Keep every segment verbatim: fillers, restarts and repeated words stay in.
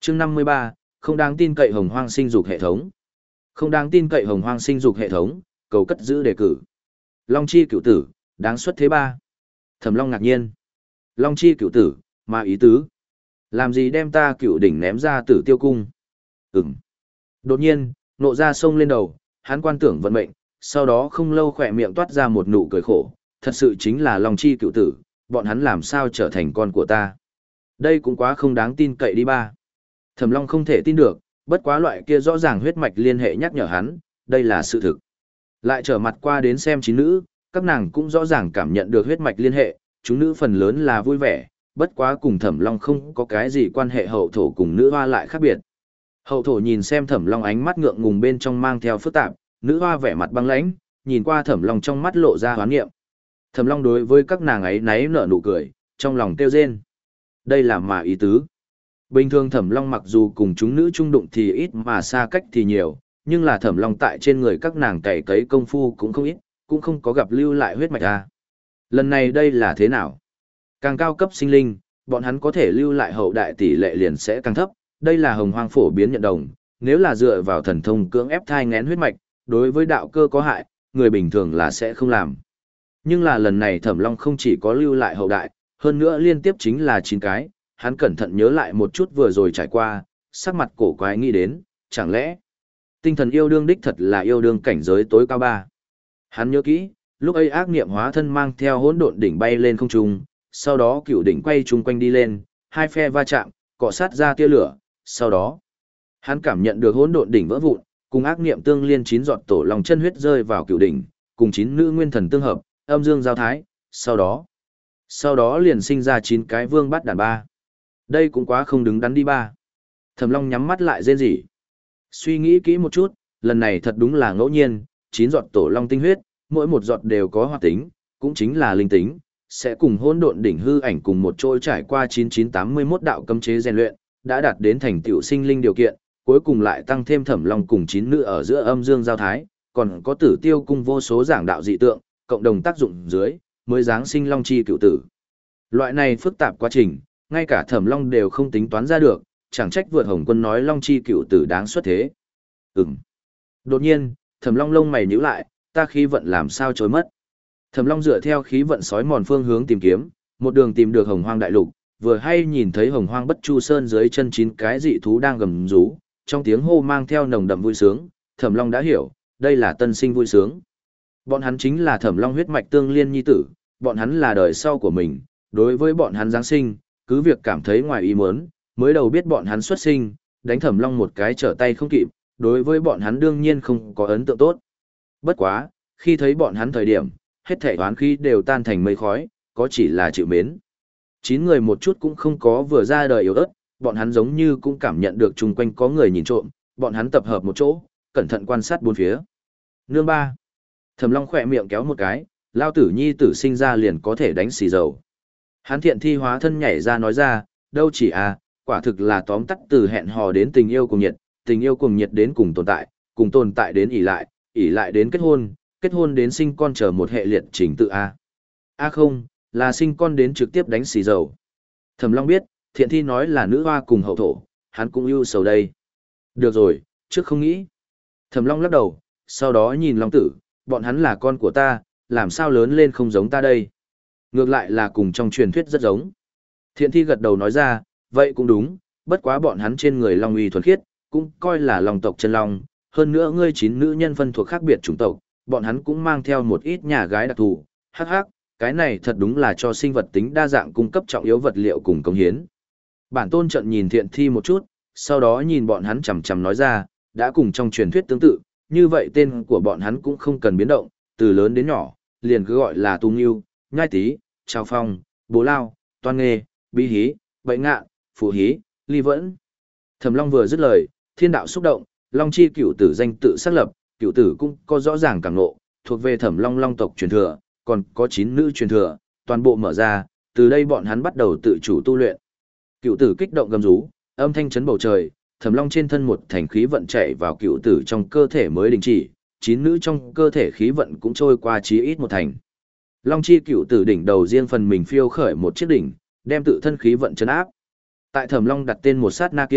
Chương năm mươi ba, không đáng tin cậy hồng hoang sinh dục hệ thống. Không đáng tin cậy hồng hoang sinh dục hệ thống, cầu cất giữ đề cử. Long chi cửu tử, đáng xuất thế ba. Thẩm Long ngạc nhiên. Long chi cửu tử, mà ý tứ. Làm gì đem ta cửu đỉnh ném ra Tử Tiêu cung? Ừm. Đột nhiên, nộ ra sông lên đầu, hắn quan tưởng vận mệnh, sau đó không lâu khỏe miệng toát ra một nụ cười khổ, thật sự chính là Long chi cửu tử, bọn hắn làm sao trở thành con của ta. Đây cũng quá không đáng tin cậy đi ba. Thẩm Long không thể tin được, bất quá loại kia rõ ràng huyết mạch liên hệ nhắc nhở hắn, đây là sự thực. Lại trở mặt qua đến xem chín nữ, các nàng cũng rõ ràng cảm nhận được huyết mạch liên hệ, chúng nữ phần lớn là vui vẻ, bất quá cùng Thẩm Long không có cái gì quan hệ hậu thổ cùng nữ hoa lại khác biệt. Hậu thổ nhìn xem Thẩm Long ánh mắt ngượng ngùng bên trong mang theo phức tạp, nữ hoa vẻ mặt băng lãnh, nhìn qua Thẩm Long trong mắt lộ ra hoán nghiệm. Thẩm Long đối với các nàng ấy náy nở nụ cười, trong lòng kêu rên. Đây là mà ý tứ. Bình thường Thẩm Long mặc dù cùng chúng nữ chung đụng thì ít mà xa cách thì nhiều, nhưng là Thẩm Long tại trên người các nàng cày cấy công phu cũng không ít, cũng không có gặp lưu lại huyết mạch a. Lần này đây là thế nào? Càng cao cấp sinh linh, bọn hắn có thể lưu lại hậu đại tỷ lệ liền sẽ càng thấp, đây là hồng hoang phổ biến nhận đồng, nếu là dựa vào thần thông cưỡng ép thai nghén huyết mạch, đối với đạo cơ có hại, người bình thường là sẽ không làm. Nhưng là lần này Thẩm Long không chỉ có lưu lại hậu đại, hơn nữa liên tiếp chính là chín cái, hắn cẩn thận nhớ lại một chút vừa rồi trải qua, sắc mặt cổ quái nghĩ đến, chẳng lẽ tinh thần yêu đương đích thật là yêu đương cảnh giới tối cao ba. Hắn nhớ kỹ, lúc ấy ác niệm hóa thân mang theo hỗn độn đỉnh bay lên không trung, sau đó cửu đỉnh quay chung quanh đi lên, hai phe va chạm, cọ sát ra tia lửa, sau đó hắn cảm nhận được hỗn độn đỉnh vỡ vụn, cùng ác niệm tương liên chín giọt tổ lòng chân huyết rơi vào cửu đỉnh, cùng chín nữ nguyên thần tương hợp, âm dương giao thái, sau đó sau đó liền sinh ra chín cái vương bát đàn ba. Đây cũng quá không đứng đắn đi ba. Thẩm Long nhắm mắt lại rên rỉ. Suy nghĩ kỹ một chút, lần này thật đúng là ngẫu nhiên, chín giọt tổ long tinh huyết, mỗi một giọt đều có hoạt tính, cũng chính là linh tính, sẽ cùng hỗn độn đỉnh hư ảnh cùng một chỗ trải qua chín chín tám mươi mốt đạo cấm chế rèn luyện, đã đạt đến thành tựu sinh linh điều kiện, cuối cùng lại tăng thêm Thẩm Long cùng chín nữ ở giữa âm dương giao thái, còn có Tử Tiêu cung vô số giảng đạo dị tượng, cộng đồng tác dụng dưới, mới giáng sinh long chi cựu tử. Loại này phức tạp quá trình, ngay cả Thẩm Long đều không tính toán ra được, chẳng trách vượt Hồng Quân nói long chi cựu tử đáng xuất thế. Ừm. Đột nhiên, Thẩm Long lông mày nhíu lại, ta khí vận làm sao trôi mất. Thẩm Long dựa theo khí vận sói mòn phương hướng tìm kiếm, một đường tìm được Hồng Hoang đại lục, vừa hay nhìn thấy Hồng Hoang Bất Chu Sơn dưới chân chín cái dị thú đang gầm rú, trong tiếng hô mang theo nồng đậm vui sướng, Thẩm Long đã hiểu, đây là tân sinh vui sướng. Bọn hắn chính là Thẩm Long huyết mạch tương liên nhi tử, bọn hắn là đời sau của mình, đối với bọn hắn giáng sinh, cứ việc cảm thấy ngoài ý muốn, mới đầu biết bọn hắn xuất sinh, đánh Thẩm Long một cái trở tay không kịp, đối với bọn hắn đương nhiên không có ấn tượng tốt. Bất quá, khi thấy bọn hắn thời điểm, hết thảy oán khí đều tan thành mây khói, có chỉ là chịu mến. Chín người một chút cũng không có vừa ra đời yếu ớt, bọn hắn giống như cũng cảm nhận được chung quanh có người nhìn trộm, bọn hắn tập hợp một chỗ, cẩn thận quan sát bốn phía. Nương ba. Thẩm Long khỏe miệng kéo một cái, lao tử nhi tử sinh ra liền có thể đánh xì dầu. Hắn thiện thi hóa thân nhảy ra nói ra, đâu chỉ à, quả thực là tóm tắt từ hẹn hò đến tình yêu cùng nhiệt, tình yêu cùng nhiệt đến cùng tồn tại, cùng tồn tại đến ỷ lại, ỷ lại đến kết hôn, kết hôn đến sinh con chờ một hệ liệt trình tự A. A không, là sinh con đến trực tiếp đánh xì dầu. Thẩm Long biết, thiện thi nói là nữ hoa cùng hậu thổ, hắn cũng ưu sầu đây. Được rồi, trước không nghĩ. Thẩm Long lắc đầu, sau đó nhìn Long Tử, bọn hắn là con của ta, làm sao lớn lên không giống ta đây. Ngược lại là cùng trong truyền thuyết rất giống. Thiện thi gật đầu nói ra, vậy cũng đúng, bất quá bọn hắn trên người Long uy thuần khiết, cũng coi là Long tộc chân Long, hơn nữa ngươi chín nữ nhân phân thuộc khác biệt chủng tộc, bọn hắn cũng mang theo một ít nhà gái đặc thù, hắc hắc, cái này thật đúng là cho sinh vật tính đa dạng cung cấp trọng yếu vật liệu cùng công hiến. Bản tôn trận nhìn thiện thi một chút, sau đó nhìn bọn hắn chằm chằm nói ra, đã cùng trong truyền thuyết tương tự, như vậy tên của bọn hắn cũng không cần biến động, từ lớn đến nhỏ, liền cứ gọi là Tu Nghiêu, Nhai Tý, Trao Phong, Bố Lao, Toan Nghê, Bí Hí, Bậy Ngạn, Phù Hí, Ly Vẫn. Thẩm Long vừa dứt lời, thiên đạo xúc động, Long chi cửu tử danh tự xác lập, cửu tử cũng có rõ ràng cảm ngộ, thuộc về Thẩm Long Long tộc truyền thừa, còn có chín nữ truyền thừa, toàn bộ mở ra, từ đây bọn hắn bắt đầu tự chủ tu luyện. Cửu tử kích động gầm rú, âm thanh chấn bầu trời, Thẩm Long trên thân một thành khí vận chạy vào cửu tử trong cơ thể mới đình chỉ, chín nữ trong cơ thể khí vận cũng trôi qua chí ít một thành. Long chi cửu tử đỉnh đầu riêng phần mình phiêu khởi một chiếc đỉnh, đem tự thân khí vận chấn áp. Tại Thẩm Long đặt tên một sát na kia,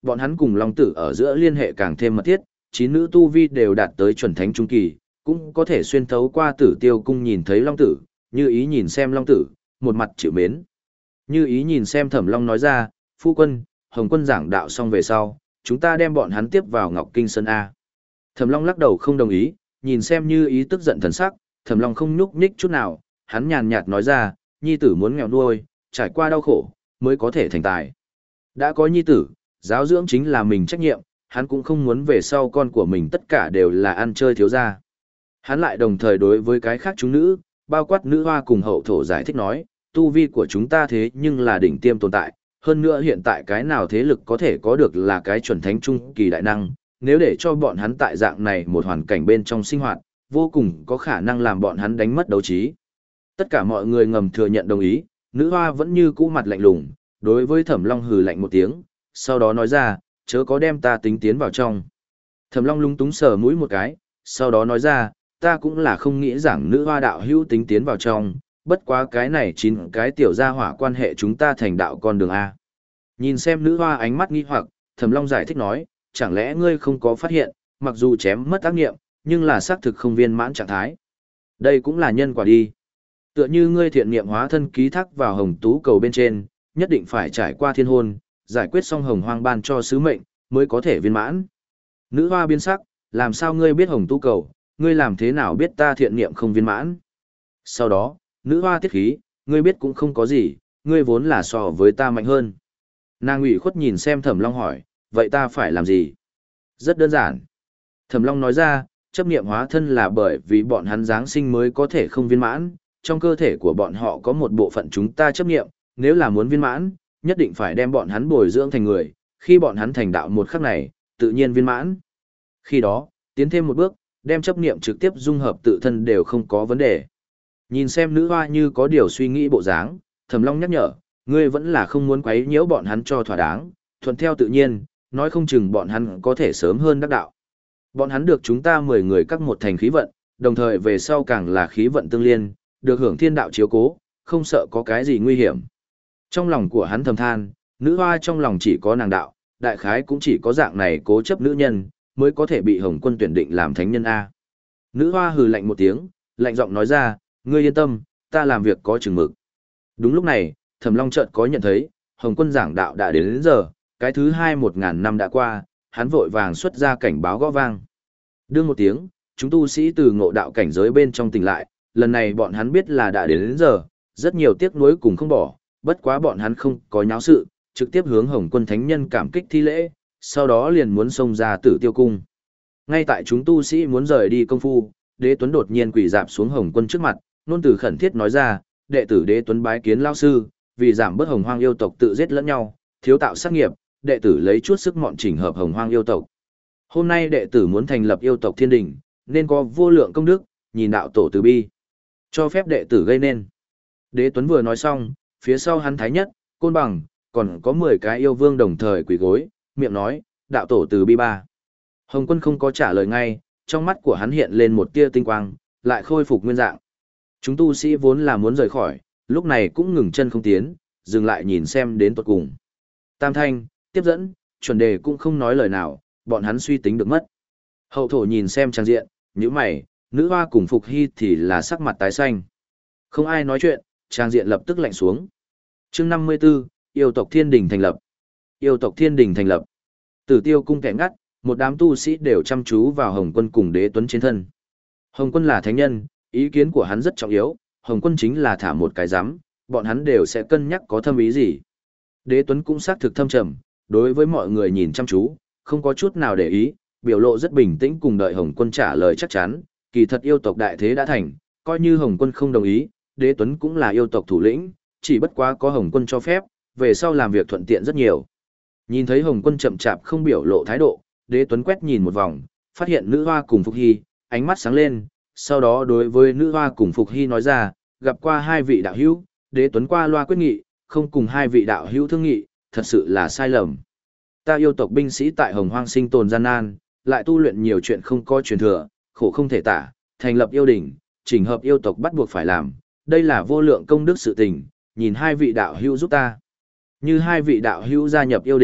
Bọn hắn cùng Long Tử ở giữa liên hệ càng thêm mật thiết, chín nữ tu vi đều đạt tới chuẩn thánh trung kỳ, cũng có thể xuyên thấu qua Tử Tiêu cung nhìn thấy Long Tử, Như Ý nhìn xem Long Tử, một mặt chịu mến. Như Ý nhìn xem Thẩm Long nói ra, phu quân, Hồng quân giảng đạo xong về sau, chúng ta đem bọn hắn tiếp vào Ngọc Kinh Sơn A. Thẩm Long lắc đầu không đồng ý, nhìn xem Như Ý tức giận thần sắc, Thẩm Long không nhúc nhích chút nào, hắn nhàn nhạt nói ra, nhi tử muốn nghèo nuôi, trải qua đau khổ, mới có thể thành tài. Đã có nhi tử, giáo dưỡng chính là mình trách nhiệm, hắn cũng không muốn về sau con của mình tất cả đều là ăn chơi thiếu gia. Hắn lại đồng thời đối với cái khác chúng nữ, bao quát nữ hoa cùng hậu thổ giải thích nói, tu vi của chúng ta thế nhưng là đỉnh tiêm tồn tại, hơn nữa hiện tại cái nào thế lực có thể có được là cái chuẩn thánh trung kỳ đại năng, nếu để cho bọn hắn tại dạng này một hoàn cảnh bên trong sinh hoạt, vô cùng có khả năng làm bọn hắn đánh mất đấu trí. Tất cả mọi người ngầm thừa nhận đồng ý, nữ hoa vẫn như cũ mặt lạnh lùng, đối với Thẩm Long hừ lạnh một tiếng, sau đó nói ra, chớ có đem ta tính tiến vào trong. Thẩm Long lúng túng sờ mũi một cái, sau đó nói ra, ta cũng là không nghĩ rằng nữ hoa đạo hữu tính tiến vào trong, bất quá cái này chín cái tiểu gia hỏa quan hệ chúng ta thành đạo con đường A. Nhìn xem nữ hoa ánh mắt nghi hoặc, Thẩm Long giải thích nói, chẳng lẽ ngươi không có phát hiện, mặc dù chém mất ác nghiệm, nhưng là xác thực không viên mãn trạng thái. Đây cũng là nhân quả đi. Tựa như ngươi thiện niệm hóa thân ký thác vào hồng tú cầu bên trên, nhất định phải trải qua thiên hôn, giải quyết xong hồng hoang ban cho sứ mệnh, mới có thể viên mãn. Nữ hoa biến sắc, làm sao ngươi biết hồng tú cầu, ngươi làm thế nào biết ta thiện niệm không viên mãn? Sau đó, nữ hoa tiết khí, ngươi biết cũng không có gì, ngươi vốn là so với ta mạnh hơn. Nàng ủy khuất nhìn xem Thẩm Long hỏi, vậy ta phải làm gì? Rất đơn giản. Thẩm Long nói ra, chấp niệm hóa thân là bởi vì bọn hắn giáng sinh mới có thể không viên mãn, trong cơ thể của bọn họ có một bộ phận chúng ta chấp niệm, nếu là muốn viên mãn, nhất định phải đem bọn hắn bồi dưỡng thành người, khi bọn hắn thành đạo một khắc này, tự nhiên viên mãn. Khi đó, tiến thêm một bước, đem chấp niệm trực tiếp dung hợp tự thân đều không có vấn đề. Nhìn xem nữ hoa như có điều suy nghĩ bộ dáng, Thẩm Long nhắc nhở, ngươi vẫn là không muốn quấy nhiễu bọn hắn cho thỏa đáng, thuận theo tự nhiên, nói không chừng bọn hắn có thể sớm hơn đắc đạo. Bọn hắn được chúng ta mười người các một thành khí vận, đồng thời về sau càng là khí vận tương liên, được hưởng thiên đạo chiếu cố, không sợ có cái gì nguy hiểm. Trong lòng của hắn thầm than, nữ hoa trong lòng chỉ có nàng đạo, đại khái cũng chỉ có dạng này cố chấp nữ nhân, mới có thể bị Hồng Quân tuyển định làm thánh nhân A. Nữ hoa hừ lạnh một tiếng, lạnh giọng nói ra, ngươi yên tâm, ta làm việc có chừng mực. Đúng lúc này, Thẩm Long chợt có nhận thấy, Hồng Quân giảng đạo đã đến, đến giờ, cái thứ hai một ngàn năm đã qua, hắn vội vàng xuất ra cảnh báo gõ vang. Đương một tiếng, chúng tu sĩ từ ngộ đạo cảnh giới bên trong tỉnh lại, lần này bọn hắn biết là đã đến, đến giờ, rất nhiều tiếc nuối cùng không bỏ, bất quá bọn hắn không có nháo sự, trực tiếp hướng Hồng Quân thánh nhân cảm kích thi lễ, sau đó liền muốn xông ra Tử Tiêu cung. Ngay tại chúng tu sĩ muốn rời đi công phu, Đế Tuấn đột nhiên quỳ rạp xuống Hồng Quân trước mặt, nôn từ khẩn thiết nói ra, đệ tử Đế Tuấn bái kiến lão sư, vì giảm bớt Hồng Hoang yêu tộc tự giết lẫn nhau, thiếu tạo sát nghiệp, đệ tử lấy chút sức mọn chỉnh hợp Hồng Hoang yêu tộc. Hôm nay đệ tử muốn thành lập yêu tộc thiên đình, nên có vô lượng công đức, nhìn đạo tổ từ bi, cho phép đệ tử gây nên. Đế Tuấn vừa nói xong, phía sau hắn Thái Nhất, Côn Bằng, còn có mười cái yêu vương đồng thời quỳ gối, miệng nói, đạo tổ từ bi ba. Hồng Quân không có trả lời ngay, trong mắt của hắn hiện lên một tia tinh quang, lại khôi phục nguyên dạng. Chúng tu sĩ vốn là muốn rời khỏi, lúc này cũng ngừng chân không tiến, dừng lại nhìn xem đến tuột cùng. Tam Thanh, tiếp dẫn, chuẩn đề cũng không nói lời nào, bọn hắn suy tính được mất. Hậu thổ nhìn xem trang diện, nhíu mày, nữ hoa cùng Phục Hy thì là sắc mặt tái xanh. Không ai nói chuyện, trang diện lập tức lạnh xuống. Chương năm mươi 54, yêu tộc thiên đình thành lập. Yêu tộc thiên đình thành lập. Tử Tiêu cung kẻ ngắt, một đám tu sĩ đều chăm chú vào Hồng Quân cùng Đế Tuấn trên thân. Hồng Quân là thánh nhân, ý kiến của hắn rất trọng yếu, Hồng Quân chính là thả một cái giám, bọn hắn đều sẽ cân nhắc có thâm ý gì. Đế Tuấn cũng xác thực thâm trầm, đối với mọi người nhìn chăm chú, không có chút nào để ý, biểu lộ rất bình tĩnh cùng đợi Hồng Quân trả lời chắc chắn, kỳ thật yêu tộc đại thế đã thành, coi như Hồng Quân không đồng ý, Đế Tuấn cũng là yêu tộc thủ lĩnh, chỉ bất quá có Hồng Quân cho phép, về sau làm việc thuận tiện rất nhiều. Nhìn thấy Hồng Quân chậm chạp không biểu lộ thái độ, Đế Tuấn quét nhìn một vòng, phát hiện nữ hoa cùng Phục Hy, ánh mắt sáng lên, sau đó đối với nữ hoa cùng Phục Hy nói ra, gặp qua hai vị đạo hữu, Đế Tuấn qua loa quyết nghị, không cùng hai vị đạo hữu thương nghị, thật sự là sai lầm. Ta yêu tộc binh sĩ tại Hồng Hoang sinh tồn gian nan, lại tu luyện nhiều chuyện không có truyền thừa, khổ không thể tả, thành lập yêu đình, chỉnh hợp yêu tộc bắt buộc phải làm, đây là vô lượng công đức sự tình, nhìn hai vị đạo hữu giúp ta. Như hai vị đạo hữu gia nhập yêu đình,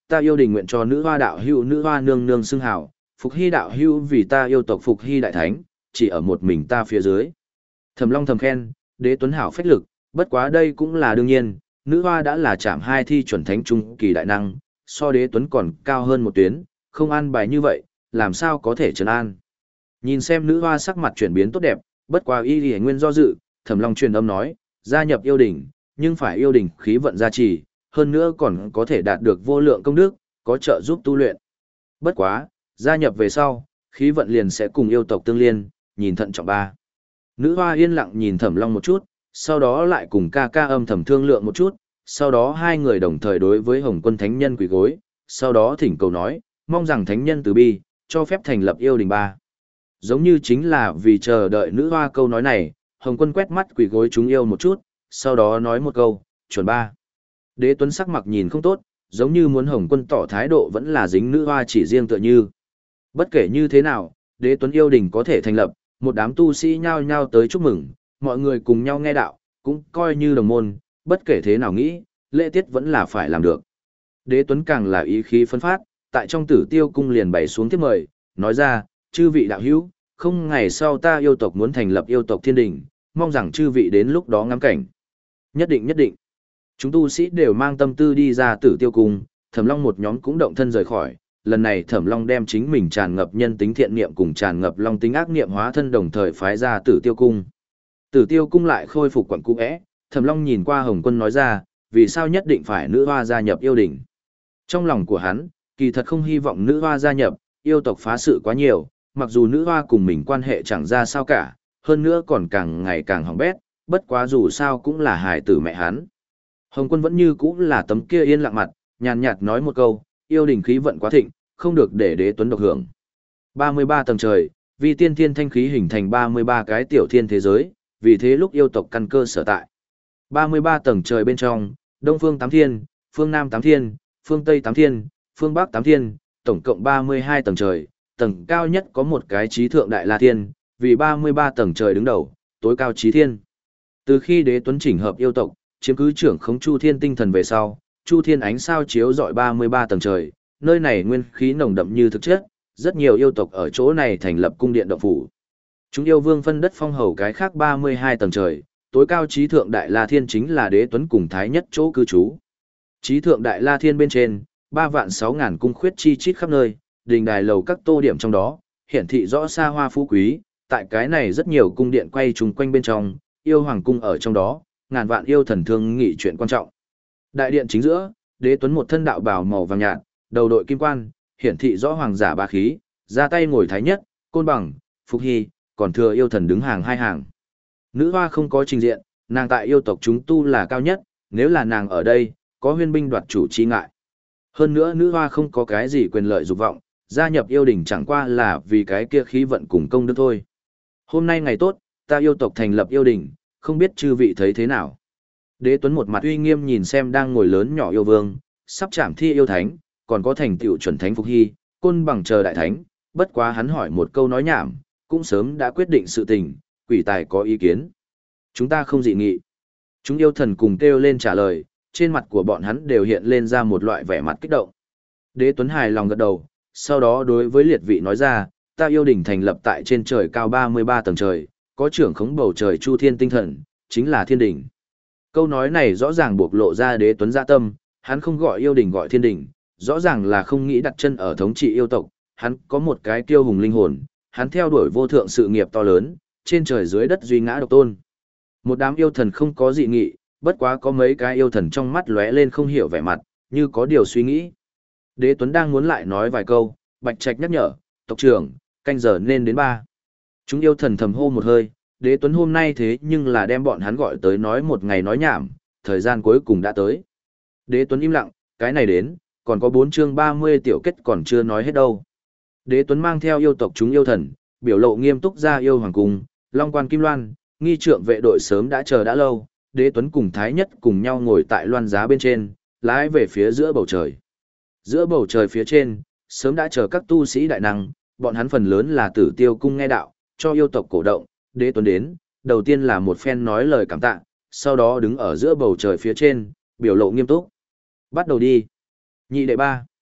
ta yêu đình nguyện cho nữ hoa đạo hữu nữ hoa nương nương xưng hào, Phục Hy đạo hữu vì ta yêu tộc Phục Hy đại thánh, chỉ ở một mình ta phía dưới. Thẩm Long thầm khen, Đế Tuấn hảo phách lực, bất quá đây cũng là đương nhiên, nữ hoa đã là chạm hai thi chuẩn thánh trung kỳ đại năng, so Đế Tuấn còn cao hơn một tuyến, không an bài như vậy, làm sao có thể trấn an. Nhìn xem nữ hoa sắc mặt chuyển biến tốt đẹp, bất quá y y nguyên do dự, Thẩm Long truyền âm nói, gia nhập yêu đình, nhưng phải yêu đình khí vận gia trì, hơn nữa còn có thể đạt được vô lượng công đức, có trợ giúp tu luyện. Bất quá, gia nhập về sau, khí vận liền sẽ cùng yêu tộc tương liên, nhìn thận trọng ba. Nữ hoa yên lặng nhìn Thẩm Long một chút, sau đó lại cùng ca ca âm thầm thương lượng một chút, sau đó hai người đồng thời đối với Hồng Quân Thánh Nhân quỳ gối, sau đó thỉnh cầu nói, mong rằng Thánh Nhân từ bi, cho phép thành lập yêu đình ba. Giống như chính là vì chờ đợi nữ hoa câu nói này, Hồng Quân quét mắt quỳ gối chúng yêu một chút, sau đó nói một câu, chuẩn ba. Đế Tuấn sắc mặt nhìn không tốt, giống như muốn Hồng Quân tỏ thái độ vẫn là dính nữ hoa chỉ riêng tựa như. Bất kể như thế nào, Đế Tuấn yêu đình có thể thành lập, một đám tu sĩ nhao nhao tới chúc mừng, mọi người cùng nhau nghe đạo, cũng coi như đồng môn, bất kể thế nào nghĩ, lễ tiết vẫn là phải làm được. Đế Tuấn càng là ý khí phân phát, tại trong Tử Tiêu cung liền bày xuống tiếp mời, nói ra, chư vị đạo hữu, không ngày sau ta yêu tộc muốn thành lập yêu tộc thiên đình, mong rằng chư vị đến lúc đó ngắm cảnh. Nhất định nhất định. Chúng tu sĩ đều mang tâm tư đi ra Tử Tiêu cung, Thẩm Long một nhóm cũng động thân rời khỏi. Lần này Thẩm Long đem chính mình tràn ngập nhân tính thiện niệm cùng tràn ngập long tính ác niệm hóa thân đồng thời phái ra Tử Tiêu cung. Tử Tiêu cung lại khôi phục quận cũ é, Thẩm Long nhìn qua Hồng Quân nói ra, vì sao nhất định phải nữ hoa gia nhập yêu đình. Trong lòng của hắn, kỳ thật không hy vọng nữ hoa gia nhập, yêu tộc phá sự quá nhiều, mặc dù nữ hoa cùng mình quan hệ chẳng ra sao cả, hơn nữa còn càng ngày càng hỏng bét, bất quá dù sao cũng là hài tử mẹ hắn. Hồng Quân vẫn như cũ là tấm kia yên lặng mặt, nhàn nhạt nói một câu, yêu đình khí vận quá thịnh, không được để Đế Tuấn độc hưởng. ba mươi ba tầng trời, vì tiên thiên thanh khí hình thành ba mươi ba cái tiểu thiên thế giới, vì thế lúc yêu tộc căn cơ sở tại. ba mươi ba tầng trời bên trong, Đông phương tám thiên, phương Nam tám thiên, phương Tây tám thiên, phương Bắc tám thiên, tổng cộng ba mươi hai tầng trời, tầng cao nhất có một cái trí thượng đại la thiên, vì ba mươi ba tầng trời đứng đầu, tối cao trí thiên. Từ khi Đế Tuấn chỉnh hợp yêu tộc, chiếm cứ trưởng khống Chu Thiên tinh thần về sau, Chu Thiên ánh sao chiếu rọi ba mươi ba tầng trời, nơi này nguyên khí nồng đậm như thực chất, rất nhiều yêu tộc ở chỗ này thành lập cung điện động phủ. Chúng yêu vương phân đất phong hầu cái khác ba mươi hai tầng trời, tối cao trí thượng đại la thiên chính là Đế Tuấn cùng thái nhất chỗ cư trú. Trí thượng đại la thiên bên trên, ba vạn sáu ngàn cung khuyết chi chít khắp nơi, đình đài lầu các tô điểm trong đó, hiển thị rõ xa hoa phú quý, tại cái này rất nhiều cung điện quay trùng quanh bên trong, yêu hoàng cung ở trong đó, ngàn vạn yêu thần thương nghị chuyện quan trọng. Đại điện chính giữa, Đế Tuấn một thân đạo bào màu vàng nhạt, đầu đội kim quan, hiển thị rõ hoàng giả bá khí, ra tay ngồi thái nhất, côn bằng, Phục Hy, còn thừa yêu thần đứng hàng hai hàng. Nữ hoa không có trình diện, nàng tại yêu tộc chúng tu là cao nhất, nếu là nàng ở đây, có huyên binh đoạt chủ chi ngại. Hơn nữa nữ hoa không có cái gì quyền lợi dục vọng, gia nhập yêu đình chẳng qua là vì cái kia khí vận cùng công đức thôi. Hôm nay ngày tốt, ta yêu tộc thành lập yêu đình, không biết chư vị thấy thế nào. Đế Tuấn một mặt uy nghiêm nhìn xem đang ngồi lớn nhỏ yêu vương, sắp chạm thi yêu thánh, còn có thành tựu chuẩn thánh Phục Hy, côn bằng chờ đại thánh, bất quá hắn hỏi một câu nói nhảm, cũng sớm đã quyết định sự tình, quỷ tài có ý kiến. Chúng ta không dị nghị. Chúng yêu thần cùng kêu lên trả lời, trên mặt của bọn hắn đều hiện lên ra một loại vẻ mặt kích động. Đế Tuấn hài lòng gật đầu, sau đó đối với liệt vị nói ra, ta yêu đình thành lập tại trên trời cao ba mươi ba tầng trời, có trưởng khống bầu trời chu thiên tinh thần, chính là thiên đình. Câu nói này rõ ràng buộc lộ ra Đế Tuấn dạ tâm, hắn không gọi yêu đình gọi thiên đình, rõ ràng là không nghĩ đặt chân ở thống trị yêu tộc, hắn có một cái kiêu hùng linh hồn, hắn theo đuổi vô thượng sự nghiệp to lớn, trên trời dưới đất duy ngã độc tôn. Một đám yêu thần không có dị nghị, bất quá có mấy cái yêu thần trong mắt lóe lên không hiểu vẻ mặt, như có điều suy nghĩ. Đế Tuấn đang muốn lại nói vài câu, Bạch Trạch nhắc nhở, tộc trưởng, canh giờ nên đến ba. Chúng yêu thần thầm hô một hơi, Đế Tuấn hôm nay thế nhưng là đem bọn hắn gọi tới nói một ngày nói nhảm, thời gian cuối cùng đã tới. Đế Tuấn im lặng, cái này đến, còn có bốn chương ba mươi tiểu kết còn chưa nói hết đâu. Đế Tuấn mang theo yêu tộc chúng yêu thần, biểu lộ nghiêm túc ra yêu hoàng cung, Long Quan Kim Loan, nghi trượng vệ đội sớm đã chờ đã lâu, Đế Tuấn cùng Thái Nhất cùng nhau ngồi tại loan giá bên trên, lái về phía giữa bầu trời. Giữa bầu trời phía trên, sớm đã chờ các tu sĩ đại năng, bọn hắn phần lớn là Tử Tiêu cung nghe đạo, cho yêu tộc cổ động, Đế Tuấn đến, đầu tiên là một phen nói lời cảm tạ, sau đó đứng ở giữa bầu trời phía trên, biểu lộ nghiêm túc. Bắt đầu đi. Nhị đệ ba.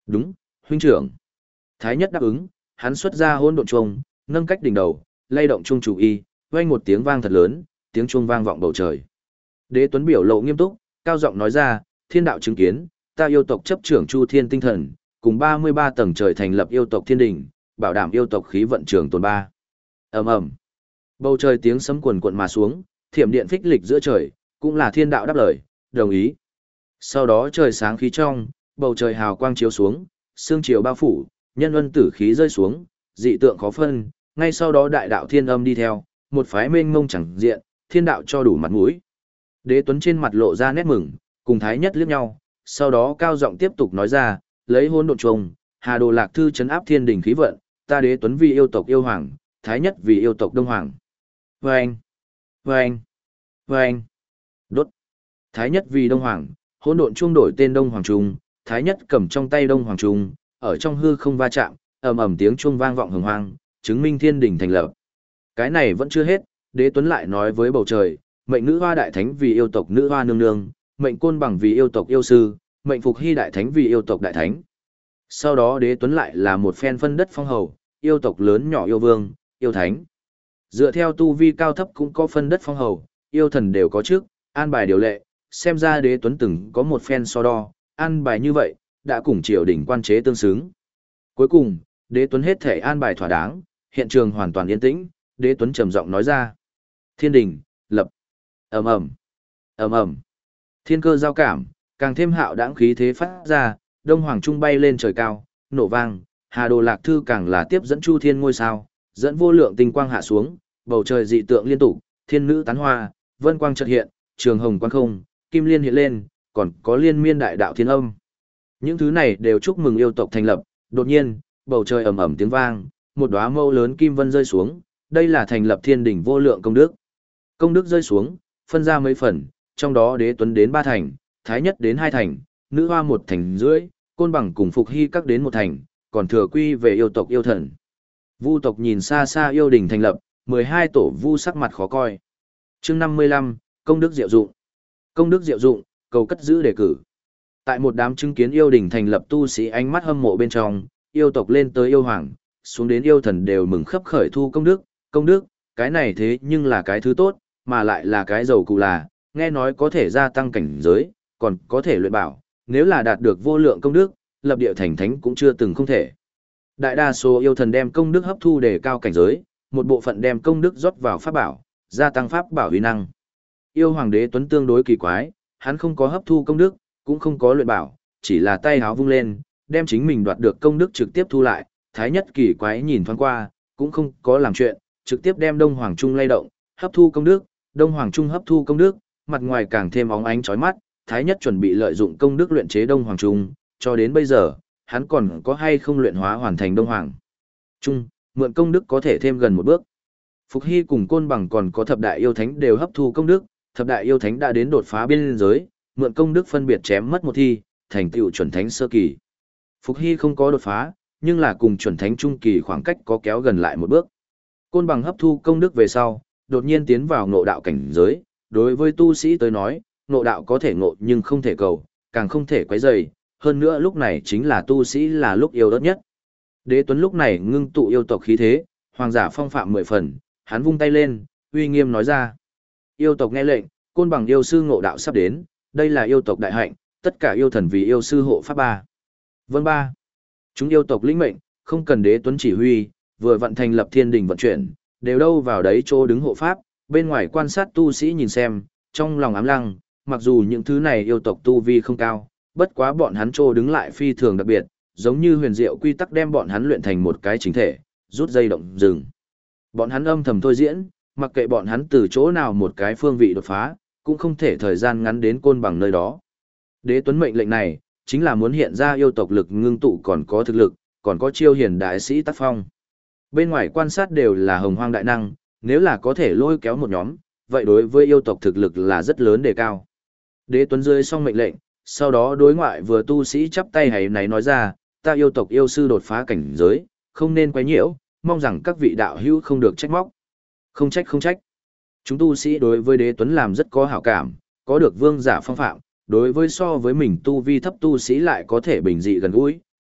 Đúng, huynh trưởng. Thái nhất đáp ứng, hắn xuất ra hỗn độn chuông, nâng cách đỉnh đầu, lay động chuông chủ y, vang một tiếng vang thật lớn, tiếng chuông vang vọng bầu trời. Đế Tuấn biểu lộ nghiêm túc, cao giọng nói ra, thiên đạo chứng kiến, ta yêu tộc chấp trưởng Chu Thiên tinh thần, cùng ba mươi ba tầng trời thành lập yêu tộc thiên đình, bảo đảm yêu tộc khí vận trường tồn ba. Ầm ầm. Bầu trời tiếng sấm cuồn cuộn mà xuống, thiểm điện phích lịch giữa trời, cũng là thiên đạo đáp lời, đồng ý. Sau đó trời sáng khí trong, bầu trời hào quang chiếu xuống, sương chiều bao phủ, nhân ân tử khí rơi xuống, dị tượng khó phân, ngay sau đó đại đạo thiên âm đi theo, một phái mênh mông chẳng diện, thiên đạo cho đủ mặt mũi. Đế Tuấn trên mặt lộ ra nét mừng, cùng Thái Nhất liếc nhau, sau đó cao giọng tiếp tục nói ra, lấy hỗn độn chuông, Hà Đồ Lạc Thư trấn áp thiên đình khí vận, ta Đế Tuấn vì yêu tộc yêu hoàng, Thái Nhất vì yêu tộc đông hoàng. Vâng! Vâng! Vâng! Đốt! Thái Nhất vì đông hoàng, hỗn độn chuông đổi tên Đông Hoàng Trung, Thái Nhất cầm trong tay Đông Hoàng Trung, ở trong hư không va chạm, ầm ầm tiếng chuông vang vọng hồng hoang, chứng minh thiên đình thành lập. Cái này vẫn chưa hết, Đế Tuấn lại nói với bầu trời, mệnh nữ hoa đại thánh vì yêu tộc nữ hoa nương nương, mệnh côn bằng vì yêu tộc yêu sư, mệnh phục hy đại thánh vì yêu tộc đại thánh. Sau đó Đế Tuấn lại là một phen phân đất phong hầu, yêu tộc lớn nhỏ yêu vương, yêu thánh. Dựa theo tu vi cao thấp cũng có phân đất phong hầu, yêu thần đều có trước, an bài điều lệ, xem ra Đế Tuấn từng có một phen so đo, an bài như vậy, đã cùng triều đình quan chế tương xứng. Cuối cùng, Đế Tuấn hết thể an bài thỏa đáng, hiện trường hoàn toàn yên tĩnh, Đế Tuấn trầm giọng nói ra: "Thiên đình, lập." Ầm ầm, ầm ầm. Thiên cơ giao cảm, càng thêm hạo đãng khí thế phát ra, Đông Hoàng Trung bay lên trời cao, nổ vang, Hà Đồ Lạc Thư càng là tiếp dẫn Chu Thiên ngôi sao, dẫn vô lượng tinh quang hạ xuống, bầu trời dị tượng liên tục, thiên nữ tán hoa, vân quang chợt hiện, trường hồng quang không, kim liên hiện lên, còn có liên miên đại đạo thiên âm. Những thứ này đều chúc mừng yêu tộc thành lập, đột nhiên, bầu trời ầm ầm tiếng vang, một đóa mâu lớn kim vân rơi xuống, đây là thành lập thiên đỉnh vô lượng công đức. Công đức rơi xuống, phân ra mấy phần, trong đó Đế Tuấn đến ba thành, Thái Nhất đến hai thành, nữ hoa một thành rưỡi, côn bằng cùng phục hy các đến một thành, còn thừa quy về yêu tộc yêu thần. Vu tộc nhìn xa xa yêu đình thành lập, mười hai tổ vu sắc mặt khó coi. Chương năm mươi lăm, công đức diệu dụng. Công đức diệu dụng, cầu cất giữ đề cử. Tại một đám chứng kiến yêu đình thành lập tu sĩ ánh mắt hâm mộ bên trong, yêu tộc lên tới yêu hoàng, xuống đến yêu thần đều mừng khấp khởi thu công đức, công đức, cái này thế nhưng là cái thứ tốt, mà lại là cái dầu cụ là, nghe nói có thể gia tăng cảnh giới, còn có thể luyện bảo, nếu là đạt được vô lượng công đức, lập địa thành thánh cũng chưa từng không thể. Đại đa số yêu thần đem công đức hấp thu để cao cảnh giới, một bộ phận đem công đức rót vào pháp bảo, gia tăng pháp bảo uy năng. Yêu hoàng Đế Tuấn tương đối kỳ quái, hắn không có hấp thu công đức, cũng không có luyện bảo, chỉ là tay háo vung lên, đem chính mình đoạt được công đức trực tiếp thu lại, Thái Nhất kỳ quái nhìn thoáng qua, cũng không có làm chuyện, trực tiếp đem Đông Hoàng Trung lay động, hấp thu công đức, Đông Hoàng Trung hấp thu công đức, mặt ngoài càng thêm óng ánh chói mắt, Thái Nhất chuẩn bị lợi dụng công đức luyện chế Đông Hoàng Trung, cho đến bây giờ, hắn còn có hay không luyện hóa hoàn thành Đông Hoàng Trung, mượn công đức có thể thêm gần một bước. Phục Hy cùng Côn Bằng còn có thập đại yêu thánh đều hấp thu công đức, thập đại yêu thánh đã đến đột phá biên giới, mượn công đức phân biệt chém mất một thi, thành tựu chuẩn thánh sơ kỳ. Phục Hy không có đột phá, nhưng là cùng chuẩn thánh trung kỳ khoảng cách có kéo gần lại một bước. Côn Bằng hấp thu công đức về sau, đột nhiên tiến vào ngộ đạo cảnh giới, đối với tu sĩ tới nói, ngộ đạo có thể ngộ nhưng không thể cầu, càng không thể quấy rầy, hơn nữa lúc này chính là tu sĩ là lúc yêu đất nhất. Đế Tuấn lúc này ngưng tụ yêu tộc khí thế, hoàng giả phong phạm mười phần, hắn vung tay lên, uy nghiêm nói ra: "Yêu tộc nghe lệnh, Côn Bằng yêu sư ngộ đạo sắp đến, đây là yêu tộc đại hạnh, tất cả yêu thần vì yêu sư hộ pháp ba." Vâng ba. Chúng yêu tộc lĩnh mệnh, không cần Đế Tuấn chỉ huy, vừa vận thành lập thiên đình vận chuyển, đều đâu vào đấy chỗ đứng hộ pháp, bên ngoài quan sát tu sĩ nhìn xem, trong lòng ám lăng, mặc dù những thứ này yêu tộc tu vi không cao, bất quá bọn hắn chỗ đứng lại phi thường đặc biệt, giống như huyền diệu quy tắc đem bọn hắn luyện thành một cái chính thể, rút dây động rừng. Bọn hắn âm thầm thôi diễn, mặc kệ bọn hắn từ chỗ nào một cái phương vị đột phá, cũng không thể thời gian ngắn đến Côn Bằng nơi đó. Đế Tuấn mệnh lệnh này, chính là muốn hiện ra yêu tộc lực ngưng tụ còn có thực lực, còn có chiêu hiền đại sĩ tác phong. Bên ngoài quan sát đều là hồng hoang đại năng, nếu là có thể lôi kéo một nhóm, vậy đối với yêu tộc thực lực là rất lớn đề cao. Đế Tuấn rơi xong mệnh lệnh, sau đó đối ngoại vừa tu sĩ chắp tay hay náy nói ra, ta yêu tộc yêu sư đột phá cảnh giới, không nên quấy nhiễu, mong rằng các vị đạo hữu không được trách móc. Không trách không trách. Chúng tu sĩ đối với Đế Tuấn làm rất có hảo cảm, có được vương giả phong phạm, đối với so với mình tu vi thấp tu sĩ lại có thể bình dị gần gũi,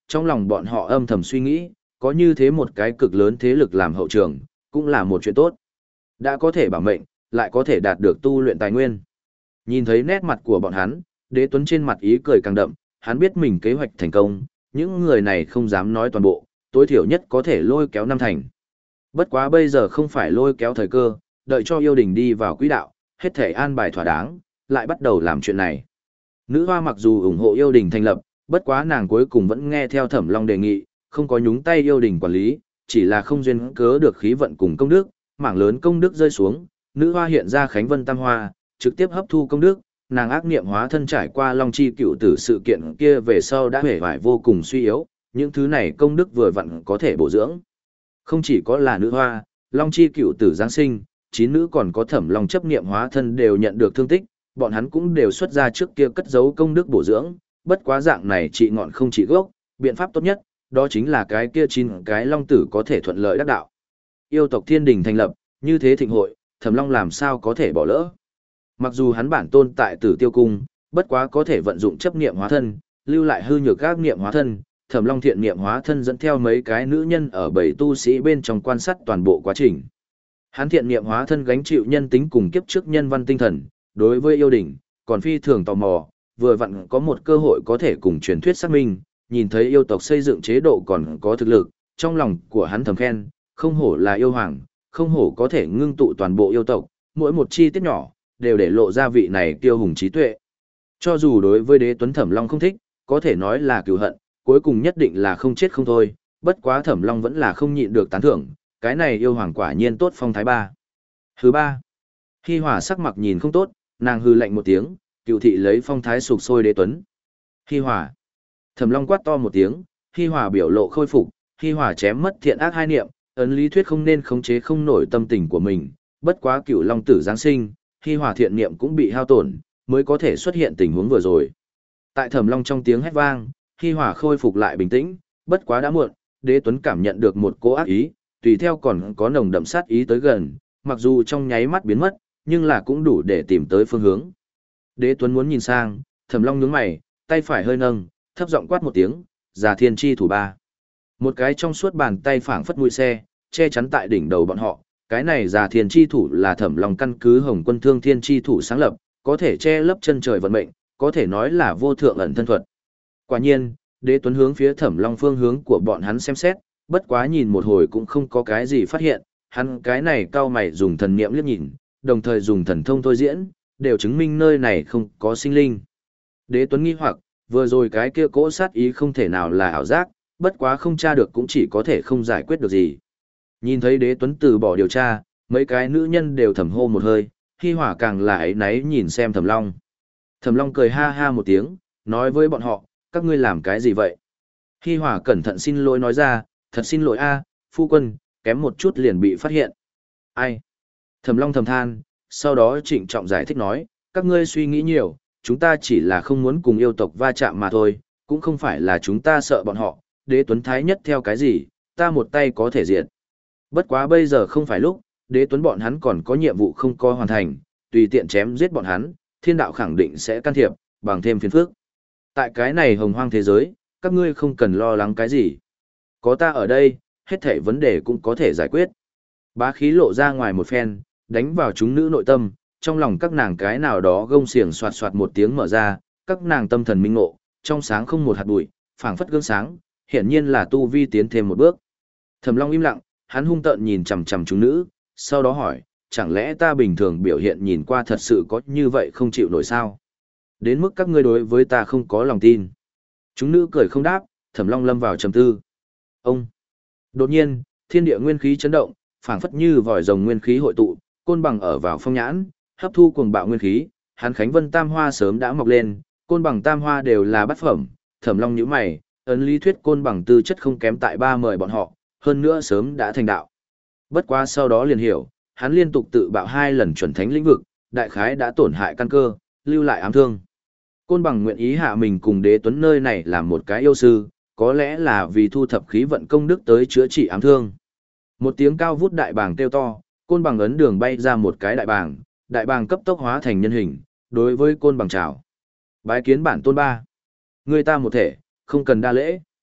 trong lòng bọn họ âm thầm suy nghĩ, có như thế một cái cực lớn thế lực làm hậu trường, cũng là một chuyện tốt. Đã có thể bảo mệnh, lại có thể đạt được tu luyện tài nguyên. Nhìn thấy nét mặt của bọn hắn, Đế Tuấn trên mặt ý cười càng đậm, hắn biết mình kế hoạch thành công, những người này không dám nói toàn bộ, tối thiểu nhất có thể lôi kéo năm thành. Bất quá bây giờ không phải lôi kéo thời cơ, đợi cho yêu đình đi vào quỹ đạo, hết thể an bài thỏa đáng, lại bắt đầu làm chuyện này. Nữ hoa mặc dù ủng hộ yêu đình thành lập, bất quá nàng cuối cùng vẫn nghe theo Thẩm Long đề nghị, không có nhúng tay yêu đình quản lý, chỉ là không duyên cớ được khí vận cùng công đức, mảng lớn công đức rơi xuống, nữ hoa hiện ra Khánh Vân Tam Hoa, trực tiếp hấp thu công đức, nàng ác niệm hóa thân trải qua Long Chi cựu tử sự kiện kia về sau đã hề vải vô cùng suy yếu, những thứ này công đức vừa vặn có thể bổ dưỡng. Không chỉ có là nữ hoa, Long Chi cựu tử Giáng sinh, chín nữ còn có Thẩm Long chấp niệm hóa thân đều nhận được thương tích, bọn hắn cũng đều xuất ra trước kia cất giấu công đức bổ dưỡng, bất quá dạng này trị ngọn không trị gốc, biện pháp tốt nhất, đó chính là cái kia chín cái long tử có thể thuận lợi đắc đạo. Yêu tộc Thiên Đình thành lập, như thế thịnh hội, Thẩm Long làm sao có thể bỏ lỡ. Mặc dù hắn bản tôn tại Tử Tiêu cung, bất quá có thể vận dụng chấp niệm hóa thân, lưu lại hư nhược các niệm hóa thân, Thẩm Long thiện niệm hóa thân dẫn theo mấy cái nữ nhân ở bảy tu sĩ bên trong quan sát toàn bộ quá trình. Hắn thiện niệm hóa thân gánh chịu nhân tính cùng kiếp trước nhân văn tinh thần, đối với yêu đình, còn phi thường tò mò, vừa vặn có một cơ hội có thể cùng truyền thuyết xác minh, nhìn thấy yêu tộc xây dựng chế độ còn có thực lực, trong lòng của hắn thầm khen, không hổ là yêu hoàng, không hổ có thể ngưng tụ toàn bộ yêu tộc, mỗi một chi tiết nhỏ, đều để lộ ra vị này kiêu hùng trí tuệ. Cho dù đối với Đế Tuấn Thẩm Long không thích, có thể nói là cừu hận, cuối cùng nhất định là không chết không thôi, bất quá Thẩm Long vẫn là không nhịn được tán thưởng, cái này yêu hoàng quả nhiên tốt phong thái ba. Thứ ba, Hi Hòa sắc mặt nhìn không tốt, nàng hư lạnh một tiếng, cựu thị lấy phong thái sục sôi Đế Tuấn. Hi Hòa. Thẩm Long quát to một tiếng, Hi Hòa biểu lộ khôi phục, Hi Hòa chém mất thiện ác hai niệm, ấn lý thuyết không nên khống chế không nổi tâm tình của mình, bất quá cựu long tử giáng sinh, Hi Hòa thiện niệm cũng bị hao tổn, mới có thể xuất hiện tình huống vừa rồi. Tại Thẩm Long trong tiếng hét vang, Hi Hòa khôi phục lại bình tĩnh, bất quá đã muộn, Đế Tuấn cảm nhận được một cỗ ác ý, tùy theo còn có nồng đậm sát ý tới gần, mặc dù trong nháy mắt biến mất, nhưng là cũng đủ để tìm tới phương hướng. Đế Tuấn muốn nhìn sang, Thẩm Long nhướng mày, tay phải hơi nâng, thấp giọng quát một tiếng, "Già Thiên Chi thủ ba." Một cái trong suốt bàn tay phảng phất mũi xe, che chắn tại đỉnh đầu bọn họ, cái này Già Thiên Chi thủ là Thẩm Long căn cứ Hồng Quân Thương Thiên Chi thủ sáng lập, có thể che lấp chân trời vận mệnh, có thể nói là vô thượng ẩn thân thuật. Quả nhiên, Đế Tuấn hướng phía Thẩm Long phương hướng của bọn hắn xem xét, bất quá nhìn một hồi cũng không có cái gì phát hiện, hắn cái này cao mày dùng thần niệm liếc nhìn, đồng thời dùng thần thông thôi diễn, đều chứng minh nơi này không có sinh linh. Đế Tuấn nghi hoặc, vừa rồi cái kia cỗ sát ý không thể nào là ảo giác, bất quá không tra được cũng chỉ có thể không giải quyết được gì. Nhìn thấy Đế Tuấn từ bỏ điều tra, mấy cái nữ nhân đều thầm hô một hơi, Hi Hòa càng là ấy náy nhìn xem Thẩm Long. Thẩm Long cười ha ha một tiếng, nói với bọn họ, các ngươi làm cái gì vậy? Hi Hòa cẩn thận xin lỗi nói ra, thật xin lỗi a, phu quân, kém một chút liền bị phát hiện. Ai? Thẩm Long thầm than, sau đó trịnh trọng giải thích nói, các ngươi suy nghĩ nhiều, chúng ta chỉ là không muốn cùng yêu tộc va chạm mà thôi, cũng không phải là chúng ta sợ bọn họ, Đế Tuấn thái nhất theo cái gì, ta một tay có thể diệt. Bất quá bây giờ không phải lúc, Đế Tuấn bọn hắn còn có nhiệm vụ không có hoàn thành, tùy tiện chém giết bọn hắn, thiên đạo khẳng định sẽ can thiệp, bằng thêm phiền phức. Tại cái này hồng hoang thế giới, các ngươi không cần lo lắng cái gì. Có ta ở đây, hết thảy vấn đề cũng có thể giải quyết. Bá khí lộ ra ngoài một phen, đánh vào chúng nữ nội tâm, trong lòng các nàng cái nào đó gông xiềng soạt soạt một tiếng mở ra, các nàng tâm thần minh ngộ, trong sáng không một hạt bụi, phảng phất gương sáng, hiển nhiên là tu vi tiến thêm một bước. Thẩm Long im lặng, hắn hung tợn nhìn chằm chằm chúng nữ, sau đó hỏi, chẳng lẽ ta bình thường biểu hiện nhìn qua thật sự có như vậy không chịu nổi sao? Đến mức các ngươi đối với ta không có lòng tin. Chúng nữ cười không đáp, Thẩm Long lâm vào trầm tư. Ông. Đột nhiên, thiên địa nguyên khí chấn động, phảng phất như vòi rồng nguyên khí hội tụ, côn bằng ở vào phong nhãn, hấp thu cuồng bạo nguyên khí, hắn Khánh Vân Tam Hoa sớm đã mọc lên, côn bằng Tam Hoa đều là bát phẩm, Thẩm Long nhíu mày, ấn lý thuyết côn bằng tư chất không kém tại ba mời bọn họ, hơn nữa sớm đã thành đạo. Bất quá sau đó liền hiểu, hắn liên tục tự bạo hai lần chuẩn thánh lĩnh vực, đại khái đã tổn hại căn cơ, lưu lại ám thương. Côn bằng nguyện ý hạ mình cùng Đế Tuấn nơi này làm một cái yêu sư, có lẽ là vì thu thập khí vận công đức tới chữa trị ám thương. Một tiếng cao vút đại bàng kêu to, côn bằng ấn đường bay ra một cái đại bàng, đại bàng cấp tốc hóa thành nhân hình, đối với côn bằng chào. Bái kiến bản tôn ba. Người ta một thể, không cần đa lễ.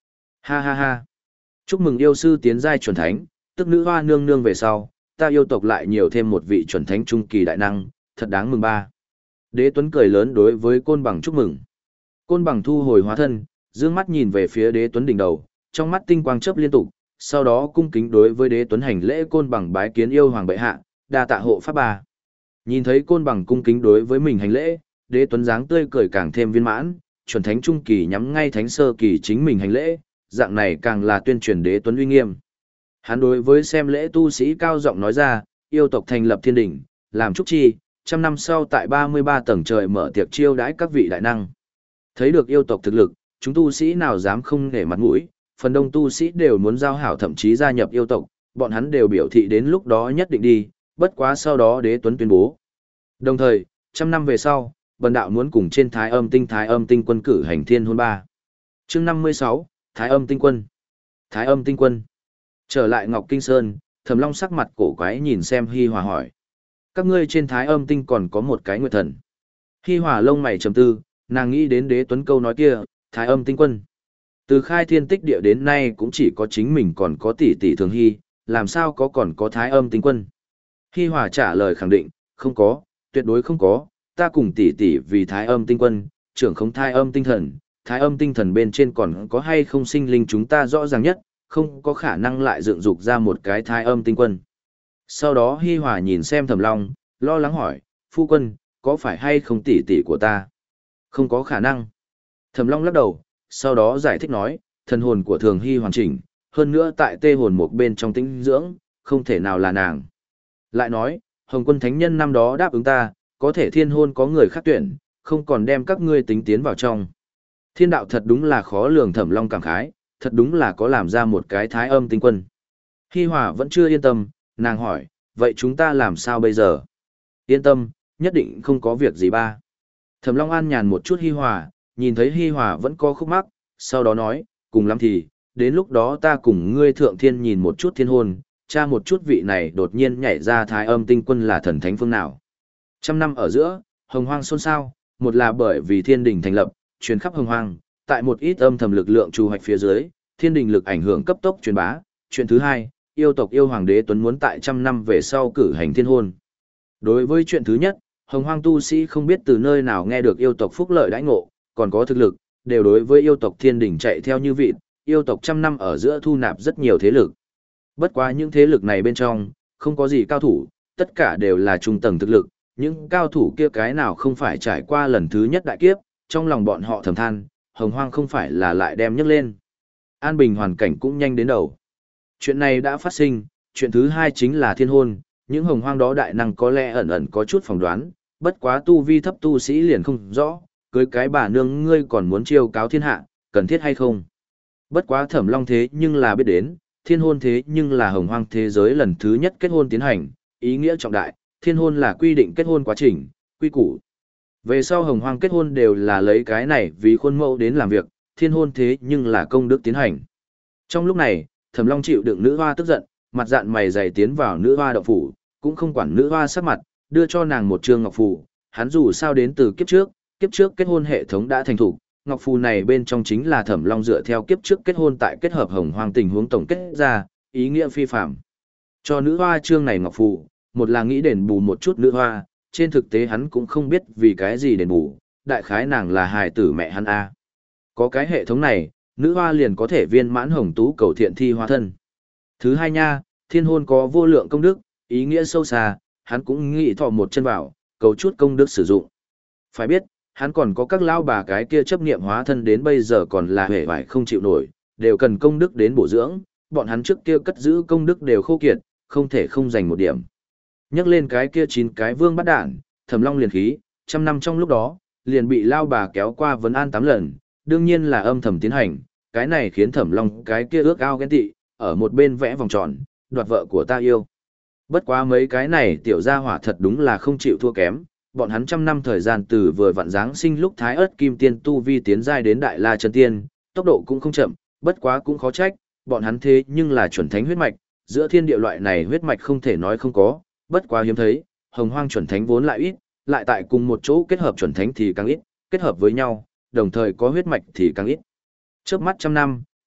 Ha ha ha. Chúc mừng yêu sư tiến giai chuẩn thánh, tức nữ hoa nương nương về sau, ta yêu tộc lại nhiều thêm một vị chuẩn thánh trung kỳ đại năng, thật đáng mừng ba. Đế Tuấn cười lớn đối với Côn Bằng chúc mừng. Côn Bằng thu hồi hóa thân, dương mắt nhìn về phía Đế Tuấn đỉnh đầu, trong mắt tinh quang chớp liên tục, sau đó cung kính đối với Đế Tuấn hành lễ. Côn Bằng bái kiến yêu hoàng bệ hạ, đa tạ hộ pháp ba. Nhìn thấy Côn Bằng cung kính đối với mình hành lễ, Đế Tuấn dáng tươi cười càng thêm viên mãn, chuẩn thánh trung kỳ nhắm ngay thánh sơ kỳ chính mình hành lễ, dạng này càng là tuyên truyền Đế Tuấn uy nghiêm. Hắn đối với xem lễ tu sĩ cao giọng nói ra, yêu tộc thành lập thiên đỉnh, làm chúc chi, trăm năm sau tại ba mươi ba tầng trời mở tiệc chiêu đãi các vị đại năng. Thấy được yêu tộc thực lực, chúng tu sĩ nào dám không nể mặt mũi, phần đông tu sĩ đều muốn giao hảo thậm chí gia nhập yêu tộc, bọn hắn đều biểu thị đến lúc đó nhất định đi, bất quá sau đó Đế Tuấn tuyên bố. Đồng thời, trăm năm về sau, bần đạo muốn cùng trên Thái Âm Tinh Thái Âm Tinh Quân cử hành thiên hôn ba. Chương năm mươi sáu, Thái Âm Tinh Quân. Thái Âm Tinh Quân. Trở lại Ngọc Kinh Sơn, Thẩm Long sắc mặt cổ quái nhìn xem Hi Hòa hỏi: các ngươi trên Thái Âm Tinh còn có một cái nguyệt thần? Hi Hòa lông mày trầm tư, nàng nghĩ đến Đế Tuấn câu nói kia, Thái Âm Tinh Quân. Từ khai thiên tích địa đến nay cũng chỉ có chính mình còn có tỷ tỷ Thường Hy, làm sao có còn có Thái Âm Tinh Quân? Hi Hòa trả lời khẳng định, không có, tuyệt đối không có, ta cùng tỷ tỷ vì Thái Âm Tinh Quân, trưởng không Thái Âm Tinh Thần, Thái Âm Tinh Thần bên trên còn có hay không sinh linh chúng ta rõ ràng nhất, không có khả năng lại dựng dục ra một cái Thái Âm Tinh Quân. Sau đó Hi Hòa nhìn xem Thẩm Long, lo lắng hỏi, phu quân, có phải hay không tỷ tỷ của ta? Không có khả năng. Thẩm Long lắc đầu, sau đó giải thích nói, thần hồn của Thường Hy hoàn chỉnh, hơn nữa tại tê hồn một bên trong tĩnh dưỡng, không thể nào là nàng. Lại nói, Hồng Quân Thánh Nhân năm đó đáp ứng ta, có thể thiên hôn có người khác tuyển, không còn đem các ngươi tính tiến vào trong. Thiên đạo thật đúng là khó lường. Thẩm Long cảm khái, thật đúng là có làm ra một cái Thái Âm Tinh Quân. Hi Hòa vẫn chưa yên tâm, nàng hỏi, vậy chúng ta làm sao bây giờ? Yên tâm, nhất định không có việc gì ba. Thẩm Long an nhàn một chút Hi Hòa, nhìn thấy Hi Hòa vẫn có khúc mắc, sau đó nói, cùng lắm thì, đến lúc đó ta cùng ngươi thượng thiên nhìn một chút thiên hôn, tra một chút vị này đột nhiên nhảy ra Thái Âm Tinh Quân là thần thánh phương nào. Trăm năm ở giữa, hồng hoang xôn xao, một là bởi vì thiên đình thành lập, truyền khắp hồng hoang, tại một ít âm thầm lực lượng trù hoạch phía dưới, thiên đình lực ảnh hưởng cấp tốc truyền bá. Chuyện thứ hai, yêu tộc yêu hoàng Đế Tuấn muốn tại trăm năm về sau cử hành thiên hôn. Đối với chuyện thứ nhất, hồng hoang tu sĩ không biết từ nơi nào nghe được yêu tộc phúc lợi đãi ngộ, còn có thực lực, đều đối với yêu tộc thiên đình chạy theo như vịt, yêu tộc trăm năm ở giữa thu nạp rất nhiều thế lực. Bất quá những thế lực này bên trong, không có gì cao thủ, tất cả đều là trung tầng thực lực, những cao thủ kia cái nào không phải trải qua lần thứ nhất đại kiếp, trong lòng bọn họ thầm than, hồng hoang không phải là lại đem nhấc lên. An bình hoàn cảnh cũng nhanh đến đầu. Chuyện này đã phát sinh, chuyện thứ hai chính là thiên hôn, những hồng hoang đó đại năng có lẽ ẩn ẩn có chút phỏng đoán, bất quá tu vi thấp tu sĩ liền không rõ, cưới cái bà nương ngươi còn muốn chiêu cáo thiên hạ, cần thiết hay không. Bất quá Thẩm Long thế nhưng là biết đến, thiên hôn thế nhưng là hồng hoang thế giới lần thứ nhất kết hôn tiến hành, ý nghĩa trọng đại, thiên hôn là quy định kết hôn quá trình, quy củ. Về sau hồng hoang kết hôn đều là lấy cái này vì khuôn mẫu đến làm việc, thiên hôn thế nhưng là công đức tiến hành. Trong lúc này, Thẩm Long chịu đựng nữ hoa tức giận, mặt dạn mày dày tiến vào nữ hoa động phủ, cũng không quản nữ hoa sắc mặt, đưa cho nàng một trương ngọc phù, hắn dù sao đến từ kiếp trước, kiếp trước kết hôn hệ thống đã thành thủ, ngọc phù này bên trong chính là Thẩm Long dựa theo kiếp trước kết hôn tại kết hợp hồng hoang tình huống tổng kết ra, ý nghĩa phi phàm. Cho nữ hoa trương này ngọc phù, một là nghĩ đền bù một chút nữ hoa, trên thực tế hắn cũng không biết vì cái gì đền bù, đại khái nàng là hài tử mẹ hắn a. Có cái hệ thống này, nữ hoa liền có thể viên mãn hồng tú cầu thiện thi hóa thân. Thứ hai nha, thiên hôn có vô lượng công đức, ý nghĩa sâu xa, hắn cũng nghĩ thọ một chân vào, cầu chút công đức sử dụng. Phải biết, hắn còn có các lao bà cái kia chấp niệm hóa thân đến bây giờ còn là hề vải không chịu nổi, đều cần công đức đến bổ dưỡng, bọn hắn trước kia cất giữ công đức đều khô kiệt, không thể không dành một điểm. Nhắc lên cái kia chín cái vương bắt đản, Thẩm Long liền khí, trăm năm trong lúc đó, liền bị lao bà kéo qua vấn an tám lần, đương nhiên là âm thầm tiến hành, cái này khiến Thẩm Long cái kia ước ao ghen tị, ở một bên vẽ vòng tròn, đoạt vợ của ta yêu. Bất quá mấy cái này tiểu gia hỏa thật đúng là không chịu thua kém, bọn hắn trăm năm thời gian từ vừa vặn giáng sinh lúc Thái Ức Kim Tiên tu vi tiến giai đến Đại La Chân Tiên, tốc độ cũng không chậm, bất quá cũng khó trách, bọn hắn thế nhưng là chuẩn thánh huyết mạch, giữa thiên địa loại này huyết mạch không thể nói không có, bất quá hiếm thấy, hồng hoang chuẩn thánh vốn lại ít, lại tại cùng một chỗ kết hợp chuẩn thánh thì càng ít, kết hợp với nhau, đồng thời có huyết mạch thì càng ít. Chớp mắt trăm năm,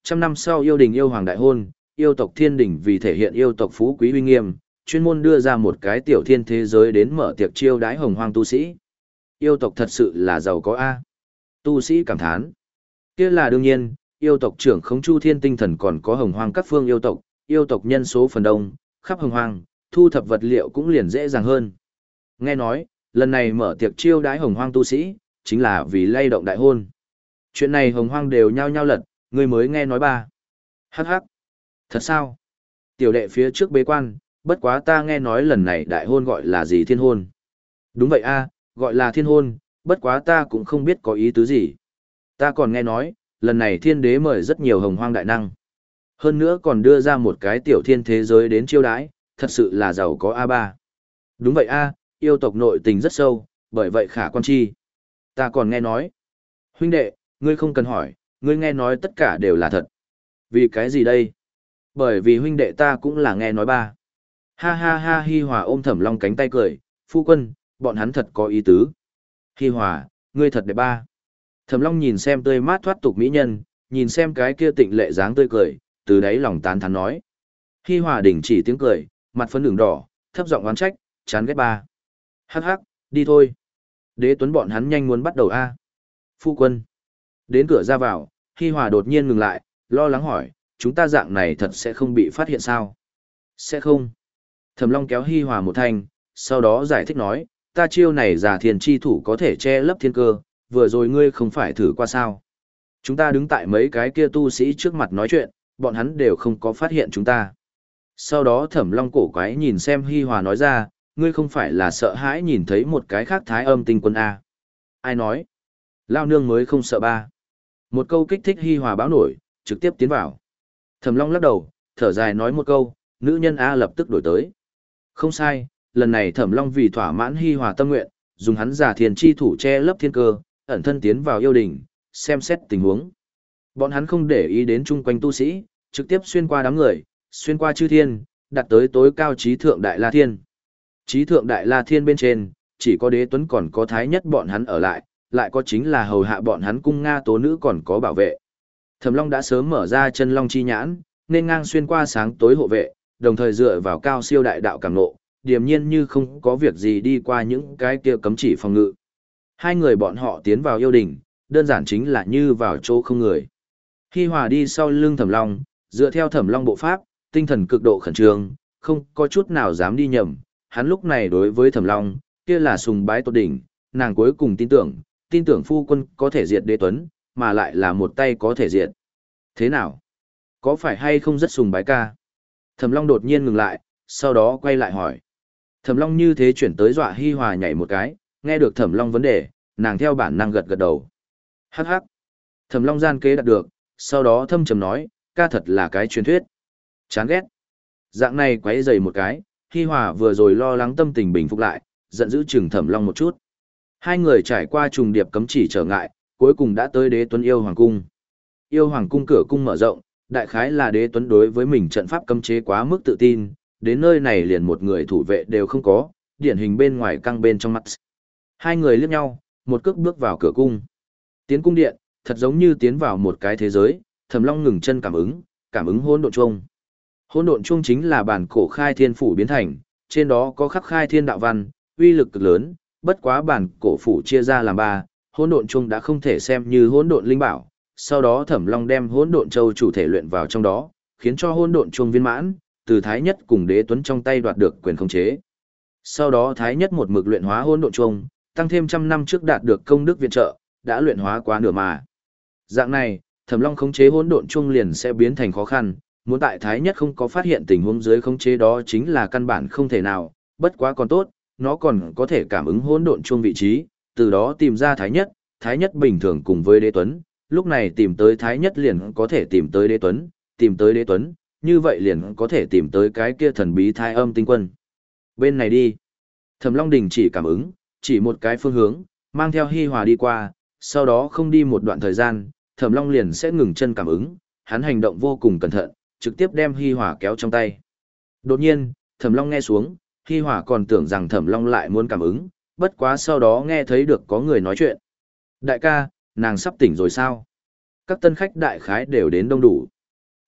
trăm năm sau yêu đình yêu hoàng đại hôn, yêu tộc thiên đình vì thể hiện yêu tộc phú quý uy nghiêm, chuyên môn đưa ra một cái tiểu thiên thế giới đến mở tiệc chiêu đãi hồng hoang tu sĩ. Yêu tộc thật sự là giàu có a. Tu sĩ cảm thán. Kia là đương nhiên, yêu tộc trưởng khống chu thiên tinh thần còn có hồng hoang các phương yêu tộc, yêu tộc nhân số phần đông, khắp hồng hoang, thu thập vật liệu cũng liền dễ dàng hơn. Nghe nói, lần này mở tiệc chiêu đãi hồng hoang tu sĩ, chính là vì lay động đại hôn. Chuyện này hồng hoang đều nhao nhao lật, người mới nghe nói ba. Hắc hắc. Thật sao? Tiểu đệ phía trước bế quan, bất quá ta nghe nói lần này đại hôn gọi là gì thiên hôn. Đúng vậy a, gọi là thiên hôn, bất quá ta cũng không biết có ý tứ gì. Ta còn nghe nói, lần này thiên đế mời rất nhiều hồng hoang đại năng. Hơn nữa còn đưa ra một cái tiểu thiên thế giới đến chiêu đãi, thật sự là giàu có a ba. Đúng vậy a, yêu tộc nội tình rất sâu, bởi vậy khả quan chi. Ta còn nghe nói. Huynh đệ, ngươi không cần hỏi, ngươi nghe nói tất cả đều là thật. Vì cái gì đây? Bởi vì huynh đệ ta cũng là nghe nói ba. Ha ha ha Hi Hòa ôm Thẩm Long cánh tay cười, phu quân, bọn hắn thật có ý tứ. Hi Hòa, ngươi thật đẹp ba. Thẩm Long nhìn xem tươi mát thoát tục mỹ nhân, nhìn xem cái kia tịnh lệ dáng tươi cười, từ đáy lòng tán thán nói. Hi Hòa đình chỉ tiếng cười, mặt phấn đường đỏ, thấp giọng oán trách, chán ghét ba. Hắc hắc, đi thôi. Đế Tuấn bọn hắn nhanh muốn bắt đầu a. Phu quân. Đến cửa ra vào, Hi Hòa đột nhiên ngừng lại, lo lắng hỏi, chúng ta dạng này thật sẽ không bị phát hiện sao? Sẽ không. Thẩm Long kéo Hi Hòa một thanh, sau đó giải thích nói, ta chiêu này giả thiên chi thủ có thể che lấp thiên cơ, vừa rồi ngươi không phải thử qua sao? Chúng ta đứng tại mấy cái kia tu sĩ trước mặt nói chuyện, bọn hắn đều không có phát hiện chúng ta. Sau đó Thẩm Long cổ quái nhìn xem Hi Hòa nói ra, ngươi không phải là sợ hãi nhìn thấy một cái khác thái âm tinh quân A. Ai nói? Lao nương mới không sợ ba. Một câu kích thích Hi Hòa báo nổi, trực tiếp tiến vào. Thẩm Long lắc đầu, thở dài nói một câu, nữ nhân A lập tức đổi tới. Không sai, lần này Thẩm Long vì thỏa mãn Hi Hòa tâm nguyện, dùng hắn giả thiền chi thủ che lấp thiên cơ, ẩn thân tiến vào yêu đình, xem xét tình huống. Bọn hắn không để ý đến chung quanh tu sĩ, trực tiếp xuyên qua đám người, xuyên qua chư thiên, đặt tới tối cao trí thượng đại la thiên. Trí thượng đại la thiên bên trên, chỉ có Đế Tuấn còn có thái nhất bọn hắn ở lại, lại có chính là hầu hạ bọn hắn cung Nga tố nữ còn có bảo vệ. Thẩm Long đã sớm mở ra chân long chi nhãn, nên ngang xuyên qua sáng tối hộ vệ, đồng thời dựa vào cao siêu đại đạo cảm nộ, điềm nhiên như không có việc gì đi qua những cái kia cấm chỉ phòng ngự. Hai người bọn họ tiến vào yêu đình, đơn giản chính là như vào chỗ không người. Hi Hòa đi sau lưng Thẩm Long, dựa theo Thẩm Long bộ pháp, tinh thần cực độ khẩn trương, không có chút nào dám đi nhầm. Hắn lúc này đối với Thẩm Long, kia là sùng bái tột đỉnh, nàng cuối cùng tin tưởng, tin tưởng phu quân có thể diệt Đế Tuấn, mà lại là một tay có thể diệt. Thế nào? Có phải hay không rất sùng bái ca? Thẩm Long đột nhiên ngừng lại, sau đó quay lại hỏi. Thẩm Long như thế chuyển tới dọa Hi Hòa nhảy một cái, nghe được Thẩm Long vấn đề, nàng theo bản năng gật gật đầu. Hắc hắc. Thẩm Long gian kế đạt được, sau đó thâm trầm nói, ca thật là cái truyền thuyết. Chán ghét. Dạng này quấy rầy một cái, Hi Hòa vừa rồi lo lắng tâm tình bình phục lại, giận dữ chừng Thẩm Long một chút. Hai người trải qua trùng điệp cấm chỉ trở ngại, cuối cùng đã tới Đế Tuấn yêu hoàng cung. Yêu hoàng cung cửa cung mở rộng, đại khái là Đế Tuấn đối với mình trận pháp cấm chế quá mức tự tin, đến nơi này liền một người thủ vệ đều không có, điển hình bên ngoài căng bên trong mắt. Hai người liếc nhau, một cước bước vào cửa cung. Tiến cung điện, thật giống như tiến vào một cái thế giới, Thẩm Long ngừng chân cảm ứng, cảm ứng hỗn độn chuông. Hỗn độn chuông chính là bản cổ khai thiên phủ biến thành, trên đó có khắc khai thiên đạo văn, uy lực cực lớn, bất quá bản cổ phủ chia ra làm ba, hỗn độn chuông đã không thể xem như hỗn độn linh bảo. Sau đó Thẩm Long đem hỗn độn châu chủ thể luyện vào trong đó, khiến cho hỗn độn chuông viên mãn, từ Thái Nhất cùng Đế Tuấn trong tay đoạt được quyền khống chế. Sau đó Thái Nhất một mực luyện hóa hỗn độn chuông, tăng thêm trăm năm trước đạt được công đức viện trợ, đã luyện hóa quá nửa mà. Dạng này, Thẩm Long khống chế hỗn độn chuông liền sẽ biến thành khó khăn, muốn tại Thái Nhất không có phát hiện tình huống dưới khống chế đó chính là căn bản không thể nào, bất quá còn tốt, nó còn có thể cảm ứng hỗn độn chuông vị trí, từ đó tìm ra Thái Nhất, Thái Nhất bình thường cùng với Đế Tuấn, lúc này tìm tới Thái Nhất liền có thể tìm tới Đế Tuấn, tìm tới Đế Tuấn, như vậy liền có thể tìm tới cái kia thần bí Thái Âm tinh quân. Bên này đi. Thẩm Long đình chỉ cảm ứng, chỉ một cái phương hướng, mang theo Hi Hòa đi qua, sau đó không đi một đoạn thời gian, Thẩm Long liền sẽ ngừng chân cảm ứng, hắn hành động vô cùng cẩn thận, trực tiếp đem Hi Hòa kéo trong tay. Đột nhiên, Thẩm Long nghe xuống, Hi Hòa còn tưởng rằng Thẩm Long lại muốn cảm ứng, bất quá sau đó nghe thấy được có người nói chuyện. Đại ca, nàng sắp tỉnh rồi sao? Các tân khách đại khái đều đến đông đủ.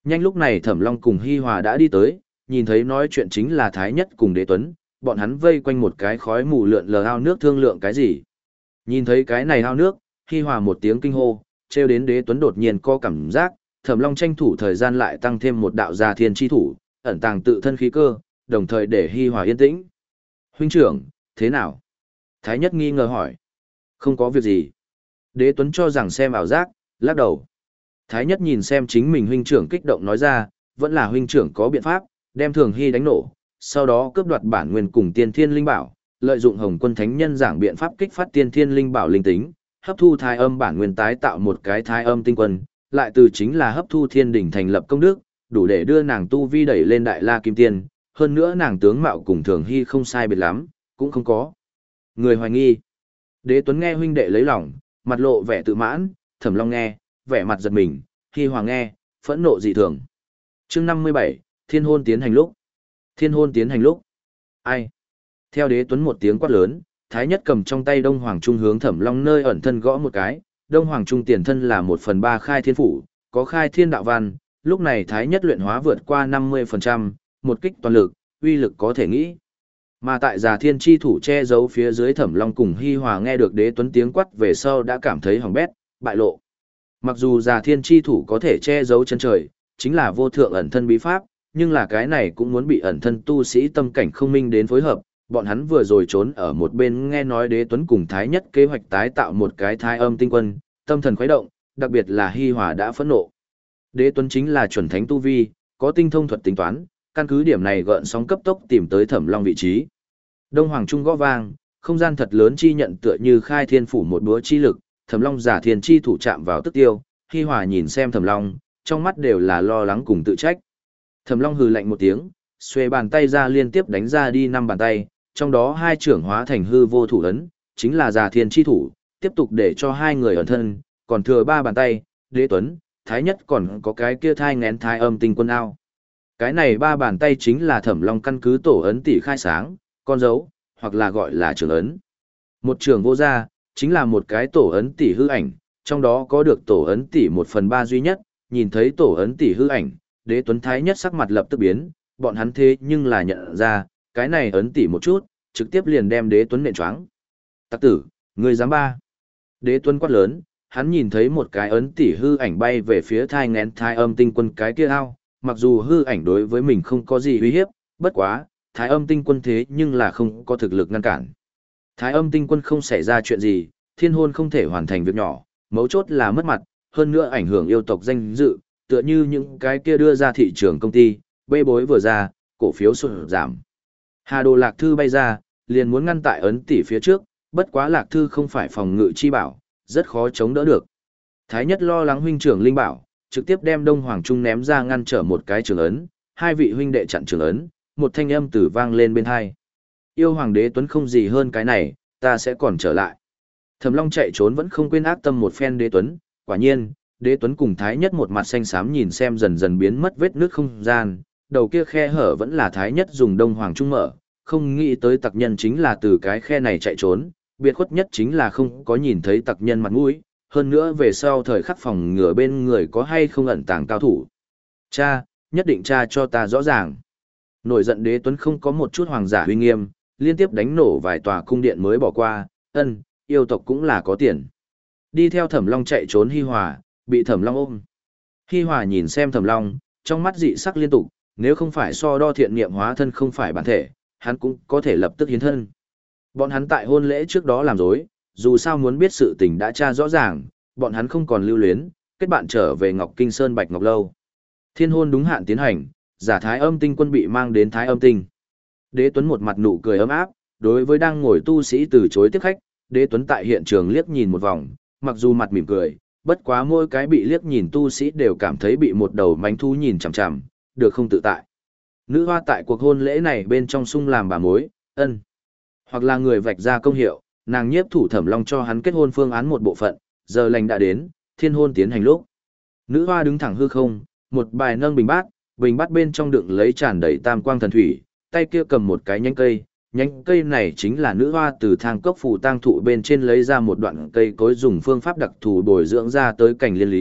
Nhanh lúc này Thẩm Long cùng Hi Hòa đã đi tới, nhìn thấy nói chuyện chính là Thái Nhất cùng Đế Tuấn, bọn hắn vây quanh một cái khói mù lượn lờ ao nước thương lượng cái gì. Nhìn thấy cái này ao nước, Hi Hòa một tiếng kinh hô, trêu đến Đế Tuấn đột nhiên có cảm giác, Thẩm Long tranh thủ thời gian lại tăng thêm một đạo gia thiên chi thủ, ẩn tàng tự thân khí cơ, đồng thời để Hi Hòa yên tĩnh. Huynh trưởng, thế nào? Thái Nhất nghi ngờ hỏi. Không có việc gì. Đế Tuấn cho rằng xem ảo giác, lắc đầu. Thái Nhất nhìn xem chính mình huynh trưởng kích động nói ra, vẫn là huynh trưởng có biện pháp, đem Thường Hy đánh nổ, sau đó cướp đoạt bản nguyên cùng tiên thiên linh bảo, lợi dụng Hồng Quân Thánh Nhân giảng biện pháp kích phát tiên thiên linh bảo linh tính, hấp thu thái âm bản nguyên tái tạo một cái thái âm tinh quân, lại từ chính là hấp thu thiên đỉnh thành lập công đức, đủ để đưa nàng tu vi đẩy lên đại la kim tiên, hơn nữa nàng tướng mạo cùng Thường Hy không sai biệt lắm, cũng không có người hoài nghi. Đế Tuấn nghe huynh đệ lấy lòng, mặt lộ vẻ tự mãn, Thẩm Long nghe, vẻ mặt giật mình, Hi Hòa nghe, phẫn nộ dị thường. Chương năm mươi bảy, Thiên hôn tiến hành lúc. Thiên hôn tiến hành lúc. Ai? Theo Đế Tuấn một tiếng quát lớn, Thái Nhất cầm trong tay Đông Hoàng Trung hướng Thẩm Long nơi ẩn thân gõ một cái, Đông Hoàng Trung tiền thân là một phần ba khai thiên phủ, có khai thiên đạo văn, lúc này Thái Nhất luyện hóa vượt qua năm mươi phần trăm, một kích toàn lực, uy lực có thể nghĩ. Mà tại Già Thiên chi thủ che giấu phía dưới Thẩm Long cùng Hi Hòa nghe được Đế Tuấn tiếng quát về sau đã cảm thấy hỏng bét, bại lộ. Mặc dù Già Thiên chi thủ có thể che giấu chân trời, chính là vô thượng ẩn thân bí pháp, nhưng là cái này cũng muốn bị ẩn thân tu sĩ tâm cảnh không minh đến phối hợp. Bọn hắn vừa rồi trốn ở một bên nghe nói Đế Tuấn cùng Thái Nhất kế hoạch tái tạo một cái thái âm tinh quân, tâm thần khuấy động, đặc biệt là Hi Hòa đã phẫn nộ. Đế Tuấn chính là chuẩn thánh tu vi, có tinh thông thuật tính toán, căn cứ điểm này gợn sóng cấp tốc tìm tới Thẩm Long vị trí. Đông Hoàng Trung gõ vang, không gian thật lớn chi nhận tựa như khai thiên phủ một búa chi lực, Thẩm Long giả thiên chi thủ chạm vào tức tiêu, Hi Hòa nhìn xem Thẩm Long, trong mắt đều là lo lắng cùng tự trách. Thẩm Long hừ lạnh một tiếng, xuề bàn tay ra liên tiếp đánh ra đi năm bàn tay, trong đó hai trưởng hóa thành hư vô thủ ấn, chính là giả thiên chi thủ, tiếp tục để cho hai người ẩn thân, còn thừa ba bàn tay, Đế Tuấn, Thái Nhất còn có cái kia thai ngén thai âm tinh quân ao. Cái này ba bàn tay chính là Thẩm Long căn cứ tổ ấn tỷ khai sáng, con dấu, hoặc là gọi là trường ấn. Một trường vô gia, chính là một cái tổ ấn tỷ hư ảnh, trong đó có được tổ ấn tỷ một phần ba duy nhất, nhìn thấy tổ ấn tỷ hư ảnh, Đế Tuấn Thái Nhất sắc mặt lập tức biến, bọn hắn thế nhưng là nhận ra, cái này ấn tỷ một chút, trực tiếp liền đem Đế Tuấn nện choáng. Tặc tử, người dám ba. Đế Tuấn quát lớn, hắn nhìn thấy một cái ấn tỷ hư ảnh bay về phía thai ngén thai âm tinh quân cái kia ao, mặc dù hư ảnh đối với mình không có gì uy hiếp, bất quá, thái âm tinh quân thế nhưng là không có thực lực ngăn cản. Thái âm tinh quân không xảy ra chuyện gì, thiên hôn không thể hoàn thành việc nhỏ, mấu chốt là mất mặt, hơn nữa ảnh hưởng yêu tộc danh dự, tựa như những cái kia đưa ra thị trường công ty, bê bối vừa ra, cổ phiếu sụt giảm. Hà Đồ Lạc Thư bay ra, liền muốn ngăn tại ấn tỷ phía trước, bất quá Lạc Thư không phải phòng ngự chi bảo, rất khó chống đỡ được. Thái Nhất lo lắng huynh trưởng linh bảo, trực tiếp đem Đông Hoàng Trung ném ra ngăn trở một cái trường ấn, hai vị huynh đệ chặn trường ấn, một thanh âm tử vang lên bên hai. Yêu Hoàng Đế Tuấn không gì hơn cái này, ta sẽ còn trở lại. Thẩm Long chạy trốn vẫn không quên ác tâm một phen Đế Tuấn, quả nhiên, Đế Tuấn cùng Thái Nhất một mặt xanh xám nhìn xem dần dần biến mất vết nước không gian, đầu kia khe hở vẫn là Thái Nhất dùng Đông Hoàng Trung mở, không nghĩ tới tặc nhân chính là từ cái khe này chạy trốn, biệt khuất nhất chính là không có nhìn thấy tặc nhân mặt mũi, hơn nữa về sau thời khắc phòng ngừa bên người có hay không ẩn tàng cao thủ. Cha, nhất định cha cho ta rõ ràng. Nổi giận Đế Tuấn không có một chút hoàng giả uy nghiêm, liên tiếp đánh nổ vài tòa cung điện mới bỏ qua, ân, yêu tộc cũng là có tiền. Đi theo Thẩm Long chạy trốn Hi Hòa, bị Thẩm Long ôm. Hi Hòa nhìn xem Thẩm Long, trong mắt dị sắc liên tục, nếu không phải so đo thiện niệm hóa thân không phải bản thể, hắn cũng có thể lập tức hiến thân. Bọn hắn tại hôn lễ trước đó làm dối, dù sao muốn biết sự tình đã tra rõ ràng, bọn hắn không còn lưu luyến, kết bạn trở về Ngọc Kinh Sơn Bạch Ngọc Lâu. Thiên hôn đúng hạn tiến hành, giả thái âm tinh quân bị mang đến thái âm tinh. Đế Tuấn một mặt nụ cười ấm áp, đối với đang ngồi tu sĩ từ chối tiếp khách, Đế Tuấn tại hiện trường liếc nhìn một vòng, mặc dù mặt mỉm cười, bất quá mỗi cái bị liếc nhìn tu sĩ đều cảm thấy bị một đầu mánh thú nhìn chằm chằm, được không tự tại. Nữ hoa tại cuộc hôn lễ này bên trong sung làm bà mối, ân, hoặc là người vạch ra công hiệu, nàng nhiếp thủ Thẩm Long cho hắn kết hôn phương án một bộ phận, giờ lành đã đến, thiên hôn tiến hành lúc. Nữ hoa đứng thẳng hư không, một bài nâng bình bát, bình bát bên trong đựng lấy tràn đầy tam quang thần thủy, tay kia cầm một cái nhánh cây, nhánh cây này chính là nữ hoa từ thang cốc phù tang thụ bên trên lấy ra một đoạn cây cối dùng phương pháp đặc thù bồi dưỡng ra tới cảnh liên lý,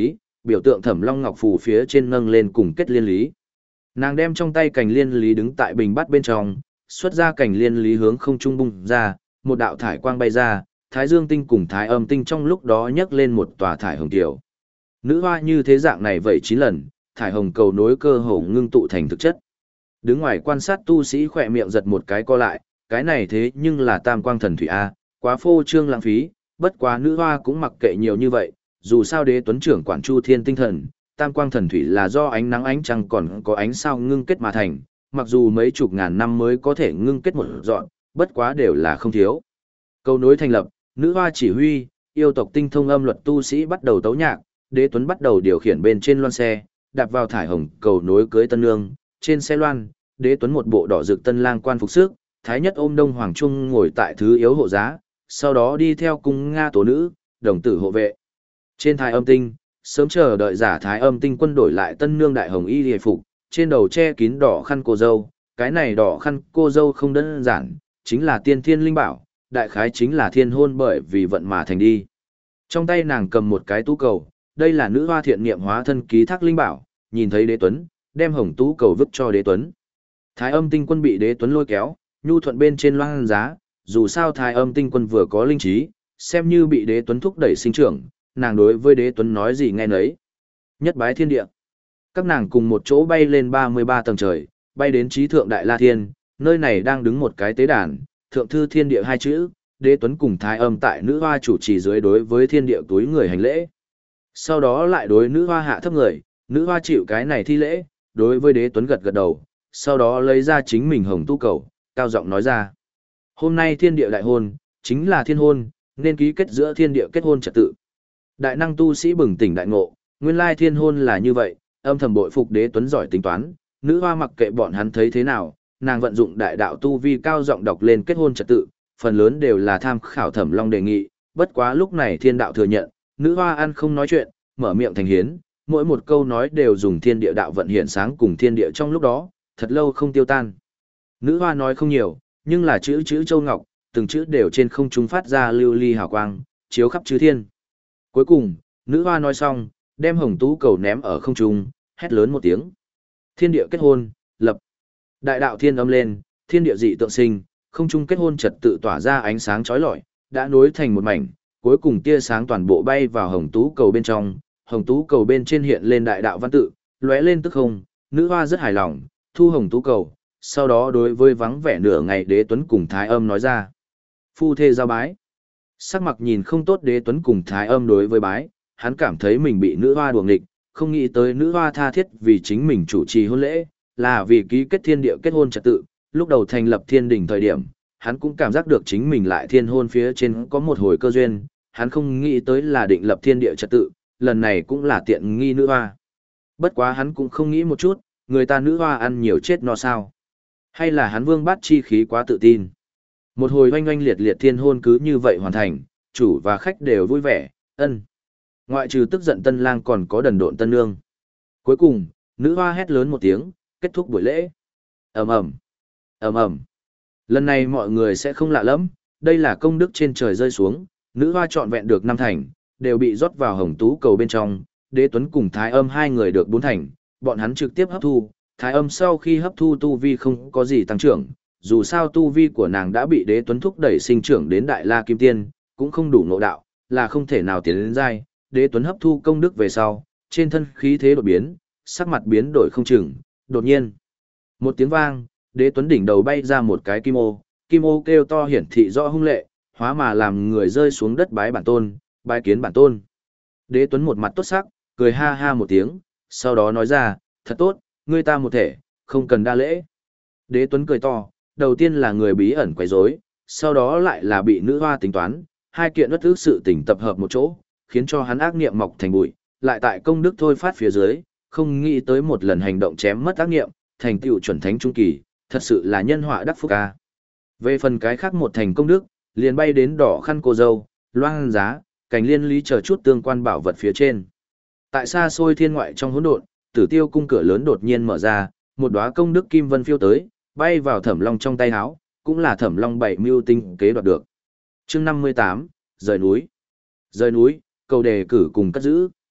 biểu tượng Thẩm Long Ngọc phù phía trên nâng lên cùng kết liên lý. Nàng đem trong tay cành liên lý đứng tại bình bát bên trong, xuất ra cành liên lý hướng không trung bung ra, một đạo thải quang bay ra, Thái Dương tinh cùng Thái Âm tinh trong lúc đó nhấc lên một tòa thải hồng tiểu. Nữ hoa như thế dạng này vậy chín lần, thải hồng cầu nối cơ hồ ngưng tụ thành thực chất. Đứng ngoài quan sát tu sĩ khỏe miệng giật một cái co lại, cái này thế nhưng là tam quang thần thủy A, quá phô trương lãng phí, bất quá nữ hoa cũng mặc kệ nhiều như vậy, dù sao đế tuấn trưởng quản chu thiên tinh thần, tam quang thần thủy là do ánh nắng ánh trăng còn có ánh sao ngưng kết mà thành, mặc dù mấy chục ngàn năm mới có thể ngưng kết một dọn, bất quá đều là không thiếu. Câu nối thành lập, nữ hoa chỉ huy, yêu tộc tinh thông âm luật tu sĩ bắt đầu tấu nhạc, đế tuấn bắt đầu điều khiển bên trên loan xe, đạp vào thải hồng cầu nối cưới tân nương, trên xe loan, đế tuấn một bộ đỏ rực tân lang quan phục sức, thái nhất ôm đông hoàng trung ngồi tại thứ yếu hộ giá, sau đó đi theo cung nga tổ nữ, đồng tử hộ vệ. Trên thái âm tinh, sớm chờ đợi giả thái âm tinh quân đổi lại tân nương đại hồng y hề phục, trên đầu che kín đỏ khăn cô dâu, cái này đỏ khăn cô dâu không đơn giản, chính là tiên thiên linh bảo, đại khái chính là thiên hôn bởi vì vận mà thành đi. Trong tay nàng cầm một cái tú cầu, đây là nữ hoa thiện niệm hóa thân ký thác linh bảo, nhìn thấy đế tuấn, đem hồng tú cầu vứt cho đế tuấn. Thái âm tinh quân bị đế tuấn lôi kéo, nhu thuận bên trên loan giá, dù sao thái âm tinh quân vừa có linh trí, xem như bị đế tuấn thúc đẩy sinh trưởng, nàng đối với đế tuấn nói gì nghe nấy. Nhất bái thiên địa. Các nàng cùng một chỗ bay lên ba mươi ba tầng trời, bay đến trí thượng đại la thiên, nơi này đang đứng một cái tế đàn, thượng thư thiên địa hai chữ, đế tuấn cùng thái âm tại nữ hoa chủ trì dưới đối với thiên địa túi người hành lễ. Sau đó lại đối nữ hoa hạ thấp người, nữ hoa chịu cái này thi lễ, đối với đế tuấn gật gật đầu, sau đó lấy ra chính mình hồng tu cầu, cao giọng nói ra. Hôm nay thiên địa đại hôn, chính là thiên hôn, nên ký kết giữa thiên địa kết hôn trật tự. Đại năng tu sĩ bừng tỉnh đại ngộ, nguyên lai thiên hôn là như vậy, âm thầm bội phục đế tuấn giỏi tính toán, nữ hoa mặc kệ bọn hắn thấy thế nào, nàng vận dụng đại đạo tu vi cao giọng đọc lên kết hôn trật tự, phần lớn đều là tham khảo Thẩm Long đề nghị, bất quá lúc này thiên đạo thừa nhận, nữ hoa ăn không nói chuyện, mở miệng thành hiến, mỗi một câu nói đều dùng thiên địa đạo vận hiện sáng cùng thiên địa trong lúc đó, thật lâu không tiêu tan. Nữ hoa nói không nhiều, nhưng là chữ chữ châu ngọc, từng chữ đều trên không trung phát ra lưu ly hào quang, chiếu khắp chư thiên. Cuối cùng, nữ hoa nói xong, đem hồng tú cầu ném ở không trung, hét lớn một tiếng. Thiên địa kết hôn, lập. Đại đạo thiên âm lên, thiên địa dị tượng sinh, không trung kết hôn trật tự tỏa ra ánh sáng chói lọi, đã nối thành một mảnh, cuối cùng tia sáng toàn bộ bay vào hồng tú cầu bên trong, hồng tú cầu bên trên hiện lên đại đạo văn tự, lóe lên tức không, nữ hoa rất hài lòng, thu hồng tú cầu, sau đó đối với vắng vẻ nửa ngày đế tuấn cùng thái âm nói ra. Phu thê giao bái. Sắc mặt nhìn không tốt đế tuấn cùng thái âm đối với bái, hắn cảm thấy mình bị nữ hoa đuồng nghịch, không nghĩ tới nữ hoa tha thiết vì chính mình chủ trì hôn lễ, là vì ký kết thiên địa kết hôn trật tự, lúc đầu thành lập thiên đình thời điểm, hắn cũng cảm giác được chính mình lại thiên hôn phía trên có một hồi cơ duyên, hắn không nghĩ tới là định lập thiên địa trật tự, lần này cũng là tiện nghi nữ hoa. Bất quá hắn cũng không nghĩ một chút, người ta nữ hoa ăn nhiều chết no sao. Hay là hắn vương bát chi khí quá tự tin. Một hồi oanh oanh liệt liệt thiên hôn cứ như vậy hoàn thành, chủ và khách đều vui vẻ, ân. Ngoại trừ tức giận tân lang còn có đần độn tân nương. Cuối cùng, nữ hoa hét lớn một tiếng, kết thúc buổi lễ. Ầm ầm, ầm ầm. Lần này mọi người sẽ không lạ lắm, đây là công đức trên trời rơi xuống, nữ hoa trọn vẹn được năm thành, đều bị rót vào hồng tú cầu bên trong, đế tuấn cùng thái âm hai người được bốn thành, bọn hắn trực tiếp hấp thu, thái âm sau khi hấp thu tu vi không có gì tăng trưởng, dù sao tu vi của nàng đã bị đế tuấn thúc đẩy sinh trưởng đến đại la kim tiên, cũng không đủ ngộ đạo, là không thể nào tiến đến giai, đế tuấn hấp thu công đức về sau, trên thân khí thế đột biến, sắc mặt biến đổi không chừng, đột nhiên. Một tiếng vang, đế tuấn đỉnh đầu bay ra một cái kim ô, kim ô kêu to hiển thị rõ hung lệ, hóa mà làm người rơi xuống đất bái bản tôn, bái kiến bản tôn. Đế tuấn một mặt tốt sắc, cười ha ha một tiếng, sau đó nói ra, thật tốt, ngươi ta một thể, không cần đa lễ. Đế tuấn cười to, đầu tiên là người bí ẩn quấy rối, sau đó lại là bị nữ hoa tính toán, hai kiện bất ức sự tình tập hợp một chỗ, khiến cho hắn ác niệm mọc thành bụi, lại tại công đức thôi phát phía dưới, không nghĩ tới một lần hành động chém mất ác niệm, thành tựu chuẩn thánh trung kỳ, thật sự là nhân họa đắc phúc ca. Về phần cái khác một thành công đức, liền bay đến đỏ khăn cô dâu, loan giá, cành liên lý chờ chút tương quan bảo vật phía trên. Tại xa xôi thiên ngoại trong hỗn độn, Tử Tiêu cung cửa lớn đột nhiên mở ra, một đóa công đức kim vân phiêu tới, bay vào Thẩm Long trong tay áo, cũng là Thẩm Long bảy mưu tinh kế đoạt được. Chương năm mươi tám, rời núi. Rời núi, cầu đề cử cùng cất giữ.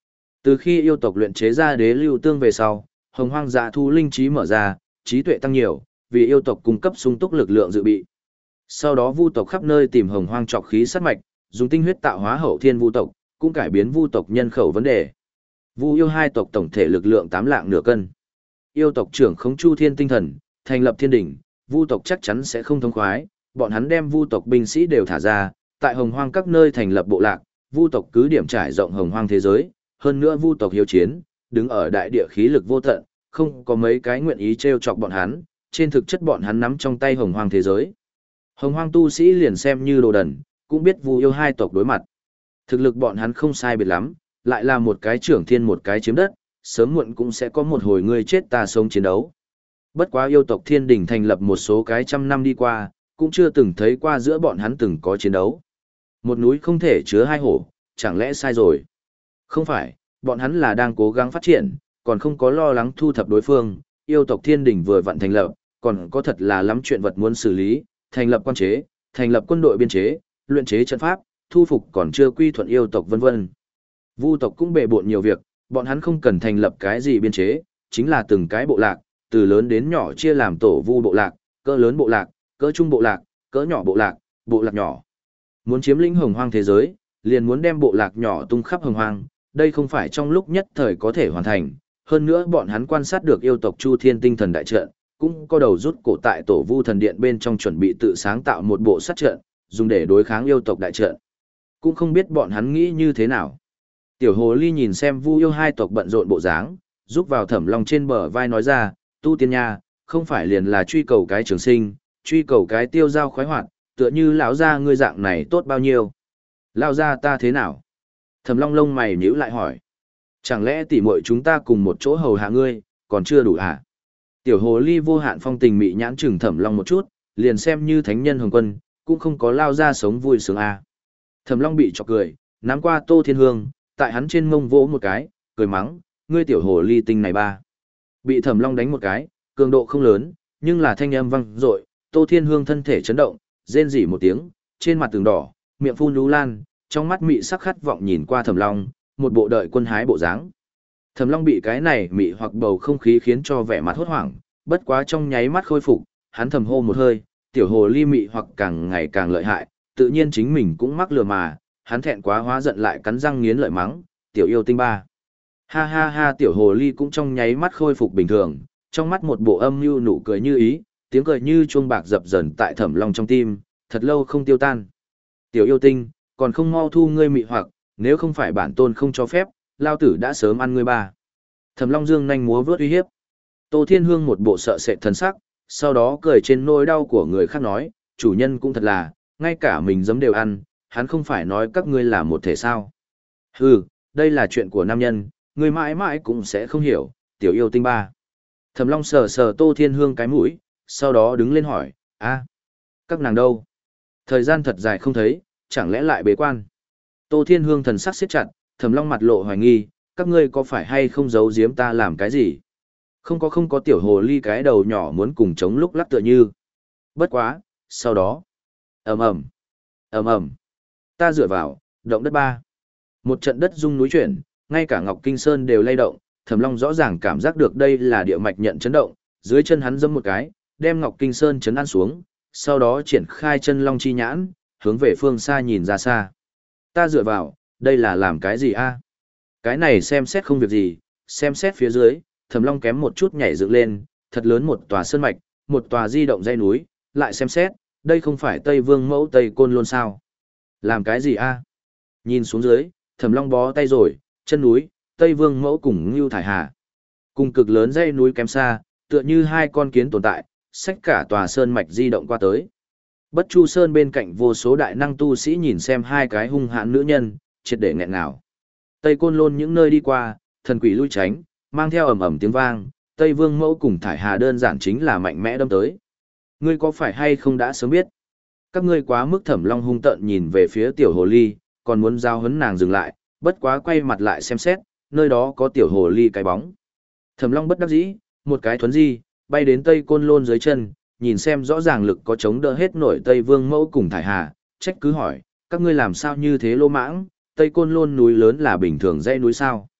Từ khi yêu tộc luyện chế ra đế lưu tương về sau, hồng hoang dạ thú linh trí mở ra, trí tuệ tăng nhiều, vì yêu tộc cung cấp sung túc lực lượng dự bị. Sau đó vu tộc khắp nơi tìm hồng hoang trọc khí sát mạch, dùng tinh huyết tạo hóa hậu thiên vu tộc, cũng cải biến vu tộc nhân khẩu vấn đề. Vu yêu hai tộc tổng thể lực lượng tám lạng nửa cân. Yêu tộc trưởng khống chu thiên tinh thần, thành lập thiên đỉnh, vu tộc chắc chắn sẽ không thông khoái, bọn hắn đem vu tộc binh sĩ đều thả ra, tại hồng hoang các nơi thành lập bộ lạc, vu tộc cứ điểm trải rộng hồng hoang thế giới, hơn nữa vu tộc hiếu chiến, đứng ở đại địa khí lực vô tận, không có mấy cái nguyện ý trêu chọc bọn hắn, trên thực chất bọn hắn nắm trong tay hồng hoang thế giới. Hồng hoang tu sĩ liền xem như đồ đần, cũng biết vu yêu hai tộc đối mặt. Thực lực bọn hắn không sai biệt lắm, lại là một cái trưởng thiên một cái chiếm đất, sớm muộn cũng sẽ có một hồi ngươi chết ta sống chiến đấu. Bất quá yêu tộc thiên đình thành lập một số cái trăm năm đi qua, cũng chưa từng thấy qua giữa bọn hắn từng có chiến đấu. Một núi không thể chứa hai hổ, chẳng lẽ sai rồi? Không phải, bọn hắn là đang cố gắng phát triển, còn không có lo lắng thu thập đối phương, yêu tộc thiên đình vừa vặn thành lập, còn có thật là lắm chuyện vật muốn xử lý, thành lập quan chế, thành lập quân đội biên chế, luyện chế trận pháp, thu phục còn chưa quy thuận yêu tộc vân vân. Vu tộc cũng bệ bộn nhiều việc, bọn hắn không cần thành lập cái gì biên chế, chính là từng cái bộ lạc, từ lớn đến nhỏ chia làm tổ vu bộ lạc, cỡ lớn bộ lạc, cỡ trung bộ lạc, cỡ nhỏ bộ lạc, bộ lạc nhỏ. Muốn chiếm lĩnh hồng hoang thế giới, liền muốn đem bộ lạc nhỏ tung khắp hồng hoang, đây không phải trong lúc nhất thời có thể hoàn thành. Hơn nữa bọn hắn quan sát được yêu tộc Chu Thiên Tinh Thần đại trận, cũng có đầu rút cổ tại tổ vu thần điện bên trong chuẩn bị tự sáng tạo một bộ sát trận, dùng để đối kháng yêu tộc đại trận. Cũng không biết bọn hắn nghĩ như thế nào. Tiểu hồ ly nhìn xem vu yêu hai tộc bận rộn bộ dáng, giúp vào Thẩm Long trên bờ vai nói ra, tu tiên nha, không phải liền là truy cầu cái trường sinh, truy cầu cái tiêu giao khoái hoạt, tựa như lão gia ngươi dạng này tốt bao nhiêu. Lão gia ta thế nào? Thẩm Long lông mày nhíu lại hỏi. Chẳng lẽ tỉ muội chúng ta cùng một chỗ hầu hạ ngươi, còn chưa đủ hả? Tiểu hồ ly vô hạn phong tình mị nhãn chừng Thẩm Long một chút, liền xem như thánh nhân hồng quân, cũng không có lao ra sống vui sướng à. Thẩm Long bị chọc cười, nắm qua Tô Thiên Hương, tại hắn trên mông vỗ một cái, cười mắng, ngươi tiểu hồ ly tinh này ba. Bị Thẩm Long đánh một cái, cường độ không lớn, nhưng là thanh âm vang dội, Tô Thiên Hương thân thể chấn động, rên rỉ một tiếng, trên mặt tường đỏ, miệng phun lú lan, trong mắt mị sắc khát vọng nhìn qua Thẩm Long, một bộ đợi quân hái bộ dáng. Thẩm Long bị cái này mị hoặc bầu không khí khiến cho vẻ mặt hốt hoảng, bất quá trong nháy mắt khôi phục, hắn thầm hô một hơi, tiểu hồ ly mị hoặc càng ngày càng lợi hại, tự nhiên chính mình cũng mắc lừa mà, hắn thẹn quá hóa giận lại cắn răng nghiến lợi mắng, tiểu yêu tinh ba. Ha ha ha, tiểu hồ ly cũng trong nháy mắt khôi phục bình thường, trong mắt một bộ âm mưu nụ cười như ý, tiếng cười như chuông bạc dập dần tại Thẩm Long trong tim, thật lâu không tiêu tan. Tiểu yêu tinh, còn không mau thu ngươi mị hoặc, nếu không phải bản tôn không cho phép, lao tử đã sớm ăn ngươi ba. Thẩm Long dương nhanh múa vớt uy hiếp. Tô Thiên Hương một bộ sợ sệt thần sắc, sau đó cười trên nỗi đau của người khác nói, chủ nhân cũng thật là, ngay cả mình giấm đều ăn, hắn không phải nói các ngươi là một thể sao. Hừ, đây là chuyện của nam nhân, ngươi mãi mãi cũng sẽ không hiểu, tiểu yêu tinh ba. Thẩm Long sờ sờ Tô Thiên Hương cái mũi, sau đó đứng lên hỏi, a, các nàng đâu? Thời gian thật dài không thấy, chẳng lẽ lại bế quan? Tô Thiên Hương thần sắc siết chặt, Thẩm Long mặt lộ hoài nghi, các ngươi có phải hay không giấu giếm ta làm cái gì? Không có không có, tiểu hồ ly cái đầu nhỏ muốn cùng chống lúc lắc tựa như. Bất quá, sau đó, ầm ầm, ầm ầm, ta dựa vào, động đất ba. Một trận đất rung núi chuyển, ngay cả Ngọc Kinh Sơn đều lay động, Thẩm Long rõ ràng cảm giác được đây là địa mạch nhận chấn động, dưới chân hắn giẫm một cái, đem Ngọc Kinh Sơn chấn an xuống, sau đó triển khai chân long chi nhãn, hướng về phương xa nhìn ra xa. Ta dựa vào, đây là làm cái gì a? Cái này xem xét không việc gì, xem xét phía dưới, Thẩm Long kém một chút nhảy dựng lên, thật lớn một tòa sơn mạch, một tòa di động dãy núi, lại xem xét, đây không phải Tây Vương Mẫu Tây Côn Lôn sao? Làm cái gì a? Nhìn xuống dưới, Thẩm Long bó tay rồi, chân núi, Tây Vương Mẫu cùng Ngưu Thải Hà. Cùng cực lớn dãy núi kém xa, tựa như hai con kiến tồn tại, xách cả tòa sơn mạch di động qua tới. Bất Chu Sơn bên cạnh vô số đại năng tu sĩ nhìn xem hai cái hung hãn nữ nhân, triệt để nghẹn ngào. Tây Côn Lôn những nơi đi qua, thần quỷ lui tránh, mang theo ầm ầm tiếng vang, Tây Vương Mẫu cùng Thải Hà đơn giản chính là mạnh mẽ đâm tới. Ngươi có phải hay không đã sớm biết? Các ngươi quá mức. Thẩm Long hung tợn nhìn về phía tiểu hồ ly, còn muốn giao hấn nàng dừng lại, bất quá quay mặt lại xem xét, nơi đó có tiểu hồ ly cái bóng. Thẩm Long bất đắc dĩ, một cái thuấn di, bay đến Tây Côn Lôn dưới chân, nhìn xem rõ ràng lực có chống đỡ hết nổi Tây Vương Mẫu cùng Thải Hà, trách cứ hỏi, các ngươi làm sao như thế lô mãng, Tây Côn Lôn núi lớn là bình thường dãy núi sao?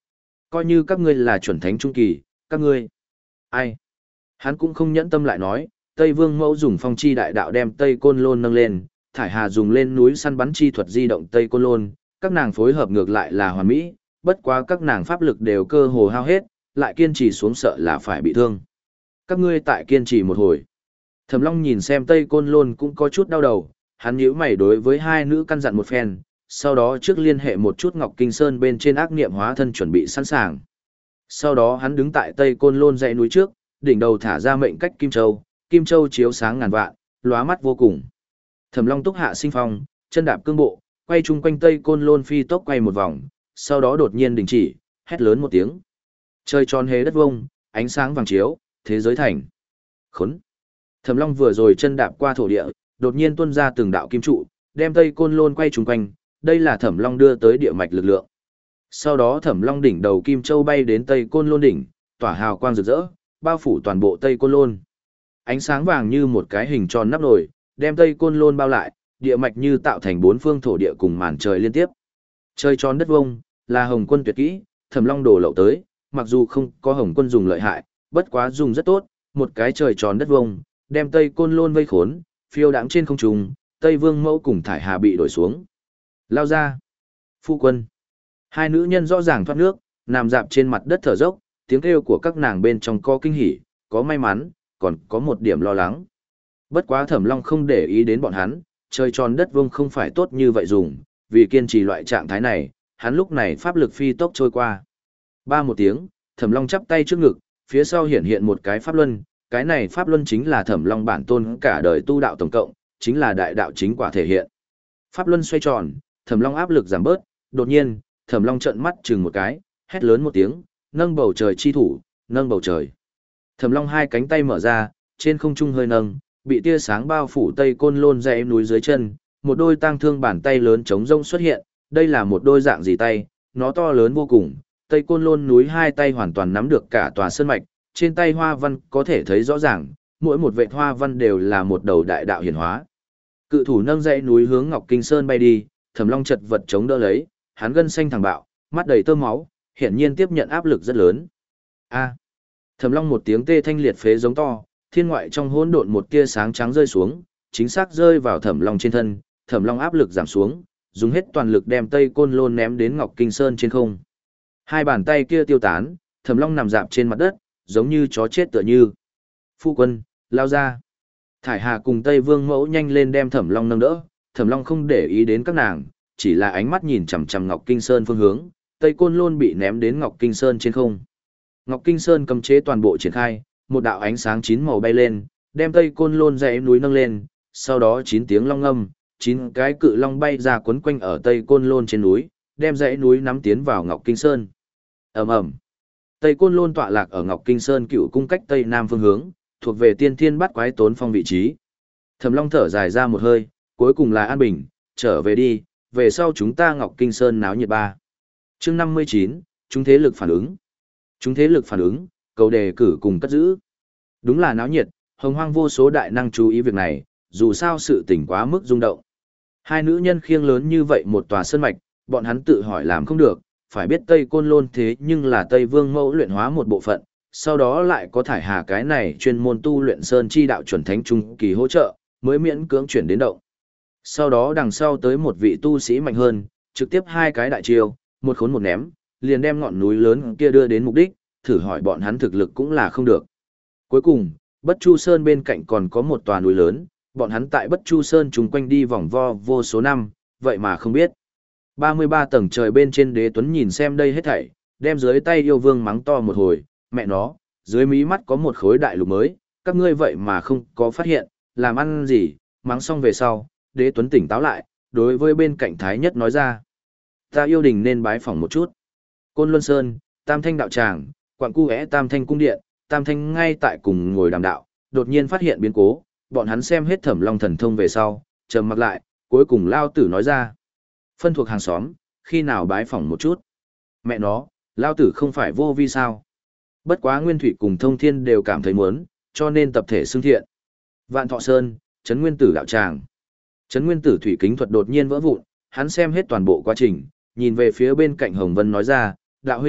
Coi như các ngươi là chuẩn thánh trung kỳ, các ngươi. Ai? Hắn cũng không nhẫn tâm lại nói, Tây Vương Mẫu dùng phong chi đại đạo đem Tây Côn Lôn nâng lên, Thải Hà dùng lên núi săn bắn chi thuật di động Tây Côn Lôn, các nàng phối hợp ngược lại là hoàn mỹ, bất quá các nàng pháp lực đều cơ hồ hao hết, lại kiên trì xuống sợ là phải bị thương. Các ngươi tại kiên trì một hồi. Thẩm Long nhìn xem Tây Côn Lôn cũng có chút đau đầu, hắn nhíu mày đối với hai nữ căn dặn một phen, sau đó trước liên hệ một chút Ngọc Kinh Sơn bên trên ác niệm hóa thân chuẩn bị sẵn sàng. Sau đó hắn đứng tại Tây Côn Lôn dãy núi trước, đỉnh đầu thả ra mệnh cách Kim Châu, Kim Châu chiếu sáng ngàn vạn, lóa mắt vô cùng. Thẩm Long túc hạ sinh phong, chân đạp cương bộ, quay chung quanh Tây Côn Lôn phi tốc quay một vòng, sau đó đột nhiên đình chỉ, hét lớn một tiếng. Trời tròn hế đất vông, ánh sáng vàng chiếu, thế giới thành. Khốn. Thẩm Long vừa rồi chân đạp qua thổ địa, đột nhiên tuôn ra từng đạo kim trụ, đem Tây Côn Lôn quay chung quanh, đây là Thẩm Long đưa tới địa mạch lực lượng. Sau đó Thẩm Long đỉnh đầu Kim Châu bay đến Tây Côn Lôn đỉnh, tỏa hào quang rực rỡ, bao phủ toàn bộ Tây Côn Lôn. Ánh sáng vàng như một cái hình tròn nắp nồi, đem Tây Côn Lôn bao lại, địa mạch như tạo thành bốn phương thổ địa cùng màn trời liên tiếp. Trời tròn đất vông, là Hồng Quân tuyệt kỹ, Thẩm Long đổ lậu tới, mặc dù không có Hồng Quân dùng lợi hại, bất quá dùng rất tốt, một cái trời tròn đất vông, đem Tây Côn Lôn vây khốn, phiêu đãng trên không trung, Tây Vương Mẫu cùng Thải Hà bị đổi xuống. Lao ra. Phu quân. Hai nữ nhân rõ ràng thoát nước, nằm dạp trên mặt đất thở dốc, tiếng kêu của các nàng bên trong có kinh hỉ, có may mắn, còn có một điểm lo lắng. Bất quá Thẩm Long không để ý đến bọn hắn, trời tròn đất vuông không phải tốt như vậy dùng, vì kiên trì loại trạng thái này, hắn lúc này pháp lực phi tốc trôi qua. Ba một tiếng, Thẩm Long chắp tay trước ngực, phía sau hiện hiện một cái pháp luân, cái này pháp luân chính là Thẩm Long bản tôn cả đời tu đạo tổng cộng, chính là đại đạo chính quả thể hiện. Pháp luân xoay tròn, Thẩm Long áp lực giảm bớt, đột nhiên, Thẩm Long trợn mắt chừng một cái, hét lớn một tiếng, nâng bầu trời chi thủ, nâng bầu trời. Thẩm Long hai cánh tay mở ra, trên không trung hơi nâng, bị tia sáng bao phủ Tây Côn Lôn dãy núi dưới chân, một đôi tang thương bàn tay lớn trống rông xuất hiện, đây là một đôi dạng gì tay, nó to lớn vô cùng, Tây Côn Lôn núi hai tay hoàn toàn nắm được cả tòa sơn mạch, trên tay hoa văn có thể thấy rõ ràng, mỗi một vệt hoa văn đều là một đầu đại đạo hiển hóa. Cự thủ nâng dãy núi hướng Ngọc Kinh Sơn bay đi, Thẩm Long chật vật chống đỡ lấy, hắn gân xanh thẳng bạo, mắt đầy tơ máu, hiển nhiên tiếp nhận áp lực rất lớn. A! Thẩm Long một tiếng tê thanh liệt phế giống to, thiên ngoại trong hỗn độn một tia sáng trắng rơi xuống, chính xác rơi vào Thẩm Long trên thân, Thẩm Long áp lực giảm xuống, dùng hết toàn lực đem Tây Côn Lôn ném đến Ngọc Kinh Sơn trên không. Hai bàn tay kia tiêu tán, Thẩm Long nằm rạp trên mặt đất, giống như chó chết tựa như. Phu quân, lao ra. Thải Hà cùng Tây Vương Mẫu nhanh lên đem Thẩm Long nâng đỡ, Thẩm Long không để ý đến các nàng, chỉ là ánh mắt nhìn chằm chằm Ngọc Kinh Sơn phương hướng, Tây Côn Lôn bị ném đến Ngọc Kinh Sơn trên không. Ngọc Kinh Sơn cấm chế toàn bộ triển khai, một đạo ánh sáng chín màu bay lên, đem Tây Côn Lôn dãy núi nâng lên, sau đó chín tiếng long ngâm, chín cái cự long bay ra quấn quanh ở Tây Côn Lôn trên núi, đem dãy núi nắm tiến vào Ngọc Kinh Sơn. Ầm ầm. Tây Côn Lôn tọa lạc ở Ngọc Kinh Sơn cựu cung cách tây nam phương hướng, thuộc về Tiên Thiên Bát Quái Tốn Phong vị trí. Thẩm Long thở dài ra một hơi, cuối cùng là an bình, trở về đi, về sau chúng ta Ngọc Kinh Sơn náo nhiệt ba. Chương năm mươi chín, chúng thế lực phản ứng. Chúng thế lực phản ứng, cầu đề cử cùng cất giữ. Đúng là náo nhiệt, hồng hoang vô số đại năng chú ý việc này, dù sao sự tình quá mức rung động. Hai nữ nhân khiêng lớn như vậy một tòa sơn mạch, bọn hắn tự hỏi làm không được, phải biết Tây Côn Lôn thế nhưng là Tây Vương Mẫu luyện hóa một bộ phận, sau đó lại có Thải Hà cái này chuyên môn tu luyện sơn chi đạo chuẩn thánh trung kỳ hỗ trợ, mới miễn cưỡng chuyển đến động. Sau đó đằng sau tới một vị tu sĩ mạnh hơn, trực tiếp hai cái đại chiêu, một khốn một ném, liền đem ngọn núi lớn kia đưa đến mục đích, thử hỏi bọn hắn thực lực cũng là không được. Cuối cùng, Bất Chu Sơn bên cạnh còn có một tòa núi lớn, bọn hắn tại Bất Chu Sơn chung quanh đi vòng vo vô số năm, vậy mà không biết. ba mươi ba tầng trời bên trên Đế Tuấn nhìn xem đây hết thảy, đem dưới tay yêu vương mắng to một hồi, mẹ nó, dưới mí mắt có một khối đại lục mới, các ngươi vậy mà không có phát hiện, làm ăn gì, mắng xong về sau, Đế Tuấn tỉnh táo lại, đối với bên cạnh Thái Nhất nói ra. Ta yêu đình nên bái phỏng một chút. Côn Luân Sơn, Tam Thanh đạo tràng, Quặng Cu É Tam Thanh cung điện, Tam Thanh ngay tại cùng ngồi đàm đạo, đột nhiên phát hiện biến cố, bọn hắn xem hết Thẩm Long thần thông về sau, trầm mặc lại, cuối cùng Lao Tử nói ra. Phân thuộc hàng xóm, khi nào bái phỏng một chút. Mẹ nó, Lao Tử không phải vô vi sao. Bất quá Nguyên Thủy cùng Thông Thiên đều cảm thấy muốn, cho nên tập thể xưng thiện. Vạn Thọ Sơn, Trấn Nguyên Tử đạo tràng. Trấn Nguyên Tử thủy kính thuật đột nhiên vỡ vụn, hắn xem hết toàn bộ quá trình, nhìn về phía bên cạnh Hồng Vân nói ra, đạo huynh,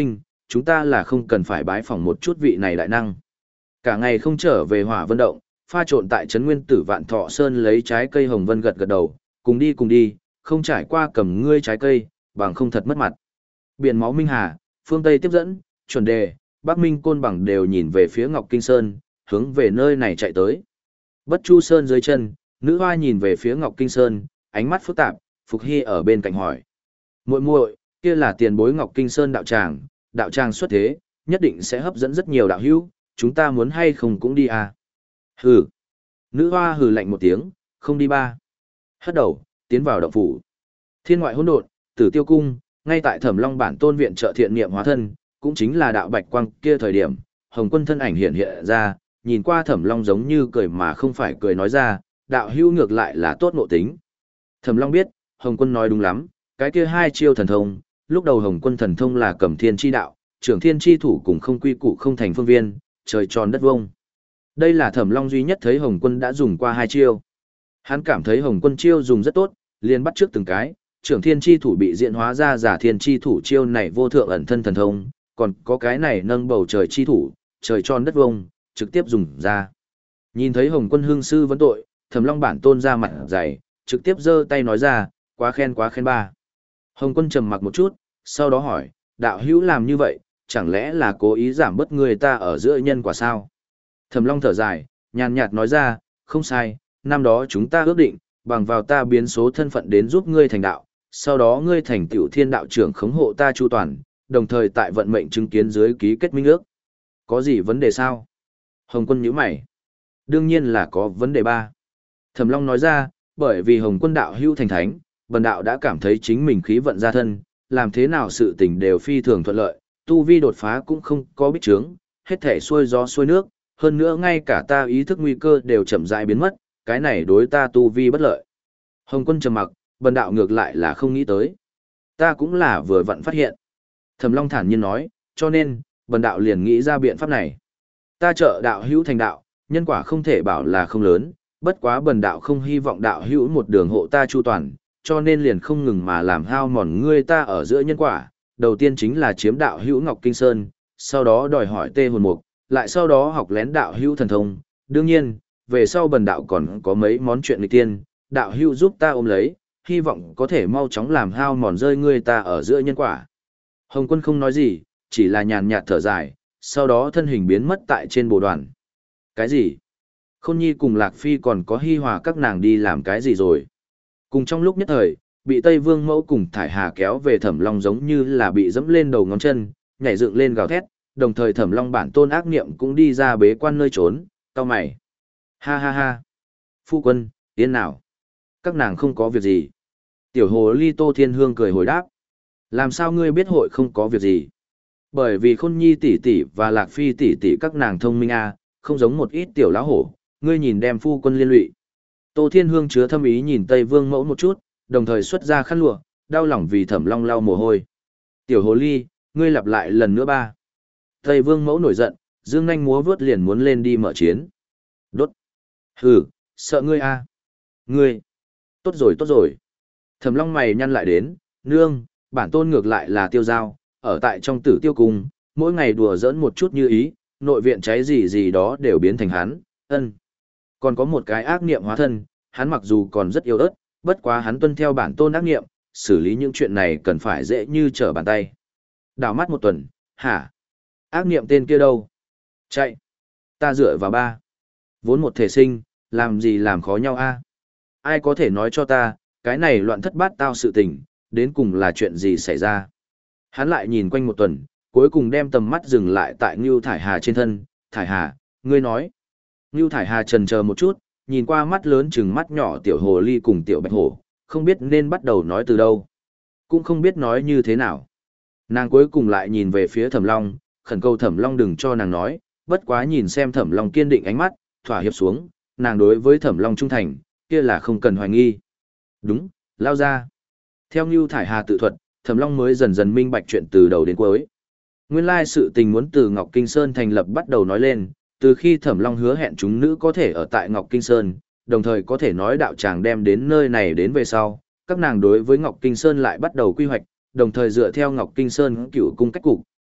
chúng ta là không cần phải bái phỏng một chút vị này đại năng. Cả ngày không trở về Hỏa Vân Động, pha trộn tại trấn nguyên tử Vạn Thọ Sơn lấy trái cây hồng vân gật gật đầu, cùng đi cùng đi, không trải qua cầm ngươi trái cây, bằng không thật mất mặt. Biển máu Minh Hà, phương Tây tiếp dẫn, chuẩn đề, Bắc Minh Côn Bằng đều nhìn về phía Ngọc Kinh Sơn, hướng về nơi này chạy tới. Bất Chu Sơn dưới chân, nữ hoa nhìn về phía Ngọc Kinh Sơn, ánh mắt phức tạp, Phục Hy ở bên cạnh hỏi. Muội muội, kia là tiền bối Ngọc Kinh Sơn đạo tràng, đạo tràng xuất thế, nhất định sẽ hấp dẫn rất nhiều đạo hữu, chúng ta muốn hay không cũng đi à. Hừ. Nữ hoa hừ lạnh một tiếng, không đi ba. Hất đầu, tiến vào động phủ. Thiên ngoại hỗn độn, Tử Tiêu cung, ngay tại Thẩm Long bản tôn viện trợ thiện niệm hóa thân, cũng chính là đạo bạch quang kia thời điểm, Hồng Quân thân ảnh hiện hiện ra, nhìn qua Thẩm Long giống như cười mà không phải cười nói ra, đạo hữu ngược lại là tốt ngộ tính. Thẩm Long biết, Hồng Quân nói đúng lắm, cái kia hai chiêu thần thông, lúc đầu Hồng Quân thần thông là Cẩm Thiên chi đạo, trưởng thiên chi thủ cùng không quy củ không thành phương viên, trời tròn đất vuông. Đây là Thẩm Long duy nhất thấy Hồng Quân đã dùng qua hai chiêu. Hắn cảm thấy Hồng Quân chiêu dùng rất tốt, liền bắt trước từng cái, trưởng thiên chi thủ bị diễn hóa ra giả thiên chi thủ chiêu này vô thượng ẩn thân thần thông, còn có cái này nâng bầu trời chi thủ, trời tròn đất vuông, trực tiếp dùng ra. Nhìn thấy Hồng Quân hương sư vấn tội, Thẩm Long bản tôn ra mặt dày, trực tiếp giơ tay nói ra, quá khen quá khen ba. Hồng Quân trầm mặc một chút, sau đó hỏi, đạo hữu làm như vậy, chẳng lẽ là cố ý giảm bớt người ta ở giữa nhân quả sao? Thẩm Long thở dài, nhàn nhạt nói ra, không sai, năm đó chúng ta ước định, bằng vào ta biến số thân phận đến giúp ngươi thành đạo, sau đó ngươi thành tiểu thiên đạo trưởng khống hộ ta chu toàn, đồng thời tại vận mệnh chứng kiến dưới ký kết minh ước. Có gì vấn đề sao? Hồng Quân nhíu mày. Đương nhiên là có vấn đề ba. Thẩm Long nói ra, bởi vì Hồng Quân đạo hữu thành thánh, bần đạo đã cảm thấy chính mình khí vận gia thân, làm thế nào sự tình đều phi thường thuận lợi, tu vi đột phá cũng không có bích trướng, hết thể xuôi gió xuôi nước, hơn nữa ngay cả ta ý thức nguy cơ đều chậm rãi biến mất, cái này đối ta tu vi bất lợi. Hồng Quân trầm mặc, bần đạo ngược lại là không nghĩ tới. Ta cũng là vừa vặn phát hiện. Thẩm Long thản nhiên nói, cho nên, bần đạo liền nghĩ ra biện pháp này. Ta trợ đạo hữu thành đạo, nhân quả không thể bảo là không lớn, bất quá bần đạo không hy vọng đạo hữu một đường hộ ta chu toàn, cho nên liền không ngừng mà làm hao mòn ngươi ta ở giữa nhân quả. Đầu tiên chính là chiếm đạo hữu Ngọc Kinh Sơn, sau đó đòi hỏi tê hồn mục, lại sau đó học lén đạo hữu thần thông. Đương nhiên, về sau bần đạo còn có mấy món chuyện nghịch tiên, đạo hữu giúp ta ôm lấy, hy vọng có thể mau chóng làm hao mòn rơi ngươi ta ở giữa nhân quả. Hồng Quân không nói gì, chỉ là nhàn nhạt thở dài, sau đó thân hình biến mất tại trên bồ đoàn. Cái gì? Khôn Nhi cùng Lạc Phi còn có Hi Hòa các nàng đi làm cái gì rồi? Cùng trong lúc nhất thời, bị Tây Vương Mẫu cùng Thải Hà kéo về Thẩm Long giống như là bị dẫm lên đầu ngón chân, nhảy dựng lên gào thét, đồng thời Thẩm Long bản tôn ác niệm cũng đi ra bế quan nơi trốn, cau mày. Ha ha ha. Phu quân, yên nào? Các nàng không có việc gì. Tiểu hồ ly Tô Thiên Hương cười hồi đáp. Làm sao ngươi biết hội không có việc gì? Bởi vì Khôn Nhi tỷ tỷ và Lạc Phi tỷ tỷ các nàng thông minh à, không giống một ít tiểu lão hổ, ngươi nhìn đem phu quân liên lụy. Tô Thiên Hương chứa thâm ý nhìn Tây Vương Mẫu một chút, đồng thời xuất ra khăn lụa, đau lòng vì Thẩm Long lau mồ hôi. Tiểu hồ ly, ngươi lặp lại lần nữa ba. Tây Vương Mẫu nổi giận, dương nhanh múa vớt liền muốn lên đi mở chiến. Đốt. Hừ, sợ ngươi à? Ngươi. Tốt rồi tốt rồi. Thẩm Long mày nhăn lại đến, nương, bản tôn ngược lại là tiêu giao, ở tại trong Tử Tiêu cung, mỗi ngày đùa giỡn một chút như ý, nội viện cháy gì gì đó đều biến thành hắn, ân. Còn có một cái ác niệm hóa thân, hắn mặc dù còn rất yếu ớt, bất quá hắn tuân theo bản tôn ác niệm, xử lý những chuyện này cần phải dễ như trở bàn tay. Đảo mắt một tuần, hả? Ác niệm tên kia đâu? Chạy. Ta dựa vào ba. Vốn một thể sinh, làm gì làm khó nhau a? Ai có thể nói cho ta, cái này loạn thất bát tao sự tình, đến cùng là chuyện gì xảy ra? Hắn lại nhìn quanh một tuần, cuối cùng đem tầm mắt dừng lại tại Ngưu Thải Hà trên thân. Thải Hà, ngươi nói. Ngưu Thải Hà chần chờ một chút, nhìn qua mắt lớn chừng mắt nhỏ tiểu hồ ly cùng tiểu bạch hổ, không biết nên bắt đầu nói từ đâu. Cũng không biết nói như thế nào. Nàng cuối cùng lại nhìn về phía Thẩm Long, khẩn cầu Thẩm Long đừng cho nàng nói, bất quá nhìn xem Thẩm Long kiên định ánh mắt, thỏa hiệp xuống, nàng đối với Thẩm Long trung thành, kia là không cần hoài nghi. Đúng, lao ra. Theo Ngưu Thải Hà tự thuật, Thẩm Long mới dần dần minh bạch chuyện từ đầu đến cuối. Nguyên lai sự tình muốn từ Ngọc Kinh Sơn thành lập bắt đầu nói lên, từ khi Thẩm Long hứa hẹn chúng nữ có thể ở tại Ngọc Kinh Sơn, đồng thời có thể nói đạo tràng đem đến nơi này đến về sau, các nàng đối với Ngọc Kinh Sơn lại bắt đầu quy hoạch, đồng thời dựa theo Ngọc Kinh Sơn cựu cung cách cục,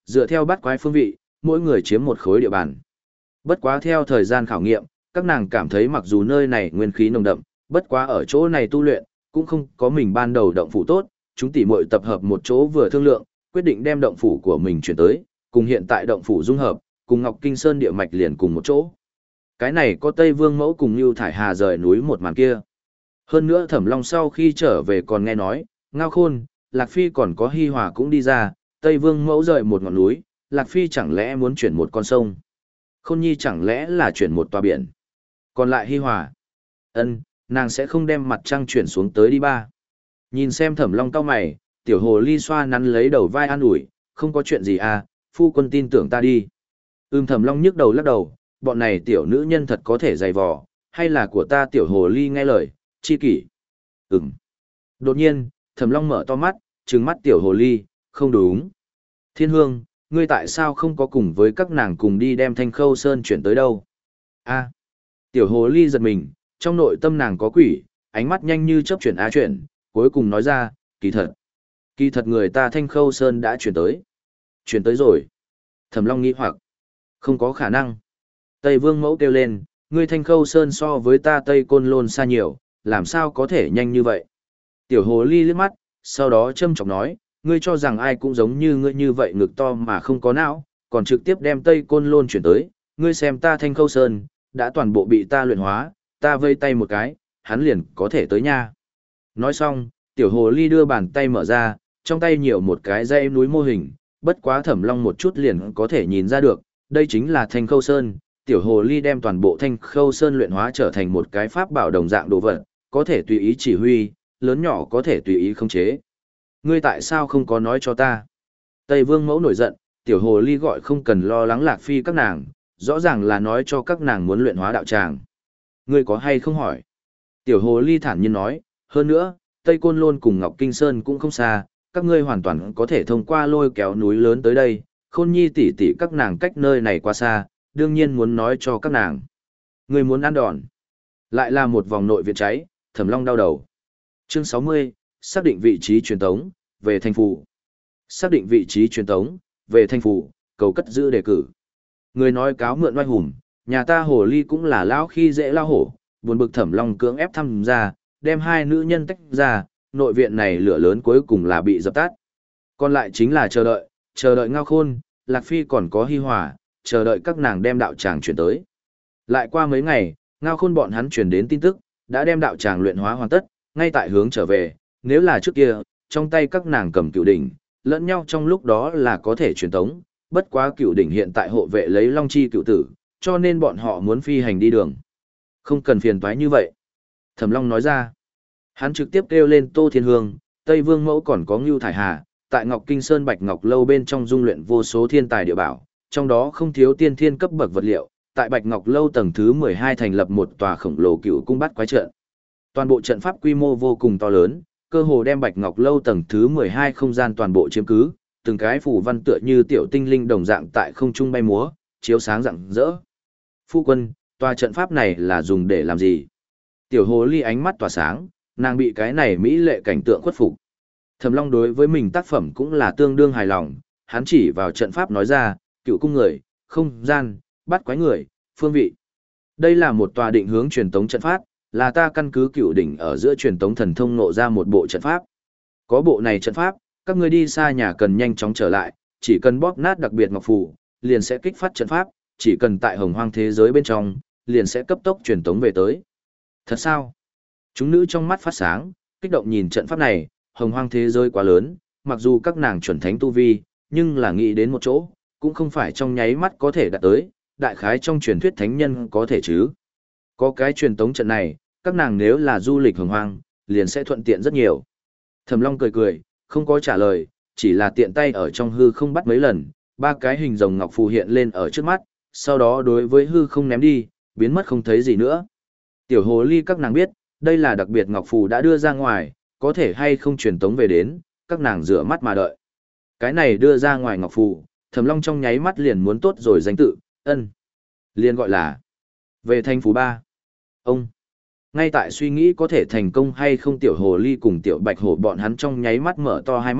dựa theo bắt quái phương vị, mỗi người chiếm một khối địa bàn. Bất quá theo thời gian khảo nghiệm, các nàng cảm thấy mặc dù nơi này nguyên khí nồng đậm, bất quá ở chỗ này tu luyện, cũng không có mình ban đầu động phủ tốt, chúng tỉ muội tập hợp một chỗ vừa thương lượng, quyết định đem động phủ của mình chuyển tới, cùng hiện tại động phủ dung hợp, cùng Ngọc Kinh Sơn địa mạch liền cùng một chỗ. Cái này có Tây Vương Mẫu cùng Nưu Thải Hà rời núi một màn kia. Hơn nữa Thẩm Long sau khi trở về còn nghe nói, Ngao Khôn, Lạc Phi còn có Hi Hòa cũng đi ra, Tây Vương Mẫu rời một ngọn núi, Lạc Phi chẳng lẽ muốn chuyển một con sông? Khôn Nhi chẳng lẽ là chuyển một tòa biển? Còn lại Hi Hòa, ân, nàng sẽ không đem mặt trăng chuyển xuống tới đi ba. Nhìn xem Thẩm Long cau mày, tiểu hồ ly xoa nắn lấy đầu vai an ủi, không có chuyện gì à, phu quân tin tưởng ta đi. Ưm Thẩm Long nhức đầu lắc đầu, bọn này tiểu nữ nhân thật có thể dày vò, hay là của ta tiểu hồ ly nghe lời, chi kỷ. Ừm. Đột nhiên, Thẩm Long mở to mắt, trừng mắt tiểu hồ ly, không đúng. Thiên Hương, ngươi tại sao không có cùng với các nàng cùng đi đem Thanh Khâu Sơn chuyển tới đâu? A. Tiểu hồ ly giật mình, trong nội tâm nàng có quỷ, ánh mắt nhanh như chớp chuyển á chuyển, cuối cùng nói ra, kỳ thật. Kỳ thật người ta Thanh Khâu Sơn đã chuyển tới. Chuyển tới rồi. Thẩm Long nghĩ hoặc, không có khả năng. Tây Vương Mẫu kêu lên, ngươi Thanh Khâu Sơn so với ta Tây Côn Lôn xa nhiều, làm sao có thể nhanh như vậy? Tiểu hồ ly liếc mắt, sau đó châm chọc nói, ngươi cho rằng ai cũng giống như ngươi như vậy ngực to mà không có não, còn trực tiếp đem Tây Côn Lôn chuyển tới, ngươi xem ta Thanh Khâu Sơn, đã toàn bộ bị ta luyện hóa, ta vây tay một cái, hắn liền có thể tới nha. Nói xong, tiểu hồ ly đưa bàn tay mở ra, trong tay nhiều một cái dây núi mô hình, bất quá Thẩm Long một chút liền có thể nhìn ra được, đây chính là Thanh Khâu Sơn. Tiểu hồ ly đem toàn bộ Thanh Khâu Sơn luyện hóa trở thành một cái pháp bảo đồng dạng đồ vật, có thể tùy ý chỉ huy, lớn nhỏ có thể tùy ý khống chế. Ngươi tại sao không có nói cho ta? Tây Vương Mẫu nổi giận, tiểu hồ ly gọi không cần lo lắng Lạc Phi các nàng, rõ ràng là nói cho các nàng muốn luyện hóa đạo tràng. Ngươi có hay không hỏi? Tiểu hồ ly thản nhiên nói, hơn nữa, Tây Côn Lôn cùng Ngọc Kinh Sơn cũng không xa, các ngươi hoàn toàn có thể thông qua lôi kéo núi lớn tới đây, Khôn Nhi tỷ tỷ các nàng cách nơi này quá xa, đương nhiên muốn nói cho các nàng. Ngươi muốn ăn đòn. Lại là một vòng nội viện cháy, Thẩm Long đau đầu. Chương sáu mươi, xác định vị trí truyền tống, về thành phủ. Xác định vị trí truyền tống, về thành phủ, cầu cất giữ đề cử. Người nói cáo mượn oai hùng, nhà ta hồ ly cũng là lão khi dễ lao hổ, buồn bực Thẩm Long cưỡng ép tham gia, đem hai nữ nhân tách ra, nội viện này lửa lớn cuối cùng là bị dập tắt. Còn lại chính là chờ đợi, chờ đợi Ngao Khôn, Lạc Phi còn có Hi Hòa, chờ đợi các nàng đem đạo tràng chuyển tới. Lại qua mấy ngày, Ngao Khôn bọn hắn chuyển đến tin tức, đã đem đạo tràng luyện hóa hoàn tất, ngay tại hướng trở về, nếu là trước kia, trong tay các nàng cầm cựu đỉnh, lẫn nhau trong lúc đó là có thể truyền tống, bất quá cựu đỉnh hiện tại hộ vệ lấy Long Chi cựu tử, cho nên bọn họ muốn phi hành đi đường. Không cần phiền toái như vậy. Thẩm Long nói ra, hắn trực tiếp kêu lên Tô Thiên Hương, Tây Vương Mẫu còn có Ngưu Thải Hà, tại Ngọc Kinh Sơn Bạch Ngọc Lâu bên trong dung luyện vô số thiên tài địa bảo, trong đó không thiếu tiên thiên cấp bậc vật liệu, tại Bạch Ngọc Lâu tầng thứ mười hai thành lập một tòa khổng lồ cựu cung bát quái trận. Toàn bộ trận pháp quy mô vô cùng to lớn, cơ hồ đem Bạch Ngọc Lâu tầng thứ mười hai không gian toàn bộ chiếm cứ, từng cái phù văn tựa như tiểu tinh linh đồng dạng tại không trung bay múa, chiếu sáng rạng rỡ. Phu quân, tòa trận pháp này là dùng để làm gì? Tiểu hồ ly ánh mắt tỏa sáng, nàng bị cái này mỹ lệ cảnh tượng khuất phục. Thẩm Long đối với mình tác phẩm cũng là tương đương hài lòng, hắn chỉ vào trận pháp nói ra, cựu cung người, không gian, bắt quái người, phương vị. Đây là một tòa định hướng truyền tống trận pháp, là ta căn cứ cựu đỉnh ở giữa truyền tống thần thông nộ ra một bộ trận pháp. Có bộ này trận pháp, các ngươi đi xa nhà cần nhanh chóng trở lại, chỉ cần bóp nát đặc biệt ngọc phù, liền sẽ kích phát trận pháp, chỉ cần tại hồng hoang thế giới bên trong, liền sẽ cấp tốc truyền tống về tới. Thật sao? Chúng nữ trong mắt phát sáng, kích động nhìn trận pháp này, hồng hoang thế giới quá lớn, mặc dù các nàng chuẩn thánh tu vi, nhưng là nghĩ đến một chỗ, cũng không phải trong nháy mắt có thể đạt tới, đại khái trong truyền thuyết thánh nhân có thể chứ. Có cái truyền tống trận này, các nàng nếu là du lịch hồng hoang, liền sẽ thuận tiện rất nhiều. Thẩm Long cười cười, không có trả lời, chỉ là tiện tay ở trong hư không bắt mấy lần, ba cái hình rồng ngọc phù hiện lên ở trước mắt, sau đó đối với hư không ném đi, biến mất không thấy gì nữa. Tiểu hồ ly các nàng biết, đây là đặc biệt ngọc phù đã đưa ra ngoài, có thể hay không truyền tống về đến, các nàng rửa mắt mà đợi. Cái này đưa ra ngoài ngọc phù, Thẩm Long trong nháy mắt liền muốn tốt rồi danh tự, ân. Liền gọi là về thành phú ba. Ông. Ngay tại suy nghĩ có thể thành công hay không tiểu hồ ly cùng tiểu bạch hổ bọn hắn trong nháy mắt mở to hai mắt,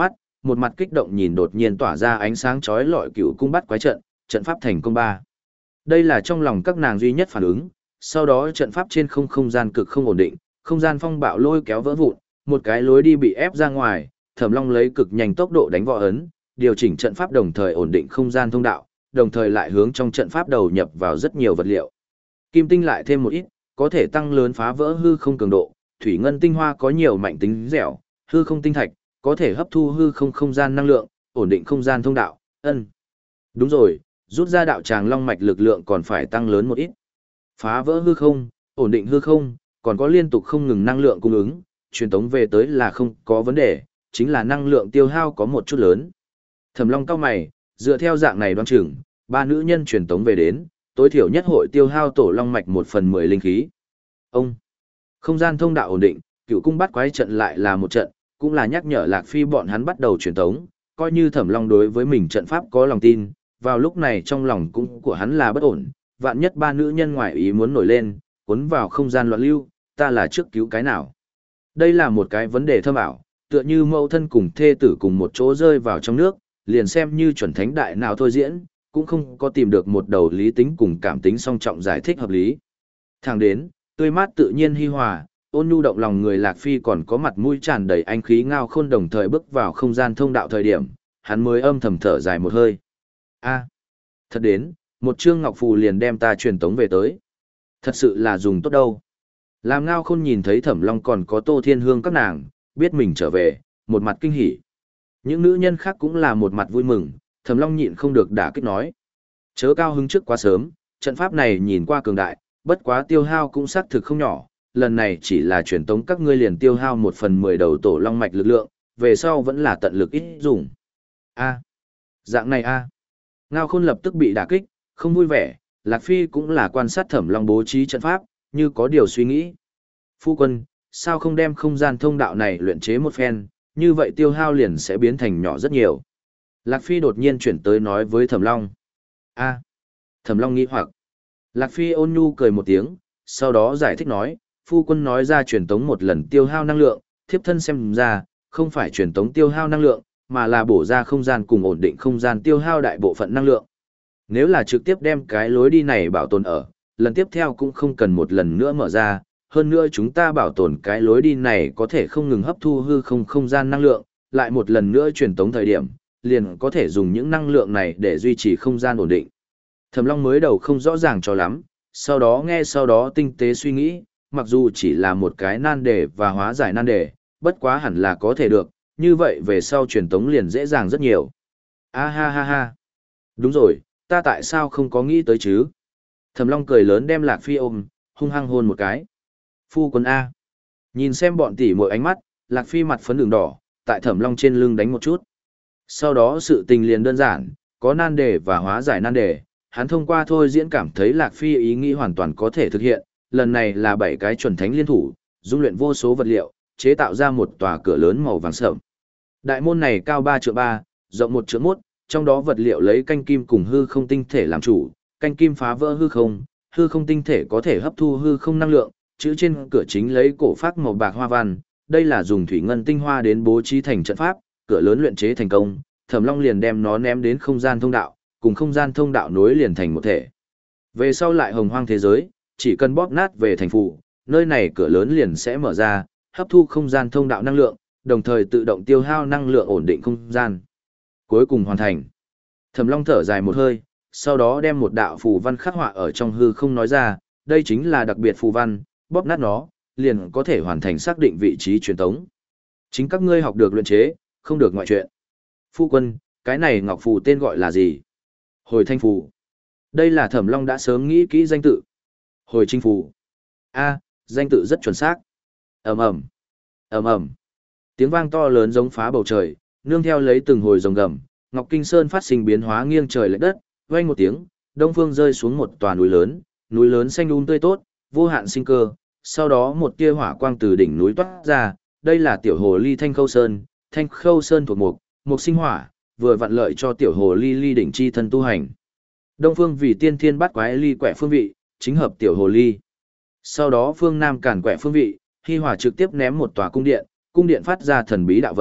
một mặt kích động nhìn đột nhiên tỏa ra ánh sáng chói lọi cựu cung bắt quái trận, trận pháp thành công ba. Đây là trong lòng các nàng duy nhất phản ứng, sau đó trận pháp trên không không gian cực không ổn định, không gian phong bạo lôi kéo vỡ vụn, một cái lối đi bị ép ra ngoài, Thẩm Long lấy cực nhanh tốc độ đánh võ ấn, điều chỉnh trận pháp đồng thời ổn định không gian thông đạo, đồng thời lại hướng trong trận pháp đầu nhập vào rất nhiều vật liệu. Kim tinh lại thêm một ít, có thể tăng lớn phá vỡ hư không cường độ, thủy ngân tinh hoa có nhiều mạnh tính dẻo, hư không tinh thạch có thể hấp thu hư không không gian năng lượng, ổn định không gian thông đạo. Ân. Đúng rồi, rút ra đạo tràng long mạch lực lượng còn phải tăng lớn một ít. Phá vỡ hư không, ổn định hư không, còn có liên tục không ngừng năng lượng cung ứng, truyền tống về tới là không có vấn đề, chính là năng lượng tiêu hao có một chút lớn. Thẩm Long cao mày, dựa theo dạng này đoán chừng, ba nữ nhân truyền tống về đến, tối thiểu nhất hội tiêu hao tổ long mạch một phần mười linh khí. Ông, không gian thông đạo ổn định, cựu cung bắt quái trận lại là một trận, cũng là nhắc nhở Lạc Phi bọn hắn bắt đầu truyền tống, coi như Thẩm Long đối với mình trận pháp có lòng tin, vào lúc này trong lòng cũng của hắn là bất ổn, vạn nhất ba nữ nhân ngoại ý muốn nổi lên, cuốn vào không gian loạn lưu, ta là trước cứu cái nào? Đây là một cái vấn đề thâm ảo, tựa như mẫu thân cùng thê tử cùng một chỗ rơi vào trong nước, liền xem như chuẩn thánh đại nào thôi diễn, cũng không có tìm được một đầu lý tính cùng cảm tính song trọng giải thích hợp lý. Thẳng đến, tươi mát tự nhiên hi hòa, ôn nhu động lòng người Lạc Phi còn có mặt mũi tràn đầy anh khí ngao khôn đồng thời bước vào không gian thông đạo thời điểm, hắn mới âm thầm thở dài một hơi. A, thật đến, một chương ngọc phù liền đem ta truyền tống về tới. Thật sự là dùng tốt đâu. Làm ngao khôn nhìn thấy Thẩm Long còn có Tô Thiên Hương các nàng, biết mình trở về, một mặt kinh hỉ. Những nữ nhân khác cũng là một mặt vui mừng, Thẩm Long nhịn không được đả kích nói. Chớ cao hứng trước quá sớm, trận pháp này nhìn qua cường đại, bất quá tiêu hao cũng xác thực không nhỏ, lần này chỉ là truyền tống các ngươi liền tiêu hao một phần mười đầu tổ long mạch lực lượng, về sau vẫn là tận lực ít dùng. A, dạng này a. Ngao Khôn lập tức bị đả kích, không vui vẻ, Lạc Phi cũng là quan sát Thẩm Long bố trí trận pháp, như có điều suy nghĩ. Phu quân, sao không đem không gian thông đạo này luyện chế một phen, như vậy tiêu hao liền sẽ biến thành nhỏ rất nhiều. Lạc Phi đột nhiên chuyển tới nói với Thẩm Long. A. Thẩm Long nghĩ hoặc. Lạc Phi ôn nhu cười một tiếng, sau đó giải thích nói, phu quân nói ra truyền tống một lần tiêu hao năng lượng, thiếp thân xem ra, không phải truyền tống tiêu hao năng lượng, mà là bổ ra không gian cùng ổn định không gian tiêu hao đại bộ phận năng lượng. Nếu là trực tiếp đem cái lối đi này bảo tồn ở, lần tiếp theo cũng không cần một lần nữa mở ra, hơn nữa chúng ta bảo tồn cái lối đi này có thể không ngừng hấp thu hư không không gian năng lượng, lại một lần nữa truyền tống thời điểm, liền có thể dùng những năng lượng này để duy trì không gian ổn định. Thẩm Long mới đầu không rõ ràng cho lắm, sau đó nghe sau đó tinh tế suy nghĩ, mặc dù chỉ là một cái nan đề và hóa giải nan đề, bất quá hẳn là có thể được, như vậy về sau truyền tống liền dễ dàng rất nhiều. A ha ha ha. Đúng rồi, ta tại sao không có nghĩ tới chứ? Thẩm Long cười lớn đem Lạc Phi ôm, hung hăng hôn một cái. Phu quân A. Nhìn xem bọn tỷ muội ánh mắt, Lạc Phi mặt phấn đường đỏ, tại Thẩm Long trên lưng đánh một chút. Sau đó sự tình liền đơn giản, có nan đề và hóa giải nan đề, hắn thông qua thôi diễn cảm thấy Lạc Phi ý nghĩ hoàn toàn có thể thực hiện, lần này là bảy cái chuẩn thánh liên thủ, dung luyện vô số vật liệu, chế tạo ra một tòa cửa lớn màu vàng sẫm. Đại môn này cao ba trượng ba, rộng một trượng một, trong đó vật liệu lấy canh kim cùng hư không tinh thể làm chủ, canh kim phá vỡ hư không, hư không tinh thể có thể hấp thu hư không năng lượng, chữ trên cửa chính lấy cổ phác màu bạc hoa văn, đây là dùng thủy ngân tinh hoa đến bố trí thành trận pháp, cửa lớn luyện chế thành công, Thẩm Long liền đem nó ném đến không gian thông đạo, cùng không gian thông đạo nối liền thành một thể. Về sau lại hồng hoang thế giới, chỉ cần bóp nát về thành phủ, nơi này cửa lớn liền sẽ mở ra, hấp thu không gian thông đạo năng lượng, đồng thời tự động tiêu hao năng lượng ổn định không gian. Cuối cùng hoàn thành. Thẩm Long thở dài một hơi, sau đó đem một đạo phù văn khắc họa ở trong hư không nói ra, đây chính là đặc biệt phù văn, bóp nát nó, liền có thể hoàn thành xác định vị trí truyền tống. Chính các ngươi học được luyện chế, không được ngoại chuyện. Phu quân, cái này ngọc phù tên gọi là gì? Hồi thanh phù. Đây là Thẩm Long đã sớm nghĩ kỹ danh tự. Hồi trinh phù. A, danh tự rất chuẩn xác. Ầm ầm, ầm ầm. Tiếng vang to lớn giống phá bầu trời, nương theo lấy từng hồi rồng gầm, Ngọc Kinh Sơn phát sinh biến hóa nghiêng trời lệch đất, vang một tiếng, đông phương rơi xuống một tòa núi lớn, núi lớn xanh um tươi tốt, vô hạn sinh cơ, sau đó một tia hỏa quang từ đỉnh núi toát ra, đây là tiểu hồ ly Thanh Khâu Sơn, Thanh Khâu Sơn thuộc mục, mục sinh hỏa, vừa vặn lợi cho tiểu hồ ly ly đỉnh chi thân tu hành. Đông phương vì tiên thiên bát quái ly quẻ phương vị, chính hợp tiểu hồ ly. Sau đó phương nam càn quẻ phương vị, Hi Hòa trực tiếp ném một tòa cung điện, cung điện phát ra thần bí đạo vận,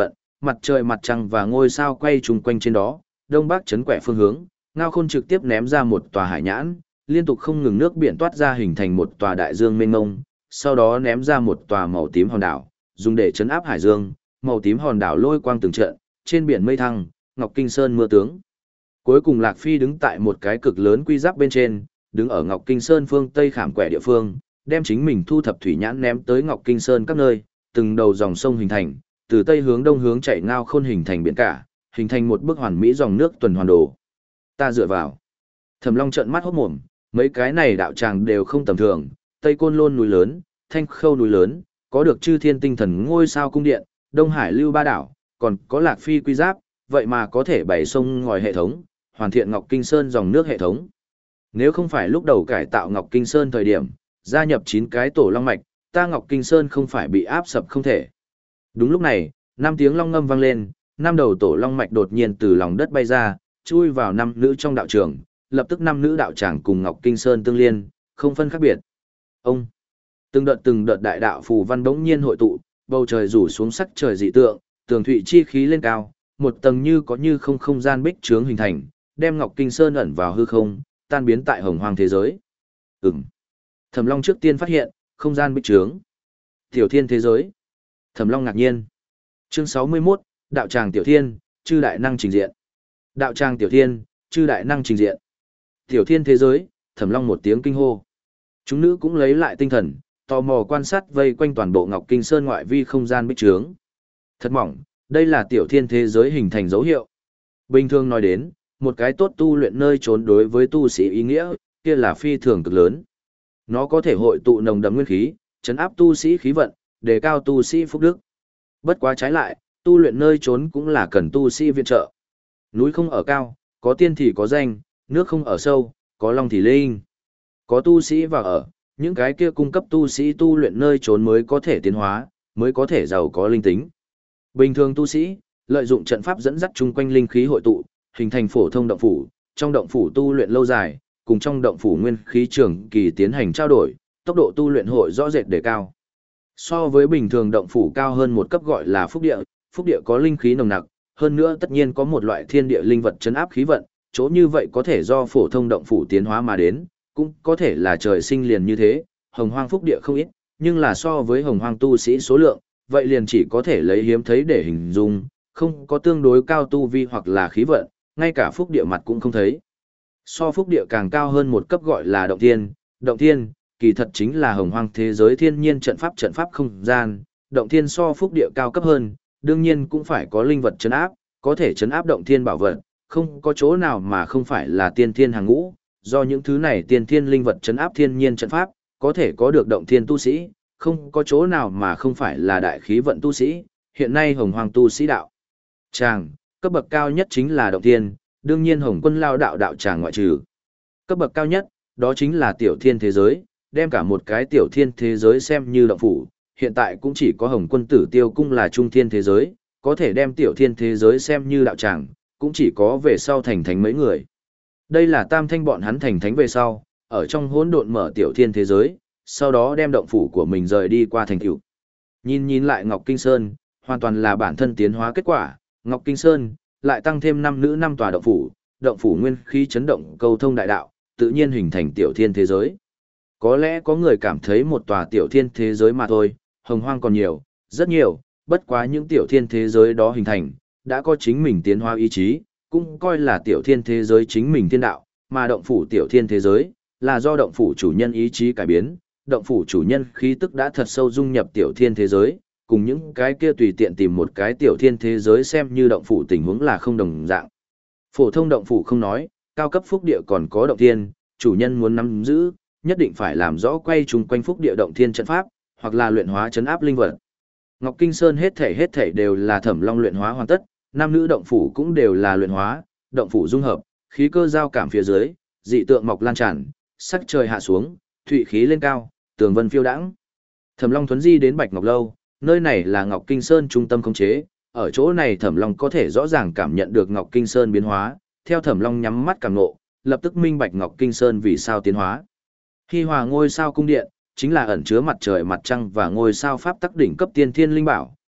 mặt trời mặt trăng và ngôi sao quay chung quanh trên đó, đông bắc chấn quẻ phương hướng, Ngao Khôn trực tiếp ném ra một tòa hải nhãn, liên tục không ngừng nước biển toát ra hình thành một tòa đại dương mênh mông, sau đó ném ra một tòa màu tím hòn đảo, dùng để chấn áp hải dương, màu tím hòn đảo lôi quang từng trận, trên biển mây thăng, Ngọc Kinh Sơn mưa tướng. Cuối cùng Lạc Phi đứng tại một cái cực lớn quy giáp bên trên, đứng ở Ngọc Kinh Sơn phương Tây khảm quẻ địa phương, đem chính mình thu thập thủy nhãn ném tới Ngọc Kinh Sơn các nơi, từng đầu dòng sông hình thành, từ tây hướng đông hướng chạy Ngao Khôn hình thành biển cả, hình thành một bức hoàn mỹ dòng nước tuần hoàn đồ. Ta dựa vào. Thẩm Long trợn mắt hốt mồm, mấy cái này đạo tràng đều không tầm thường, Tây Côn Lôn núi lớn, Thanh Khâu núi lớn, có được Chư Thiên Tinh Thần ngôi sao cung điện, Đông Hải Lưu Ba đảo, còn có Lạc Phi quy giáp, vậy mà có thể bày sông ngòi hệ thống, hoàn thiện Ngọc Kinh Sơn dòng nước hệ thống. Nếu không phải lúc đầu cải tạo Ngọc Kinh Sơn thời điểm, gia nhập chín cái tổ long mạch, ta Ngọc Kinh Sơn không phải bị áp sập không thể. Đúng lúc này, năm tiếng long ngâm vang lên, năm đầu tổ long mạch đột nhiên từ lòng đất bay ra, chui vào năm nữ trong đạo trường, lập tức năm nữ đạo tràng cùng Ngọc Kinh Sơn tương liên, không phân khác biệt. Ông, từng đợt từng đợt đại đạo phù văn bỗng nhiên hội tụ, bầu trời rủ xuống sắc trời dị tượng, tường thụy chi khí lên cao, một tầng như có như không không gian bích trướng hình thành, đem Ngọc Kinh Sơn ẩn vào hư không, tan biến tại hồng hoang thế giới. Ừm. Thẩm Long trước tiên phát hiện, không gian bích trướng. Tiểu Thiên thế giới. Thẩm Long ngạc nhiên. Chương sáu mươi mốt, đạo tràng Tiểu Thiên, chư đại năng trình diện. Đạo tràng Tiểu Thiên, chư đại năng trình diện. Tiểu Thiên thế giới, Thẩm Long một tiếng kinh hô. Chúng nữ cũng lấy lại tinh thần, tò mò quan sát vây quanh toàn bộ Ngọc Kinh Sơn ngoại vi không gian bích trướng. Thật mỏng, đây là Tiểu Thiên thế giới hình thành dấu hiệu. Bình thường nói đến, một cái tốt tu luyện nơi trốn đối với tu sĩ ý nghĩa, kia là phi thường cực lớn. Nó có thể hội tụ nồng đậm nguyên khí, chấn áp tu sĩ khí vận, đề cao tu sĩ phúc đức. Bất quá trái lại, tu luyện nơi trốn cũng là cần tu sĩ viện trợ. Núi không ở cao, có tiên thì có danh, nước không ở sâu, có long thì linh. Có tu sĩ vào ở, những cái kia cung cấp tu sĩ tu luyện nơi trốn mới có thể tiến hóa, mới có thể giàu có linh tính. Bình thường tu sĩ, lợi dụng trận pháp dẫn dắt chung quanh linh khí hội tụ, hình thành phổ thông động phủ, trong động phủ tu luyện lâu dài, cùng trong động phủ nguyên khí trường kỳ tiến hành trao đổi, tốc độ tu luyện hội rõ rệt đề cao. So với bình thường động phủ cao hơn một cấp gọi là phúc địa, phúc địa có linh khí nồng nặc, hơn nữa tất nhiên có một loại thiên địa linh vật chấn áp khí vận, chỗ như vậy có thể do phổ thông động phủ tiến hóa mà đến, cũng có thể là trời sinh liền như thế, hồng hoang phúc địa không ít, nhưng là so với hồng hoang tu sĩ số lượng, vậy liền chỉ có thể lấy hiếm thấy để hình dung, không có tương đối cao tu vi hoặc là khí vận, ngay cả phúc địa mặt cũng không thấy. So phúc địa càng cao hơn một cấp gọi là động thiên, động thiên, kỳ thật chính là hồng hoang thế giới thiên nhiên trận pháp trận pháp không gian, động thiên so phúc địa cao cấp hơn, đương nhiên cũng phải có linh vật chấn áp, có thể chấn áp động thiên bảo vật, không có chỗ nào mà không phải là tiên thiên hàng ngũ, do những thứ này tiên thiên linh vật chấn áp thiên nhiên trận pháp, có thể có được động thiên tu sĩ, không có chỗ nào mà không phải là đại khí vận tu sĩ, hiện nay hồng hoang tu sĩ đạo tràng, cấp bậc cao nhất chính là động thiên, đương nhiên hồng quân lao đạo đạo tràng ngoại trừ. Cấp bậc cao nhất, đó chính là tiểu thiên thế giới, đem cả một cái tiểu thiên thế giới xem như động phủ, hiện tại cũng chỉ có hồng quân tử tiêu cung là trung thiên thế giới, có thể đem tiểu thiên thế giới xem như đạo tràng, cũng chỉ có về sau thành thánh mấy người. Đây là tam thanh bọn hắn thành thánh về sau, ở trong hỗn độn mở tiểu thiên thế giới, sau đó đem động phủ của mình rời đi qua thành tựu. Nhìn nhìn lại Ngọc Kinh Sơn, hoàn toàn là bản thân tiến hóa kết quả, Ngọc Kinh Sơn lại tăng thêm năm nữ năm tòa động phủ, động phủ nguyên khí chấn động câu thông đại đạo, tự nhiên hình thành tiểu thiên thế giới. Có lẽ có người cảm thấy một tòa tiểu thiên thế giới mà thôi, hồng hoang còn nhiều, rất nhiều, bất quá những tiểu thiên thế giới đó hình thành, đã có chính mình tiến hóa ý chí, cũng coi là tiểu thiên thế giới chính mình thiên đạo, mà động phủ tiểu thiên thế giới, là do động phủ chủ nhân ý chí cải biến, động phủ chủ nhân khí tức đã thật sâu dung nhập tiểu thiên thế giới, cùng những cái kia tùy tiện tìm một cái tiểu thiên thế giới xem như động phủ tình huống là không đồng dạng. Phổ thông động phủ không nói, cao cấp phúc địa còn có động thiên, chủ nhân muốn nắm giữ, nhất định phải làm rõ quay chung quanh phúc địa động thiên trận pháp, hoặc là luyện hóa chấn áp linh vật. Ngọc Kinh Sơn hết thảy hết thảy đều là Thẩm Long luyện hóa hoàn tất, nam nữ động phủ cũng đều là luyện hóa, động phủ dung hợp, khí cơ giao cảm phía dưới, dị tượng mọc lan tràn, sắc trời hạ xuống, thụy khí lên cao, tường vân phiêu đãng. Thẩm Long thuấn di đến Bạch Ngọc lâu, nơi này là Ngọc Kinh Sơn trung tâm khống chế, ở chỗ này Thẩm Long có thể rõ ràng cảm nhận được Ngọc Kinh Sơn biến hóa, theo Thẩm Long nhắm mắt cảm ngộ, lập tức minh bạch Ngọc Kinh Sơn vì sao tiến hóa. Hi Hòa ngôi sao cung điện, chính là ẩn chứa mặt trời mặt trăng và ngôi sao pháp tắc đỉnh cấp tiên thiên linh bảo,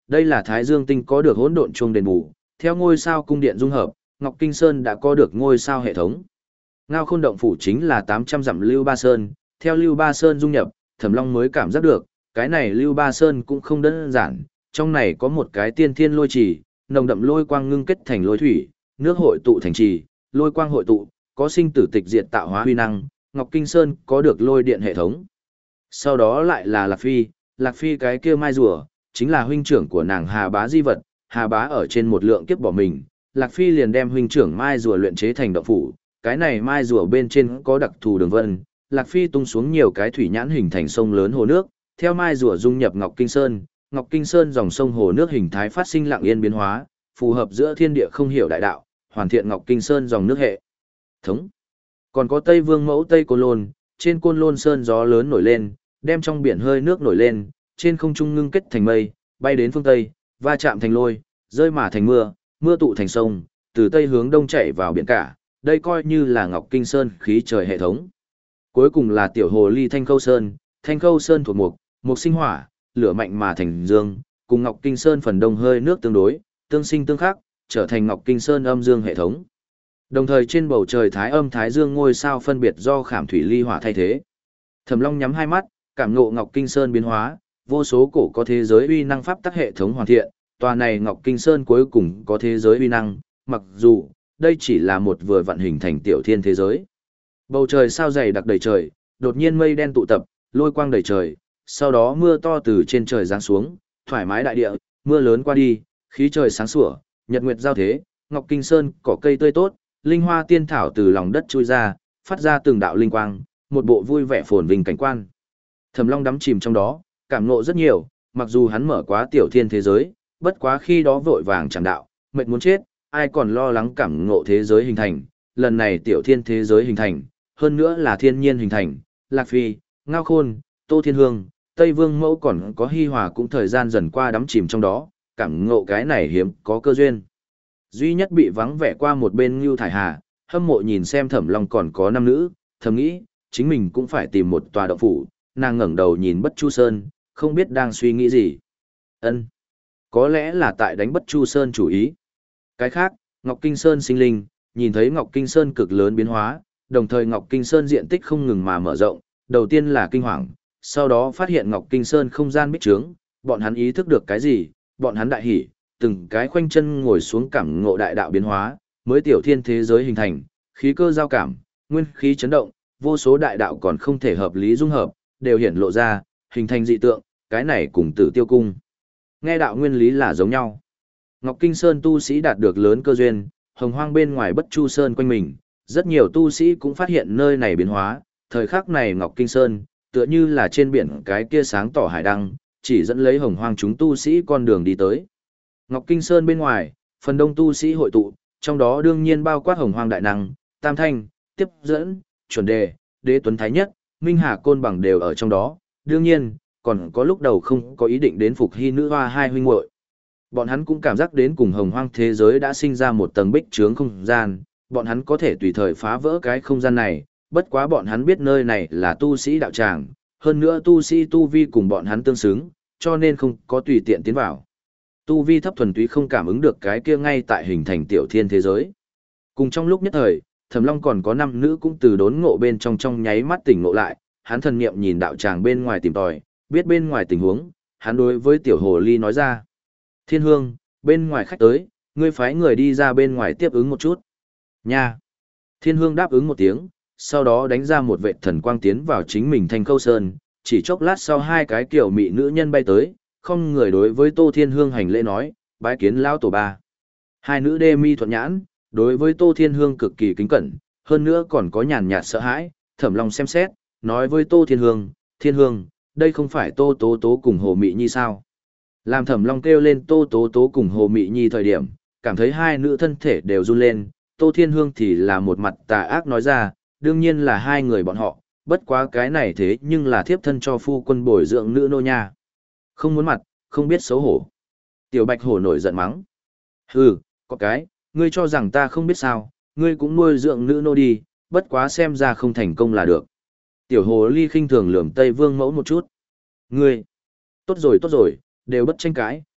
Đây là Thái Dương tinh có được hỗn độn chuông đền bù, theo ngôi sao cung điện dung hợp, Ngọc Kinh Sơn đã có được ngôi sao hệ thống. Ngao Khôn động phủ chính là tám trăm dặm Lưu Ba Sơn, theo Lưu Ba Sơn dung nhập, Thẩm Long mới cảm giác được, cái này Lưu Ba Sơn cũng không đơn giản, trong này có một cái tiên thiên lôi trì, nồng đậm lôi quang ngưng kết thành lôi thủy, nước hội tụ thành trì, lôi quang hội tụ, có sinh tử tịch diệt tạo hóa huy năng, Ngọc Kinh Sơn có được lôi điện hệ thống. Sau đó lại là Lạc Phi, Lạc Phi cái kia mai rùa, chính là huynh trưởng của nàng Hà Bá di vật, Hà Bá ở trên một lượng kiếp bỏ mình, Lạc Phi liền đem huynh trưởng mai rùa luyện chế thành động phủ, cái này mai rùa bên trên có đặc thù đường vân, Lạc Phi tung xuống nhiều cái thủy nhãn hình thành sông lớn hồ nước, theo mai rùa dung nhập Ngọc Kinh Sơn, Ngọc Kinh Sơn dòng sông hồ nước hình thái phát sinh lặng yên biến hóa, phù hợp giữa thiên địa không hiểu đại đạo, hoàn thiện Ngọc Kinh Sơn dòng nước hệ thống. Còn có Tây Vương Mẫu Tây Côn Lôn, trên Côn Lôn Sơn gió lớn nổi lên, đem trong biển hơi nước nổi lên, trên không trung ngưng kết thành mây, bay đến phương Tây, va chạm thành lôi, rơi mà thành mưa, mưa tụ thành sông, từ Tây hướng Đông chảy vào biển cả, đây coi như là Ngọc Kinh Sơn khí trời hệ thống. Cuối cùng là tiểu hồ ly Thanh Khâu Sơn, Thanh Khâu Sơn thuộc mục, mục sinh hỏa, lửa mạnh mà thành dương, cùng Ngọc Kinh Sơn phần đông hơi nước tương đối, tương sinh tương khắc, trở thành Ngọc Kinh Sơn âm dương hệ thống. Đồng thời trên bầu trời thái âm thái dương ngôi sao phân biệt do khảm thủy ly hỏa thay thế. Thẩm Long nhắm hai mắt, cảm ngộ Ngọc Kinh Sơn biến hóa, vô số cổ có thế giới uy năng pháp tắc hệ thống hoàn thiện, tòa này Ngọc Kinh Sơn cuối cùng có thế giới uy năng, mặc dù đây chỉ là một vừa vận hình thành tiểu thiên thế giới. Bầu trời sao dày đặc đầy trời, đột nhiên mây đen tụ tập, lôi quang đầy trời, sau đó mưa to từ trên trời giáng xuống, thoải mái đại địa, mưa lớn qua đi, khí trời sáng sủa, nhật nguyệt giao thế, Ngọc Kinh Sơn cỏ cây tươi tốt, linh hoa tiên thảo từ lòng đất chui ra, phát ra từng đạo linh quang, một bộ vui vẻ phồn vinh cảnh quan. Thẩm Long đắm chìm trong đó, cảm ngộ rất nhiều, mặc dù hắn mở quá tiểu thiên thế giới, bất quá khi đó vội vàng chẳng đạo, mệt muốn chết, ai còn lo lắng cảm ngộ thế giới hình thành, lần này tiểu thiên thế giới hình thành, hơn nữa là thiên nhiên hình thành, Lạc Phi, Ngao Khôn, Tô Thiên Hương, Tây Vương Mẫu còn có Hi Hòa cũng thời gian dần qua đắm chìm trong đó, cảm ngộ cái này hiếm có cơ duyên. Duy nhất bị vắng vẻ qua một bên Ngưu Thải Hà, hâm mộ nhìn xem Thẩm Long còn có nam nữ, thầm nghĩ, chính mình cũng phải tìm một tòa động phủ, nàng ngẩng đầu nhìn Bất Chu Sơn, không biết đang suy nghĩ gì. Ân, có lẽ là tại đánh Bất Chu Sơn chủ ý. Cái khác, Ngọc Kinh Sơn sinh linh, nhìn thấy Ngọc Kinh Sơn cực lớn biến hóa, đồng thời Ngọc Kinh Sơn diện tích không ngừng mà mở rộng, đầu tiên là kinh hoàng, sau đó phát hiện Ngọc Kinh Sơn không gian bích trướng, bọn hắn ý thức được cái gì, bọn hắn đại hỉ, từng cái khoanh chân ngồi xuống cảm ngộ đại đạo biến hóa, mới tiểu thiên thế giới hình thành, khí cơ giao cảm, nguyên khí chấn động, vô số đại đạo còn không thể hợp lý dung hợp, đều hiển lộ ra, hình thành dị tượng, cái này cùng Tử Tiêu cung. Nghe đạo nguyên lý là giống nhau. Ngọc Kinh Sơn tu sĩ đạt được lớn cơ duyên, hồng hoang bên ngoài Bất Chu Sơn quanh mình, rất nhiều tu sĩ cũng phát hiện nơi này biến hóa, thời khắc này Ngọc Kinh Sơn, tựa như là trên biển cái kia sáng tỏ hải đăng, chỉ dẫn lấy hồng hoang chúng tu sĩ con đường đi tới. Ngọc Kinh Sơn bên ngoài, phần đông tu sĩ hội tụ, trong đó đương nhiên bao quát hồng hoang đại năng, Tam Thanh, Tiếp Dẫn, Chuẩn Đề, Đế Tuấn Thái Nhất, Minh Hà Côn Bằng đều ở trong đó, đương nhiên, còn có lúc đầu không có ý định đến phục hy nữ hoa hai huynh muội. Bọn hắn cũng cảm giác đến cùng hồng hoang thế giới đã sinh ra một tầng bích trướng không gian, bọn hắn có thể tùy thời phá vỡ cái không gian này, bất quá bọn hắn biết nơi này là tu sĩ đạo tràng, hơn nữa tu sĩ tu vi cùng bọn hắn tương xứng, cho nên không có tùy tiện tiến vào. Tu vi thấp thuần túy không cảm ứng được cái kia ngay tại hình thành tiểu thiên thế giới. Cùng trong lúc nhất thời, Thẩm Long còn có năm nữ cũng từ đốn ngộ bên trong trong nháy mắt tỉnh ngộ lại, hắn thần niệm nhìn đạo tràng bên ngoài tìm tòi, biết bên ngoài tình huống, hắn đối với tiểu hồ ly nói ra: "Thiên Hương, bên ngoài khách tới, ngươi phái người đi ra bên ngoài tiếp ứng một chút." "Nha." Thiên Hương đáp ứng một tiếng, sau đó đánh ra một vệ thần quang tiến vào chính mình Thanh Khâu Sơn, chỉ chốc lát sau hai cái kiểu mị nữ nhân bay tới, không người đối với Tô Thiên Hương hành lễ nói, bái kiến lão tổ ba. Hai nữ đê mi thuận nhãn, đối với Tô Thiên Hương cực kỳ kính cẩn, hơn nữa còn có nhàn nhạt sợ hãi, Thẩm Long xem xét, nói với Tô Thiên Hương, Thiên Hương, đây không phải Tô Tố Tố cùng Hồ Mị Nhi sao? Làm Thẩm Long kêu lên Tô Tố Tố cùng Hồ Mị Nhi thời điểm, cảm thấy hai nữ thân thể đều run lên, Tô Thiên Hương thì là một mặt tà ác nói ra, đương nhiên là hai người bọn họ, bất quá cái này thế nhưng là thiếp thân cho phu quân bồi dưỡng nữ nô nha. Không muốn mặt, không biết xấu hổ. Tiểu Bạch Hổ nổi giận mắng. Hừ, có cái, ngươi cho rằng ta không biết sao, ngươi cũng nuôi dưỡng nữ nô đi, bất quá xem ra không thành công là được. Tiểu Hồ Ly khinh thường lườm Tây Vương Mẫu một chút. Ngươi, tốt rồi tốt rồi, đều bất tranh cãi,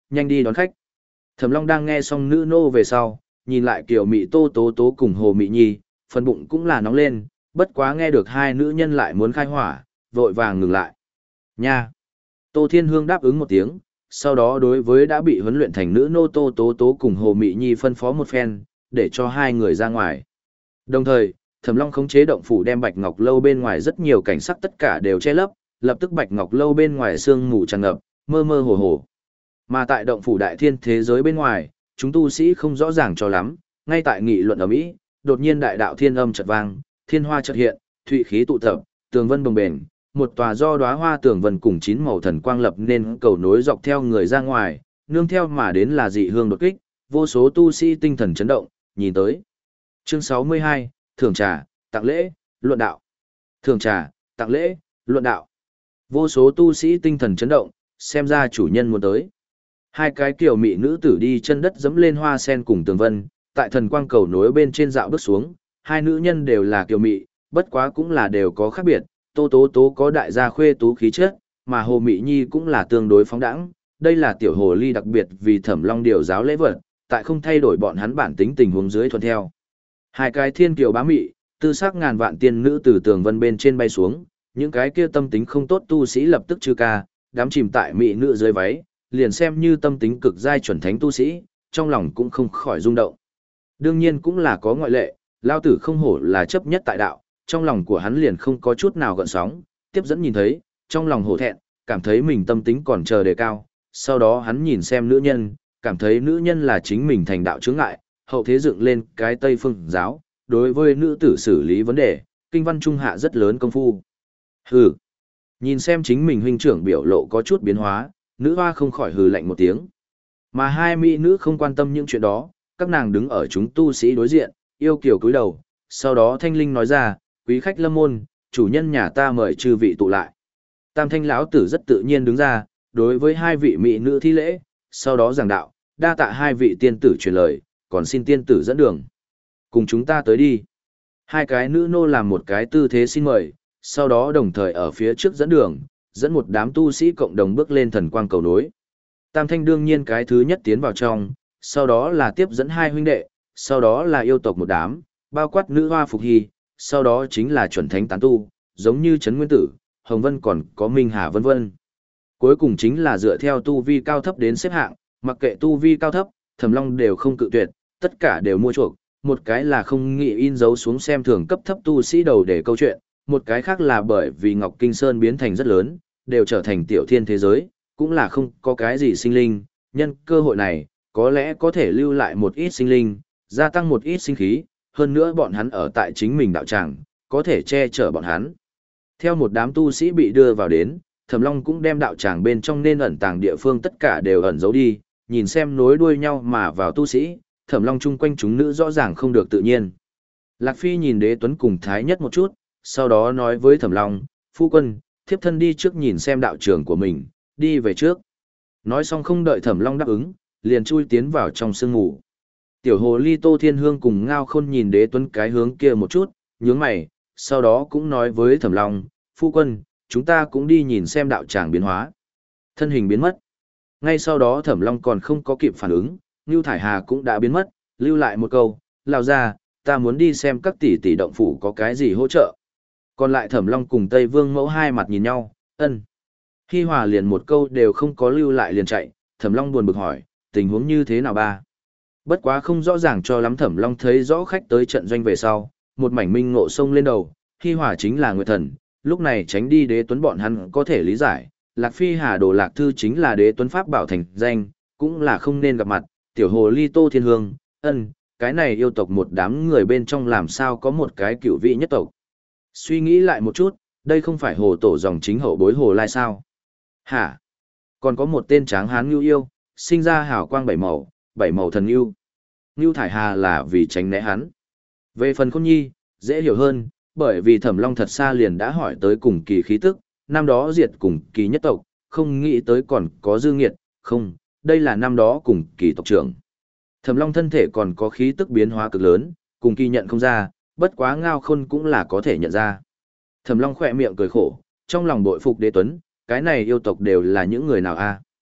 nhanh đi đón khách. Thẩm Long đang nghe xong nữ nô về sau, nhìn lại kiểu Mị Tô Tố Tố cùng Hồ Mị Nhi, phần bụng cũng là nóng lên, bất quá nghe được hai nữ nhân lại muốn khai hỏa, vội vàng ngừng lại. Nha! Tô Thiên Hương đáp ứng một tiếng, sau đó đối với đã bị huấn luyện thành nữ nô Tô Tố Tố cùng Hồ Mị Nhi phân phó một phen, để cho hai người ra ngoài. Đồng thời, Thẩm Long khống chế động phủ đem Bạch Ngọc Lâu bên ngoài rất nhiều cảnh sắc tất cả đều che lấp, lập tức Bạch Ngọc Lâu bên ngoài sương mù tràn ngập, mơ mơ hồ hồ. Mà tại động phủ đại thiên thế giới bên ngoài, chúng tu sĩ không rõ ràng cho lắm, ngay tại nghị luận ở Mỹ, đột nhiên đại đạo thiên âm chợt vang, thiên hoa chợt hiện, thụy khí tụ tập, tường vân bồng bềnh, một tòa do đóa hoa tường vân cùng chín màu thần quang lập nên cầu nối dọc theo người ra ngoài, nương theo mà đến là dị hương đột kích, vô số tu sĩ tinh thần chấn động, nhìn tới. Chương sáu mươi hai, thưởng trà, tặng lễ, luận đạo. Thưởng trà, tặng lễ, luận đạo. Vô số tu sĩ tinh thần chấn động, xem ra chủ nhân muốn tới. Hai cái kiểu mị nữ tử đi chân đất dẫm lên hoa sen cùng tường vân, tại thần quang cầu nối bên trên dạo bước xuống, hai nữ nhân đều là kiều mị, bất quá cũng là đều có khác biệt, Tô Tố Tố có đại gia khuê tú khí chất, mà Hồ Mị Nhi cũng là tương đối phóng đãng, đây là tiểu hồ ly đặc biệt vì Thẩm Long điều giáo lễ vật, tại không thay đổi bọn hắn bản tính tình huống dưới thuận theo. Hai cái thiên kiều bá mị, tư sắc ngàn vạn tiên nữ từ tường vân bên trên bay xuống, những cái kia tâm tính không tốt tu sĩ lập tức chư ca, đám chìm tại mị nữ dưới váy, liền xem như tâm tính cực giai chuẩn thánh tu sĩ, trong lòng cũng không khỏi rung động. Đương nhiên cũng là có ngoại lệ, lao tử không hổ là chấp nhất tại đạo, trong lòng của hắn liền không có chút nào gợn sóng, tiếp dẫn nhìn thấy, trong lòng hổ thẹn, cảm thấy mình tâm tính còn chờ đề cao, sau đó hắn nhìn xem nữ nhân, cảm thấy nữ nhân là chính mình thành đạo chướng ngại, hậu thế dựng lên cái Tây Phương giáo, đối với nữ tử xử lý vấn đề, kinh văn trung hạ rất lớn công phu. Hừ. Nhìn xem chính mình huynh trưởng biểu lộ có chút biến hóa, nữ hoa không khỏi hừ lạnh một tiếng. Mà hai mỹ nữ không quan tâm những chuyện đó, các nàng đứng ở chúng tu sĩ đối diện, yêu kiều cúi đầu, sau đó thanh linh nói ra, quý khách lâm môn, chủ nhân nhà ta mời chư vị tụ lại. Tam thanh lão tử rất tự nhiên đứng ra, đối với hai vị mỹ nữ thi lễ, sau đó giảng đạo, đa tạ hai vị tiên tử truyền lời, còn xin tiên tử dẫn đường. Cùng chúng ta tới đi. Hai cái nữ nô làm một cái tư thế xin mời, sau đó đồng thời ở phía trước dẫn đường, dẫn một đám tu sĩ cộng đồng bước lên thần quang cầu nối. Tam thanh đương nhiên cái thứ nhất tiến vào trong, sau đó là tiếp dẫn hai huynh đệ, sau đó là yêu tộc một đám, bao quát nữ hoa phục hy, sau đó chính là chuẩn thánh tán tu, giống như Trấn Nguyên Tử, Hồng Vân còn có Minh Hà vân vân. Cuối cùng chính là dựa theo tu vi cao thấp đến xếp hạng, mặc kệ tu vi cao thấp, Thẩm Long đều không cự tuyệt, tất cả đều mua chuộc, một cái là không nghĩ in dấu xuống xem thường cấp thấp tu sĩ đầu để câu chuyện, một cái khác là bởi vì Ngọc Kinh Sơn biến thành rất lớn, đều trở thành tiểu thiên thế giới, cũng là không có cái gì sinh linh, nhân cơ hội này, có lẽ có thể lưu lại một ít sinh linh, gia tăng một ít sinh khí, hơn nữa bọn hắn ở tại chính mình đạo tràng, có thể che chở bọn hắn. Theo một đám tu sĩ bị đưa vào đến, Thẩm Long cũng đem đạo tràng bên trong nên ẩn tàng địa phương tất cả đều ẩn giấu đi, nhìn xem nối đuôi nhau mà vào tu sĩ, Thẩm Long chung quanh chúng nữ rõ ràng không được tự nhiên. Lạc Phi nhìn Đế Tuấn cùng Thái Nhất một chút, sau đó nói với Thẩm Long, phu quân, thiếp thân đi trước nhìn xem đạo trường của mình, đi về trước. Nói xong không đợi Thẩm Long đáp ứng, liền chui tiến vào trong sương ngủ. Tiểu hồ ly Tô Thiên Hương cùng Ngao Khôn nhìn Đế Tuấn cái hướng kia một chút, nhướng mày, sau đó cũng nói với Thẩm Long, phu quân, chúng ta cũng đi nhìn xem đạo tràng biến hóa. Thân hình biến mất. Ngay sau đó Thẩm Long còn không có kịp phản ứng, Nưu Thải Hà cũng đã biến mất, lưu lại một câu, lao ra, ta muốn đi xem các tỷ tỷ động phủ có cái gì hỗ trợ. Còn lại Thẩm Long cùng Tây Vương Mẫu hai mặt nhìn nhau, ân. Hi Hòa liền một câu đều không có lưu lại liền chạy, Thẩm Long buồn bực hỏi, tình huống như thế nào ba? Bất quá không rõ ràng cho lắm Thẩm Long thấy rõ khách tới trận doanh về sau, một mảnh minh ngộ sông lên đầu, Hi Hòa chính là Nguyệt Thần, lúc này tránh đi Đế Tuấn bọn hắn có thể lý giải, Lạc Phi Hà Đồ Lạc Thư chính là Đế Tuấn Pháp bảo thành danh, cũng là không nên gặp mặt, tiểu hồ ly Tô Thiên Hương, ân, cái này yêu tộc một đám người bên trong làm sao có một cái cựu vị nhất tộc. Suy nghĩ lại một chút, đây không phải hồ tổ dòng chính hậu bối hồ lai sao? Hả? Còn có một tên tráng hán ngưu yêu, sinh ra hào quang bảy màu, bảy màu thần ngưu. Ngưu Thải Hà là vì tránh né hắn. Về phần Khôn Nhi, dễ hiểu hơn, bởi vì Thẩm Long thật xa liền đã hỏi tới cùng kỳ khí tức, năm đó diệt cùng kỳ nhất tộc, không nghĩ tới còn có dư nghiệt, không, đây là năm đó cùng kỳ tộc trưởng. Thẩm Long thân thể còn có khí tức biến hóa cực lớn, cùng kỳ nhận không ra, bất quá Ngao Khôn cũng là có thể nhận ra. Thẩm Long khỏe miệng cười khổ, trong lòng bội phục Đế Tuấn, cái này yêu tộc đều là những người nào a?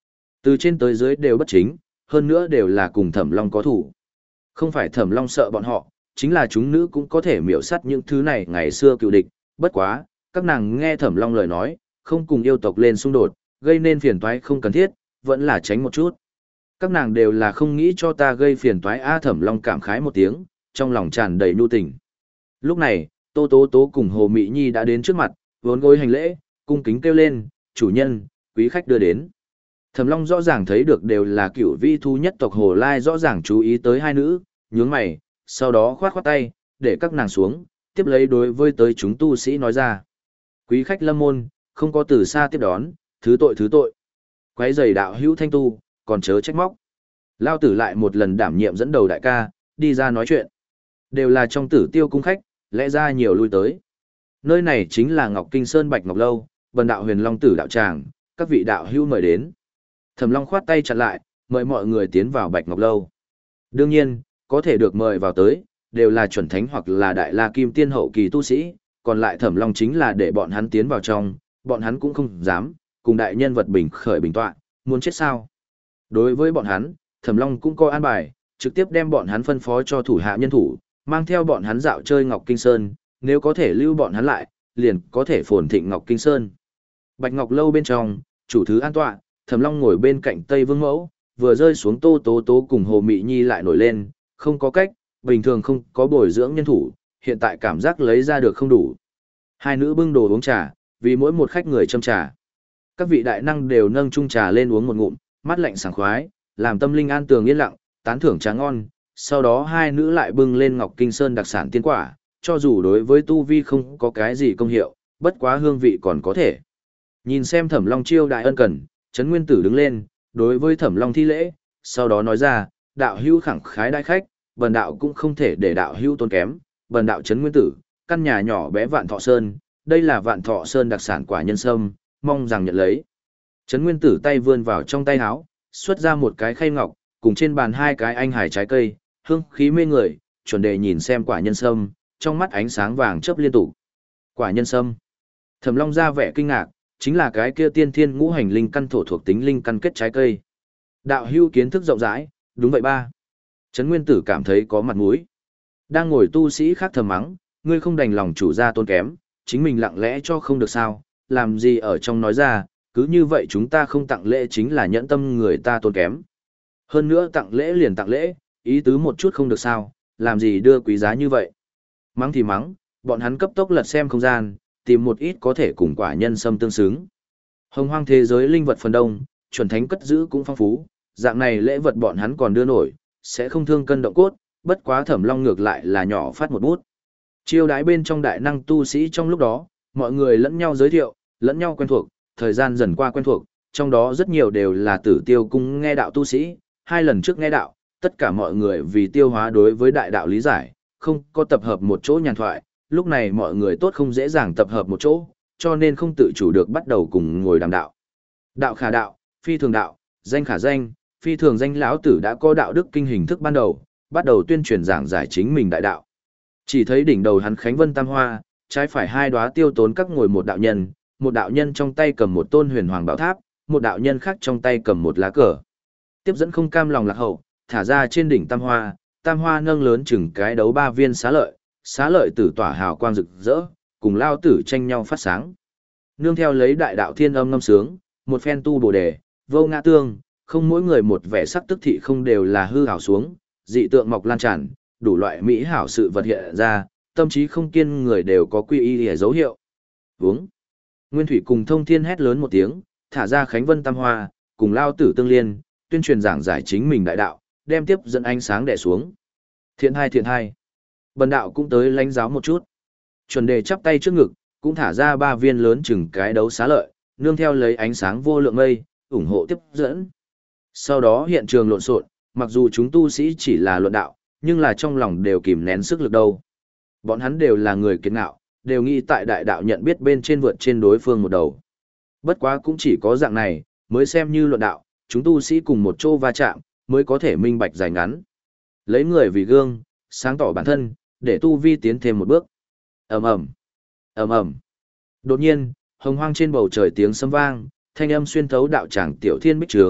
Từ trên tới dưới đều bất chính, hơn nữa đều là cùng Thẩm Long có thủ. Không phải Thẩm Long sợ bọn họ, chính là chúng nữ cũng có thể miểu sát những thứ này ngày xưa cựu địch, bất quá, các nàng nghe Thẩm Long lời nói, không cùng yêu tộc lên xung đột, gây nên phiền toái không cần thiết, vẫn là tránh một chút. Các nàng đều là không nghĩ cho ta gây phiền toái. A Thẩm Long cảm khái một tiếng, trong lòng tràn đầy nhu tình. Lúc này, Tô Tố Tố cùng Hồ Mị Nhi đã đến trước mặt, vốn gối hành lễ, cung kính kêu lên, chủ nhân, quý khách đưa đến. Thẩm Long rõ ràng thấy được đều là cựu vi thu nhất tộc Hồ Lai, rõ ràng chú ý tới hai nữ, nhướng mày, sau đó khoát khoát tay, để các nàng xuống, tiếp lấy đối với tới chúng tu sĩ nói ra. Quý khách lâm môn, không có từ xa tiếp đón, thứ tội thứ tội. Quấy giày đạo hữu thanh tu, còn chớ trách móc. Lao tử lại một lần đảm nhiệm dẫn đầu đại ca, đi ra nói chuyện. Đều là trong Tử Tiêu cung khách, lẽ ra nhiều lui tới. Nơi này chính là Ngọc Kinh Sơn Bạch Ngọc Lâu, Bần đạo Huyền Long Tử đạo tràng, các vị đạo hữu mời đến. Thẩm Long khoát tay chặn lại, mời mọi người tiến vào Bạch Ngọc Lâu. Đương nhiên, có thể được mời vào tới, đều là chuẩn thánh hoặc là đại la kim tiên hậu kỳ tu sĩ, còn lại Thẩm Long chính là để bọn hắn tiến vào trong, bọn hắn cũng không dám, cùng đại nhân vật bình khởi bình tọa, muốn chết sao. Đối với bọn hắn, Thẩm Long cũng có an bài, trực tiếp đem bọn hắn phân phó cho thủ hạ nhân thủ, mang theo bọn hắn dạo chơi Ngọc Kinh Sơn, nếu có thể lưu bọn hắn lại, liền có thể phồn thịnh Ngọc Kinh Sơn. Bạch Ngọc Lâu bên trong, chủ thứ an tọa, Thẩm Long ngồi bên cạnh Tây Vương Mẫu, vừa rơi xuống Tô Tố Tố cùng Hồ Mị Nhi lại nổi lên, không có cách, bình thường không có bồi dưỡng nhân thủ, hiện tại cảm giác lấy ra được không đủ. Hai nữ bưng đồ uống trà, vì mỗi một khách người châm trà. Các vị đại năng đều nâng chung trà lên uống một ngụm, mắt lạnh sảng khoái, làm tâm linh an tường yên lặng, tán thưởng trà ngon. Sau đó hai nữ lại bưng lên Ngọc Kinh Sơn đặc sản tiên quả, cho dù đối với tu vi không có cái gì công hiệu, bất quá hương vị còn có thể. Nhìn xem Thẩm Long chiêu đại ân cần, Trấn Nguyên Tử đứng lên, đối với Thẩm Long thi lễ, sau đó nói ra, đạo hữu khẳng khái đại khách, bần đạo cũng không thể để đạo hữu tốn kém, bần đạo Trấn Nguyên Tử, căn nhà nhỏ bé Vạn Thọ Sơn, đây là Vạn Thọ Sơn đặc sản quả nhân sâm, mong rằng nhận lấy. Trấn Nguyên Tử tay vươn vào trong tay áo, xuất ra một cái khay ngọc, cùng trên bàn hai cái anh hải trái cây, hương khí mê người, chuẩn đề nhìn xem quả nhân sâm, trong mắt ánh sáng vàng chớp liên tục. Quả nhân sâm. Thẩm Long ra vẻ kinh ngạc, chính là cái kia tiên thiên ngũ hành linh căn thổ thuộc tính linh căn kết trái cây. Đạo hữu kiến thức rộng rãi, đúng vậy ba. Trấn Nguyên Tử cảm thấy có mặt mũi. Đang ngồi tu sĩ khác thầm mắng, ngươi không đành lòng chủ gia tôn kém, chính mình lặng lẽ cho không được sao, làm gì ở trong nói ra, cứ như vậy chúng ta không tặng lễ chính là nhẫn tâm người ta tôn kém. Hơn nữa tặng lễ liền tặng lễ, ý tứ một chút không được sao, làm gì đưa quý giá như vậy. Mắng thì mắng, bọn hắn cấp tốc lật xem không gian, tìm một ít có thể cùng quả nhân sâm tương xứng. Hồng hoang thế giới linh vật phần đông, chuẩn thánh cất giữ cũng phong phú, dạng này lễ vật bọn hắn còn đưa nổi, sẽ không thương cân động cốt, bất quá Thẩm Long ngược lại là nhỏ phát một bút. Chiêu đái bên trong đại năng tu sĩ trong lúc đó, mọi người lẫn nhau giới thiệu, lẫn nhau quen thuộc, thời gian dần qua quen thuộc, trong đó rất nhiều đều là Tử Tiêu cung nghe đạo tu sĩ, hai lần trước nghe đạo, tất cả mọi người vì tiêu hóa đối với đại đạo lý giải, không có tập hợp một chỗ nhàn thoại, lúc này mọi người tốt không dễ dàng tập hợp một chỗ, cho nên không tự chủ được bắt đầu cùng ngồi đàm đạo. Đạo khả đạo, phi thường đạo, danh khả danh, phi thường danh lão tử đã có đạo đức kinh hình thức ban đầu, bắt đầu tuyên truyền giảng giải chính mình đại đạo. Chỉ thấy đỉnh đầu hắn Khánh Vân Tam Hoa, trái phải hai đóa tiêu tốn các ngồi một đạo nhân, một đạo nhân trong tay cầm một tôn huyền hoàng bảo tháp, một đạo nhân khác trong tay cầm một lá cờ. Tiếp dẫn không cam lòng lạc hậu, thả ra trên đỉnh Tam Hoa, Tam Hoa nâng lớn chừng cái đấu ba viên xá lợi, xá lợi tử tỏa hào quang rực rỡ, cùng lao tử tranh nhau phát sáng. Nương theo lấy đại đạo thiên âm ngâm sướng, một phen tu bồ đề, vô ngã tương, không mỗi người một vẻ sắc tức thị không đều là hư hảo xuống, dị tượng mọc lan tràn, đủ loại mỹ hảo sự vật hiện ra, tâm trí không kiên người đều có quy y để dấu hiệu. Vướng. Nguyên Thủy cùng Thông Thiên hét lớn một tiếng, thả ra Khánh Vân Tam Hoa, cùng lao tử tương liên, tuyên truyền giảng giải chính mình đại đạo, đem tiếp dẫn ánh sáng đè xuống. Thiện hai thiện hai. Bần đạo cũng tới lãnh giáo một chút. Chuẩn đề chắp tay trước ngực, cũng thả ra ba viên lớn chừng cái đấu xá lợi, nương theo lấy ánh sáng vô lượng mây, ủng hộ tiếp dẫn. Sau đó hiện trường lộn xộn, mặc dù chúng tu sĩ chỉ là luận đạo, nhưng là trong lòng đều kìm nén sức lực đâu. Bọn hắn đều là người kiệt ngạo, đều nghĩ tại đại đạo nhận biết bên trên vượt trên đối phương một đầu. Bất quá cũng chỉ có dạng này, mới xem như luận đạo, chúng tu sĩ cùng một chỗ va chạm, mới có thể minh bạch dài ngắn. Lấy người vì gương, sáng tỏ bản thân, để tu vi tiến thêm một bước. Ầm ầm, ầm ầm. Đột nhiên, hồng hoang trên bầu trời tiếng sấm vang, thanh âm xuyên thấu đạo tràng tiểu thiên bích trướng,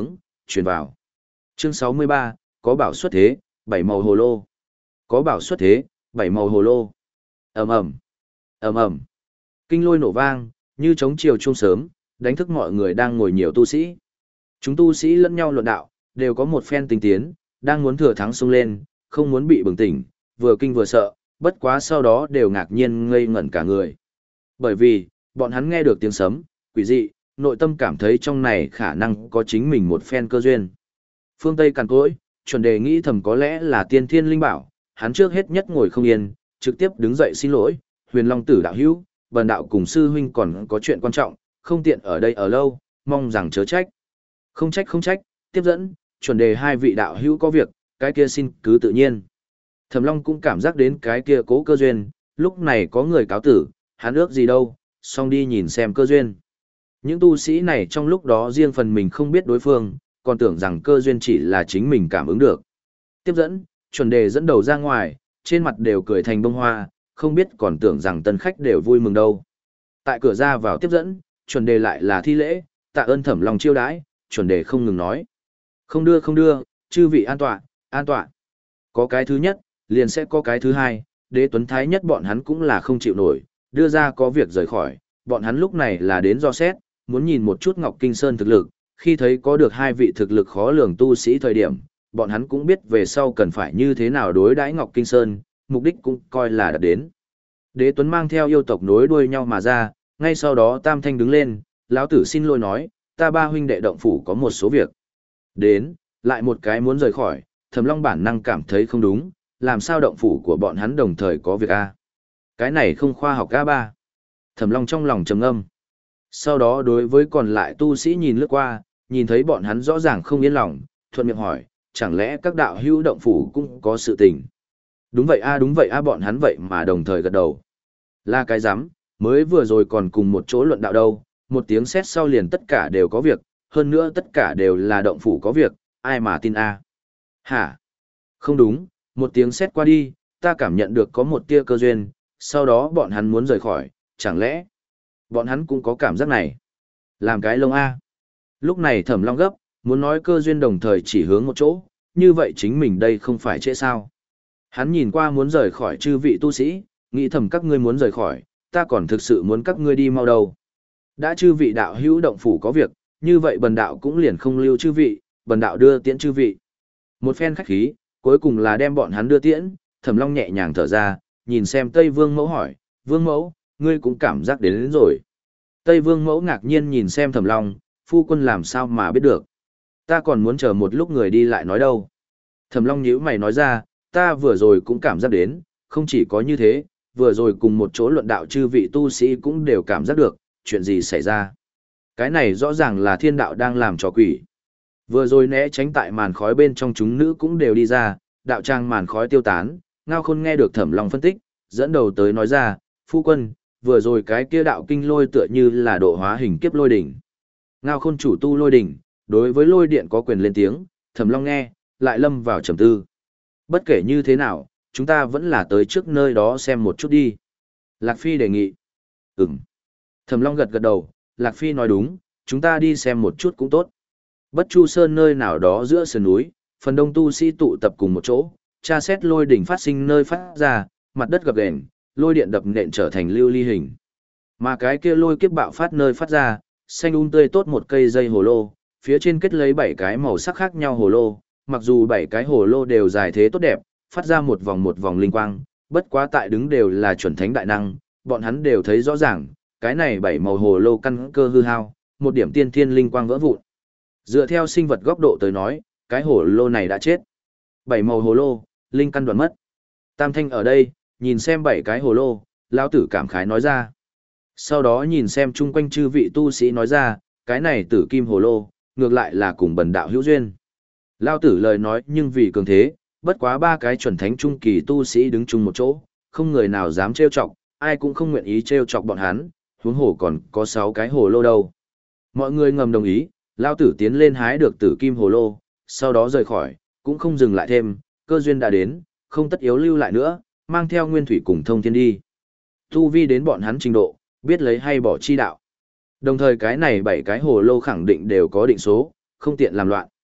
truyền vào. Chương sáu mươi ba, có bảo xuất thế, bảy màu hồ lô. Có bảo xuất thế, bảy màu hồ lô. Ầm ầm, ầm ầm. Kinh lôi nổ vang, như trống chiều chuông sớm, đánh thức mọi người đang ngồi nhiều tu sĩ. Chúng tu sĩ lẫn nhau luận đạo, đều có một phen tinh tiến, đang muốn thừa thắng xông lên, không muốn bị bừng tỉnh, vừa kinh vừa sợ, bất quá sau đó đều ngạc nhiên ngây ngẩn cả người. Bởi vì, bọn hắn nghe được tiếng sấm, quỷ dị, nội tâm cảm thấy trong này khả năng có chính mình một phen cơ duyên. Phương Tây càn cỗi, chuẩn đề nghĩ thầm có lẽ là tiên thiên linh bảo, hắn trước hết nhất ngồi không yên, trực tiếp đứng dậy xin lỗi, Huyền Long tử đạo hữu, bần đạo cùng sư huynh còn có chuyện quan trọng, không tiện ở đây ở lâu, mong rằng chớ trách. Không trách không trách, tiếp dẫn, chuẩn đề hai vị đạo hữu có việc, cái kia xin cứ tự nhiên. Thẩm Long cũng cảm giác đến cái kia cố cơ duyên, lúc này có người cáo tử, hắn ước gì đâu, xong đi nhìn xem cơ duyên. Những tu sĩ này trong lúc đó riêng phần mình không biết đối phương, còn tưởng rằng cơ duyên chỉ là chính mình cảm ứng được. Tiếp dẫn, chuẩn đề dẫn đầu ra ngoài, trên mặt đều cười thành bông hoa, không biết còn tưởng rằng tân khách đều vui mừng đâu. Tại cửa ra vào tiếp dẫn, chuẩn đề lại là thi lễ, tạ ơn Thẩm Long chiêu đãi, chuẩn đề không ngừng nói. Không đưa không đưa, chư vị an tọa, an tọa. Có cái thứ nhất, liền sẽ có cái thứ hai, đế tuấn thái nhất bọn hắn cũng là không chịu nổi, đưa ra có việc rời khỏi, bọn hắn lúc này là đến do xét, muốn nhìn một chút Ngọc Kinh Sơn thực lực, khi thấy có được hai vị thực lực khó lường tu sĩ thời điểm, bọn hắn cũng biết về sau cần phải như thế nào đối đãi Ngọc Kinh Sơn, mục đích cũng coi là đạt đến. Đế Tuấn mang theo yêu tộc nối đuôi nhau mà ra, ngay sau đó Tam Thanh đứng lên, lão tử xin lỗi nói, ta ba huynh đệ động phủ có một số việc. Đến, lại một cái muốn rời khỏi, Thẩm Long bản năng cảm thấy không đúng, làm sao động phủ của bọn hắn đồng thời có việc a? Cái này không khoa học a ba. Thẩm Long trong lòng trầm ngâm. Sau đó đối với còn lại tu sĩ nhìn lướt qua, nhìn thấy bọn hắn rõ ràng không yên lòng, thuận miệng hỏi, chẳng lẽ các đạo hữu động phủ cũng có sự tình? Đúng vậy a đúng vậy a bọn hắn vậy mà đồng thời gật đầu. Là cái rắm, mới vừa rồi còn cùng một chỗ luận đạo đâu, một tiếng sét sau liền tất cả đều có việc, hơn nữa tất cả đều là động phủ có việc, ai mà tin a? Hả? Không đúng, một tiếng sét qua đi, ta cảm nhận được có một tia cơ duyên, sau đó bọn hắn muốn rời khỏi, chẳng lẽ bọn hắn cũng có cảm giác này? Làm cái lông a. Lúc này Thẩm Long gấp, muốn nói cơ duyên đồng thời chỉ hướng một chỗ, như vậy chính mình đây không phải trễ sao? Hắn nhìn qua muốn rời khỏi chư vị tu sĩ, nghĩ thầm các ngươi muốn rời khỏi, ta còn thực sự muốn các ngươi đi mau đâu. Đã chư vị đạo hữu động phủ có việc, như vậy bần đạo cũng liền không lưu chư vị, bần đạo đưa tiễn chư vị. Một phen khách khí, cuối cùng là đem bọn hắn đưa tiễn, Thẩm Long nhẹ nhàng thở ra, nhìn xem Tây Vương Mẫu hỏi, Vương Mẫu, ngươi cũng cảm giác đến, đến rồi. Tây Vương Mẫu ngạc nhiên nhìn xem Thẩm Long, phu quân làm sao mà biết được. Ta còn muốn chờ một lúc người đi lại nói đâu. Thẩm Long nhíu mày nói ra, ta vừa rồi cũng cảm giác đến, không chỉ có như thế, vừa rồi cùng một chỗ luận đạo chư vị tu sĩ cũng đều cảm giác được, chuyện gì xảy ra. Cái này rõ ràng là thiên đạo đang làm trò quỷ. Vừa rồi né tránh tại màn khói bên trong chúng nữ cũng đều đi ra, đạo trang màn khói tiêu tán, Ngao Khôn nghe được Thẩm Long phân tích, dẫn đầu tới nói ra, phu quân, vừa rồi cái kia đạo kinh lôi tựa như là độ hóa hình kiếp lôi đỉnh. Ngao Khôn chủ tu lôi đỉnh, đối với lôi điện có quyền lên tiếng, Thẩm Long nghe, lại lâm vào trầm tư. Bất kể như thế nào, chúng ta vẫn là tới trước nơi đó xem một chút đi. Lạc Phi đề nghị. Ừm. Thẩm Long gật gật đầu, Lạc Phi nói đúng, chúng ta đi xem một chút cũng tốt. Bất Chu Sơn nơi nào đó giữa sườn núi, phần đông tu sĩ tụ tập cùng một chỗ, tra xét lôi đỉnh phát sinh nơi phát ra, mặt đất gập ghềnh, lôi điện đập nện trở thành lưu ly hình. Mà cái kia lôi kiếp bạo phát nơi phát ra, xanh um tươi tốt một cây dây hồ lô, phía trên kết lấy bảy cái màu sắc khác nhau hồ lô, mặc dù bảy cái hồ lô đều dài thế tốt đẹp, phát ra một vòng một vòng linh quang, bất quá tại đứng đều là chuẩn thánh đại năng, bọn hắn đều thấy rõ ràng, cái này bảy màu hồ lô căn cơ hư hao, một điểm tiên thiên linh quang vỡ vụn. Dựa theo sinh vật góc độ tới nói, cái hồ lô này đã chết. Bảy màu hồ lô, linh căn đoạn mất. Tam Thanh ở đây, nhìn xem bảy cái hồ lô, lão tử cảm khái nói ra. Sau đó nhìn xem chung quanh chư vị tu sĩ nói ra, cái này tử kim hồ lô, ngược lại là cùng bần đạo hữu duyên. Lão tử lời nói nhưng vì cường thế, bất quá ba cái chuẩn thánh trung kỳ tu sĩ đứng chung một chỗ, không người nào dám trêu chọc, ai cũng không nguyện ý trêu chọc bọn hắn, huống hồ còn có sáu cái hồ lô đâu. Mọi người ngầm đồng ý, lão tử tiến lên hái được tử kim hồ lô, sau đó rời khỏi, cũng không dừng lại thêm, cơ duyên đã đến, không tất yếu lưu lại nữa, mang theo nguyên thủy cùng thông thiên đi. Tu vi đến bọn hắn trình độ, biết lấy hay bỏ chi đạo. Đồng thời cái này bảy cái hồ lô khẳng định đều có định số, không tiện làm loạn.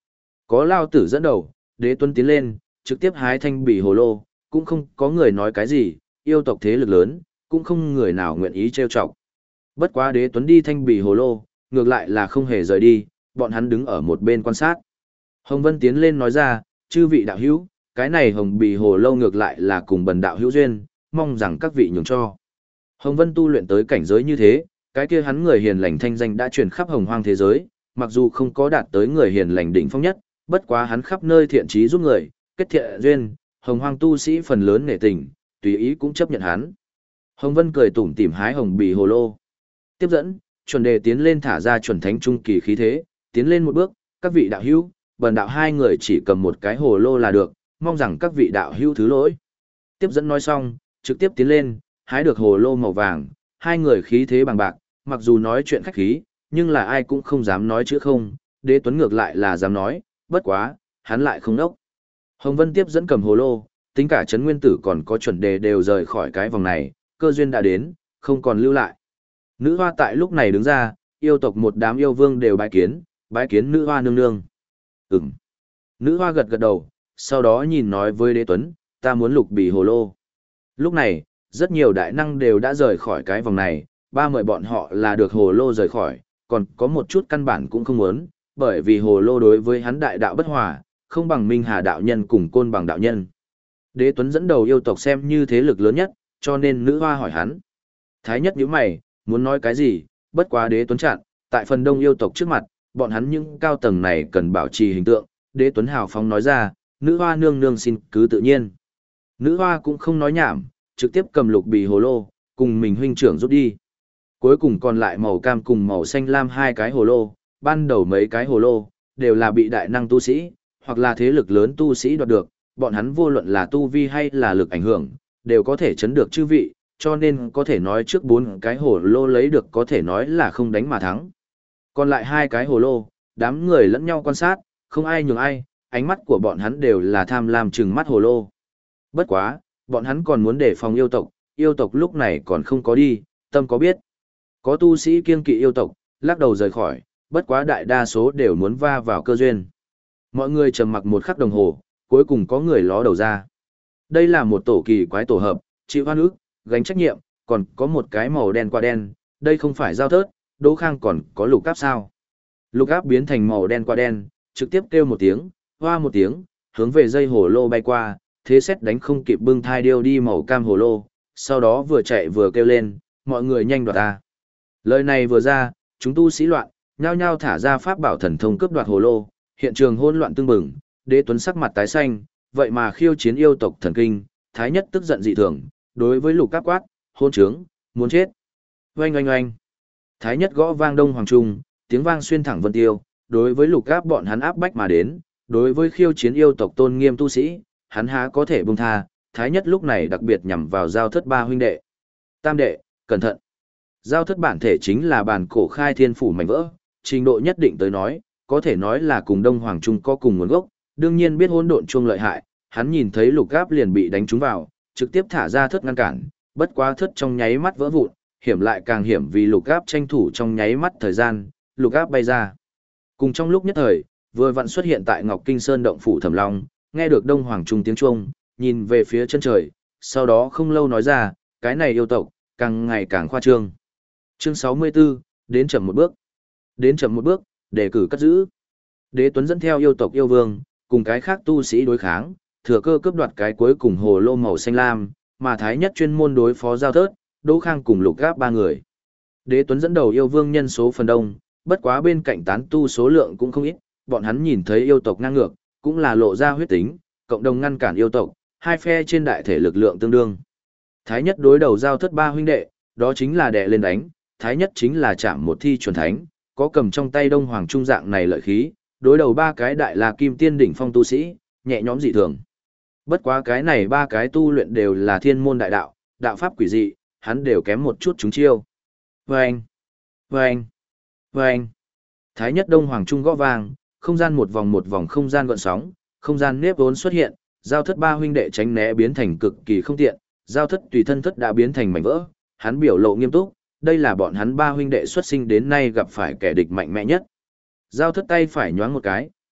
Có Lao Tử dẫn đầu, Đế Tuấn tiến lên, trực tiếp hái thanh bỉ hồ lô, cũng không có người nói cái gì, yêu tộc thế lực lớn, cũng không người nào nguyện ý trêu chọc. Bất quá Đế Tuấn đi thanh bỉ hồ lô, ngược lại là không hề rời đi, bọn hắn đứng ở một bên quan sát. Hồng Vân tiến lên nói ra, chư vị đạo hữu, cái này hồng bì hồ lâu ngược lại là cùng bần đạo hữu duyên, mong rằng các vị nhường cho. Hồng Vân tu luyện tới cảnh giới như thế, cái kia hắn người hiền lành thanh danh đã truyền khắp hồng hoang thế giới, mặc dù không có đạt tới người hiền lành đỉnh phong nhất, bất quá hắn khắp nơi thiện trí giúp người, kết thiện duyên, hồng hoang tu sĩ phần lớn nể tình, tùy ý cũng chấp nhận hắn. Hồng Vân cười tủm tỉm hái hồng bì hồ lô. Tiếp dẫn, chuẩn đề tiến lên thả ra chuẩn thánh trung kỳ khí thế, tiến lên một bước, các vị đạo hữu, bần đạo hai người chỉ cầm một cái hồ lô là được, mong rằng các vị đạo hữu thứ lỗi. Tiếp dẫn nói xong, trực tiếp tiến lên, hái được hồ lô màu vàng, hai người khí thế bằng bạc, mặc dù nói chuyện khách khí, nhưng là ai cũng không dám nói chữ không, Đế Tuấn ngược lại là dám nói, bất quá, hắn lại không đốc. Hồng Vân tiếp dẫn cầm hồ lô, tính cả Trấn Nguyên Tử còn có chuẩn đề đều rời khỏi cái vòng này, cơ duyên đã đến, không còn lưu lại. Nữ hoa tại lúc này đứng ra, yêu tộc một đám yêu vương đều bái kiến, bái kiến nữ hoa nương nương. Ừm. Nữ hoa gật gật đầu, sau đó nhìn nói với Đế Tuấn, ta muốn lục bì hồ lô. Lúc này, rất nhiều đại năng đều đã rời khỏi cái vòng này, ba mời bọn họ là được hồ lô rời khỏi, còn có một chút căn bản cũng không muốn, bởi vì hồ lô đối với hắn đại đạo bất hòa, không bằng Minh Hà đạo nhân cùng Côn Bằng đạo nhân. Đế Tuấn dẫn đầu yêu tộc xem như thế lực lớn nhất, cho nên nữ hoa hỏi hắn. Thái nhất nhíu mày, muốn nói cái gì, bất quá Đế Tuấn chặn, tại phần đông yêu tộc trước mặt, bọn hắn những cao tầng này cần bảo trì hình tượng, Đế Tuấn hào phóng nói ra, nữ hoa nương nương xin cứ tự nhiên. Nữ hoa cũng không nói nhảm, trực tiếp cầm lục bì hồ lô, cùng mình huynh trưởng rút đi. Cuối cùng còn lại màu cam cùng màu xanh lam hai cái hồ lô, ban đầu mấy cái hồ lô, đều là bị đại năng tu sĩ, hoặc là thế lực lớn tu sĩ đoạt được, bọn hắn vô luận là tu vi hay là lực ảnh hưởng, đều có thể chấn được chư vị, cho nên có thể nói trước bốn cái hồ lô lấy được có thể nói là không đánh mà thắng. Còn lại hai cái hồ lô, đám người lẫn nhau quan sát, không ai nhường ai, ánh mắt của bọn hắn đều là tham lam trừng mắt hồ lô. Bất quá, bọn hắn còn muốn đề phòng yêu tộc, yêu tộc lúc này còn không có đi, tâm có biết. Có tu sĩ kiêng kỵ yêu tộc, lắc đầu rời khỏi, bất quá đại đa số đều muốn va vào cơ duyên. Mọi người trầm mặc một khắc đồng hồ, cuối cùng có người ló đầu ra. Đây là một tổ kỳ quái tổ hợp, chịu hoan ức, gánh trách nhiệm, còn có một cái màu đen qua đen, đây không phải giao thớt, Đỗ Khang còn có lục áp sao. Lục áp biến thành màu đen qua đen, trực tiếp kêu một tiếng, hoa một tiếng, hướng về dây hồ lô bay qua, thế xét đánh không kịp bưng thai điêu đi màu cam hồ lô, sau đó vừa chạy vừa kêu lên, mọi người nhanh đoạt ta. Lời này vừa ra, chúng tu sĩ loạn, nhao nhao thả ra pháp bảo thần thông cướp đoạt hồ lô, hiện trường hỗn loạn tương bừng, Đế Tuấn sắc mặt tái xanh, vậy mà khiêu chiến yêu tộc thần kinh, Thái Nhất tức giận dị thường, đối với Lục Áp quát, hôn trướng, muốn chết. Oanh oanh oanh. Thái Nhất gõ vang Đông Hoàng Trung, tiếng vang xuyên thẳng vân tiêu, đối với Lục Áp bọn hắn áp bách mà đến, đối với khiêu chiến yêu tộc tôn nghiêm tu sĩ, hắn há có thể buông tha, Thái Nhất lúc này đặc biệt nhằm vào Giao Thất ba huynh đệ. Tam đệ, cẩn thận. Giao Thất bản thể chính là bản cổ khai thiên phủ mảnh vỡ, trình độ nhất định tới nói, có thể nói là cùng Đông Hoàng Trung có cùng nguồn gốc, đương nhiên biết hỗn độn chuông lợi hại, hắn nhìn thấy Lục Áp liền bị đánh trúng vào, trực tiếp thả ra thất ngăn cản, bất quá thất trong nháy mắt vỡ vụn, hiểm lại càng hiểm vì Lục Áp tranh thủ trong nháy mắt thời gian, Lục Áp bay ra. Cùng trong lúc nhất thời, vừa vặn xuất hiện tại Ngọc Kinh Sơn động phủ Thẩm Long, nghe được Đông Hoàng Trung tiếng chuông, nhìn về phía chân trời, sau đó không lâu nói ra, cái này yêu tộc, càng ngày càng khoa trương. Chương sáu mươi tư, đến chậm một bước. Đến chậm một bước, đề cử cất giữ. Đế Tuấn dẫn theo yêu tộc yêu vương, cùng cái khác tu sĩ đối kháng, thừa cơ cướp đoạt cái cuối cùng hồ lô màu xanh lam, mà Thái Nhất chuyên môn đối phó Giao Thớt, Đỗ Khang cùng Lục Áp ba người. Đế Tuấn dẫn đầu yêu vương nhân số phần đông, bất quá bên cạnh tán tu số lượng cũng không ít, bọn hắn nhìn thấy yêu tộc ngang ngược, cũng là lộ ra huyết tính, cộng đồng ngăn cản yêu tộc, hai phe trên đại thể lực lượng tương đương. Thái Nhất đối đầu Giao Thất ba huynh đệ, đó chính là đè lên đánh, Thái Nhất chính là chạm một thi chuẩn thánh, có cầm trong tay Đông Hoàng Trung dạng này lợi khí, đối đầu ba cái đại la kim tiên đỉnh phong tu sĩ, nhẹ nhõm dị thường. Bất quá cái này ba cái tu luyện đều là thiên môn đại đạo, đạo pháp quỷ dị, hắn đều kém một chút chúng chiêu. Vâng! Vâng! Vâng! Thái Nhất Đông Hoàng Trung gõ vang, không gian một vòng một vòng không gian gợn sóng, không gian nếp vốn xuất hiện, Giao Thất ba huynh đệ tránh né biến thành cực kỳ không tiện, Giao Thất tùy thân thất đã biến thành mảnh vỡ, hắn biểu lộ nghiêm túc, đây là bọn hắn ba huynh đệ xuất sinh đến nay gặp phải kẻ địch mạnh mẽ nhất. Giao Thất tay phải nhoáng một cái,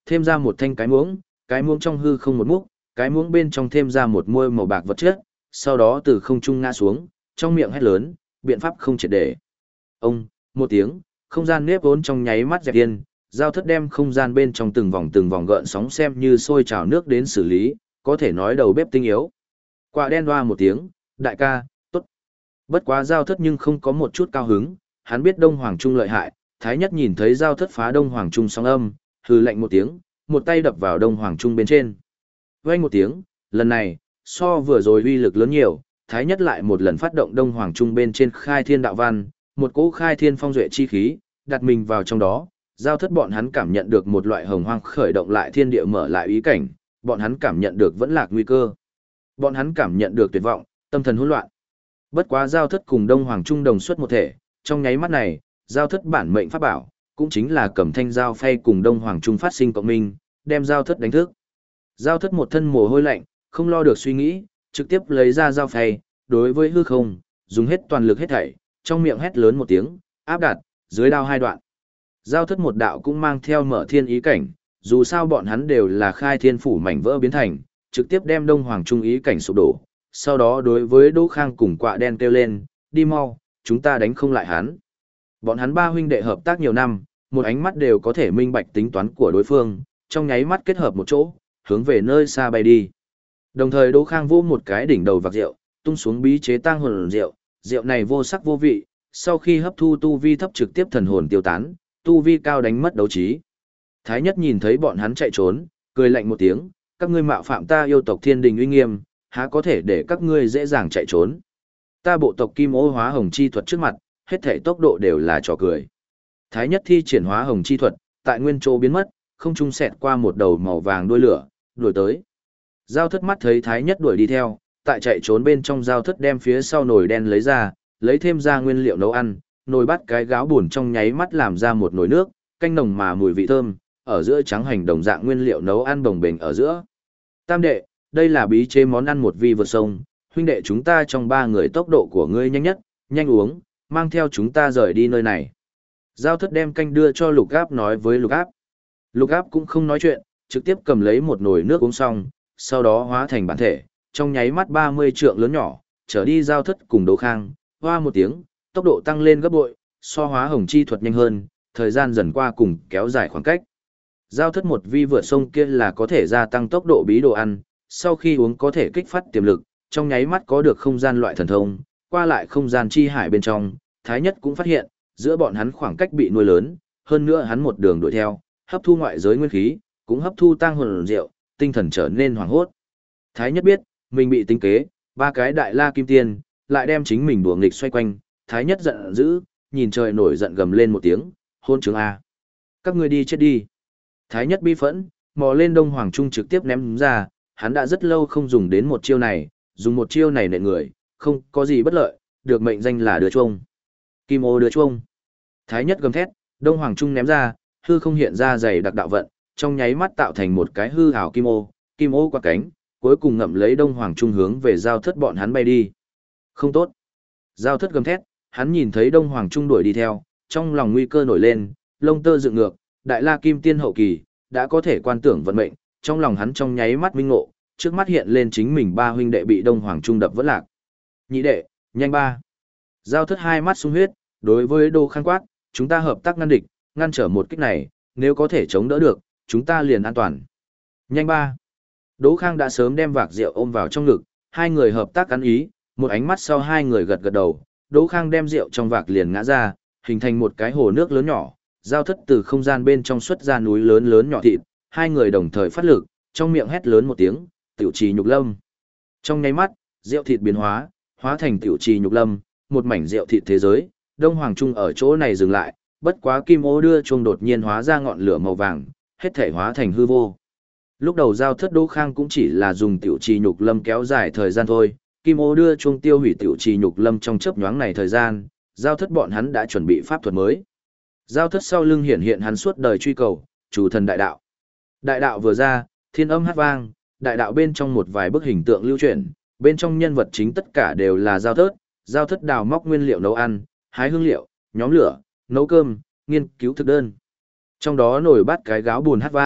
thêm ra một thanh cái muỗng, cái muỗng trong hư không một múc, cái muỗng bên trong thêm ra một muôi màu bạc vật chất, sau đó từ không trung ngã xuống, trong miệng hét lớn, biện pháp không triệt để. Ông, một tiếng, không gian nếp vốn trong nháy mắt dẹp yên, giao thất đem không gian bên trong từng vòng từng vòng gợn sóng xem như sôi trào nước đến xử lý, có thể nói đầu bếp tinh yếu. Quả đen hoa một tiếng, đại ca, tốt. Bất quá giao thất nhưng không có một chút cao hứng, hắn biết Đông Hoàng Trung lợi hại, Thái Nhất nhìn thấy giao thất phá Đông Hoàng Trung sóng âm, hừ lạnh một tiếng, một tay đập vào Đông Hoàng Trung bên trên. Vang một tiếng, lần này, so vừa rồi uy lực lớn nhiều, Thái Nhất lại một lần phát động Đông Hoàng Trung bên trên khai thiên đạo văn, một cỗ khai thiên phong duệ chi khí, đặt mình vào trong đó, giao thất bọn hắn cảm nhận được một loại hồng hoang khởi động lại thiên địa mở lại ý cảnh, bọn hắn cảm nhận được vẫn lạc nguy cơ. Bọn hắn cảm nhận được tuyệt vọng, tâm thần hỗn loạn. Bất quá giao thất cùng Đông Hoàng Trung đồng xuất một thể, trong nháy mắt này, giao thất bản mệnh pháp bảo, cũng chính là cầm thanh giao phay cùng Đông Hoàng Trung phát sinh cộng minh, đem giao thất đánh thức. Giao thất một thân mồ hôi lạnh, không lo được suy nghĩ, trực tiếp lấy ra giao phay, đối với hư không, dùng hết toàn lực hết thảy, trong miệng hét lớn một tiếng, áp đặt, dưới đao hai đoạn. Giao thất một đạo cũng mang theo mở thiên ý cảnh, dù sao bọn hắn đều là khai thiên phủ mảnh vỡ biến thành, trực tiếp đem Đông Hoàng Trung ý cảnh sụp đổ. Sau đó đối với Đỗ Khang cùng Quạ Đen kêu lên, đi mau, chúng ta đánh không lại hắn. Bọn hắn ba huynh đệ hợp tác nhiều năm, một ánh mắt đều có thể minh bạch tính toán của đối phương, trong nháy mắt kết hợp một chỗ, hướng về nơi xa bay đi. Đồng thời Đỗ Khang vô một cái đỉnh đầu vạc rượu, tung xuống bí chế tang hồn rượu, rượu này vô sắc vô vị, sau khi hấp thu tu vi thấp trực tiếp thần hồn tiêu tán, tu vi cao đánh mất đấu trí. Thái Nhất nhìn thấy bọn hắn chạy trốn, cười lạnh một tiếng, các ngươi mạo phạm ta yêu tộc Thiên Đình uy nghiêm, há có thể để các ngươi dễ dàng chạy trốn. Ta bộ tộc Kim Ô hóa hồng chi thuật trước mặt, hết thể tốc độ đều là trò cười. Thái Nhất thi triển hóa hồng chi thuật, tại nguyên chỗ biến mất, không trung xẹt qua một đầu màu vàng đuôi lửa, đuổi tới. Giao thất mắt thấy Thái Nhất đuổi đi theo, tại chạy trốn bên trong giao thất đem phía sau nồi đen lấy ra, lấy thêm ra nguyên liệu nấu ăn, nồi bắt cái gáo buồn trong nháy mắt làm ra một nồi nước, canh nồng mà mùi vị thơm, ở giữa trắng hành đồng dạng nguyên liệu nấu ăn bồng bềnh ở giữa. Tam đệ, đây là bí chế món ăn một vi vượt sông, huynh đệ chúng ta trong ba người tốc độ của ngươi nhanh nhất, nhanh uống, mang theo chúng ta rời đi nơi này. Giao thất đem canh đưa cho lục áp nói với lục áp. Lục áp cũng không nói chuyện, trực tiếp cầm lấy một nồi nước uống xong, sau đó hóa thành bản thể, trong nháy mắt ba mươi trượng lớn nhỏ, trở đi giao thất cùng Đỗ Khang, hoa một tiếng, tốc độ tăng lên gấp bội, so hóa hồng chi thuật nhanh hơn, thời gian dần qua cùng kéo dài khoảng cách. Giao thất một vi vượt sông kia là có thể gia tăng tốc độ bí đồ ăn, sau khi uống có thể kích phát tiềm lực, trong nháy mắt có được không gian loại thần thông, qua lại không gian chi hải bên trong, Thái Nhất cũng phát hiện, giữa bọn hắn khoảng cách bị nuôi lớn, hơn nữa hắn một đường đuổi theo, hấp thu ngoại giới nguyên khí, cũng hấp thu tang hồn rượu, tinh thần trở nên hoảng hốt. Thái Nhất biết, mình bị tính kế, ba cái đại la kim tiên, lại đem chính mình đùa nghịch xoay quanh, Thái Nhất giận dữ, nhìn trời nổi giận gầm lên một tiếng, hôn chứng A. Các ngươi đi chết đi. Thái Nhất bi phẫn, mò lên Đông Hoàng Trung trực tiếp ném ra, hắn đã rất lâu không dùng đến một chiêu này, dùng một chiêu này nện người, không có gì bất lợi, được mệnh danh là đứa chuông. Kim ô đứa chuông. Thái Nhất gầm thét, Đông Hoàng Trung ném ra, hư không hiện ra dày đặc đạo vận, trong nháy mắt tạo thành một cái hư ảo kim ô, kim ô qua cánh, cuối cùng ngậm lấy Đông Hoàng Trung hướng về giao thất bọn hắn bay đi. Không tốt. Giao thất gầm thét, hắn nhìn thấy Đông Hoàng Trung đuổi đi theo, trong lòng nguy cơ nổi lên, lông tơ dựng ngược, đại la kim tiên hậu kỳ, đã có thể quan tưởng vận mệnh, trong lòng hắn trong nháy mắt minh ngộ, trước mắt hiện lên chính mình ba huynh đệ bị Đông Hoàng Trung đập vỡ lạc. Nhị đệ, nhanh ba. Giao thất hai mắt sung huyết, đối với Đỗ Khang quát, chúng ta hợp tác ngăn địch, ngăn trở một kích này, nếu có thể chống đỡ được, chúng ta liền an toàn. Nhanh ba. Đỗ Khang đã sớm đem vạc rượu ôm vào trong ngực, hai người hợp tác ăn ý, một ánh mắt sau hai người gật gật đầu, Đỗ Khang đem rượu trong vạc liền ngã ra, hình thành một cái hồ nước lớn nhỏ, giao thất từ không gian bên trong xuất ra núi lớn lớn nhỏ thịt, hai người đồng thời phát lực, trong miệng hét lớn một tiếng, tiểu trì nhục lâm. Trong nháy mắt, rượu thịt biến hóa, hóa thành tiểu trì nhục lâm, một mảnh rượu thịt thế giới, Đông Hoàng Trung ở chỗ này dừng lại, bất quá kim ô đưa chuông đột nhiên hóa ra ngọn lửa màu vàng, hết thể hóa thành hư vô. Lúc đầu giao thất Đỗ Khang cũng chỉ là dùng tiểu trì nhục lâm kéo dài thời gian thôi, kim ô đưa chuông tiêu hủy tiểu trì nhục lâm trong chớp nhoáng này thời gian, giao thất bọn hắn đã chuẩn bị pháp thuật mới. Giao thất sau lưng hiện hiện hắn suốt đời truy cầu, chủ thần đại đạo. Đại đạo vừa ra, thiên âm hát vang, đại đạo bên trong một vài bức hình tượng lưu truyền, bên trong nhân vật chính tất cả đều là giao thất, giao thất đào móc nguyên liệu nấu ăn, hái hương liệu, nhóm lửa, nấu cơm, nghiên cứu thực đơn. Trong đó nổi bát cái gáo buồn hát vang,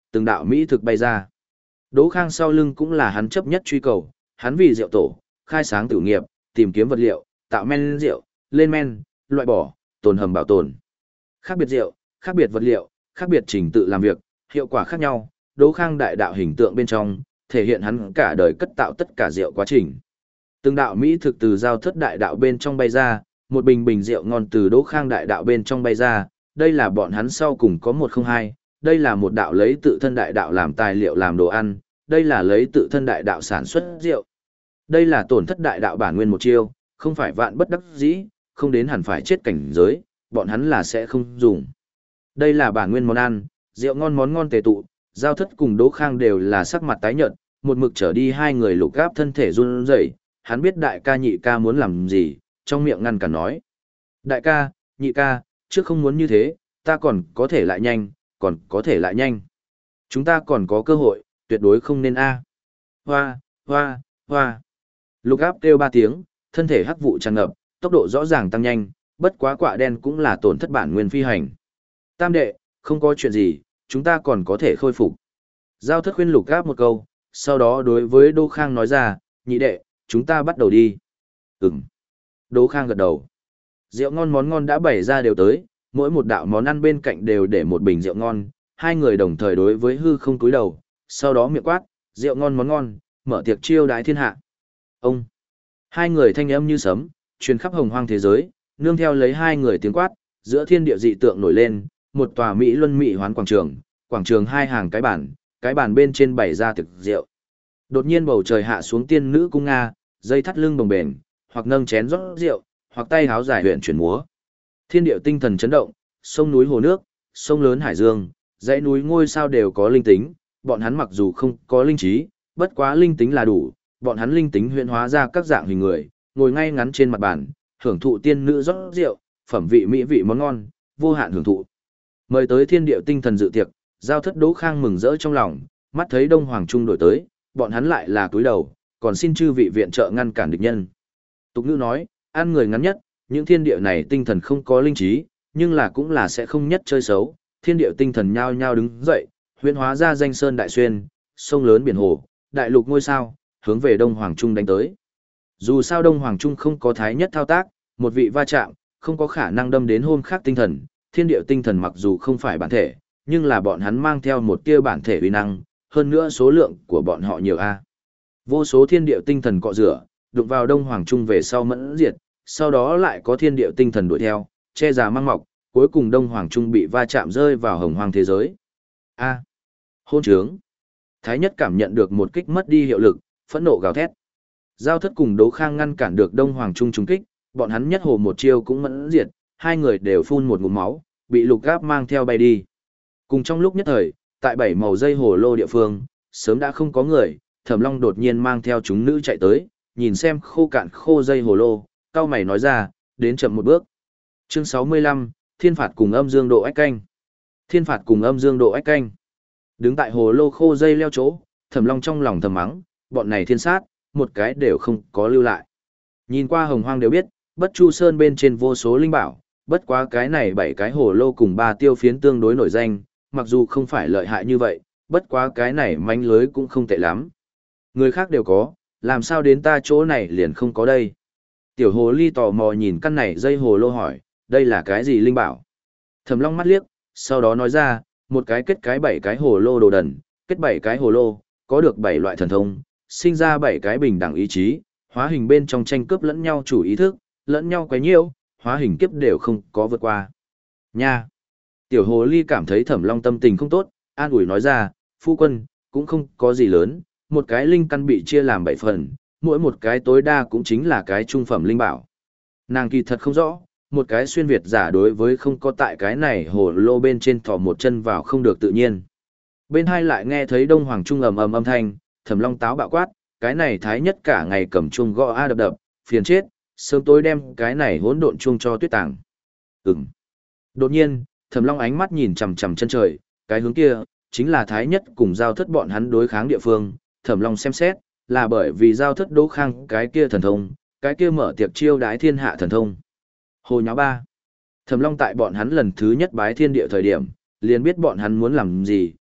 từng đạo mỹ thực bay ra. Đỗ Khang sau lưng cũng là hắn chấp nhất truy cầu, hắn vì rượu tổ, khai sáng tử nghiệp, tìm kiếm vật liệu, tạo men rượu, lên men, loại bỏ, tồn hầm bảo tồn. Khác biệt rượu, khác biệt vật liệu, khác biệt trình tự làm việc, hiệu quả khác nhau, Đỗ Khang đại đạo hình tượng bên trong, thể hiện hắn cả đời cất tạo tất cả rượu quá trình. Từng đạo mỹ thực từ giao thất đại đạo bên trong bay ra, một bình bình rượu ngon từ Đỗ Khang đại đạo bên trong bay ra, đây là bọn hắn sau cùng có một không hai, đây là một đạo lấy tự thân đại đạo làm tài liệu làm đồ ăn, đây là lấy tự thân đại đạo sản xuất rượu. Đây là tổn thất đại đạo bản nguyên một chiêu, không phải vạn bất đắc dĩ, không đến hẳn phải chết cảnh giới, bọn hắn là sẽ không dùng. Đây là bản nguyên món ăn, rượu ngon món ngon tề tụ, giao thất cùng Đỗ Khang đều là sắc mặt tái nhợt, một mực trở đi hai người lục gáp thân thể run rẩy, hắn biết đại ca nhị ca muốn làm gì, trong miệng ngăn cản nói. Đại ca, nhị ca, trước không muốn như thế, ta còn có thể lại nhanh, còn có thể lại nhanh. Chúng ta còn có cơ hội, tuyệt đối không nên a. Hoa, hoa, hoa. Lục áp kêu ba tiếng, thân thể hắc vụ tràn ngập, tốc độ rõ ràng tăng nhanh, bất quá quạ đen cũng là tổn thất bản nguyên phi hành. Tam đệ, không có chuyện gì, chúng ta còn có thể khôi phục. Giao thất khuyên lục áp một câu, sau đó đối với Đỗ Khang nói ra, nhị đệ, chúng ta bắt đầu đi. Ừm. Đỗ Khang gật đầu. Rượu ngon món ngon đã bày ra đều tới, mỗi một đạo món ăn bên cạnh đều để một bình rượu ngon, hai người đồng thời đối với hư không cúi đầu, sau đó miệng quát, rượu ngon món ngon, mở tiệc chiêu đái thiên hạ. Ông. Hai người thanh âm như sấm, truyền khắp hồng hoang thế giới, nương theo lấy hai người tiếng quát, giữa thiên địa dị tượng nổi lên, một tòa mỹ luân mỹ hoán quảng trường, quảng trường hai hàng cái bàn, cái bàn bên trên bày ra thực rượu. Đột nhiên bầu trời hạ xuống tiên nữ cung nga, dây thắt lưng bồng bềnh, hoặc nâng chén rót rượu, hoặc tay háo dài huyền chuyển múa. Thiên địa tinh thần chấn động, sông núi hồ nước, sông lớn hải dương, dãy núi ngôi sao đều có linh tính, bọn hắn mặc dù không có linh trí, bất quá linh tính là đủ, bọn hắn linh tính huyễn hóa ra các dạng hình người, ngồi ngay ngắn trên mặt bàn, hưởng thụ tiên nữ rót rượu, phẩm vị mỹ vị món ngon, vô hạn hưởng thụ. Mời tới thiên địa tinh thần dự tiệc, giao thất Đỗ Khang mừng rỡ trong lòng, mắt thấy Đông Hoàng Trung đổi tới, bọn hắn lại là cúi đầu, còn xin chư vị viện trợ ngăn cản địch nhân. Tục ngữ nói, ăn người ngắn nhất, những thiên địa này tinh thần không có linh trí, nhưng là cũng là sẽ không nhất chơi xấu, thiên địa tinh thần nhao nhao đứng dậy, huyễn hóa ra danh sơn đại xuyên, sông lớn biển hồ, đại lục ngôi sao, hướng về Đông Hoàng Trung đánh tới. Dù sao Đông Hoàng Trung không có thái nhất thao tác, một vị va chạm, không có khả năng đâm đến hôm khác tinh thần, thiên địa tinh thần mặc dù không phải bản thể, nhưng là bọn hắn mang theo một tia bản thể uy năng, hơn nữa số lượng của bọn họ nhiều a. Vô số thiên địa tinh thần cọ rửa, đụng vào Đông Hoàng Trung về sau mẫn diệt, sau đó lại có thiên địa tinh thần đuổi theo, che già mang mọc, cuối cùng Đông Hoàng Trung bị va chạm rơi vào hồng hoang thế giới. A. Hôn trướng. Thái nhất cảm nhận được một kích mất đi hiệu lực, phẫn nộ gào thét. Giao thất cùng Đỗ Khang ngăn cản được Đông Hoàng Trung trúng kích, bọn hắn nhất hồ một chiêu cũng mẫn diệt, hai người đều phun một ngụm máu, bị lục gáp mang theo bay đi. Cùng trong lúc nhất thời, tại bảy màu dây hồ lô địa phương, sớm đã không có người, Thẩm Long đột nhiên mang theo chúng nữ chạy tới, nhìn xem khô cạn khô dây hồ lô, cao mày nói ra, đến chậm một bước. Chương sáu mươi lăm, Thiên phạt cùng âm dương độ ách canh. Thiên phạt cùng âm dương độ ách canh. Đứng tại hồ lô khô dây leo chỗ, Thẩm Long trong lòng thầm mắng, bọn này thiên sát, một cái đều không có lưu lại. Nhìn qua hồng hoang đều biết, Bất Chu Sơn bên trên vô số linh bảo, bất quá cái này bảy cái hồ lô cùng ba tiêu phiến tương đối nổi danh, mặc dù không phải lợi hại như vậy, bất quá cái này manh lưới cũng không tệ lắm. Người khác đều có, làm sao đến ta chỗ này liền không có đây? Tiểu hồ ly tò mò nhìn căn này dây hồ lô hỏi, đây là cái gì linh bảo? Thẩm Long mắt liếc, sau đó nói ra, một cái kết cái bảy cái hồ lô đồ đần, kết bảy cái hồ lô, có được bảy loại thần thông, sinh ra bảy cái bình đẳng ý chí, hóa hình bên trong tranh cướp lẫn nhau chủ ý thức, lẫn nhau quấy nhiễu, hóa hình kiếp đều không có vượt qua. Nha! Tiểu hồ ly cảm thấy Thẩm Long tâm tình không tốt, an ủi nói ra, phu quân, cũng không có gì lớn, một cái linh căn bị chia làm bảy phần, mỗi một cái tối đa cũng chính là cái trung phẩm linh bảo. Nàng kỳ thật không rõ, một cái xuyên Việt giả đối với không có tại cái này hồ lô bên trên thò một chân vào không được tự nhiên. Bên hai lại nghe thấy Đông Hoàng Trung ầm ầm âm thanh, Thẩm Long táo bạo quát, cái này thái nhất cả ngày cầm chuông gõ a đập đập, phiền chết, sớm tối đem cái này hỗn độn chuông cho Tuyết Tàng. Ừm. Đột nhiên, Thẩm Long ánh mắt nhìn chằm chằm chân trời, cái hướng kia chính là thái nhất cùng giao thất bọn hắn đối kháng địa phương. Thẩm Long xem xét, là bởi vì giao thất Đỗ Khang cái kia thần thông, cái kia mở tiệc chiêu đái thiên hạ thần thông. Hồ nháo ba. Thẩm Long tại bọn hắn lần thứ nhất bái thiên địa thời điểm, liền biết bọn hắn muốn làm gì,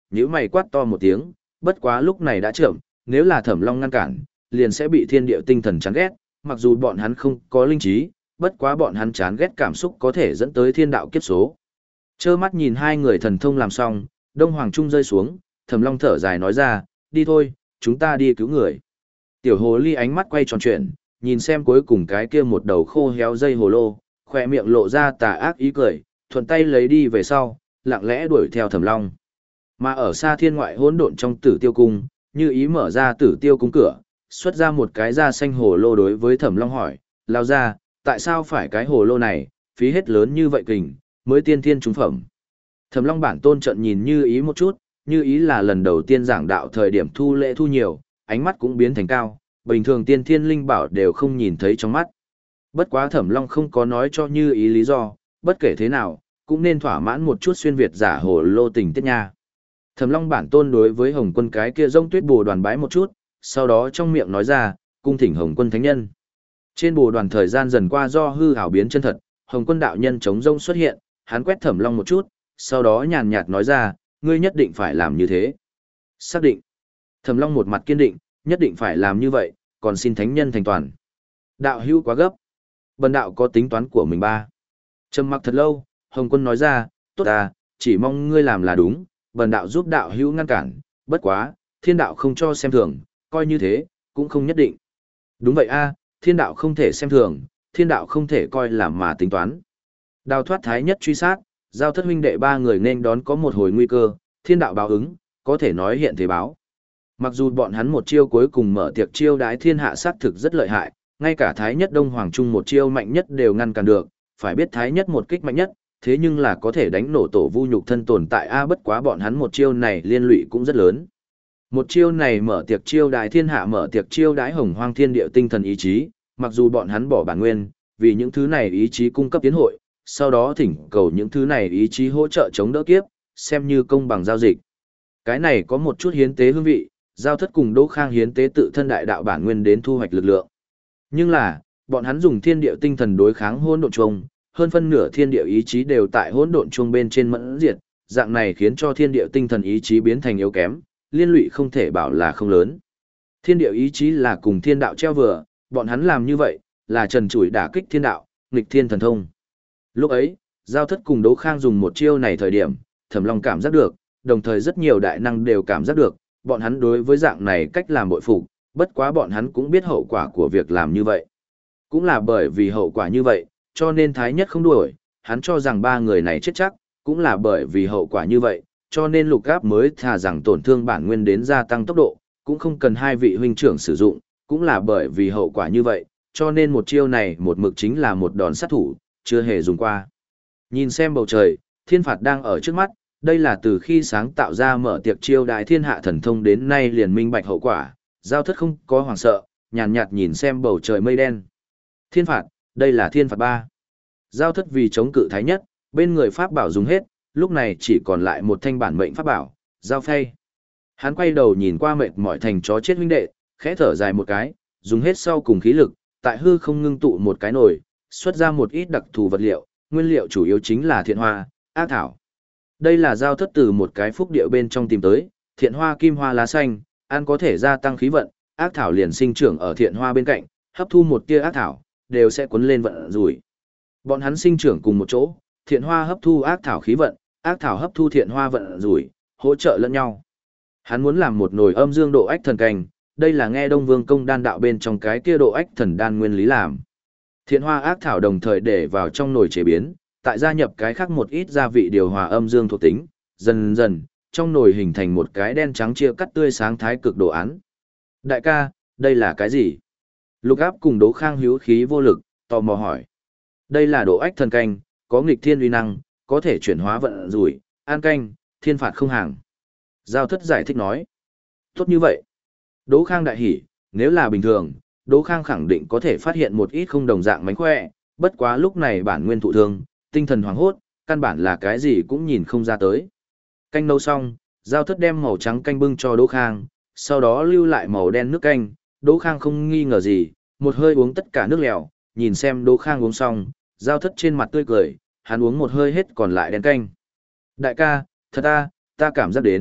nhíu mày quát to một tiếng, bất quá lúc này đã chậm, nếu là Thẩm Long ngăn cản, liền sẽ bị thiên địa tinh thần chán ghét, mặc dù bọn hắn không có linh trí, bất quá bọn hắn chán ghét cảm xúc có thể dẫn tới thiên đạo kiếp số. Trơ mắt nhìn hai người thần thông làm xong, Đông Hoàng Trung rơi xuống, Thẩm Long thở dài nói ra, đi thôi, chúng ta đi cứu người. Tiểu hồ ly ánh mắt quay tròn chuyển, nhìn xem cuối cùng cái kia một đầu khô héo dây hồ lô, khỏe miệng lộ ra tà ác ý cười, thuận tay lấy đi về sau, lặng lẽ đuổi theo Thẩm Long. Mà ở xa thiên ngoại hỗn độn trong Tử Tiêu cung, Như Ý mở ra Tử Tiêu cung cửa, xuất ra một cái da xanh hồ lô đối với Thẩm Long hỏi, lao ra, tại sao phải cái hồ lô này, phí hết lớn như vậy kình, mới tiên thiên trúng phẩm. Thẩm Long bản tôn trận nhìn Như Ý một chút, Như Ý là lần đầu tiên giảng đạo thời điểm thu lễ thu nhiều, ánh mắt cũng biến thành cao, bình thường tiên thiên linh bảo đều không nhìn thấy trong mắt. Bất quá Thẩm Long không có nói cho Như Ý lý do, bất kể thế nào, cũng nên thỏa mãn một chút xuyên Việt giả hồ lô tình tiết nha. Thẩm Long bản tôn đối với Hồng Quân cái kia rông tuyết bồ đoàn bái một chút, sau đó trong miệng nói ra, cung thỉnh Hồng Quân thánh nhân. Trên bồ đoàn thời gian dần qua do hư ảo biến chân thật, Hồng Quân đạo nhân chống rông xuất hiện, hắn quét Thẩm Long một chút, sau đó nhàn nhạt nói ra, ngươi nhất định phải làm như thế. Xác định. Thẩm Long một mặt kiên định, nhất định phải làm như vậy, còn xin thánh nhân thành toàn. Đạo hữu quá gấp. Bần đạo có tính toán của mình ba. Trầm mặc thật lâu, Hồng Quân nói ra, tốt à, chỉ mong ngươi làm là đúng, bần đạo giúp đạo hữu ngăn cản, bất quá, thiên đạo không cho xem thường, coi như thế, cũng không nhất định. Đúng vậy a, thiên đạo không thể xem thường, thiên đạo không thể coi là mà tính toán. Đào thoát thái nhất truy sát, giao thất huynh đệ ba người nên đón có một hồi nguy cơ, thiên đạo báo ứng, có thể nói hiện thế báo. Mặc dù bọn hắn một chiêu cuối cùng mở tiệc chiêu đái thiên hạ sát thực rất lợi hại, ngay cả thái nhất đông hoàng trung một chiêu mạnh nhất đều ngăn cản được, phải biết thái nhất một kích mạnh nhất, thế nhưng là có thể đánh nổ tổ vu nhục thân tồn tại a, bất quá bọn hắn một chiêu này liên lụy cũng rất lớn. Một chiêu này mở tiệc chiêu đái thiên hạ, mở tiệc chiêu đái hồng hoang thiên địa tinh thần ý chí, mặc dù bọn hắn bỏ bản nguyên, vì những thứ này ý chí cung cấp tiến hội, sau đó thỉnh cầu những thứ này ý chí hỗ trợ chống đỡ kiếp, xem như công bằng giao dịch. Cái này có một chút hiến tế hương vị, giao thất cùng Đỗ Khang hiến tế tự thân đại đạo bản nguyên đến thu hoạch lực lượng. Nhưng là, bọn hắn dùng thiên địa tinh thần đối kháng hỗn độn chuông, hơn phân nửa thiên địa ý chí đều tại hỗn độn chuông bên trên mẫn diệt, dạng này khiến cho thiên địa tinh thần ý chí biến thành yếu kém, liên lụy không thể bảo là không lớn. Thiên địa ý chí là cùng thiên đạo treo vừa, bọn hắn làm như vậy, là trần trụi đả kích thiên đạo, nghịch thiên thần thông. Lúc ấy, giao thất cùng Đỗ Khang dùng một chiêu này thời điểm, Thẩm Long cảm giác được, đồng thời rất nhiều đại năng đều cảm giác được, bọn hắn đối với dạng này cách làm bội phục, bất quá bọn hắn cũng biết hậu quả của việc làm như vậy. Cũng là bởi vì hậu quả như vậy, cho nên Thái Nhất không đuổi, hắn cho rằng ba người này chết chắc, cũng là bởi vì hậu quả như vậy, cho nên Lục Gáp mới thà rằng tổn thương bản nguyên đến gia tăng tốc độ, cũng không cần hai vị huynh trưởng sử dụng, cũng là bởi vì hậu quả như vậy, cho nên một chiêu này một mực chính là một đòn sát thủ, chưa hề dùng qua. Nhìn xem bầu trời, thiên phạt đang ở trước mắt, đây là từ khi sáng tạo ra mở tiệc chiêu đại thiên hạ thần thông đến nay liền minh bạch hậu quả, giao thất không có hoảng sợ, nhàn nhạt, nhạt nhìn xem bầu trời mây đen. Thiên phạt, đây là thiên phạt ba. Giao thất vì chống cự Thái Nhất, bên người pháp bảo dùng hết, lúc này chỉ còn lại một thanh bản mệnh pháp bảo, giao phay. Hắn quay đầu nhìn qua mệt mỏi thành chó chết huynh đệ, khẽ thở dài một cái, dùng hết sau cùng khí lực, tại hư không ngưng tụ một cái nồi, xuất ra một ít đặc thù vật liệu, nguyên liệu chủ yếu chính là thiện hoa, ác thảo. Đây là giao thất từ một cái phúc điệu bên trong tìm tới, thiện hoa kim hoa lá xanh, ăn có thể gia tăng khí vận, ác thảo liền sinh trưởng ở thiện hoa bên cạnh, hấp thu một tia ác thảo, đều sẽ cuốn lên vận rủi. Bọn hắn sinh trưởng cùng một chỗ, thiện hoa hấp thu ác thảo khí vận, ác thảo hấp thu thiện hoa vận rủi, hỗ trợ lẫn nhau. Hắn muốn làm một nồi âm dương độ ách thần canh, đây là nghe Đông Vương công đan đạo bên trong cái kia độ ách thần đan nguyên lý làm. Thiện hoa ác thảo đồng thời để vào trong nồi chế biến, tại gia nhập cái khác một ít gia vị điều hòa âm dương thuộc tính, dần dần, trong nồi hình thành một cái đen trắng chia cắt tươi sáng thái cực đồ án. Đại ca, đây là cái gì? Lục Áp cùng Đỗ Khang hữu khí vô lực, tò mò hỏi. Đây là độ ách thần canh, có nghịch thiên uy năng, có thể chuyển hóa vận rủi, an canh, thiên phạt không hàng. Giao thất giải thích nói. Tốt như vậy. Đỗ Khang đại hỉ, nếu là bình thường, Đỗ Khang khẳng định có thể phát hiện một ít không đồng dạng mánh khỏe, bất quá lúc này bản nguyên thụ thương, tinh thần hoảng hốt, căn bản là cái gì cũng nhìn không ra tới. Canh nấu xong, giao thất đem màu trắng canh bưng cho Đỗ Khang, sau đó lưu lại màu đen nước canh, Đỗ Khang không nghi ngờ gì, một hơi uống tất cả nước lèo, nhìn xem Đỗ Khang uống xong, giao thất trên mặt tươi cười, hắn uống một hơi hết còn lại đen canh. Đại ca, thật ta, ta cảm giác đến,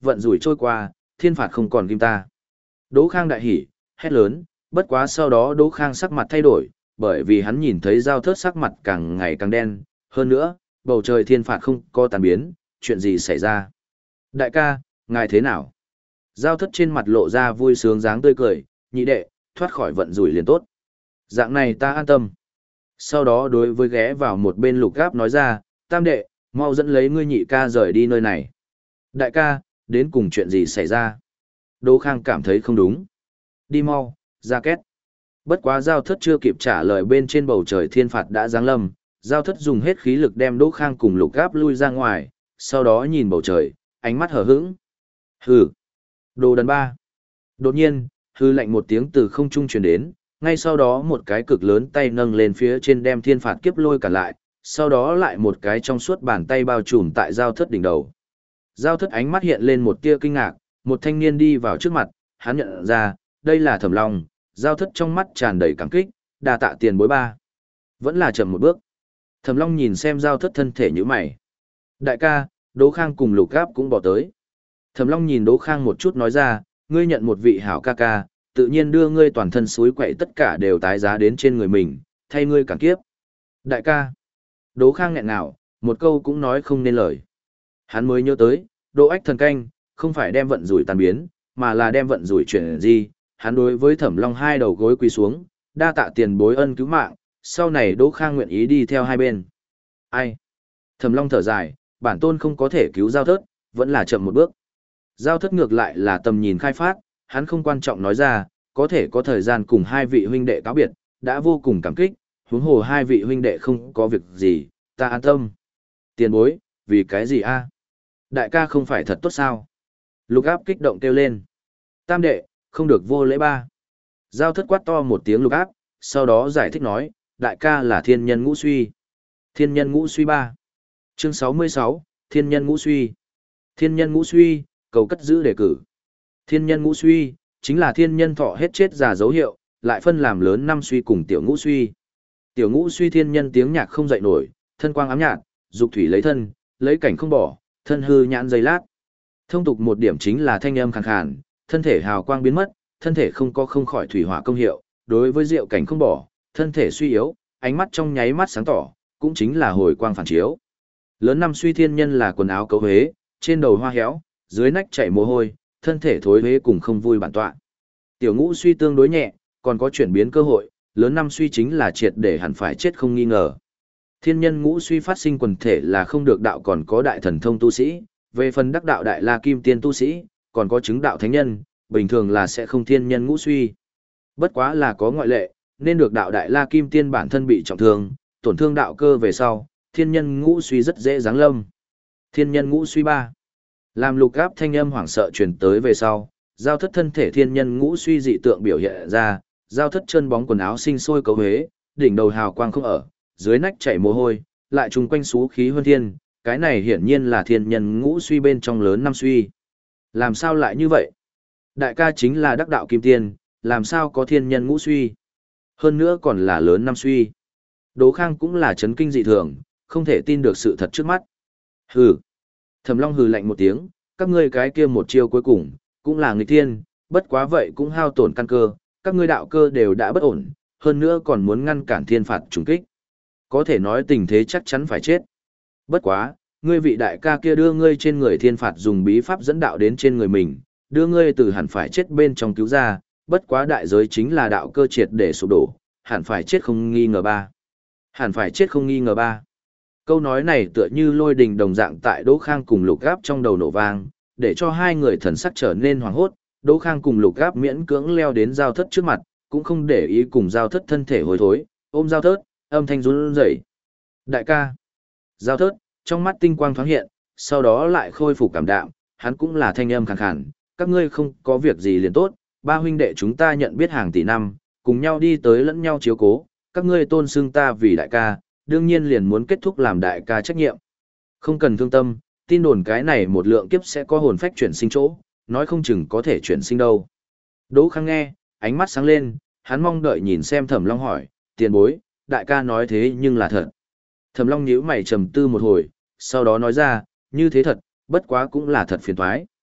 vận rủi trôi qua, thiên phạt không còn kim ta. Đỗ Khang đại hỉ, hét lớn, bất quá sau đó Đỗ Khang sắc mặt thay đổi, bởi vì hắn nhìn thấy Giao Thớt sắc mặt càng ngày càng đen, hơn nữa, bầu trời thiên phạt không có tàn biến, chuyện gì xảy ra? Đại ca, ngài thế nào? Giao Thất trên mặt lộ ra vui sướng dáng tươi cười, nhị đệ, thoát khỏi vận rủi liền tốt. Dạng này ta an tâm. Sau đó đối với ghé vào một bên Lục Gáp nói ra, tam đệ, mau dẫn lấy ngươi nhị ca rời đi nơi này. Đại ca, đến cùng chuyện gì xảy ra? Đỗ Khang cảm thấy không đúng. Đi mau, ra két. Bất quá Giao Thất chưa kịp trả lời, bên trên bầu trời thiên phạt đã giáng lâm. Giao Thất dùng hết khí lực đem Đỗ Khang cùng Lục Gáp lui ra ngoài, sau đó nhìn bầu trời, ánh mắt hờ hững. Hừ, đồ đần ba. Đột nhiên, hư lạnh một tiếng từ không trung truyền đến, ngay sau đó một cái cực lớn tay nâng lên phía trên đem thiên phạt kiếp lôi cả lại, sau đó lại một cái trong suốt bàn tay bao trùm tại Giao Thất đỉnh đầu. Giao Thất ánh mắt hiện lên một tia kinh ngạc, một thanh niên đi vào trước mặt, hắn nhận ra, đây là Thẩm Long. Giao Thất trong mắt tràn đầy cảm kích, đa tạ tiền bối ba. Vẫn là chậm một bước. Thẩm Long nhìn xem Giao Thất thân thể như mày. Đại ca, Đỗ Khang cùng Lục Gáp cũng bỏ tới. Thẩm Long nhìn Đỗ Khang một chút nói ra, ngươi nhận một vị hảo ca ca, tự nhiên đưa ngươi toàn thân suối quậy tất cả đều tái giá đến trên người mình, thay ngươi cản kiếp. Đại ca. Đỗ Khang nghẹn ngào, một câu cũng nói không nên lời. Hắn mới nhớ tới, Đỗ Ách thần canh, không phải đem vận rủi tàn biến, mà là đem vận rủi chuyển gì. Hắn đối với Thẩm Long hai đầu gối quỳ xuống, đa tạ tiền bối ân cứu mạng, sau này Đỗ Khang nguyện ý đi theo hai bên. Ai? Thẩm Long thở dài, bản tôn không có thể cứu Giao Thất, vẫn là chậm một bước. Giao Thất ngược lại là tầm nhìn khai phát, hắn không quan trọng nói ra, có thể có thời gian cùng hai vị huynh đệ cáo biệt, đã vô cùng cảm kích, huống hồ hai vị huynh đệ không có việc gì, ta an tâm. Tiền bối, vì cái gì a? Đại ca không phải thật tốt sao? Lục Áp kích động kêu lên. Tam đệ, không được vô lễ ba. Giao Thất quát to một tiếng Lục Áp, sau đó giải thích nói, đại ca là thiên nhân ngũ suy. Thiên nhân ngũ suy ba. Chương sáu mươi sáu, thiên nhân ngũ suy. Thiên nhân ngũ suy, cầu cất giữ đề cử. Thiên nhân ngũ suy, chính là thiên nhân thọ hết chết già dấu hiệu, lại phân làm lớn năm suy cùng tiểu ngũ suy. Tiểu ngũ suy thiên nhân tiếng nhạc không dậy nổi, thân quang ám nhạt, dục thủy lấy thân, lấy cảnh không bỏ, thân hư nhãn giây lát. Thông tục một điểm chính là thanh âm khàn khàn, thân thể hào quang biến mất, thân thể không có không khỏi thủy hỏa công hiệu, đối với diệu cảnh không bỏ, thân thể suy yếu, ánh mắt trong nháy mắt sáng tỏ, cũng chính là hồi quang phản chiếu. Lớn năm suy thiên nhân là quần áo cấu huế, trên đầu hoa héo, dưới nách chảy mồ hôi, thân thể thối huế cùng không vui bản tọa. Tiểu ngũ suy tương đối nhẹ, còn có chuyển biến cơ hội, lớn năm suy chính là triệt để hẳn phải chết không nghi ngờ. Thiên nhân ngũ suy phát sinh quần thể là không được đạo còn có đại thần thông tu sĩ, về phần đắc đạo đại la kim tiên tu sĩ, còn có chứng đạo thánh nhân, bình thường là sẽ không thiên nhân ngũ suy. Bất quá là có ngoại lệ, nên được đạo đại la kim tiên bản thân bị trọng thương, tổn thương đạo cơ về sau, thiên nhân ngũ suy rất dễ giáng lâm. Thiên nhân ngũ suy ba. Làm Lục Áp thanh âm hoảng sợ truyền tới về sau, Giao Thất thân thể thiên nhân ngũ suy dị tượng biểu hiện ra, Giao Thất chân bóng quần áo sinh sôi cấu huế, đỉnh đầu hào quang không ở, dưới nách chảy mồ hôi, lại trùng quanh xú khí hơn thiên, cái này hiển nhiên là thiên nhân ngũ suy bên trong lớn năm suy. Làm sao lại như vậy? Đại ca chính là đắc đạo kim tiên, làm sao có thiên nhân ngũ suy? Hơn nữa còn là lớn năm suy. Đỗ Khang cũng là chấn kinh dị thường, không thể tin được sự thật trước mắt. Hừ. Thẩm Long hừ lạnh một tiếng, các ngươi cái kia một chiêu cuối cùng, cũng là nghịch thiên, bất quá vậy cũng hao tổn căn cơ, các ngươi đạo cơ đều đã bất ổn, hơn nữa còn muốn ngăn cản thiên phạt trùng kích. Có thể nói tình thế chắc chắn phải chết. Bất quá, ngươi vị đại ca kia đưa ngươi trên người thiên phạt dùng bí pháp dẫn đạo đến trên người mình, đưa ngươi từ hẳn phải chết bên trong cứu ra, bất quá đại giới chính là đạo cơ triệt để sụp đổ, hẳn phải chết không nghi ngờ ba. Hẳn phải chết không nghi ngờ ba. Câu nói này tựa như lôi đình đồng dạng tại Đỗ Khang cùng Lục Gáp trong đầu nổ vang, để cho hai người thần sắc trở nên hoảng hốt. Đỗ Khang cùng Lục Gáp miễn cưỡng leo đến Giao Thất trước mặt, cũng không để ý cùng Giao Thất thân thể hối thối, ôm Giao Thất, âm thanh run rẩy. Đại ca. Giao Thất, trong mắt tinh quang thoáng hiện, sau đó lại khôi phục cảm đạm, hắn cũng là thanh âm khàn khàn, các ngươi không có việc gì liền tốt, ba huynh đệ chúng ta nhận biết hàng tỷ năm, cùng nhau đi tới lẫn nhau chiếu cố, các ngươi tôn xưng ta vì đại ca, đương nhiên liền muốn kết thúc làm đại ca trách nhiệm. Không cần thương tâm, tin đồn cái này một lượng kiếp sẽ có hồn phách chuyển sinh chỗ, nói không chừng có thể chuyển sinh đâu. Đỗ Khang nghe, ánh mắt sáng lên, hắn mong đợi nhìn xem Thẩm Long hỏi, tiền bối, đại ca nói thế nhưng là thật. Thẩm Long nhíu mày trầm tư một hồi, sau đó nói ra, như thế thật, bất quá cũng là thật phiền toái.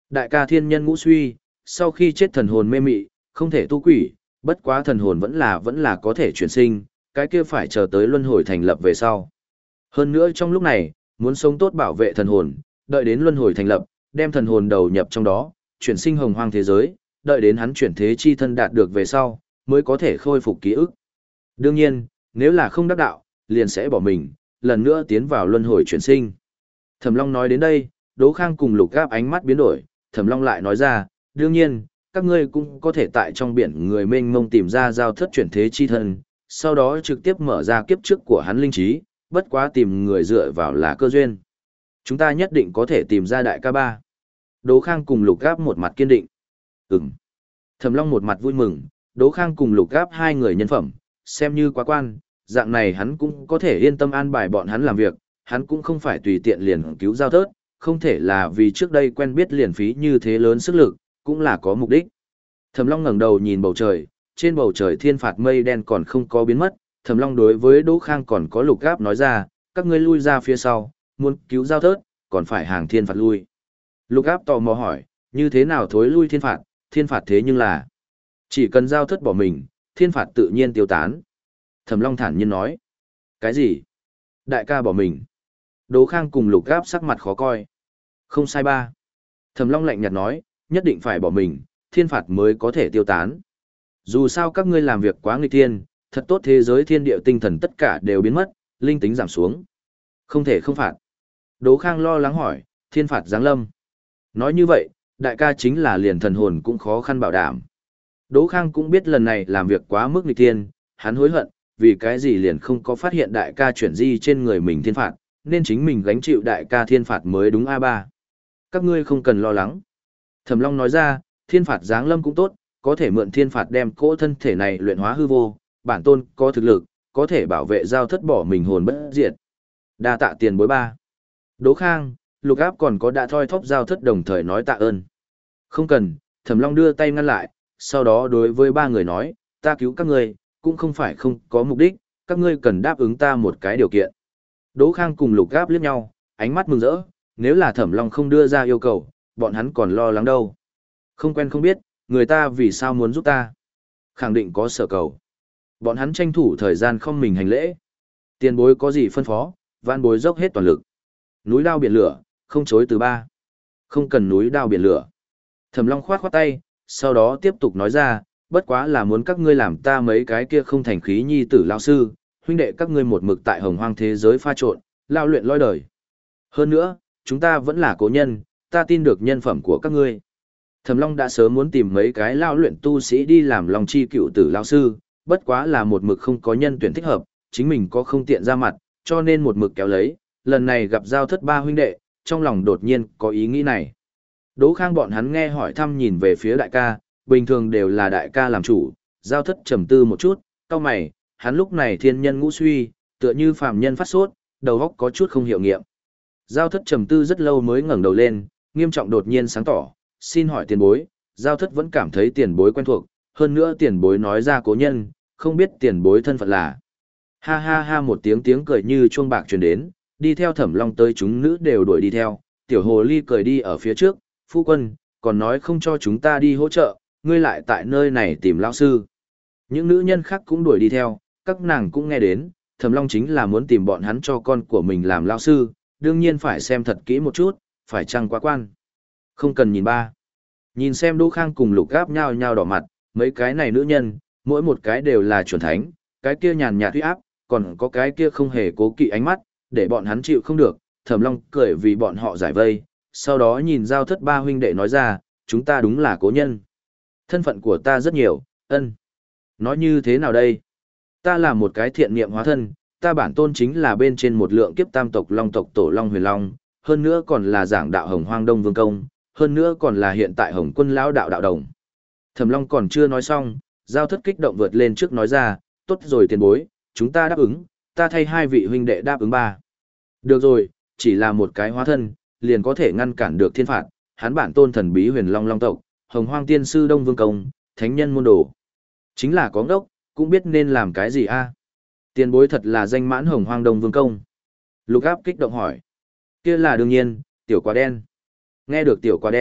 Đại ca thiên nhân ngũ suy, sau khi chết thần hồn mê mị, không thể tu quỷ, bất quá thần hồn vẫn là vẫn là có thể chuyển sinh, cái kia phải chờ tới luân hồi thành lập về sau. Hơn nữa trong lúc này, muốn sống tốt bảo vệ thần hồn, đợi đến luân hồi thành lập, đem thần hồn đầu nhập trong đó, chuyển sinh hồng hoang thế giới, đợi đến hắn chuyển thế chi thân đạt được về sau, mới có thể khôi phục ký ức. Đương nhiên, nếu là không đắc đạo, liền sẽ bỏ mình, lần nữa tiến vào luân hồi chuyển sinh. Thẩm Long nói đến đây, Đỗ Khang cùng Lục Gáp ánh mắt biến đổi, Thẩm Long lại nói ra, đương nhiên, các ngươi cũng có thể tại trong biển người mênh mông tìm ra giao thất chuyển thế chi thân, sau đó trực tiếp mở ra kiếp trước của hắn linh trí, bất quá tìm người dựa vào là cơ duyên. Chúng ta nhất định có thể tìm ra đại ca ba. Đỗ Khang cùng Lục Gáp một mặt kiên định. Ừm. Thẩm Long một mặt vui mừng, Đỗ Khang cùng Lục Gáp hai người nhân phẩm, xem như quá quan, dạng này hắn cũng có thể yên tâm an bài bọn hắn làm việc, hắn cũng không phải tùy tiện liền cứu giao thớt, không thể là vì trước đây quen biết liền phí như thế lớn sức lực, cũng là có mục đích. Thẩm Long ngẩng đầu nhìn bầu trời, trên bầu trời thiên phạt mây đen còn không có biến mất, Thẩm Long đối với Đỗ Khang còn có Lục Gáp nói ra, các ngươi lui ra phía sau, muốn cứu giao thớt, còn phải hàng thiên phạt lui. Lục Gáp tò mò hỏi, như thế nào thối lui thiên phạt, thiên phạt thế nhưng là, chỉ cần giao thớt bỏ mình, thiên phạt tự nhiên tiêu tán. Thẩm Long thản nhiên nói, cái gì? Đại ca bỏ mình. Đỗ Khang cùng Lục Gáp sắc mặt khó coi. Không sai ba. Thẩm Long lạnh nhạt nói, nhất định phải bỏ mình, thiên phạt mới có thể tiêu tán. Dù sao các ngươi làm việc quá nghịch thiên, thật tốt thế giới thiên địa tinh thần tất cả đều biến mất, linh tính giảm xuống. Không thể không phạt. Đỗ Khang lo lắng hỏi, thiên phạt giáng lâm. Nói như vậy, đại ca chính là liền thần hồn cũng khó khăn bảo đảm. Đỗ Khang cũng biết lần này làm việc quá mức nghịch thiên, hắn hối hận, vì cái gì liền không có phát hiện đại ca chuyển di trên người mình thiên phạt, nên chính mình gánh chịu đại ca thiên phạt mới đúng a ba. Các ngươi không cần lo lắng. Thẩm Long nói ra, thiên phạt giáng lâm cũng tốt, có thể mượn thiên phạt đem cỗ thân thể này luyện hóa hư vô, bản tôn có thực lực, có thể bảo vệ giao thất bỏ mình hồn bất diệt. Đa tạ tiền bối ba. Đỗ Khang, Lục Áp còn có đã thoi thóp giao thất đồng thời nói tạ ơn. Không cần, Thẩm Long đưa tay ngăn lại, sau đó đối với ba người nói, ta cứu các ngươi, cũng không phải không có mục đích, các ngươi cần đáp ứng ta một cái điều kiện. Đỗ Khang cùng Lục Áp liếc nhau, ánh mắt mừng rỡ, nếu là Thẩm Long không đưa ra yêu cầu, bọn hắn còn lo lắng đâu. Không quen không biết, người ta vì sao muốn giúp ta. Khẳng định có sở cầu. Bọn hắn tranh thủ thời gian không mình hành lễ. Tiền bối có gì phân phó, van bối dốc hết toàn lực. Núi đao biển lửa, không chối từ ba. Không cần núi đao biển lửa. Thẩm Long khoát khoát tay, sau đó tiếp tục nói ra, bất quá là muốn các ngươi làm ta mấy cái kia không thành khí nhi tử lao sư, huynh đệ các ngươi một mực tại hồng hoang thế giới pha trộn, lao luyện lôi đời. Hơn nữa, chúng ta vẫn là cố nhân, ta tin được nhân phẩm của các ngươi. Thẩm Long đã sớm muốn tìm mấy cái lao luyện tu sĩ đi làm Long Chi cựu tử lao sư, bất quá là một mực không có nhân tuyển thích hợp, chính mình có không tiện ra mặt, cho nên một mực kéo lấy, lần này gặp giao thất ba huynh đệ, trong lòng đột nhiên có ý nghĩ này. Đỗ Khang bọn hắn nghe hỏi thăm nhìn về phía đại ca, bình thường đều là đại ca làm chủ, giao thất trầm tư một chút, cau mày, hắn lúc này thiên nhân ngũ suy, tựa như phàm nhân phát sốt, đầu óc có chút không hiệu nghiệm. Giao thất trầm tư rất lâu mới ngẩng đầu lên, nghiêm trọng đột nhiên sáng tỏ, xin hỏi tiền bối, giao thất vẫn cảm thấy tiền bối quen thuộc, hơn nữa tiền bối nói ra cố nhân, không biết tiền bối thân phận là. Ha ha ha một tiếng tiếng cười như chuông bạc truyền đến, đi theo Thẩm Long tới chúng nữ đều đuổi đi theo, tiểu hồ ly cười đi ở phía trước, phu quân, còn nói không cho chúng ta đi hỗ trợ, ngươi lại tại nơi này tìm lão sư. Những nữ nhân khác cũng đuổi đi theo, các nàng cũng nghe đến, Thẩm Long chính là muốn tìm bọn hắn cho con của mình làm lão sư, đương nhiên phải xem thật kỹ một chút, phải chăng quá quan. Không cần nhìn ba. Nhìn xem Đỗ Khang cùng Lục Gáp nhao nhao đỏ mặt, mấy cái này nữ nhân, mỗi một cái đều là chuẩn thánh, cái kia nhàn nhạt uy áp, còn có cái kia không hề cố kỵ ánh mắt, để bọn hắn chịu không được, Thẩm Long cười vì bọn họ giải vây, sau đó nhìn giao thất ba huynh đệ nói ra, chúng ta đúng là cố nhân. Thân phận của ta rất nhiều, ân. Nói như thế nào đây? Ta là một cái thiện niệm hóa thân, ta bản tôn chính là bên trên một lượng kiếp tam tộc long tộc tổ long huyền long, hơn nữa còn là giảng đạo hồng hoang đông vương công, hơn nữa còn là hiện tại hồng quân lão đạo đạo đồng. Thẩm Long còn chưa nói xong, giao thất kích động vượt lên trước nói ra, tốt rồi tiền bối, chúng ta đáp ứng, ta thay hai vị huynh đệ đáp ứng ba. Được rồi, chỉ là một cái hóa thân, liền có thể ngăn cản được thiên phạt, hắn bản tôn thần bí huyền long long tộc, hồng hoang tiên sư đông vương công, thánh nhân môn đồ. Chính là có ngốc, cũng biết nên làm cái gì a. Tiền bối thật là danh mãn hồng hoang đông vương công. Lục Áp kích động hỏi. Kia là đương nhiên, tiểu quả đen. Nghe được tiểu quả đen,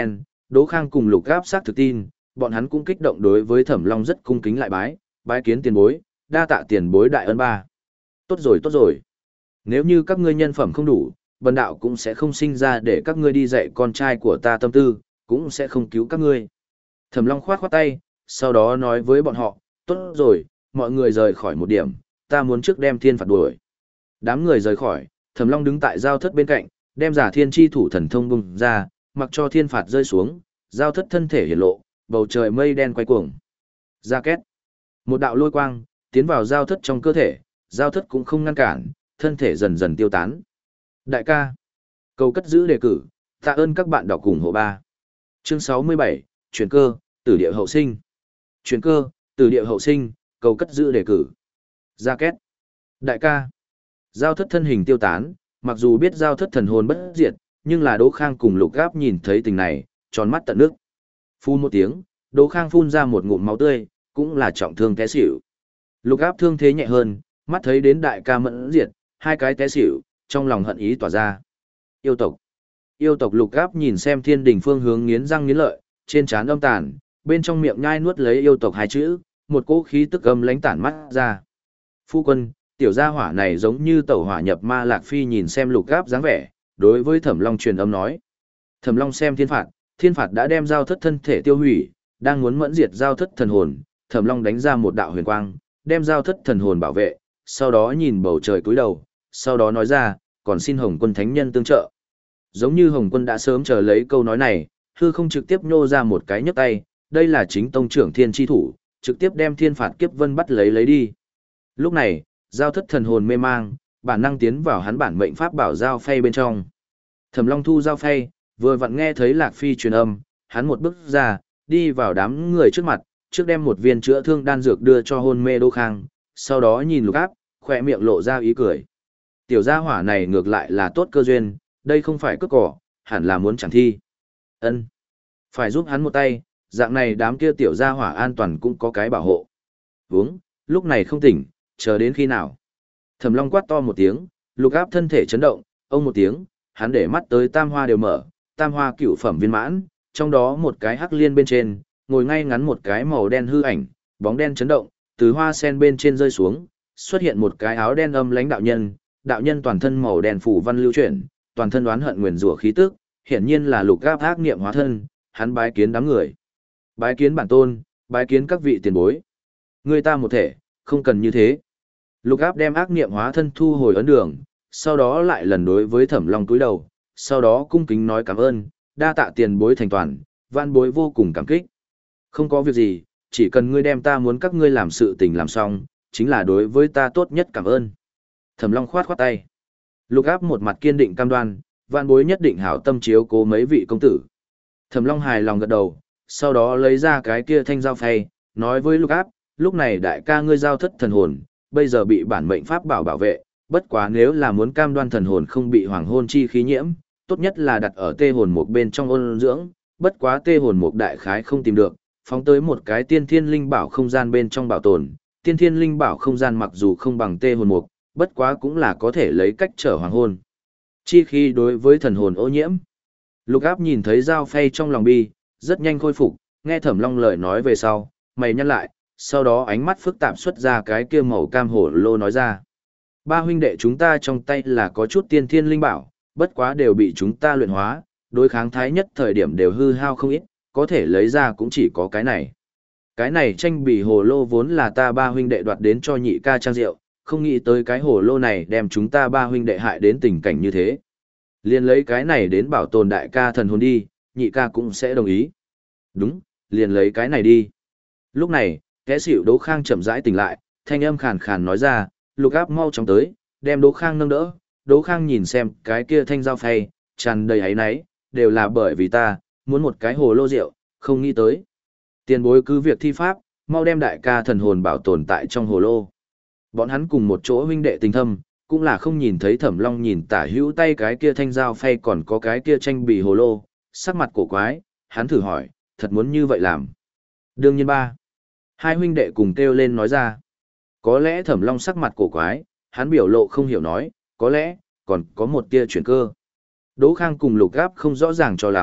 Đỗ Khang cùng Lục Gáp xác thực tin, bọn hắn cũng kích động đối với Thẩm Long rất cung kính lại bái, bái kiến tiền bối, đa tạ tiền bối đại ân ba. Tốt rồi tốt rồi. Nếu như các ngươi nhân phẩm không đủ, bần đạo cũng sẽ không sinh ra để các ngươi đi dạy con trai của ta tâm tư, cũng sẽ không cứu các ngươi. Thẩm Long khoát khoát tay, sau đó nói với bọn họ, tốt rồi, mọi người rời khỏi một điểm, ta muốn trước đem thiên phạt đuổi. Đám người rời khỏi, Thẩm Long đứng tại giao thất bên cạnh, đem giả thiên chi thủ thần thông bung ra, mặc cho thiên phạt rơi xuống, giao thất thân thể hiển lộ, bầu trời mây đen quay cuồng. Ra két. Một đạo lôi quang, tiến vào giao thất trong cơ thể, giao thất cũng không ngăn cản, thân thể dần dần tiêu tán. Đại ca. Cầu cất giữ đề cử, tạ ơn các bạn đọc cùng hộ ba. Chương sáu mươi bảy, chuyển cơ, tử địa hậu sinh. Chuyển cơ, tử địa hậu sinh, cầu cất giữ đề cử. Ra két. Đại ca. Giao thất thân hình tiêu tán, mặc dù biết giao thất thần hồn bất diệt, nhưng là Đỗ Khang cùng Lục Gáp nhìn thấy tình này, tròn mắt tận nước. Phun một tiếng, Đỗ Khang phun ra một ngụm máu tươi, cũng là trọng thương té xỉu. Lục Gáp thương thế nhẹ hơn, mắt thấy đến đại ca mẫn diệt, hai cái té xỉu, trong lòng hận ý tỏa ra. Yêu tộc. Yêu tộc Lục Gáp nhìn xem thiên đình phương hướng nghiến răng nghiến lợi, trên trán âm tàn, bên trong miệng nhai nuốt lấy yêu tộc hai chữ, một cỗ khí tức âm lãnh tản mắt ra. Phu quân, tiểu gia hỏa này giống như tẩu hỏa nhập ma. Lạc Phi nhìn xem Lục Gáp dáng vẻ, đối với Thẩm Long truyền âm nói. Thẩm Long xem thiên phạt, thiên phạt đã đem giao thất thân thể tiêu hủy, đang muốn mẫn diệt giao thất thần hồn, Thẩm Long đánh ra một đạo huyền quang, đem giao thất thần hồn bảo vệ, sau đó nhìn bầu trời cúi đầu, sau đó nói ra, còn xin Hồng Quân thánh nhân tương trợ. Giống như Hồng Quân đã sớm chờ lấy câu nói này, hư không trực tiếp nhô ra một cái nhấc tay, đây là chính tông trưởng thiên chi thủ, trực tiếp đem thiên phạt kiếp vân bắt lấy lấy đi. Lúc này, giao thất thần hồn mê mang, bản năng tiến vào hắn bản mệnh pháp bảo giao phay bên trong. Thẩm Long thu giao phay, vừa vặn nghe thấy Lạc Phi truyền âm, hắn một bước ra, đi vào đám người trước mặt, trước đem một viên chữa thương đan dược đưa cho hôn mê Đỗ Khang, sau đó nhìn Lục Áp, khỏe miệng lộ ra ý cười. Tiểu gia hỏa này ngược lại là tốt cơ duyên, đây không phải cướp cỏ, hẳn là muốn chẳng thi. Ân, phải giúp hắn một tay, dạng này đám kia tiểu gia hỏa an toàn cũng có cái bảo hộ. Uống, lúc này không tỉnh, chờ đến khi nào? Thẩm Long quát to một tiếng, Lục Áp thân thể chấn động, ông một tiếng, hắn để mắt tới tam hoa đều mở, tam hoa cửu phẩm viên mãn, trong đó một cái hắc liên bên trên, ngồi ngay ngắn một cái màu đen hư ảnh, bóng đen chấn động, từ hoa sen bên trên rơi xuống, xuất hiện một cái áo đen âm lãnh đạo nhân, đạo nhân toàn thân màu đen phủ văn lưu chuyển, toàn thân oán hận nguyền rủa khí tức, hiển nhiên là Lục Áp ác niệm hóa thân, hắn bái kiến đám người. Bái kiến bản tôn, bái kiến các vị tiền bối. Người ta một thể, không cần như thế. Lục Áp đem ác niệm hóa thân thu hồi ấn đường, sau đó lại lần đối với Thẩm Long cúi đầu, sau đó cung kính nói cảm ơn, đa tạ tiền bối thành toàn, vạn bối vô cùng cảm kích. Không có việc gì, chỉ cần ngươi đem ta muốn các ngươi làm sự tình làm xong, chính là đối với ta tốt nhất cảm ơn. Thẩm Long khoát khoát tay. Lục Áp một mặt kiên định cam đoan, vạn bối nhất định hảo tâm chiếu cố mấy vị công tử. Thẩm Long hài lòng gật đầu, sau đó lấy ra cái kia thanh giao phay, nói với Lục Áp, lúc này đại ca ngươi giao thất thần hồn, bây giờ bị bản mệnh pháp bảo bảo vệ, bất quá nếu là muốn cam đoan thần hồn không bị hoàng hôn chi khí nhiễm, tốt nhất là đặt ở tê hồn mục bên trong ôn dưỡng, bất quá tê hồn mục đại khái không tìm được, phóng tới một cái tiên thiên linh bảo không gian bên trong bảo tồn, tiên thiên linh bảo không gian mặc dù không bằng tê hồn mục, bất quá cũng là có thể lấy cách trở hoàng hôn. Chi khí đối với thần hồn ô nhiễm. Lục Áp nhìn thấy dao phay trong lòng bi, rất nhanh khôi phục, nghe Thẩm Long lời nói về sau, mày nhăn lại, sau đó ánh mắt phức tạp xuất ra cái kia màu cam hổ lô nói ra. Ba huynh đệ chúng ta trong tay là có chút tiên thiên linh bảo, bất quá đều bị chúng ta luyện hóa, đối kháng thái nhất thời điểm đều hư hao không ít, có thể lấy ra cũng chỉ có cái này. Cái này tranh bì hồ lô vốn là ta ba huynh đệ đoạt đến cho nhị ca trang rượu, không nghĩ tới cái hồ lô này đem chúng ta ba huynh đệ hại đến tình cảnh như thế. Liền lấy cái này đến bảo tồn đại ca thần hồn đi, nhị ca cũng sẽ đồng ý. Đúng, liền lấy cái này đi. Lúc này, kẻ xỉu Đỗ Khang chậm rãi tỉnh lại, thanh âm khàn khàn nói ra, Lục Áp mau chóng tới, đem Đỗ Khang nâng đỡ. Đỗ Khang nhìn xem cái kia thanh dao phay, tràn đầy áy náy, đều là bởi vì ta, muốn một cái hồ lô rượu, không nghĩ tới. Tiền bối cứ việc thi pháp, mau đem đại ca thần hồn bảo tồn tại trong hồ lô. Bọn hắn cùng một chỗ huynh đệ tình thâm, cũng là không nhìn thấy Thẩm Long nhìn tả hữu tay cái kia thanh dao phay còn có cái kia tranh bì hồ lô, sắc mặt cổ quái, hắn thử hỏi, thật muốn như vậy làm. Đương nhiên ba. Hai huynh đệ cùng kêu lên nói ra. Có lẽ Thẩm Long sắc mặt cổ quái, hắn biểu lộ không hiểu nói, có lẽ, còn có một tia chuyển cơ. Đỗ Khang cùng Lục Áp không rõ ràng cho lắm,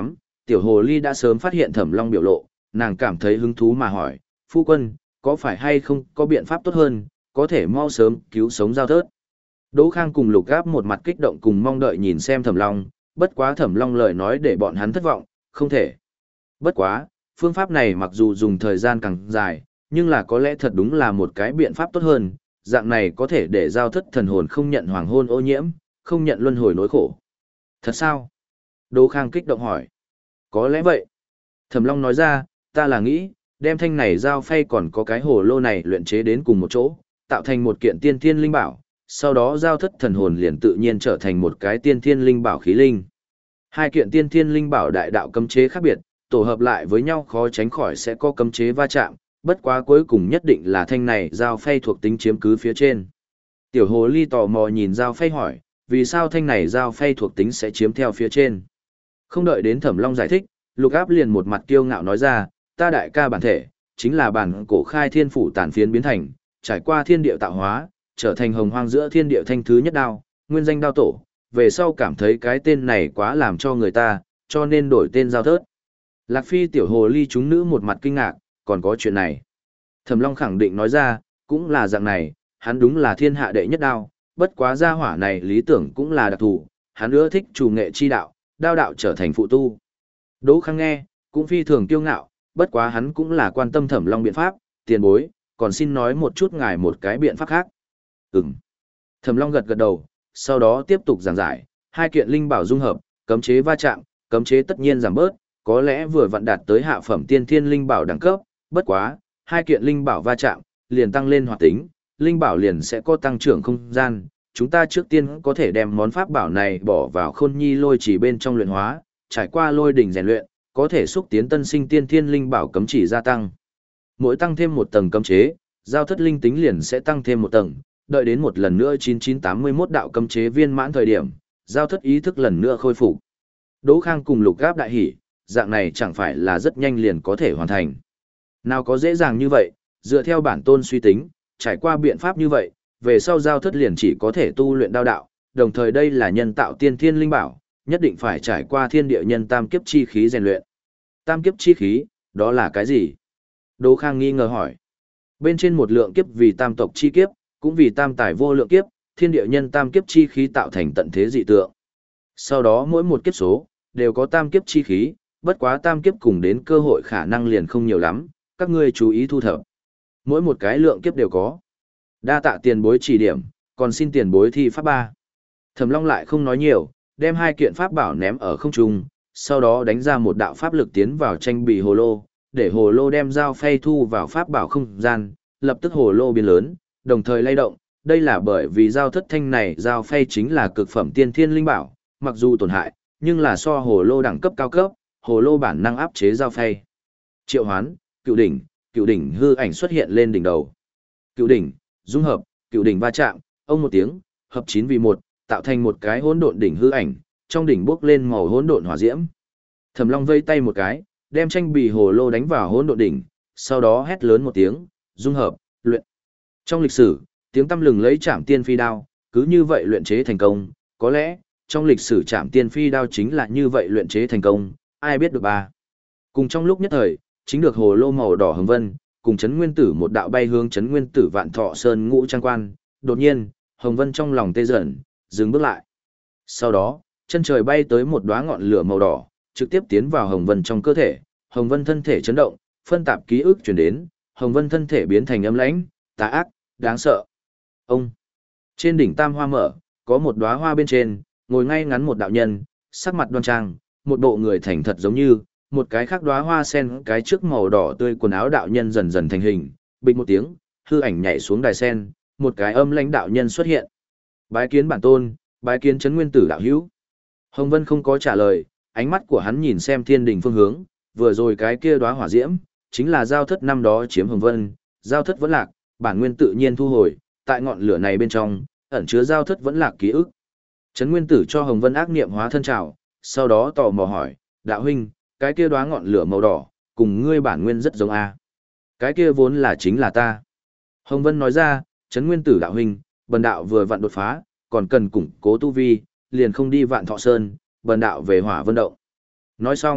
tiểu hồ ly đã sớm phát hiện Thẩm Long biểu lộ, nàng cảm thấy hứng thú mà hỏi, phu quân, có phải hay không có biện pháp tốt hơn, có thể mau sớm cứu sống Giao Thớt. Đỗ Khang cùng Lục Gáp một mặt kích động cùng mong đợi nhìn xem Thẩm Long, bất quá Thẩm Long lời nói để bọn hắn thất vọng, không thể. Bất quá, phương pháp này mặc dù dùng thời gian càng dài, nhưng là có lẽ thật đúng là một cái biện pháp tốt hơn, dạng này có thể để Giao Thất thần hồn không nhận hoàng hôn ô nhiễm, không nhận luân hồi nỗi khổ. Thật sao? Đỗ Khang kích động hỏi. Có lẽ vậy. Thẩm Long nói ra, ta là nghĩ, đem thanh này giao phay còn có cái hồ lô này luyện chế đến cùng một chỗ, tạo thành một kiện tiên thiên linh bảo, sau đó Giao Thất thần hồn liền tự nhiên trở thành một cái tiên thiên linh bảo khí linh. Hai kiện tiên thiên linh bảo đại đạo cấm chế khác biệt, tổ hợp lại với nhau khó tránh khỏi sẽ có cấm chế va chạm, bất quá cuối cùng nhất định là thanh này giao phay thuộc tính chiếm cứ phía trên. Tiểu hồ ly tò mò nhìn giao phay hỏi, vì sao thanh này giao phay thuộc tính sẽ chiếm theo phía trên? Không đợi đến Thẩm Long giải thích, Lục Áp liền một mặt kiêu ngạo nói ra, ta đại ca bản thể, chính là bản cổ khai thiên phủ tàn phiến biến thành, trải qua thiên địa tạo hóa, trở thành hồng hoang giữa thiên địa thanh thứ nhất đao, nguyên danh đao tổ, về sau cảm thấy cái tên này quá làm cho người ta, cho nên đổi tên Giao Thớt. Lạc Phi tiểu hồ ly chúng nữ một mặt kinh ngạc, còn có chuyện này. Thẩm Long khẳng định nói ra, cũng là dạng này, hắn đúng là thiên hạ đệ nhất đao, bất quá gia hỏa này lý tưởng cũng là đặc thù, hắn ưa thích chủ nghệ chi đạo, đao đạo trở thành phụ tu. Đỗ Khang nghe, cũng phi thường kiêu ngạo, bất quá hắn cũng là quan tâm Thẩm Long biện pháp, tiền bối, còn xin nói một chút ngài một cái biện pháp khác. Ừm. Thẩm Long gật gật đầu, sau đó tiếp tục giảng giải, hai kiện linh bảo dung hợp, cấm chế va chạm, cấm chế tất nhiên giảm bớt, có lẽ vừa vặn đạt tới hạ phẩm tiên thiên linh bảo đẳng cấp, bất quá, hai kiện linh bảo va chạm, liền tăng lên hoạt tính, linh bảo liền sẽ có tăng trưởng không gian. Chúng ta trước tiên có thể đem món pháp bảo này bỏ vào Khôn Nhi lôi chỉ bên trong luyện hóa, trải qua lôi đỉnh rèn luyện, có thể xúc tiến tân sinh tiên thiên linh bảo cấm chỉ gia tăng. Mỗi tăng thêm một tầng cấm chế, Giao Thất linh tính liền sẽ tăng thêm một tầng, đợi đến một lần nữa chín chín tám mươi mốt đạo cấm chế viên mãn thời điểm, Giao Thất ý thức lần nữa khôi phục. Đỗ Khang cùng Lục Gáp đại hỉ, dạng này chẳng phải là rất nhanh liền có thể hoàn thành. Nào có dễ dàng như vậy, dựa theo bản tôn suy tính, trải qua biện pháp như vậy, về sau Giao Thất liền chỉ có thể tu luyện đao đạo, đồng thời đây là nhân tạo tiên thiên linh bảo, nhất định phải trải qua thiên địa nhân tam kiếp chi khí rèn luyện. Tam kiếp chi khí, đó là cái gì? Đỗ Khang nghi ngờ hỏi. Bên trên một lượng kiếp vì tam tộc chi kiếp, cũng vì tam tài vô lượng kiếp, thiên địa nhân tam kiếp chi khí tạo thành tận thế dị tượng. Sau đó mỗi một kiếp số, đều có tam kiếp chi khí, bất quá tam kiếp cùng đến cơ hội khả năng liền không nhiều lắm, các ngươi chú ý thu thập. Mỗi một cái lượng kiếp đều có. Đa tạ tiền bối chỉ điểm, còn xin tiền bối thi pháp ba. Thẩm Long lại không nói nhiều, đem hai kiện pháp bảo ném ở không trung, sau đó đánh ra một đạo pháp lực tiến vào tranh bì hồ lô, để hồ lô đem dao phay thu vào pháp bảo không gian, lập tức hồ lô biến lớn, đồng thời lay động. Đây là bởi vì dao thất thanh này dao phay chính là cực phẩm tiên thiên linh bảo, mặc dù tổn hại, nhưng là so hồ lô đẳng cấp cao cấp, hồ lô bản năng áp chế dao phay. Triệu hoán, cựu đỉnh, cựu đỉnh hư ảnh xuất hiện lên đỉnh đầu. Cựu đỉnh, dung hợp, cựu đỉnh va chạm, ông một tiếng, hợp chín vì một, tạo thành một cái hỗn độn đỉnh hư ảnh, trong đỉnh bốc lên màu hỗn độn hỏa diễm. Thẩm Long vây tay một cái, đem tranh bì hồ lô đánh vào hỗn độn đỉnh, sau đó hét lớn một tiếng, dung hợp, luyện. Trong lịch sử, tiếng tăm lừng lấy Trảm Tiên Phi đao, cứ như vậy luyện chế thành công, có lẽ trong lịch sử Trảm Tiên Phi đao chính là như vậy luyện chế thành công, ai biết được ba. Cùng trong lúc nhất thời, chính được hồ lô màu đỏ hồng vân, cùng chấn nguyên tử một đạo bay hướng chấn nguyên tử Vạn Thọ Sơn ngũ trang quan, đột nhiên, hồng vân trong lòng tê dần, dừng bước lại. Sau đó, chân trời bay tới một đóa ngọn lửa màu đỏ, trực tiếp tiến vào hồng vân trong cơ thể, hồng vân thân thể chấn động, phân tạp ký ức truyền đến, hồng vân thân thể biến thành âm lãnh, tà ác, đáng sợ. Ông, trên đỉnh tam hoa mở, có một đóa hoa bên trên, ngồi ngay ngắn một đạo nhân, sắc mặt đoan trang, một bộ người thành thật giống như, một cái khác đóa hoa sen cái trước màu đỏ tươi quần áo đạo nhân dần dần thành hình, bịch một tiếng, hư ảnh nhảy xuống đài sen, một cái âm lãnh đạo nhân xuất hiện. Bái kiến bản tôn, bái kiến chấn nguyên tử đạo hữu. Hồng Vân không có trả lời, ánh mắt của hắn nhìn xem thiên đình phương hướng, vừa rồi cái kia đóa hỏa diễm, chính là giao thất năm đó chiếm Hồng Vân, giao thất vẫn lạc, bản nguyên tự nhiên thu hồi, tại ngọn lửa này bên trong, ẩn chứa giao thất vẫn lạc ký ức. Chấn nguyên tử cho Hồng Vân ác niệm hóa thân trào, sau đó tò mò hỏi, đạo huynh, cái kia đóa ngọn lửa màu đỏ, cùng ngươi bản nguyên rất giống a. À? Cái kia vốn là chính là ta. Hồng Vân nói ra, Chấn nguyên tử đạo huynh, bần đạo vừa vặn đột phá, còn cần củng cố tu vi, liền không đi Vạn Thọ Sơn, bần đạo về Hỏa Vân Động. Nói xong,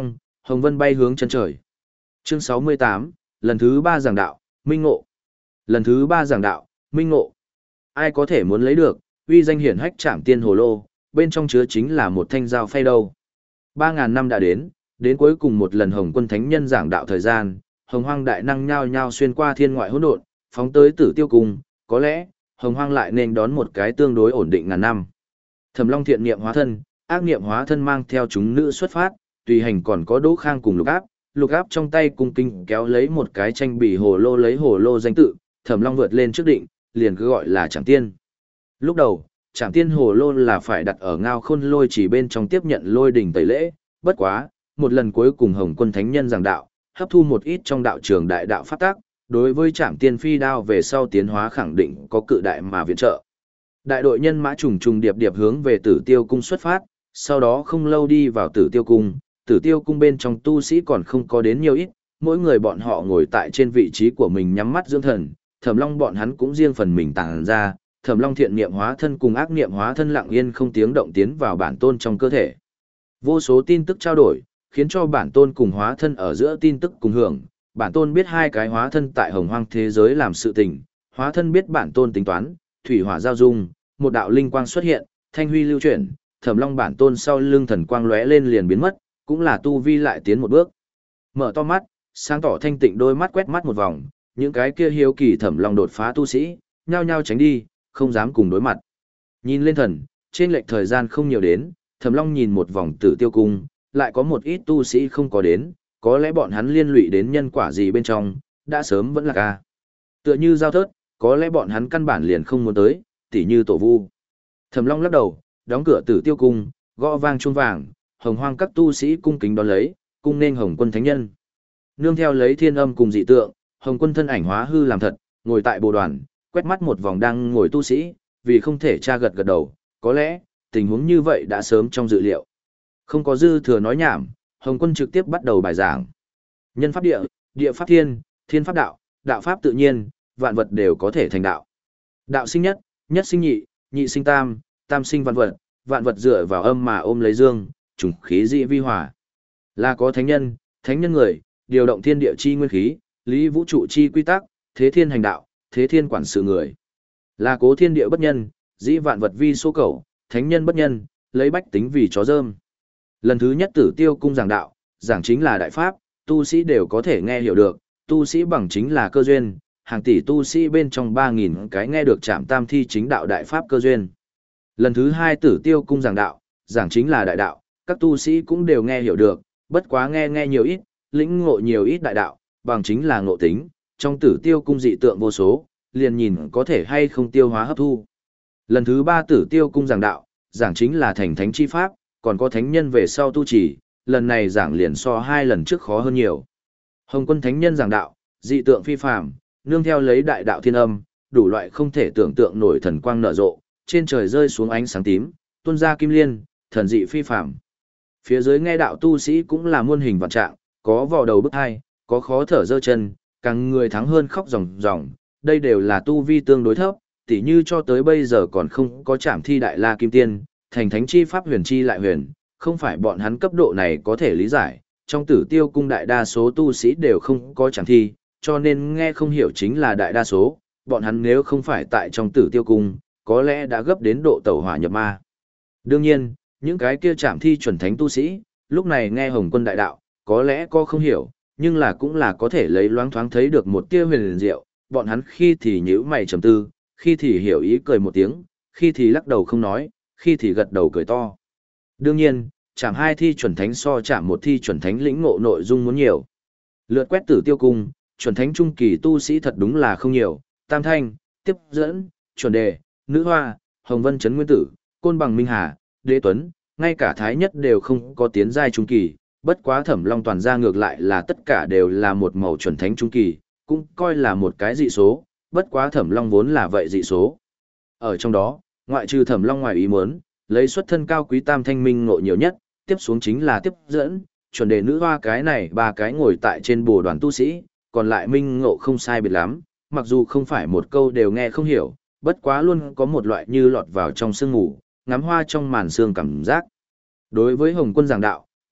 Hồng vân bay hướng chân trời. Chương sáu mươi tám, lần thứ ba giảng đạo, minh ngộ. Lần thứ ba giảng đạo, minh ngộ. Ai có thể muốn lấy được, uy danh hiển hách Trảm Tiên Hồ Lô, bên trong chứa chính là một thanh dao phay đâu. Ba ngàn năm đã đến, đến cuối cùng một lần Hồng Quân Thánh Nhân giảng đạo thời gian, Hồng Hoang đại năng nhao nhao xuyên qua thiên ngoại hỗn độn, phóng tới Tử Tiêu Cung, có lẽ Hồng Hoang lại nên đón một cái tương đối ổn định ngàn năm. Thẩm Long thiện niệm hóa thân, ác niệm hóa thân mang theo chúng nữ xuất phát, tùy hành còn có Đỗ Khang cùng Lục Áp, Lục Áp trong tay cung kinh kéo lấy một cái tranh bì hồ lô lấy hồ lô danh tự, Thẩm Long vượt lên trước định, liền cứ gọi là Trảm Tiên. Lúc đầu, Trảm Tiên hồ lô là phải đặt ở Ngao Khôn Lôi chỉ bên trong tiếp nhận lôi đỉnh tẩy lễ, bất quá, một lần cuối cùng Hồng Quân Thánh Nhân giảng đạo, hấp thu một ít trong đạo trường đại đạo pháp tác, đối với Trảm Tiên phi đao về sau tiến hóa khẳng định có cự đại mà viện trợ. Đại đội nhân mã trùng trùng điệp điệp hướng về Tử Tiêu Cung xuất phát, sau đó không lâu đi vào Tử Tiêu Cung, Tử Tiêu Cung bên trong tu sĩ còn không có đến nhiều ít, mỗi người bọn họ ngồi tại trên vị trí của mình nhắm mắt dưỡng thần, Thẩm Long bọn hắn cũng riêng phần mình tàng ra, Thẩm Long thiện niệm hóa thân cùng ác niệm hóa thân lặng yên không tiếng động tiến vào bản tôn trong cơ thể. Vô số tin tức trao đổi, khiến cho bản tôn cùng hóa thân ở giữa tin tức cùng hưởng, bản tôn biết hai cái hóa thân tại Hồng Hoang thế giới làm sự tình, hóa thân biết bản tôn tính toán, thủy hỏa giao dung, một đạo linh quang xuất hiện, thanh huy lưu chuyển, Thẩm Long bản tôn sau lưng thần quang lóe lên liền biến mất, cũng là tu vi lại tiến một bước. Mở to mắt, sáng tỏ thanh tịnh đôi mắt quét mắt một vòng, những cái kia hiếu kỳ Thẩm Long đột phá tu sĩ, nhao nhao tránh đi, không dám cùng đối mặt. Nhìn lên thần, trên lệch thời gian không nhiều đến, Thẩm Long nhìn một vòng Tử Tiêu Cung, lại có một ít tu sĩ không có đến, có lẽ bọn hắn liên lụy đến nhân quả gì bên trong, đã sớm vẫn là ca. Tựa như giao thớt, có lẽ bọn hắn căn bản liền không muốn tới, tỉ như tổ vu. Thẩm Long lắc đầu, đóng cửa Tử Tiêu Cung, gõ vang chuông vàng, Hồng Hoang các tu sĩ cung kính đón lấy, cung nên Hồng Quân Thánh Nhân. Nương theo lấy thiên âm cùng dị tượng, Hồng Quân thân ảnh hóa hư làm thật, ngồi tại bồ đoàn, quét mắt một vòng đang ngồi tu sĩ, vì không thể tra gật gật đầu, có lẽ tình huống như vậy đã sớm trong dự liệu. Không có dư thừa nói nhảm, Hồng Quân trực tiếp bắt đầu bài giảng. Nhân pháp địa, địa pháp thiên, thiên pháp đạo, đạo pháp tự nhiên, vạn vật đều có thể thành đạo. Đạo sinh nhất, nhất sinh nhị, nhị sinh tam, tam sinh vạn vật, vạn vật dựa vào âm mà ôm lấy dương, trùng khí dị vi hòa. Là có thánh nhân, thánh nhân người, điều động thiên địa chi nguyên khí, lý vũ trụ chi quy tắc, thế thiên hành đạo, thế thiên quản sự người. Là cố thiên địa bất nhân, dĩ vạn vật vi số cầu, thánh nhân bất nhân, lấy bách tính vì chó dơm. Lần thứ nhất Tử Tiêu Cung giảng đạo, giảng chính là đại pháp, tu sĩ đều có thể nghe hiểu được, tu sĩ bằng chính là cơ duyên, hàng tỷ tu sĩ bên trong ba nghìn cái nghe được Trảm Tam thi chính đạo đại pháp cơ duyên. Lần thứ hai Tử Tiêu Cung giảng đạo, giảng chính là đại đạo, các tu sĩ cũng đều nghe hiểu được, bất quá nghe nghe nhiều ít, lĩnh ngộ nhiều ít đại đạo, bằng chính là ngộ tính, trong Tử Tiêu Cung dị tượng vô số, liền nhìn có thể hay không tiêu hóa hấp thu. Lần thứ ba Tử Tiêu Cung giảng đạo, giảng chính là thành thánh chi pháp, còn có thánh nhân về sau tu trì, lần này giảng liền so hai lần trước khó hơn nhiều. Hồng Quân Thánh Nhân giảng đạo, dị tượng phi phàm, nương theo lấy đại đạo thiên âm, đủ loại không thể tưởng tượng nổi thần quang nở rộ, trên trời rơi xuống ánh sáng tím, tuôn ra kim liên, thần dị phi phàm. Phía dưới nghe đạo tu sĩ cũng là muôn hình vạn trạng, có vò đầu bức hai, có khó thở giơ chân, càng người thắng hơn khóc ròng ròng, đây đều là tu vi tương đối thấp, tỉ như cho tới bây giờ còn không có Trảm Thi Đại La Kim Tiên, thành thánh chi pháp huyền chi lại huyền, không phải bọn hắn cấp độ này có thể lý giải, trong Tử Tiêu Cung đại đa số tu sĩ đều không có Trảm Thi, cho nên nghe không hiểu chính là đại đa số, bọn hắn nếu không phải tại trong Tử Tiêu Cung, có lẽ đã gấp đến độ tẩu hỏa nhập ma. Đương nhiên, những cái kia Trảm Thi chuẩn thánh tu sĩ, lúc này nghe Hồng Quân đại đạo, có lẽ có không hiểu, nhưng là cũng là có thể lấy loáng thoáng thấy được một tia huyền diệu, bọn hắn khi thì nhíu mày trầm tư, khi thì hiểu ý cười một tiếng, khi thì lắc đầu không nói, khi thì gật đầu cười to. Đương nhiên, Trảm hai thi chuẩn thánh so Trảm một thi chuẩn thánh lĩnh ngộ nội dung muốn nhiều. Lượt quét Tử Tiêu Cung, chuẩn thánh trung kỳ tu sĩ thật đúng là không nhiều, Tam Thanh, Tiếp Dẫn, Chuẩn Đề, Nữ Hoa, Hồng Vân Trấn Nguyên Tử, Côn Bằng Minh Hà, Đế Tuấn, ngay cả Thái Nhất đều không có tiến giai trung kỳ, bất quá Thẩm Long toàn ra ngược lại là tất cả đều là một màu chuẩn thánh trung kỳ, cũng coi là một cái dị số, bất quá Thẩm Long vốn là vậy dị số. Ở trong đó, ngoại trừ Thẩm Long ngoài ý muốn, lấy xuất thân cao quý Tam Thanh minh ngộ nhiều nhất, tiếp xuống chính là Tiếp Dẫn, Chuẩn Đề, Nữ Hoa, cái này ba cái ngồi tại trên bồ đoàn tu sĩ, còn lại minh ngộ không sai biệt lắm, mặc dù không phải một câu đều nghe không hiểu, bất quá luôn có một loại như lọt vào trong sương ngủ, ngắm hoa trong màn sương cảm giác. Đối với Hồng Quân giảng đạo,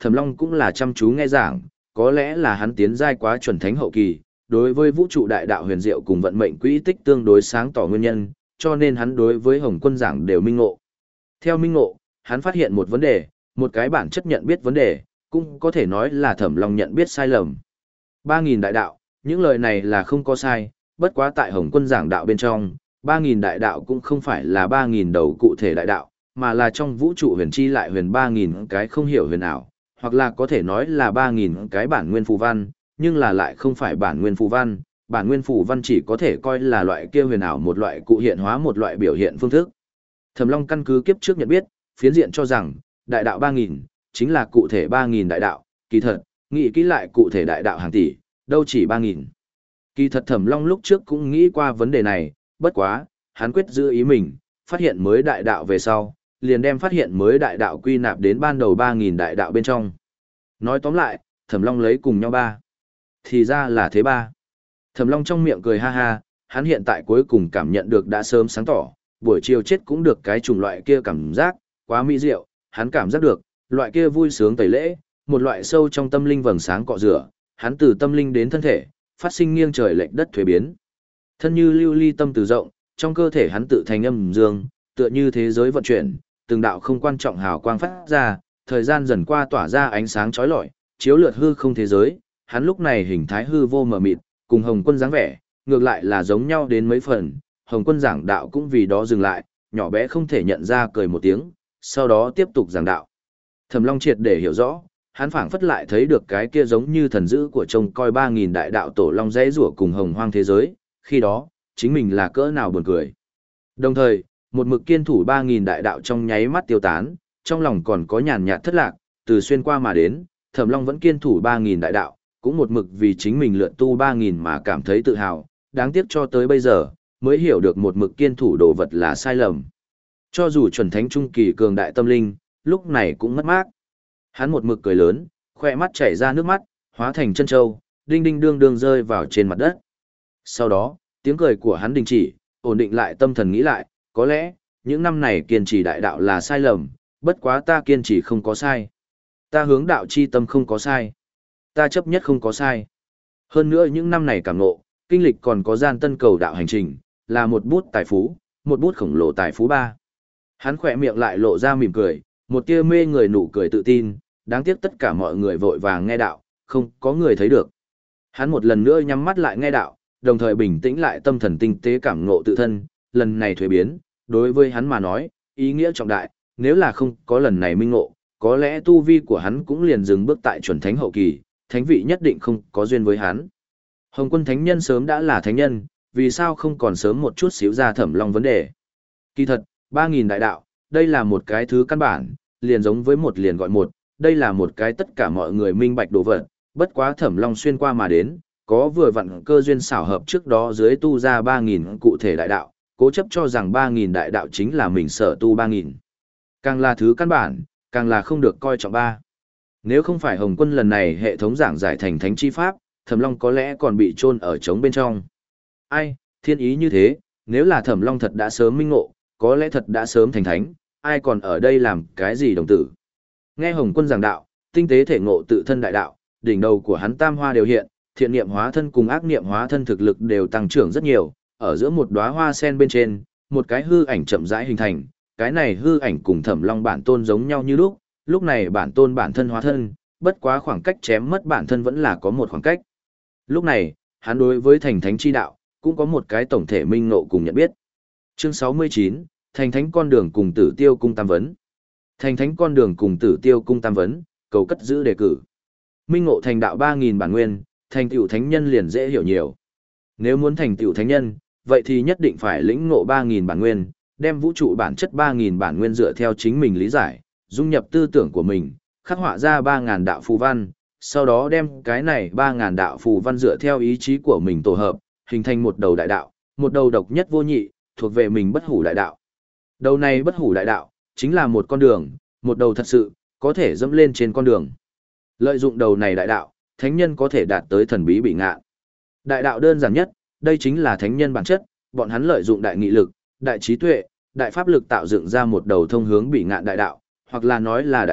Thẩm Long cũng là chăm chú nghe giảng, có lẽ là hắn tiến giai quá chuẩn thánh hậu kỳ, đối với vũ trụ đại đạo huyền diệu cùng vận mệnh quỹ tích tương đối sáng tỏ nguyên nhân, cho nên hắn đối với Hồng Quân giảng đều minh ngộ. Theo minh ngộ, hắn phát hiện một vấn đề, một cái bản chất nhận biết vấn đề, cũng có thể nói là Thẩm Long nhận biết sai lầm. Ba nghìn đại đạo, những lời này là không có sai, bất quá tại Hồng Quân giảng đạo bên trong, ba nghìn đại đạo cũng không phải là ba nghìn đầu cụ thể đại đạo, mà là trong vũ trụ huyền chi lại huyền ba nghìn cái không hiểu huyền ảo, hoặc là có thể nói là ba nghìn cái bản nguyên phù văn, nhưng là lại không phải bản nguyên phù văn, bản nguyên phù văn chỉ có thể coi là loại kia huyền ảo một loại cụ hiện hóa một loại biểu hiện phương thức. Thẩm Long căn cứ kiếp trước nhận biết, phiến diện cho rằng, đại đạo ba nghìn chính là cụ thể ba nghìn đại đạo, kỳ thật, nghĩ kỹ lại cụ thể đại đạo hàng tỷ, đâu chỉ ba nghìn. Kỳ thật Thẩm Long lúc trước cũng nghĩ qua vấn đề này, bất quá, hắn quyết giữ ý mình, phát hiện mới đại đạo về sau, liền đem phát hiện mới đại đạo quy nạp đến ban đầu ba nghìn đại đạo bên trong. Nói tóm lại, Thẩm Long lấy cùng nhau ba. Thì ra là thế ba. Thẩm Long trong miệng cười ha ha, hắn hiện tại cuối cùng cảm nhận được đã sớm sáng tỏ, buổi chiều chết cũng được cái chủng loại kia cảm giác, quá mỹ diệu, hắn cảm giác được, loại kia vui sướng tẩy lễ, một loại sâu trong tâm linh vầng sáng cọ rửa, hắn từ tâm linh đến thân thể, phát sinh nghiêng trời lệch đất thuế biến. Thân như lưu ly tâm từ rộng, trong cơ thể hắn tự thành âm dương, tựa như thế giới vận chuyển, từng đạo không quan trọng hào quang phát ra, thời gian dần qua tỏa ra ánh sáng chói lọi, chiếu lượt hư không thế giới, hắn lúc này hình thái hư vô mờ mịt, cùng Hồng Quân dáng vẻ, ngược lại là giống nhau đến mấy phần, Hồng Quân giảng đạo cũng vì đó dừng lại, nhỏ bé không thể nhận ra cười một tiếng, sau đó tiếp tục giảng đạo. Thẩm Long triệt để hiểu rõ, hắn phảng phất lại thấy được cái kia giống như thần dữ của trông coi ba nghìn đại đạo tổ long dãy rủa cùng hồng hoang thế giới, khi đó, chính mình là cỡ nào buồn cười. Đồng thời, một mực kiên thủ ba nghìn đại đạo trong nháy mắt tiêu tán, trong lòng còn có nhàn nhạt thất lạc, từ xuyên qua mà đến, Thẩm Long vẫn kiên thủ ba nghìn đại đạo, cũng một mực vì chính mình luyện tu ba nghìn mà cảm thấy tự hào, đáng tiếc cho tới bây giờ, mới hiểu được một mực kiên thủ đồ vật là sai lầm. Cho dù chuẩn thánh trung kỳ cường đại tâm linh, lúc này cũng mất mát. Hắn một mực cười lớn, khoe mắt chảy ra nước mắt, hóa thành chân châu, đinh đinh đương đương rơi vào trên mặt đất. Sau đó, tiếng cười của hắn đình chỉ, ổn định lại tâm thần nghĩ lại, có lẽ, những năm này kiên trì đại đạo là sai lầm, bất quá ta kiên trì không có sai. Ta hướng đạo chi tâm không có sai. Ta chấp nhất không có sai. Hơn nữa những năm này cảm ngộ, kinh lịch còn có gian tân cầu đạo hành trình, là một bút tài phú, một bút khổng lồ tài phú ba. Hắn khỏe miệng lại lộ ra mỉm cười, một tia mê người nụ cười tự tin, đáng tiếc tất cả mọi người vội vàng nghe đạo, không có người thấy được. Hắn một lần nữa nhắm mắt lại nghe đạo, đồng thời bình tĩnh lại tâm thần tinh tế cảm ngộ tự thân, lần này thuế biến, đối với hắn mà nói, ý nghĩa trọng đại, nếu là không có lần này minh ngộ, có lẽ tu vi của hắn cũng liền dừng bước tại chuẩn thánh hậu kỳ, thánh vị nhất định không có duyên với hắn. Hồng Quân thánh nhân sớm đã là thánh nhân, vì sao không còn sớm một chút xíu ra Thẩm Long vấn đề. Kỳ thật, ba nghìn đại đạo, đây là một cái thứ căn bản, liền giống với một liền gọi một, đây là một cái tất cả mọi người minh bạch đồ vật, bất quá Thẩm Long xuyên qua mà đến, có vừa vặn cơ duyên xảo hợp trước đó dưới tu ra ba nghìn cụ thể đại đạo, cố chấp cho rằng ba nghìn đại đạo chính là mình sở tu ba nghìn. Càng là thứ căn bản, càng là không được coi trọng ba. Nếu không phải Hồng Quân lần này hệ thống giảng giải thành thánh chi pháp, Thẩm Long có lẽ còn bị chôn ở trống bên trong. Ai, thiên ý như thế, nếu là Thẩm Long thật đã sớm minh ngộ, có lẽ thật đã sớm thành thánh, ai còn ở đây làm cái gì đồng tử. Nghe Hồng Quân giảng đạo, tinh tế thể ngộ tự thân đại đạo, đỉnh đầu của hắn tam hoa đều hiện, thiện niệm hóa thân cùng ác niệm hóa thân thực lực đều tăng trưởng rất nhiều, ở giữa một đóa hoa sen bên trên, một cái hư ảnh chậm rãi hình thành, cái này hư ảnh cùng Thẩm Long bản tôn giống nhau như lúc, lúc này bản tôn bản thân hóa thân, bất quá khoảng cách chém mất bản thân vẫn là có một khoảng cách. Lúc này, hắn đối với thành thánh chi đạo, cũng có một cái tổng thể minh ngộ cùng nhận biết. Chương sáu mươi chín, thành thánh con đường cùng Tử Tiêu cung tam vấn. Thành thánh con đường cùng Tử Tiêu cung tam vấn, cầu cất giữ đề cử. Minh ngộ thành đạo ba nghìn bản nguyên, thành tựu thánh nhân liền dễ hiểu nhiều. Nếu muốn thành tựu thánh nhân, vậy thì nhất định phải lĩnh ngộ ba nghìn bản nguyên, đem vũ trụ bản chất ba nghìn bản nguyên dựa theo chính mình lý giải, dung nhập tư tưởng của mình, khắc họa ra ba nghìn đạo phù văn, sau đó đem cái này ba nghìn đạo phù văn dựa theo ý chí của mình tổ hợp, hình thành một đầu đại đạo, một đầu độc nhất vô nhị, thuộc về mình bất hủ đại đạo. Đầu này bất hủ đại đạo, chính là một con đường, một đầu thật sự, có thể dẫm lên trên con đường. Lợi dụng đầu này đại đạo, thánh nhân có thể đạt tới thần bí bị ngạn. Đại đạo đơn giản nhất, đây chính là thánh nhân bản chất, bọn hắn lợi dụng đại nghị lực, đại trí tuệ, đại pháp lực tạo dựng ra một đầu thông hướng bị ngạn đại đạo, hoặc là nói là đại lộ,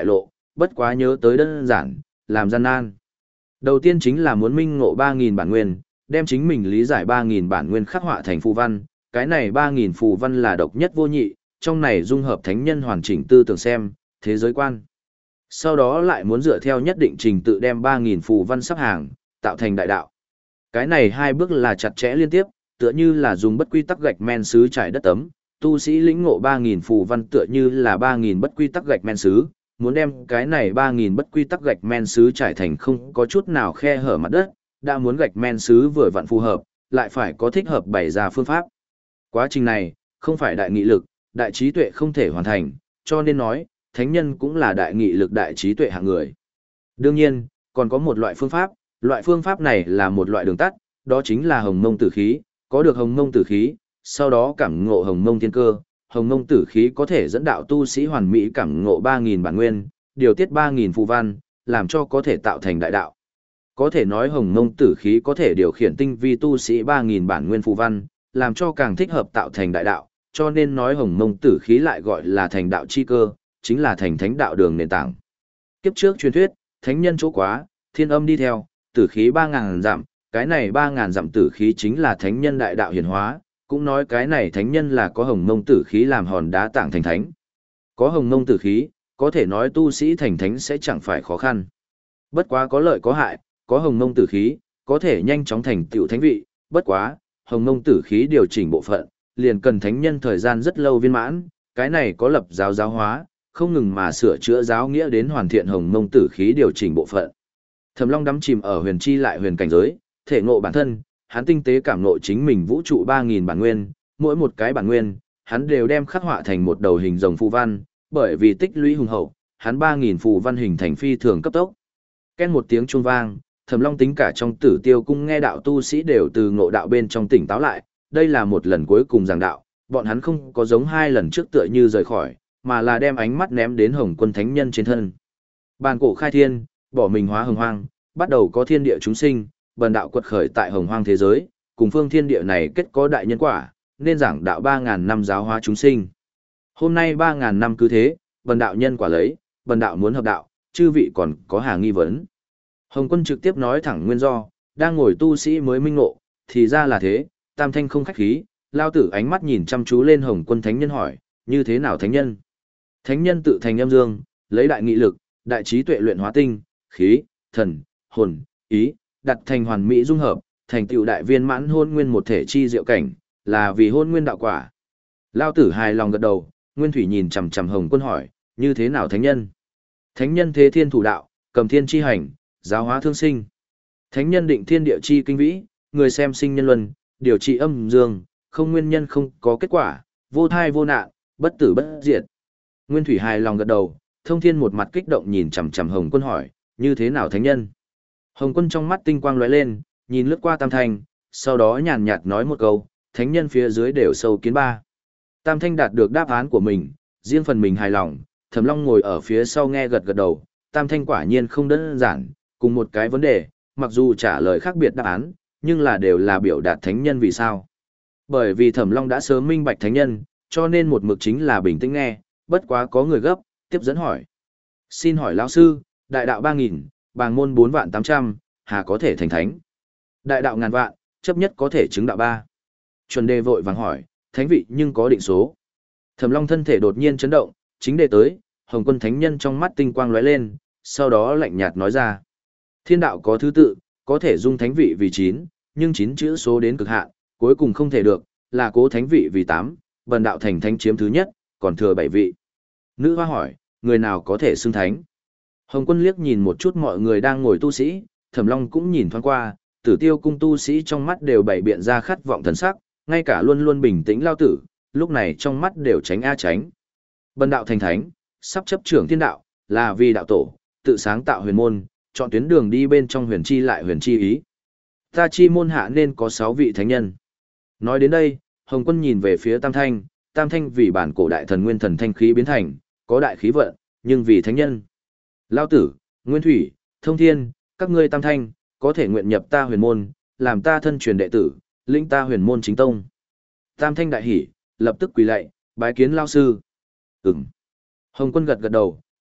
bất quá nhớ tới đơn giản, làm gian nan. Đầu tiên chính là muốn minh ngộ ba nghìn bản nguyên, đem chính mình lý giải ba nghìn bản nguyên khắc họa thành phù văn, cái này ba nghìn phù văn là độc nhất vô nhị, trong này dung hợp thánh nhân hoàn chỉnh tư tưởng xem, thế giới quan. Sau đó lại muốn dựa theo nhất định trình tự đem ba nghìn phù văn sắp hàng, tạo thành đại đạo. Cái này hai bước là chặt chẽ liên tiếp, tựa như là dùng bất quy tắc gạch men sứ trải đất tấm, tu sĩ lĩnh ngộ ba nghìn phù văn tựa như là ba nghìn bất quy tắc gạch men sứ, muốn đem cái này ba nghìn bất quy tắc gạch men sứ trải thành không có chút nào khe hở mặt đất, đã muốn gạch men sứ vừa vặn phù hợp, lại phải có thích hợp bày ra phương pháp. Quá trình này, không phải đại nghị lực, đại trí tuệ không thể hoàn thành, cho nên nói, thánh nhân cũng là đại nghị lực đại trí tuệ hạng người. Đương nhiên, còn có một loại phương pháp, loại phương pháp này là một loại đường tắt, đó chính là hồng mông tử khí, có được hồng mông tử khí, sau đó cảm ngộ hồng mông thiên cơ, hồng mông tử khí có thể dẫn đạo tu sĩ hoàn mỹ cảm ngộ ba nghìn bản nguyên, điều tiết ba nghìn phù văn, làm cho có thể tạo thành đại đạo. Có thể nói hồng mông tử khí có thể điều khiển tinh vi tu sĩ ba nghìn bản nguyên phù văn, làm cho càng thích hợp tạo thành đại đạo, cho nên nói hồng mông tử khí lại gọi là thành đạo chi cơ, chính là thành thánh đạo đường nền tảng. Kiếp trước truyền thuyết, thánh nhân chỗ quá, thiên âm đi theo, tử khí ba ngàn dặm, cái này ba ngàn dặm tử khí chính là thánh nhân đại đạo hiển hóa, cũng nói cái này thánh nhân là có hồng mông tử khí làm hòn đá tảng thành thánh. Có hồng mông tử khí, có thể nói tu sĩ thành thánh sẽ chẳng phải khó khăn. Bất quá có lợi có hại, có hồng mông tử khí, có thể nhanh chóng thành tựu thánh vị, bất quá, hồng mông tử khí điều chỉnh bộ phận, liền cần thánh nhân thời gian rất lâu viên mãn, cái này có lập giáo giáo hóa, không ngừng mà sửa chữa giáo nghĩa đến hoàn thiện hồng mông tử khí điều chỉnh bộ phận. Thẩm Long đắm chìm ở huyền chi lại huyền cảnh giới, thể ngộ bản thân, hắn tinh tế cảm ngộ chính mình vũ trụ ba nghìn bản nguyên, mỗi một cái bản nguyên, hắn đều đem khắc họa thành một đầu hình rồng phù văn, bởi vì tích lũy hùng hậu, hắn ba nghìn phù văn hình thành phi thường cấp tốc. Ken một tiếng chuông vang, Thẩm Long tính cả trong Tử Tiêu cung nghe đạo tu sĩ đều từ ngộ đạo bên trong tỉnh táo lại, đây là một lần cuối cùng giảng đạo, bọn hắn không có giống hai lần trước tựa như rời khỏi, mà là đem ánh mắt ném đến Hồng Quân thánh nhân trên thân. Bàn cổ khai thiên, bỏ mình hóa hồng hoang, bắt đầu có thiên địa chúng sinh, bần đạo quật khởi tại hồng hoang thế giới, cùng phương thiên địa này kết có đại nhân quả, nên giảng đạo ba ngàn năm giáo hóa chúng sinh. Hôm nay ba ngàn năm cứ thế, bần đạo nhân quả lấy, bần đạo muốn hợp đạo, chư vị còn có hà nghi vấn. Hồng Quân trực tiếp nói thẳng nguyên do, đang ngồi tu sĩ mới minh ngộ, thì ra là thế, Tam Thanh không khách khí, lao tử ánh mắt nhìn chăm chú lên Hồng Quân thánh nhân hỏi, như thế nào thánh nhân? Thánh nhân tự thành âm dương, lấy đại nghị lực, đại trí tuệ luyện hóa tinh, khí, thần, hồn, ý, đặt thành hoàn mỹ dung hợp, thành tựu đại viên mãn hôn nguyên một thể chi diệu cảnh, là vì hôn nguyên đạo quả. Lao tử hài lòng gật đầu, Nguyên Thủy nhìn chằm chằm Hồng Quân hỏi, như thế nào thánh nhân? Thánh nhân thế thiên thủ đạo, cầm thiên chi hành, giáo hóa thương sinh. Thánh nhân định thiên địa chi kinh vĩ, người xem sinh nhân luân, điều trị âm dương, không nguyên nhân không có kết quả, vô thai vô nạn, bất tử bất diệt. Nguyên Thủy hài lòng gật đầu, Thông Thiên một mặt kích động nhìn chằm chằm Hồng Quân hỏi, như thế nào thánh nhân? Hồng Quân trong mắt tinh quang lóe lên, nhìn lướt qua Tam Thanh, sau đó nhàn nhạt nói một câu, thánh nhân phía dưới đều sâu kiến ba. Tam Thanh đạt được đáp án của mình, riêng phần mình hài lòng, Thẩm Long ngồi ở phía sau nghe gật gật đầu, Tam Thanh quả nhiên không đơn giản, cùng một cái vấn đề, mặc dù trả lời khác biệt đáp án, nhưng là đều là biểu đạt thánh nhân vì sao. Bởi vì Thẩm Long đã sớm minh bạch thánh nhân, cho nên một mực chính là bình tĩnh nghe, bất quá có người gấp, tiếp dẫn hỏi. Xin hỏi lão sư, đại đạo ba nghìn, bàng môn bốn vạn tám trăm, hà có thể thành thánh? Đại đạo ngàn vạn, chấp nhất có thể chứng đạo ba. Chuẩn đề vội vàng hỏi, thánh vị nhưng có định số. Thẩm Long thân thể đột nhiên chấn động, chính đề tới, Hồng Quân thánh nhân trong mắt tinh quang lóe lên, sau đó lạnh nhạt nói ra. Thiên đạo có thứ tự, có thể dung thánh vị vì chín, nhưng chín chữ số đến cực hạn, cuối cùng không thể được, là cố thánh vị vì tám, bần đạo thành thánh chiếm thứ nhất, còn thừa bảy vị. Nữ hoa hỏi, người nào có thể xưng thánh? Hồng Quân liếc nhìn một chút mọi người đang ngồi tu sĩ, Thẩm Long cũng nhìn thoáng qua, Tử Tiêu cung tu sĩ trong mắt đều bày biện ra khát vọng thần sắc, ngay cả luôn luôn bình tĩnh lao tử, lúc này trong mắt đều tránh a tránh. Bần đạo thành thánh, sắp chấp trưởng thiên đạo, là vì đạo tổ, tự sáng tạo huyền môn, chọn tuyến đường đi bên trong huyền chi lại huyền chi ý. Ta chi môn hạ nên có sáu vị thánh nhân. Nói đến đây, Hồng Quân nhìn về phía Tam Thanh, Tam Thanh vì bản cổ đại thần nguyên thần thanh khí biến thành, có đại khí vận, nhưng vì thánh nhân. Lao tử, Nguyên Thủy, Thông Thiên, các ngươi Tam Thanh, có thể nguyện nhập ta huyền môn, làm ta thân truyền đệ tử, lĩnh ta huyền môn chính tông. Tam Thanh đại hỉ, lập tức quỳ lạy, bái kiến lao sư. Ừm. Hồng Quân gật gật đầu,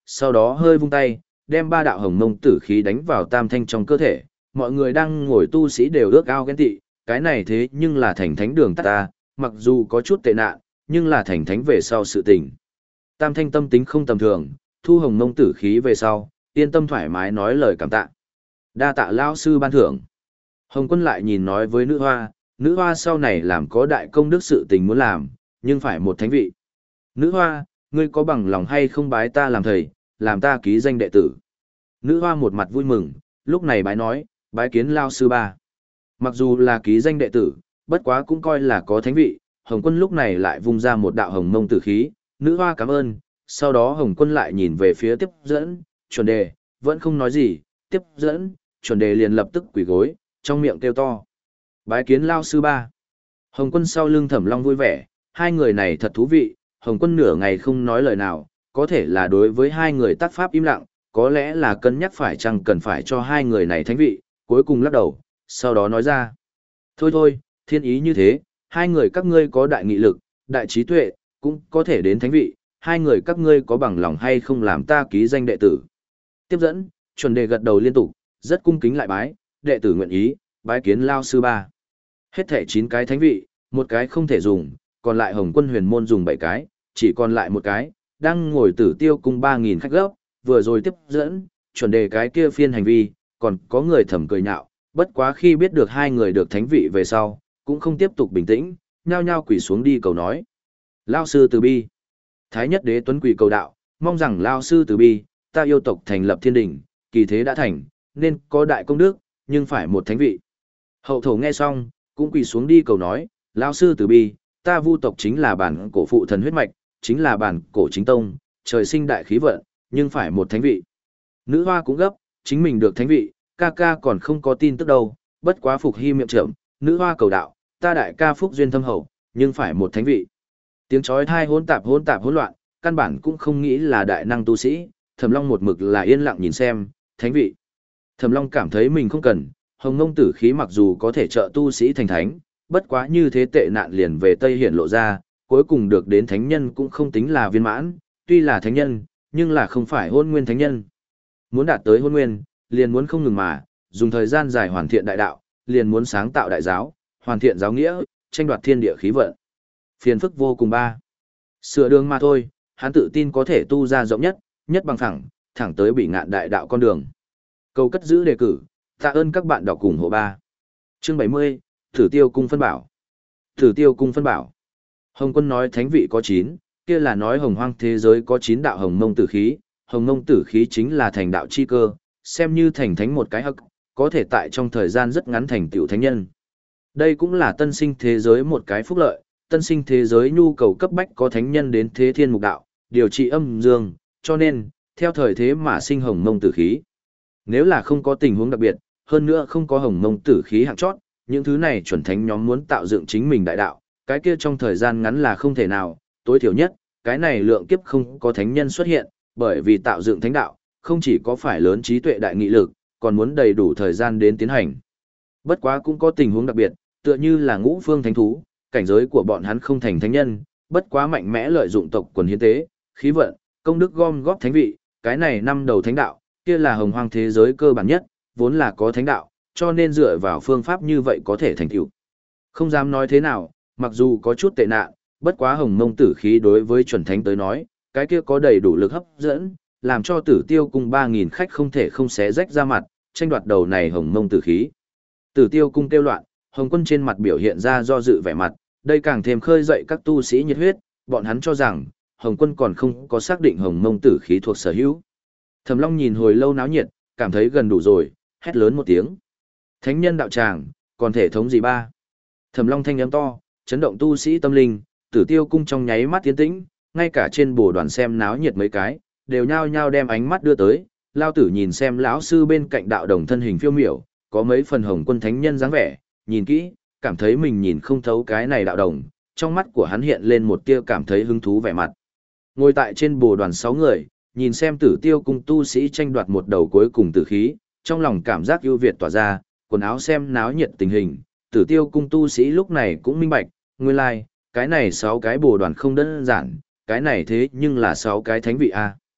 sau đó hơi vung tay, đem ba đạo hồng mông tử khí đánh vào Tam Thanh trong cơ thể. Mọi người đang ngồi tu sĩ đều ước ao ghen tị, cái này thế nhưng là thành thánh đường tắt ta, mặc dù có chút tệ nạn, nhưng là thành thánh về sau sự tình. Tam Thanh tâm tính không tầm thường, thu hồng mông tử khí về sau, yên tâm thoải mái nói lời cảm tạ. Đa tạ lão sư ban thưởng. Hồng Quân lại nhìn nói với nữ hoa, nữ hoa sau này làm có đại công đức sự tình muốn làm, nhưng phải một thánh vị. Nữ hoa, ngươi có bằng lòng hay không bái ta làm thầy, làm ta ký danh đệ tử. Nữ hoa một mặt vui mừng, lúc này bái nói, bái kiến lao sư ba. Mặc dù là ký danh đệ tử, bất quá cũng coi là có thánh vị, Hồng Quân lúc này lại vung ra một đạo hồng mông tử khí, nữ hoa cảm ơn, sau đó Hồng Quân lại nhìn về phía tiếp dẫn, chuẩn đề, vẫn không nói gì, tiếp dẫn, chuẩn đề liền lập tức quỳ gối, trong miệng kêu to. Bái kiến lao sư ba. Hồng Quân sau lưng Thẩm Long vui vẻ, hai người này thật thú vị, Hồng Quân nửa ngày không nói lời nào, có thể là đối với hai người tác pháp im lặng, có lẽ là cân nhắc phải chăng cần phải cho hai người này thánh vị, cuối cùng lắc đầu, sau đó nói ra. Thôi thôi, thiên ý như thế, hai người các ngươi có đại nghị lực, đại trí tuệ, cũng có thể đến thánh vị, hai người các ngươi có bằng lòng hay không làm ta ký danh đệ tử. Tiếp dẫn, chuẩn đề gật đầu liên tục, rất cung kính lại bái, đệ tử nguyện ý, bái kiến lao sư ba. Hết thảy chín cái thánh vị, một cái không thể dùng, còn lại Hồng Quân huyền môn dùng bảy cái, chỉ còn lại một cái, đang ngồi Tử Tiêu cung ba nghìn khách gấp, vừa rồi tiếp dẫn, chuẩn đề cái kia phiên hành vi, còn có người thầm cười nhạo, bất quá khi biết được hai người được thánh vị về sau, cũng không tiếp tục bình tĩnh, nhao nhao quỳ xuống đi cầu nói. Lao sư từ bi. Thái nhất đế tuấn quỳ cầu đạo, mong rằng Lao sư từ bi, ta yêu tộc thành lập thiên đình, kỳ thế đã thành, nên có đại công đức, nhưng phải một thánh vị. Hậu thổ nghe xong, cũng quỳ xuống đi cầu nói, Lao sư từ bi, ta vu tộc chính là bản cổ phụ thần huyết mạch, chính là bản cổ chính tông, trời sinh đại khí vận, nhưng phải một thánh vị. Nữ hoa cũng gấp, chính mình được thánh vị, ca ca còn không có tin tức đâu, bất quá phục hy miệng trưởng, nữ hoa cầu đạo, ta đại ca phúc duyên thâm hậu, nhưng phải một thánh vị. Tiếng chói tai hỗn tạp hỗn tạp hỗn loạn, căn bản cũng không nghĩ là đại năng tu sĩ, Thẩm Long một mực là yên lặng nhìn xem, thánh vị. Thẩm Long cảm thấy mình không cần, hồng ngông tử khí mặc dù có thể trợ tu sĩ thành thánh, bất quá như thế tệ nạn liền về Tây hiển lộ ra, cuối cùng được đến thánh nhân cũng không tính là viên mãn, tuy là thánh nhân, nhưng là không phải hôn nguyên thánh nhân. Muốn đạt tới hôn nguyên, liền muốn không ngừng mà, dùng thời gian dài hoàn thiện đại đạo, liền muốn sáng tạo đại giáo, hoàn thiện giáo nghĩa, tranh đoạt thiên địa khí vận. Phiền phức vô cùng ba. Sửa đường mà thôi, hắn tự tin có thể tu ra rộng nhất, nhất bằng thẳng, thẳng tới bị ngạn đại đạo con đường. Cầu cất giữ đề cử, tạ ơn các bạn đọc cùng hộ ba. Chương bảy mươi, Thử Tiêu cung phân bảo. Thử Tiêu cung phân bảo. Hồng Quân nói thánh vị có chín, kia là nói hồng hoang thế giới có chín đạo hồng mông tử khí, hồng mông tử khí chính là thành đạo chi cơ, xem như thành thánh một cái hắc, có thể tại trong thời gian rất ngắn thành tiểu thánh nhân. Đây cũng là tân sinh thế giới một cái phúc lợi, tân sinh thế giới nhu cầu cấp bách có thánh nhân đến thế thiên mục đạo, điều trị âm dương, cho nên, theo thời thế mà sinh hồng mông tử khí. Nếu là không có tình huống đặc biệt, hơn nữa không có hồng mông tử khí hạng chót, những thứ này chuẩn thánh nhóm muốn tạo dựng chính mình đại đạo, cái kia trong thời gian ngắn là không thể nào, tối thiểu nhất, cái này lượng kiếp không có thánh nhân xuất hiện, bởi vì tạo dựng thánh đạo, không chỉ có phải lớn trí tuệ đại nghị lực, còn muốn đầy đủ thời gian đến tiến hành. Bất quá cũng có tình huống đặc biệt, tựa như là ngũ phương thánh thú, cảnh giới của bọn hắn không thành thánh nhân, bất quá mạnh mẽ lợi dụng tộc quần hiến tế, khí vận, công đức gom góp thánh vị, cái này năm đầu thánh đạo, kia là hồng hoang thế giới cơ bản nhất, vốn là có thánh đạo, cho nên dựa vào phương pháp như vậy có thể thành tựu. Không dám nói thế nào, mặc dù có chút tệ nạn, bất quá hồng mông tử khí đối với chuẩn thánh tới nói, cái kia có đầy đủ lực hấp dẫn, làm cho Tử Tiêu cung ba nghìn khách không thể không xé rách ra mặt, tranh đoạt đầu này hồng mông tử khí. Tử Tiêu cung kêu loạn, Hồng Quân trên mặt biểu hiện ra do dự vẻ mặt, đây càng thêm khơi dậy các tu sĩ nhiệt huyết, bọn hắn cho rằng Hồng Quân còn không có xác định hồng mông tử khí thuộc sở hữu. Thẩm Long nhìn hồi lâu náo nhiệt, cảm thấy gần đủ rồi, hét lớn một tiếng. Thánh nhân đạo tràng, còn thể thống gì ba? Thẩm Long thanh âm to, chấn động tu sĩ tâm linh, Tử Tiêu cung trong nháy mắt tiến tĩnh, ngay cả trên bồ đoàn xem náo nhiệt mấy cái, đều nhao nhao đem ánh mắt đưa tới, lao tử nhìn xem lão sư bên cạnh đạo đồng thân hình phiêu miểu, có mấy phần Hồng Quân thánh nhân dáng vẻ, nhìn kỹ, cảm thấy mình nhìn không thấu cái này đạo đồng, trong mắt của hắn hiện lên một tia cảm thấy hứng thú vẻ mặt. Ngồi tại trên bồ đoàn sáu người, nhìn xem Tử Tiêu cung tu sĩ tranh đoạt một đầu cuối cùng tử khí, trong lòng cảm giác ưu việt tỏa ra, quần áo xem náo nhiệt tình hình, Tử Tiêu cung tu sĩ lúc này cũng minh bạch, nguyên lai, like, cái này sáu cái bồ đoàn không đơn giản, cái này thế nhưng là sáu cái thánh vị a.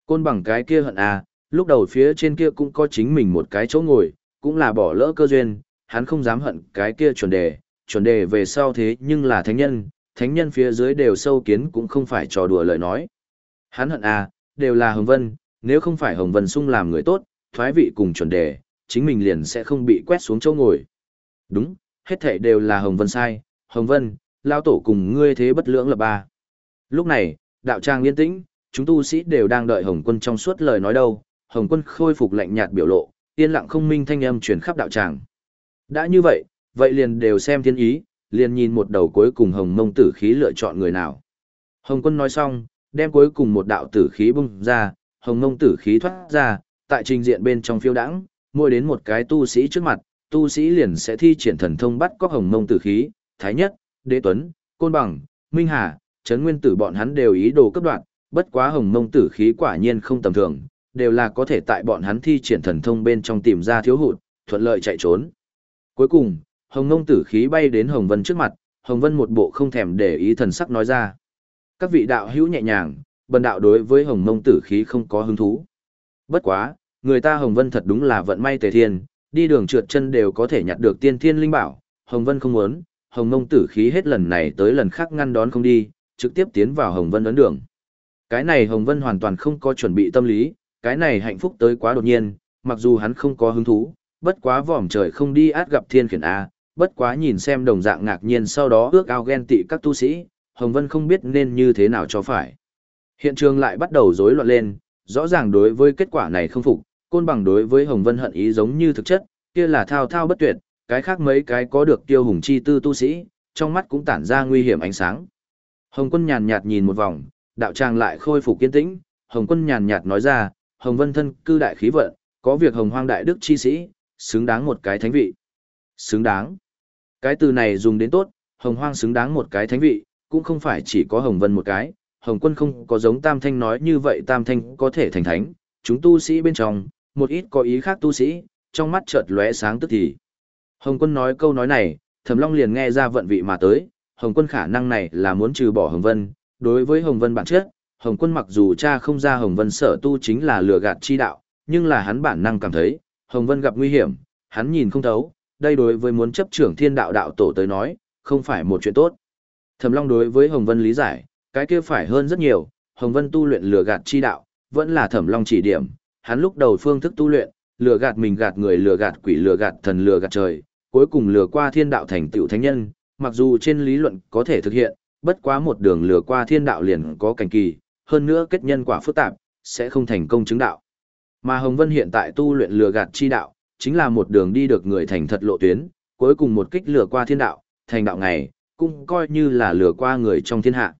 Côn bằng cái kia hận à, lúc đầu phía trên kia cũng có chính mình một cái chỗ ngồi, cũng là bỏ lỡ cơ duyên, hắn không dám hận cái kia chuẩn đề, chuẩn đề về sau thế nhưng là thánh nhân, thánh nhân phía dưới đều sâu kiến cũng không phải trò đùa lời nói. Hắn hận à, đều là Hồng Vân, nếu không phải Hồng Vân sung làm người tốt, thoái vị cùng chuẩn đề, chính mình liền sẽ không bị quét xuống chỗ ngồi. Đúng, hết thảy đều là Hồng Vân sai, Hồng Vân, lao tổ cùng ngươi thế bất lưỡng lập ba. Lúc này, đạo tràng yên tĩnh, chúng tu sĩ đều đang đợi Hồng Quân trong suốt lời nói đâu, Hồng Quân khôi phục lạnh nhạt biểu lộ, yên lặng không minh thanh âm truyền khắp đạo tràng. Đã như vậy, vậy liền đều xem thiên ý, liền nhìn một đầu cuối cùng Hồng Mông tử khí lựa chọn người nào. Hồng Quân nói xong, đem cuối cùng một đạo tử khí bung ra, Hồng Mông tử khí thoát ra, tại trình diện bên trong phiêu đãng, mỗi đến một cái tu sĩ trước mặt, tu sĩ liền sẽ thi triển thần thông bắt cóc Hồng Mông tử khí, Thái Nhất, Đế Tuấn, Côn Bằng, Minh Hà, Trấn Nguyên Tử bọn hắn đều ý đồ cấp đoạn, bất quá Hồng Mông tử khí quả nhiên không tầm thường, đều là có thể tại bọn hắn thi triển thần thông bên trong tìm ra thiếu hụt, thuận lợi chạy trốn. Cuối cùng, Hồng Mông tử khí bay đến Hồng Vân trước mặt, Hồng Vân một bộ không thèm để ý thần sắc nói ra. Các vị đạo hữu nhẹ nhàng, bần đạo đối với Hồng Mông tử khí không có hứng thú. Bất quá, người ta Hồng Vân thật đúng là vận may tề thiên, đi đường trượt chân đều có thể nhặt được tiên thiên linh bảo, Hồng Vân không muốn, Hồng Mông tử khí hết lần này tới lần khác ngăn đón không đi, trực tiếp tiến vào Hồng Vân ấn đường. Cái này Hồng Vân hoàn toàn không có chuẩn bị tâm lý, cái này hạnh phúc tới quá đột nhiên, mặc dù hắn không có hứng thú, bất quá vòm trời không đi át gặp thiên khiển A, bất quá nhìn xem đồng dạng ngạc nhiên sau đó ước ao ghen tị các tu sĩ, Hồng Vân không biết nên như thế nào cho phải. Hiện trường lại bắt đầu rối loạn lên, rõ ràng đối với kết quả này không phục, Côn Bằng đối với Hồng Vân hận ý giống như thực chất, kia là thao thao bất tuyệt, cái khác mấy cái có được tiêu hùng chi tư tu sĩ, trong mắt cũng tản ra nguy hiểm ánh sáng. Hồng Quân nhàn nhạt nhìn một vòng, đạo tràng lại khôi phục kiên tĩnh, Hồng Quân nhàn nhạt nói ra, Hồng Vân thân cư đại khí vận, có việc Hồng Hoang đại đức chi sĩ, xứng đáng một cái thánh vị. Xứng đáng. Cái từ này dùng đến tốt, Hồng Hoang xứng đáng một cái thánh vị, cũng không phải chỉ có Hồng Vân một cái, Hồng Quân không có giống Tam Thanh nói như vậy Tam Thanh có thể thành thánh, chúng tu sĩ bên trong, một ít có ý khác tu sĩ, trong mắt chợt lóe sáng tức thì. Hồng Quân nói câu nói này, Thẩm Long liền nghe ra vận vị mà tới, Hồng Quân khả năng này là muốn trừ bỏ Hồng Vân, đối với Hồng Vân bản chất, Hồng Quân mặc dù cha không ra Hồng Vân sở tu chính là lừa gạt chi đạo, nhưng là hắn bản năng cảm thấy, Hồng Vân gặp nguy hiểm, hắn nhìn không thấu, đây đối với muốn chấp trưởng thiên đạo đạo tổ tới nói, không phải một chuyện tốt. Thẩm Long đối với Hồng Vân lý giải, cái kia phải hơn rất nhiều, Hồng Vân tu luyện lừa gạt chi đạo, vẫn là Thẩm Long chỉ điểm, hắn lúc đầu phương thức tu luyện, lừa gạt mình gạt người lừa gạt quỷ lừa gạt thần lừa gạt trời, cuối cùng lừa qua thiên đạo thành tựu thánh nhân, mặc dù trên lý luận có thể thực hiện, bất quá một đường lừa qua thiên đạo liền có cảnh kỳ, hơn nữa kết nhân quả phức tạp, sẽ không thành công chứng đạo. Mà Hồng Vân hiện tại tu luyện lừa gạt chi đạo, chính là một đường đi được người thành thật lộ tuyến, cuối cùng một kích lừa qua thiên đạo, thành đạo ngày, cũng coi như là lừa qua người trong thiên hạ.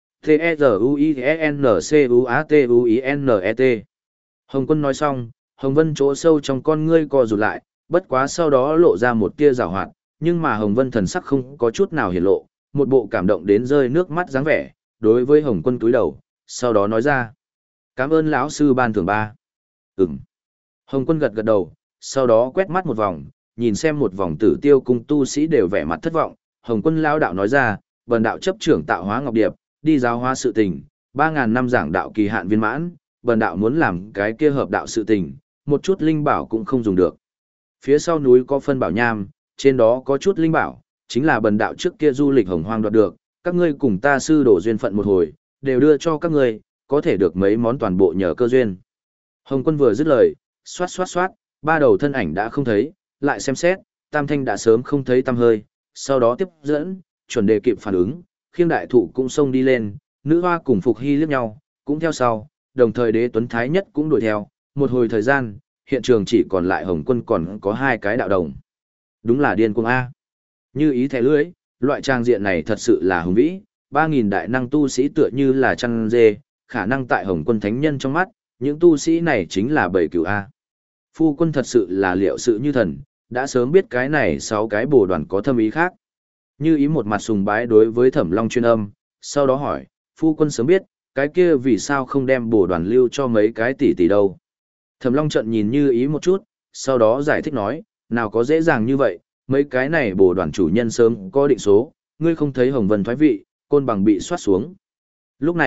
T-E-Z-U-I-N-C-U-A-T-U-I-N-E-T Hồng Quân nói xong, Hồng Vân chỗ sâu trong con ngươi co rụt lại, bất quá sau đó lộ ra một tia giảo hoạt, nhưng mà Hồng Vân thần sắc không có chút nào hiển lộ, một bộ cảm động đến rơi nước mắt dáng vẻ, đối với Hồng Quân cúi đầu, sau đó nói ra: "Cảm ơn lão sư ban thưởng ba." Ừm. Hồng Quân gật gật đầu, sau đó quét mắt một vòng, nhìn xem một vòng Tử Tiêu cung tu sĩ đều vẻ mặt thất vọng, Hồng Quân lão đạo nói ra: "Bần đạo chấp trưởng Tạo Hóa Ngọc Điệp, đi giáo hóa sự tình, ba ngàn năm giảng đạo kỳ hạn viên mãn, bần đạo muốn làm cái kia hợp đạo sự tình, một chút linh bảo cũng không dùng được. Phía sau núi có phân bảo nham, trên đó có chút linh bảo, chính là bần đạo trước kia du lịch Hồng Hoang đoạt được, các ngươi cùng ta sư đổ duyên phận một hồi, đều đưa cho các ngươi, có thể được mấy món toàn bộ nhờ cơ duyên." Hồng Quân vừa dứt lời, xoát xoát xoát, ba đầu thân ảnh đã không thấy, lại xem xét, Tam Thanh đã sớm không thấy tăm hơi, sau đó tiếp dẫn, chuẩn đề kịp phản ứng, khiêng đại thụ cũng xông đi lên, nữ hoa cùng Phục Hy liếc nhau, cũng theo sau, đồng thời Đế Tuấn Thái Nhất cũng đuổi theo, một hồi thời gian, hiện trường chỉ còn lại Hồng Quân còn có hai cái đạo đồng. Đúng là điên cuồng A. Như ý thẻ lưới, loại trang diện này thật sự là hùng vĩ, ba nghìn đại năng tu sĩ tựa như là chăn dê, khả năng tại Hồng Quân thánh nhân trong mắt, những tu sĩ này chính là bảy cửu A. Phu quân thật sự là liệu sự như thần, đã sớm biết cái này sáu cái bồ đoàn có thâm ý khác. Như ý một mặt sùng bái đối với Thẩm Long chuyên âm, sau đó hỏi, phu quân sớm biết, cái kia vì sao không đem bồ đoàn lưu cho mấy cái tỷ tỷ đâu. Thẩm Long trận nhìn Như ý một chút, sau đó giải thích nói, nào có dễ dàng như vậy, mấy cái này bồ đoàn chủ nhân sớm có định số, ngươi không thấy Hồng Vân thoái vị, Côn Bằng bị soát xuống. Lúc này,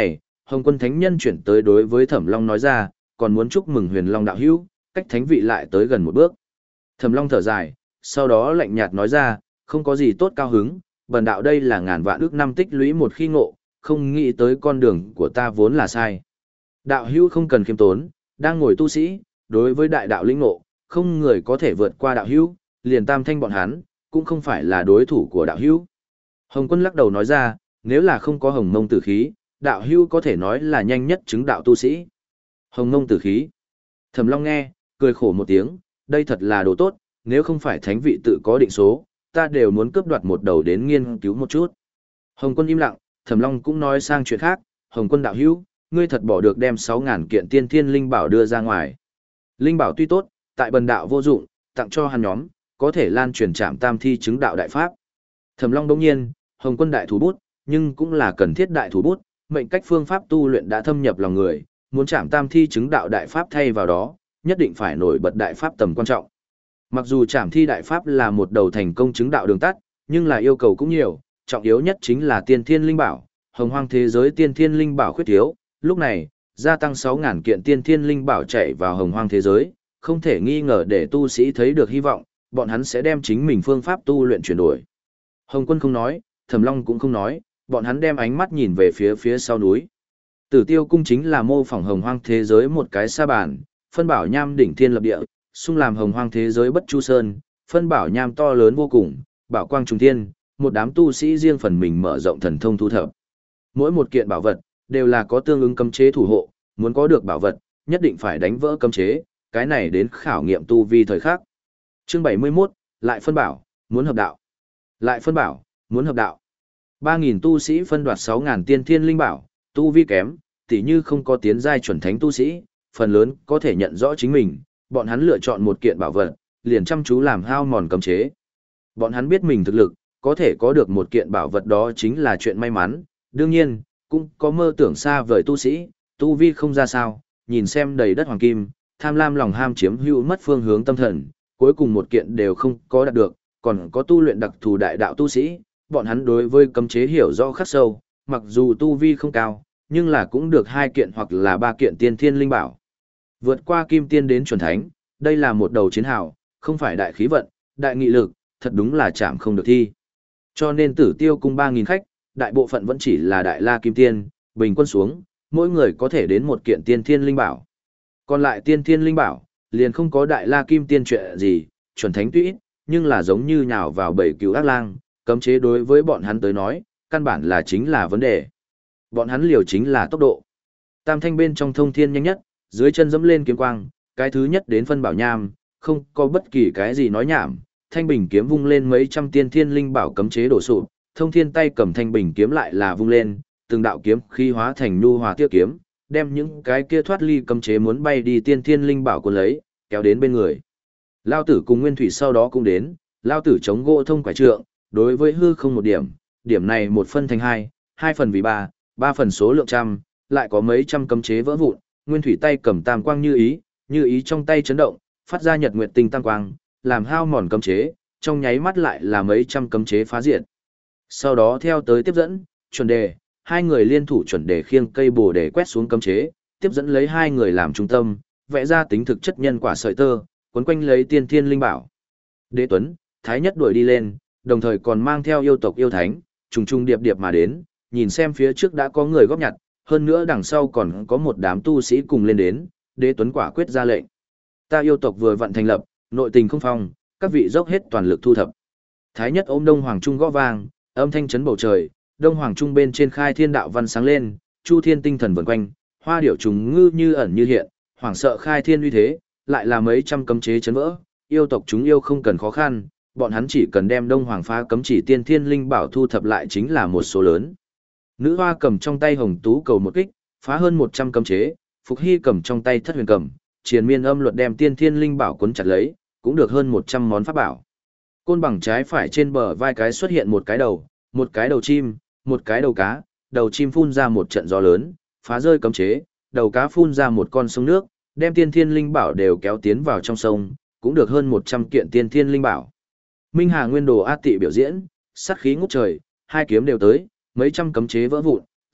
Hồng Quân Thánh Nhân chuyển tới đối với Thẩm Long nói ra, còn muốn chúc mừng Huyền Long đạo hữu, cách thánh vị lại tới gần một bước. Thẩm Long thở dài, sau đó lạnh nhạt nói ra, không có gì tốt cao hứng, bần đạo đây là ngàn vạn ước năm tích lũy một khi ngộ, không nghĩ tới con đường của ta vốn là sai. Đạo hữu không cần khiêm tốn, đang ngồi tu sĩ, đối với đại đạo lĩnh ngộ, không người có thể vượt qua đạo hữu, liền Tam Thanh bọn hắn, cũng không phải là đối thủ của đạo hữu. Hồng Quân lắc đầu nói ra, nếu là không có Hồng Mông tử khí, đạo hữu có thể nói là nhanh nhất chứng đạo tu sĩ. Hồng Mông tử khí. Thẩm Long nghe, cười khổ một tiếng, đây thật là đồ tốt, nếu không phải thánh vị tự có định số, ta đều muốn cướp đoạt một đầu đến nghiên cứu một chút. Hồng Quân im lặng, Thẩm Long cũng nói sang chuyện khác, Hồng Quân đạo hữu, ngươi thật bỏ được đem sáu ngàn kiện tiên thiên linh bảo đưa ra ngoài. Linh bảo tuy tốt, tại bần đạo vô dụng, tặng cho hắn nhóm, có thể lan truyền trảm tam thi chứng đạo đại pháp. Thẩm Long đống nhiên, Hồng Quân đại thủ bút, nhưng cũng là cần thiết đại thủ bút, mệnh cách phương pháp tu luyện đã thâm nhập lòng người, muốn trảm tam thi chứng đạo đại pháp thay vào đó, nhất định phải nổi bật đại pháp tầm quan trọng. Mặc dù trảm thi đại pháp là một đầu thành công chứng đạo đường tắt, nhưng là yêu cầu cũng nhiều, trọng yếu nhất chính là tiên thiên linh bảo, hồng hoang thế giới tiên thiên linh bảo khuyết thiếu, lúc này, gia tăng sáu ngàn kiện tiên thiên linh bảo chạy vào hồng hoang thế giới, không thể nghi ngờ để tu sĩ thấy được hy vọng, bọn hắn sẽ đem chính mình phương pháp tu luyện chuyển đổi. Hồng Quân không nói, Thẩm Long cũng không nói, bọn hắn đem ánh mắt nhìn về phía phía sau núi. Tử Tiêu cung chính là mô phỏng hồng hoang thế giới một cái sa bàn, phân bảo nham đỉnh thiên lập địa, xung làm hồng hoang thế giới bất chu sơn, phân bảo nham to lớn vô cùng, bảo quang trùng thiên, một đám tu sĩ riêng phần mình mở rộng thần thông thu thập. Mỗi một kiện bảo vật đều là có tương ứng cấm chế thủ hộ, muốn có được bảo vật, nhất định phải đánh vỡ cấm chế, cái này đến khảo nghiệm tu vi thời khắc. Chương bảy mươi mốt, lại phân bảo, muốn hợp đạo. Lại phân bảo, muốn hợp đạo. ba nghìn tu sĩ phân đoạt sáu ngàn tiên thiên linh bảo, tu vi kém, tỉ như không có tiến giai chuẩn thánh tu sĩ, phần lớn có thể nhận rõ chính mình, bọn hắn lựa chọn một kiện bảo vật, liền chăm chú làm hao mòn cấm chế. Bọn hắn biết mình thực lực, có thể có được một kiện bảo vật đó chính là chuyện may mắn, đương nhiên, cũng có mơ tưởng xa vời tu sĩ, tu vi không ra sao, nhìn xem đầy đất hoàng kim, tham lam lòng ham chiếm hữu mất phương hướng tâm thần, cuối cùng một kiện đều không có đạt được, còn có tu luyện đặc thù đại đạo tu sĩ, bọn hắn đối với cấm chế hiểu rõ khắc sâu, mặc dù tu vi không cao, nhưng là cũng được hai kiện hoặc là ba kiện tiên thiên linh bảo. Vượt qua kim tiên đến chuẩn thánh, đây là một đầu chiến hào, không phải đại khí vận, đại nghị lực, thật đúng là chạm không được thi. Cho nên Tử Tiêu cung ba nghìn khách, đại bộ phận vẫn chỉ là đại la kim tiên, bình quân xuống, mỗi người có thể đến một kiện tiên thiên linh bảo. Còn lại tiên thiên linh bảo, liền không có đại la kim tiên chuyện gì, chuẩn thánh tuy ít, nhưng là giống như nhào vào bầy cứu ác lang, cấm chế đối với bọn hắn tới nói, căn bản là chính là vấn đề. Bọn hắn liều chính là tốc độ. Tam thanh bên trong thông thiên nhanh nhất, dưới chân dẫm lên kiếm quang, cái thứ nhất đến phân bảo nham, không có bất kỳ cái gì nói nhảm, thanh bình kiếm vung lên mấy trăm tiên thiên linh bảo cấm chế đổ sụp, thông thiên tay cầm thanh bình kiếm lại là vung lên, từng đạo kiếm khí hóa thành nhu hòa tiêu kiếm, đem những cái kia thoát ly cấm chế muốn bay đi tiên thiên linh bảo cuốn lấy, kéo đến bên người. Lao tử cùng Nguyên Thủy sau đó cũng đến, Lao tử chống gỗ thông quải trượng, đối với hư không một điểm, điểm này một phân thành hai, hai phần vì ba, ba phần số lượng trăm, lại có mấy trăm cấm chế vỡ vụn, Nguyên Thủy tay cầm tam quang như ý, như ý trong tay chấn động, phát ra nhật nguyệt tinh tam quang, làm hao mòn cấm chế, trong nháy mắt lại là mấy trăm cấm chế phá diệt. Sau đó theo tới tiếp dẫn, chuẩn đề, hai người liên thủ chuẩn đề khiêng cây bồ để quét xuống cấm chế, tiếp dẫn lấy hai người làm trung tâm, vẽ ra tính thực chất nhân quả sợi tơ, quấn quanh lấy tiên thiên linh bảo. Đế Tuấn, Thái Nhất đuổi đi lên, đồng thời còn mang theo yêu tộc yêu thánh, trùng trùng điệp điệp mà đến, nhìn xem phía trước đã có người góp nhặt, hơn nữa đằng sau còn có một đám tu sĩ cùng lên đến, Đế Tuấn quả quyết ra lệnh. Ta yêu tộc vừa vận thành lập, nội tình không phong, các vị dốc hết toàn lực thu thập. Thái Nhất ôm Đông Hoàng Trung gõ vang, âm thanh chấn bầu trời, Đông Hoàng Trung bên trên khai thiên đạo văn sáng lên, chu thiên tinh thần vần quanh, hoa điểu trùng ngư như ẩn như hiện, hoảng sợ khai thiên uy thế, lại là mấy trăm cấm chế chấn vỡ, yêu tộc chúng yêu không cần khó khăn, bọn hắn chỉ cần đem Đông Hoàng phá cấm chỉ tiên thiên linh bảo thu thập lại chính là một số lớn. Nữ hoa cầm trong tay hồng tú cầu một kích, phá hơn một trăm cấm chế, Phục Hy cầm trong tay thất huyền cầm, triền miên âm luật đem tiên thiên linh bảo cuốn chặt lấy, cũng được hơn một trăm món pháp bảo. Côn bằng trái phải trên bờ vai cái xuất hiện một cái đầu, một cái đầu chim, một cái đầu cá, đầu chim phun ra một trận gió lớn, phá rơi cấm chế, đầu cá phun ra một con sông nước, đem tiên thiên linh bảo đều kéo tiến vào trong sông, cũng được hơn một trăm kiện tiên thiên linh bảo. Minh Hà Nguyên Đồ A Tị biểu diễn, sát khí ngút trời, hai kiếm đều tới, mấy trăm cấm chế vỡ vụn,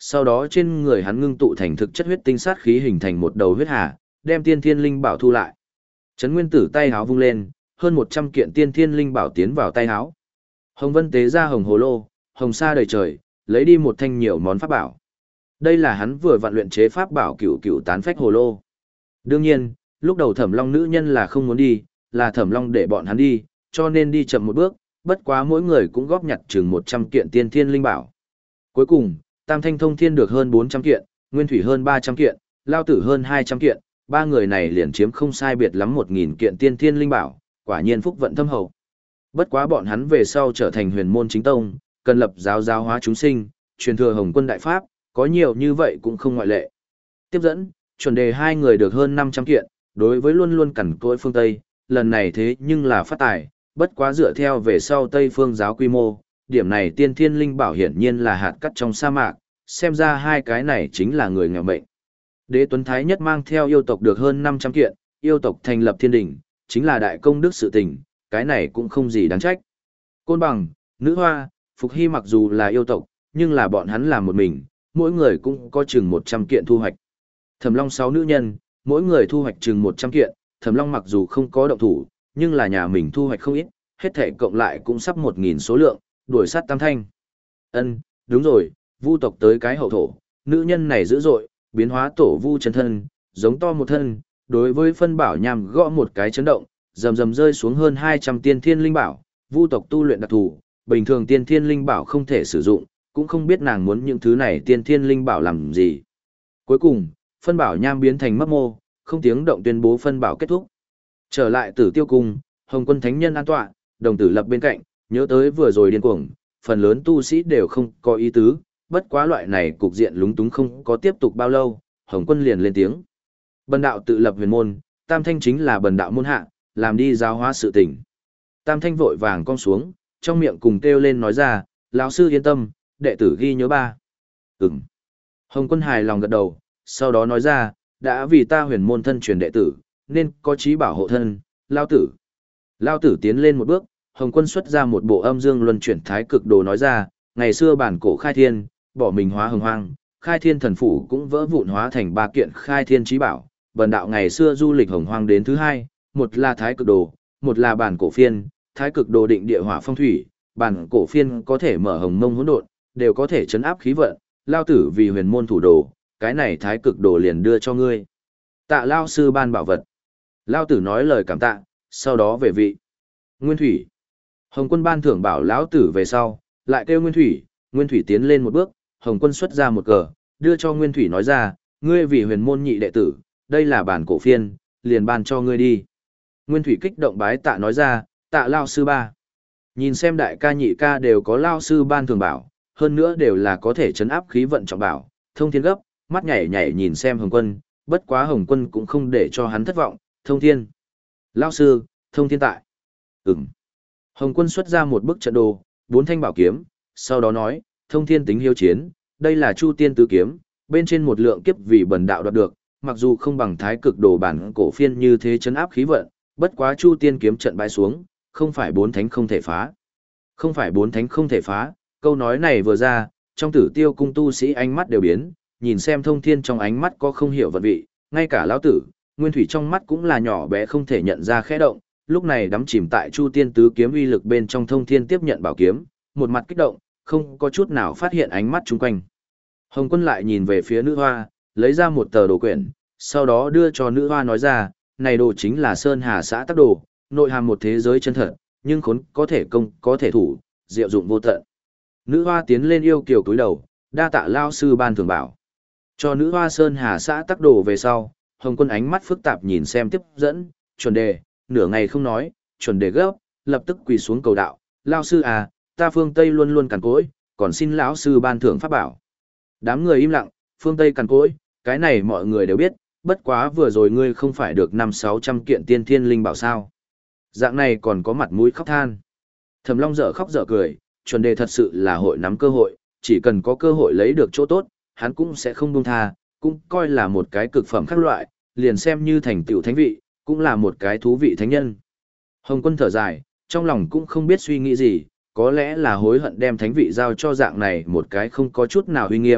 sau đó trên người hắn ngưng tụ thành thực chất huyết tinh sát khí hình thành một đầu huyết hà, đem tiên thiên linh bảo thu lại. Trấn Nguyên Tử tay háo vung lên, hơn một trăm kiện tiên thiên linh bảo tiến vào tay háo. Hồng Vân tế ra hồng hồ lô, hồng sa đầy trời, lấy đi một thanh nhiều món pháp bảo. Đây là hắn vừa vặn luyện chế pháp bảo cửu cửu tán phách hồ lô. Đương nhiên, lúc đầu Thẩm Long nữ nhân là không muốn đi, là Thẩm Long để bọn hắn đi, cho nên đi chậm một bước, bất quá mỗi người cũng góp nhặt chừng một trăm kiện tiên thiên linh bảo. Cuối cùng, Tam Thanh Thông Thiên được hơn bốn trăm kiện, Nguyên Thủy hơn ba trăm kiện, Lao Tử hơn hai trăm kiện, ba người này liền chiếm không sai biệt lắm một nghìn kiện tiên thiên linh bảo, quả nhiên phúc vận thâm hậu. Bất quá bọn hắn về sau trở thành huyền môn chính tông, cần lập giáo giáo hóa chúng sinh, truyền thừa Hồng Quân đại pháp, có nhiều như vậy cũng không ngoại lệ. Tiếp dẫn, chuẩn đề hai người được hơn năm trăm kiện, đối với luôn luôn cẩn cỗi phương Tây, lần này thế nhưng là phát tài, bất quá dựa theo về sau Tây phương giáo quy mô, điểm này tiên thiên linh bảo hiển nhiên là hạt cát trong sa mạc, xem ra hai cái này chính là người nghèo mệnh. Đế Tuấn Thái Nhất mang theo yêu tộc được hơn năm trăm kiện, yêu tộc thành lập thiên đình, chính là đại công đức sự tình, cái này cũng không gì đáng trách. Côn Bằng, Nữ Hoa, Phục Hy mặc dù là yêu tộc, nhưng là bọn hắn làm một mình, mỗi người cũng có chừng một trăm kiện thu hoạch. Thẩm Long sáu nữ nhân, mỗi người thu hoạch chừng một trăm kiện, Thẩm Long mặc dù không có động thủ, nhưng là nhà mình thu hoạch không ít, hết thể cộng lại cũng sắp một nghìn số lượng, đuổi sát Tam Thanh. Ân, đúng rồi, Vu tộc tới cái hậu thổ, nữ nhân này dữ dội, biến hóa tổ Vu chân thân, giống to một thân, đối với phân bảo nhằm gõ một cái chấn động, rầm rầm rơi xuống hơn hai trăm tiên thiên linh bảo, Vu tộc tu luyện đặc thù, bình thường tiên thiên linh bảo không thể sử dụng, cũng không biết nàng muốn những thứ này tiên thiên linh bảo làm gì. Cuối cùng, phân bảo nham biến thành mấp mô, không tiếng động tuyên bố phân bảo kết thúc. Trở lại Tử Tiêu cung, Hồng Quân thánh nhân an tọa, đồng tử lập bên cạnh, nhớ tới vừa rồi điên cuồng, phần lớn tu sĩ đều không có ý tứ, bất quá loại này cục diện lúng túng không có tiếp tục bao lâu, Hồng Quân liền lên tiếng. Bần đạo tự lập huyền môn, Tam Thanh chính là bần đạo môn hạ, làm đi giáo hóa sự tình. Tam Thanh vội vàng cong xuống, trong miệng cùng kêu lên nói ra, lão sư yên tâm, đệ tử ghi nhớ ba. Ừm. Hồng Quân hài lòng gật đầu, sau đó nói ra, đã vì ta huyền môn thân truyền đệ tử, nên có chí bảo hộ thân, lao tử. Lao tử tiến lên một bước, Hồng Quân xuất ra một bộ âm dương luân chuyển thái cực đồ nói ra, ngày xưa bản cổ khai thiên, bỏ mình hóa hồng hoang, khai thiên thần phủ cũng vỡ vụn hóa thành ba kiện khai thiên chí bảo. Bần đạo ngày xưa du lịch hồng hoang đến thứ hai, một là thái cực đồ, một là bản cổ phiên, thái cực đồ định địa hỏa phong thủy, bản cổ phiên có thể mở hồng mông hỗn độn, đều có thể chấn áp khí vận, lao tử vì huyền môn thủ đồ, cái này thái cực đồ liền đưa cho ngươi. Tạ lao sư ban bảo vật. Lao tử nói lời cảm tạ, sau đó về vị. Nguyên Thủy. Hồng Quân ban thưởng bảo lão tử về sau, lại kêu Nguyên Thủy, Nguyên Thủy tiến lên một bước, Hồng Quân xuất ra một cờ, đưa cho Nguyên Thủy nói ra, ngươi vì huyền môn nhị đệ tử, đây là bản cổ phiên, liền ban cho ngươi đi. Nguyên Thủy kích động bái tạ nói ra, tạ lao sư ba. Nhìn xem đại ca nhị ca đều có lao sư ban thường bảo, hơn nữa đều là có thể chấn áp khí vận trọng bảo, thông thiên gấp, mắt nhảy nhảy nhìn xem Hồng Quân, bất quá Hồng Quân cũng không để cho hắn thất vọng, thông thiên. Lao sư, thông thiên tại. Ừm. Hồng Quân xuất ra một bức trận đồ, bốn thanh bảo kiếm, sau đó nói, thông thiên tính hiếu chiến, đây là Chu Tiên tứ kiếm, bên trên một lượng kiếp vì bần đạo đoạt được, mặc dù không bằng thái cực đồ bản cổ phiên như thế chấn áp khí vận, bất quá Chu Tiên kiếm trận bãi xuống, không phải bốn thánh không thể phá. Không phải bốn thánh không thể phá, câu nói này vừa ra, trong Tử Tiêu cung tu sĩ ánh mắt đều biến, nhìn xem thông thiên trong ánh mắt có không hiểu vận vị, ngay cả lão tử, Nguyên Thủy trong mắt cũng là nhỏ bé không thể nhận ra khẽ động, lúc này đắm chìm tại Chu Tiên tứ kiếm uy lực bên trong thông thiên tiếp nhận bảo kiếm, một mặt kích động, không có chút nào phát hiện ánh mắt chung quanh. Hồng Quân lại nhìn về phía nữ hoa, lấy ra một tờ đồ quyển, sau đó đưa cho nữ hoa nói ra, này đồ chính là Sơn Hà xã tắc đồ, nội hàm một thế giới chân thật, nhưng khốn có thể công, có thể thủ, diệu dụng vô tận. Nữ hoa tiến lên yêu kiều cúi đầu, đa tạ lao sư ban thường bảo. Cho nữ hoa Sơn Hà xã tắc đồ về sau, Hồng Quân ánh mắt phức tạp nhìn xem tiếp dẫn, chuẩn đề, nửa ngày không nói, chuẩn đề gấp, lập tức quỳ xuống cầu đạo, lao sư à, ta phương Tây luôn luôn cằn cỗi, còn xin lão sư ban thưởng pháp bảo. Đám người im lặng, phương Tây cằn cỗi, cái này mọi người đều biết, bất quá vừa rồi ngươi không phải được năm sáu trăm kiện tiên thiên linh bảo sao. Dạng này còn có mặt mũi khóc than. Thẩm Long dở khóc dở cười, chuẩn đề thật sự là hội nắm cơ hội, chỉ cần có cơ hội lấy được chỗ tốt, hắn cũng sẽ không buông tha, cũng coi là một cái cực phẩm khác loại, liền xem như thành tựu thánh vị, cũng là một cái thú vị thánh nhân. Hồng Quân thở dài, trong lòng cũng không biết suy nghĩ gì, có lẽ là hối hận đem thánh vị giao cho dạng này một cái không có chút nào uy nghiêm,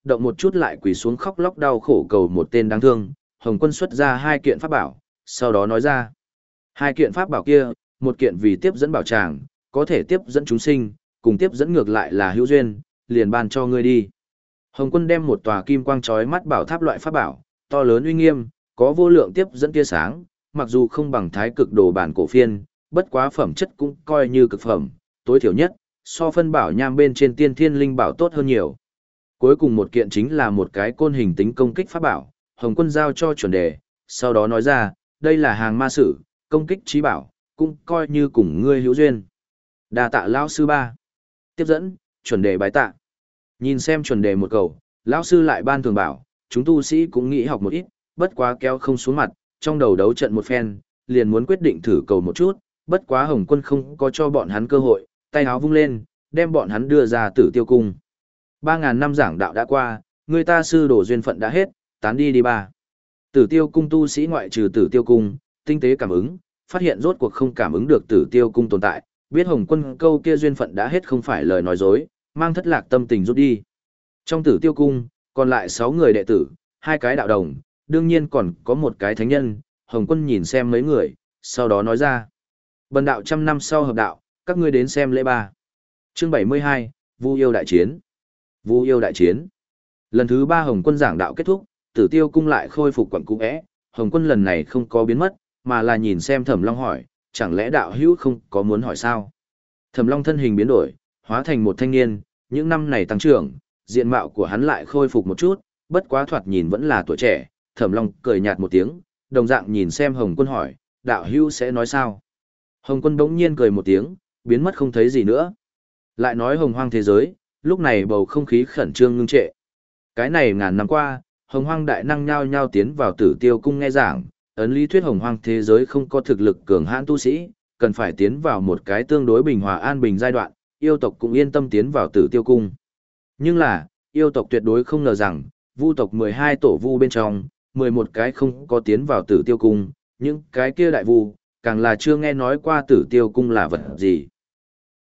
động một chút lại quỳ xuống khóc lóc đau khổ cầu một tên đáng thương, Hồng Quân xuất ra hai kiện pháp bảo, sau đó nói ra. Hai kiện pháp bảo kia, một kiện vì tiếp dẫn bảo tràng, có thể tiếp dẫn chúng sinh, cùng tiếp dẫn ngược lại là hữu duyên, liền ban cho ngươi đi. Hồng Quân đem một tòa kim quang chói mắt bảo tháp loại pháp bảo, to lớn uy nghiêm, có vô lượng tiếp dẫn tia sáng, mặc dù không bằng thái cực đồ bản cổ phiên, bất quá phẩm chất cũng coi như cực phẩm, tối thiểu nhất, so phân bảo nham bên trên tiên thiên linh bảo tốt hơn nhiều. Cuối cùng một kiện chính là một cái côn hình tính công kích pháp bảo, Hồng Quân giao cho chuẩn đề, sau đó nói ra, đây là hàng ma sử, công kích trí bảo, cũng coi như cùng ngươi hữu duyên. Đa tạ lão sư ba. Tiếp dẫn, chuẩn đề bái tạ. Nhìn xem chuẩn đề một cầu, lão sư lại ban thường bảo, chúng tu sĩ cũng nghĩ học một ít, bất quá kéo không xuống mặt, trong đầu đấu trận một phen, liền muốn quyết định thử cầu một chút, bất quá Hồng Quân không có cho bọn hắn cơ hội, tay áo vung lên, đem bọn hắn đưa ra Tử Tiêu cung. Ba ngàn năm giảng đạo đã qua, người ta sư đồ duyên phận đã hết, tán đi đi ba. Tử Tiêu cung tu sĩ ngoại trừ Tử Tiêu cung, tinh tế cảm ứng, phát hiện rốt cuộc không cảm ứng được Tử Tiêu cung tồn tại, biết Hồng Quân câu kia duyên phận đã hết không phải lời nói dối, mang thất lạc tâm tình rút đi. Trong Tử Tiêu cung, còn lại sáu người đệ tử, hai cái đạo đồng, đương nhiên còn có một cái thánh nhân, Hồng Quân nhìn xem mấy người, sau đó nói ra. Bần đạo trăm năm sau hợp đạo, các ngươi đến xem lễ ba. Chương bảy mươi hai, Vu yêu đại chiến. Vu yêu đại chiến. Lần thứ ba Hồng Quân giảng đạo kết thúc, Tử Tiêu cung lại khôi phục quận cũ é, Hồng Quân lần này không có biến mất, mà là nhìn xem Thẩm Long hỏi, chẳng lẽ đạo hữu không có muốn hỏi sao? Thẩm Long thân hình biến đổi, hóa thành một thanh niên, những năm này tăng trưởng, diện mạo của hắn lại khôi phục một chút, bất quá thoạt nhìn vẫn là tuổi trẻ. Thẩm Long cười nhạt một tiếng, đồng dạng nhìn xem Hồng Quân hỏi, đạo hữu sẽ nói sao? Hồng Quân bỗng nhiên cười một tiếng, biến mất không thấy gì nữa. Lại nói hồng hoang thế giới, lúc này bầu không khí khẩn trương ngưng trệ. Cái này ngàn năm qua, hồng hoang đại năng nhao nhao tiến vào Tử Tiêu cung nghe giảng, ấn lý thuyết hồng hoang thế giới không có thực lực cường hãn tu sĩ, cần phải tiến vào một cái tương đối bình hòa an bình giai đoạn, yêu tộc cũng yên tâm tiến vào Tử Tiêu cung. Nhưng là, yêu tộc tuyệt đối không ngờ rằng, vu tộc mười hai tổ vu bên trong, mười một cái không có tiến vào Tử Tiêu cung, những cái kia đại vu, càng là chưa nghe nói qua Tử Tiêu cung là vật gì.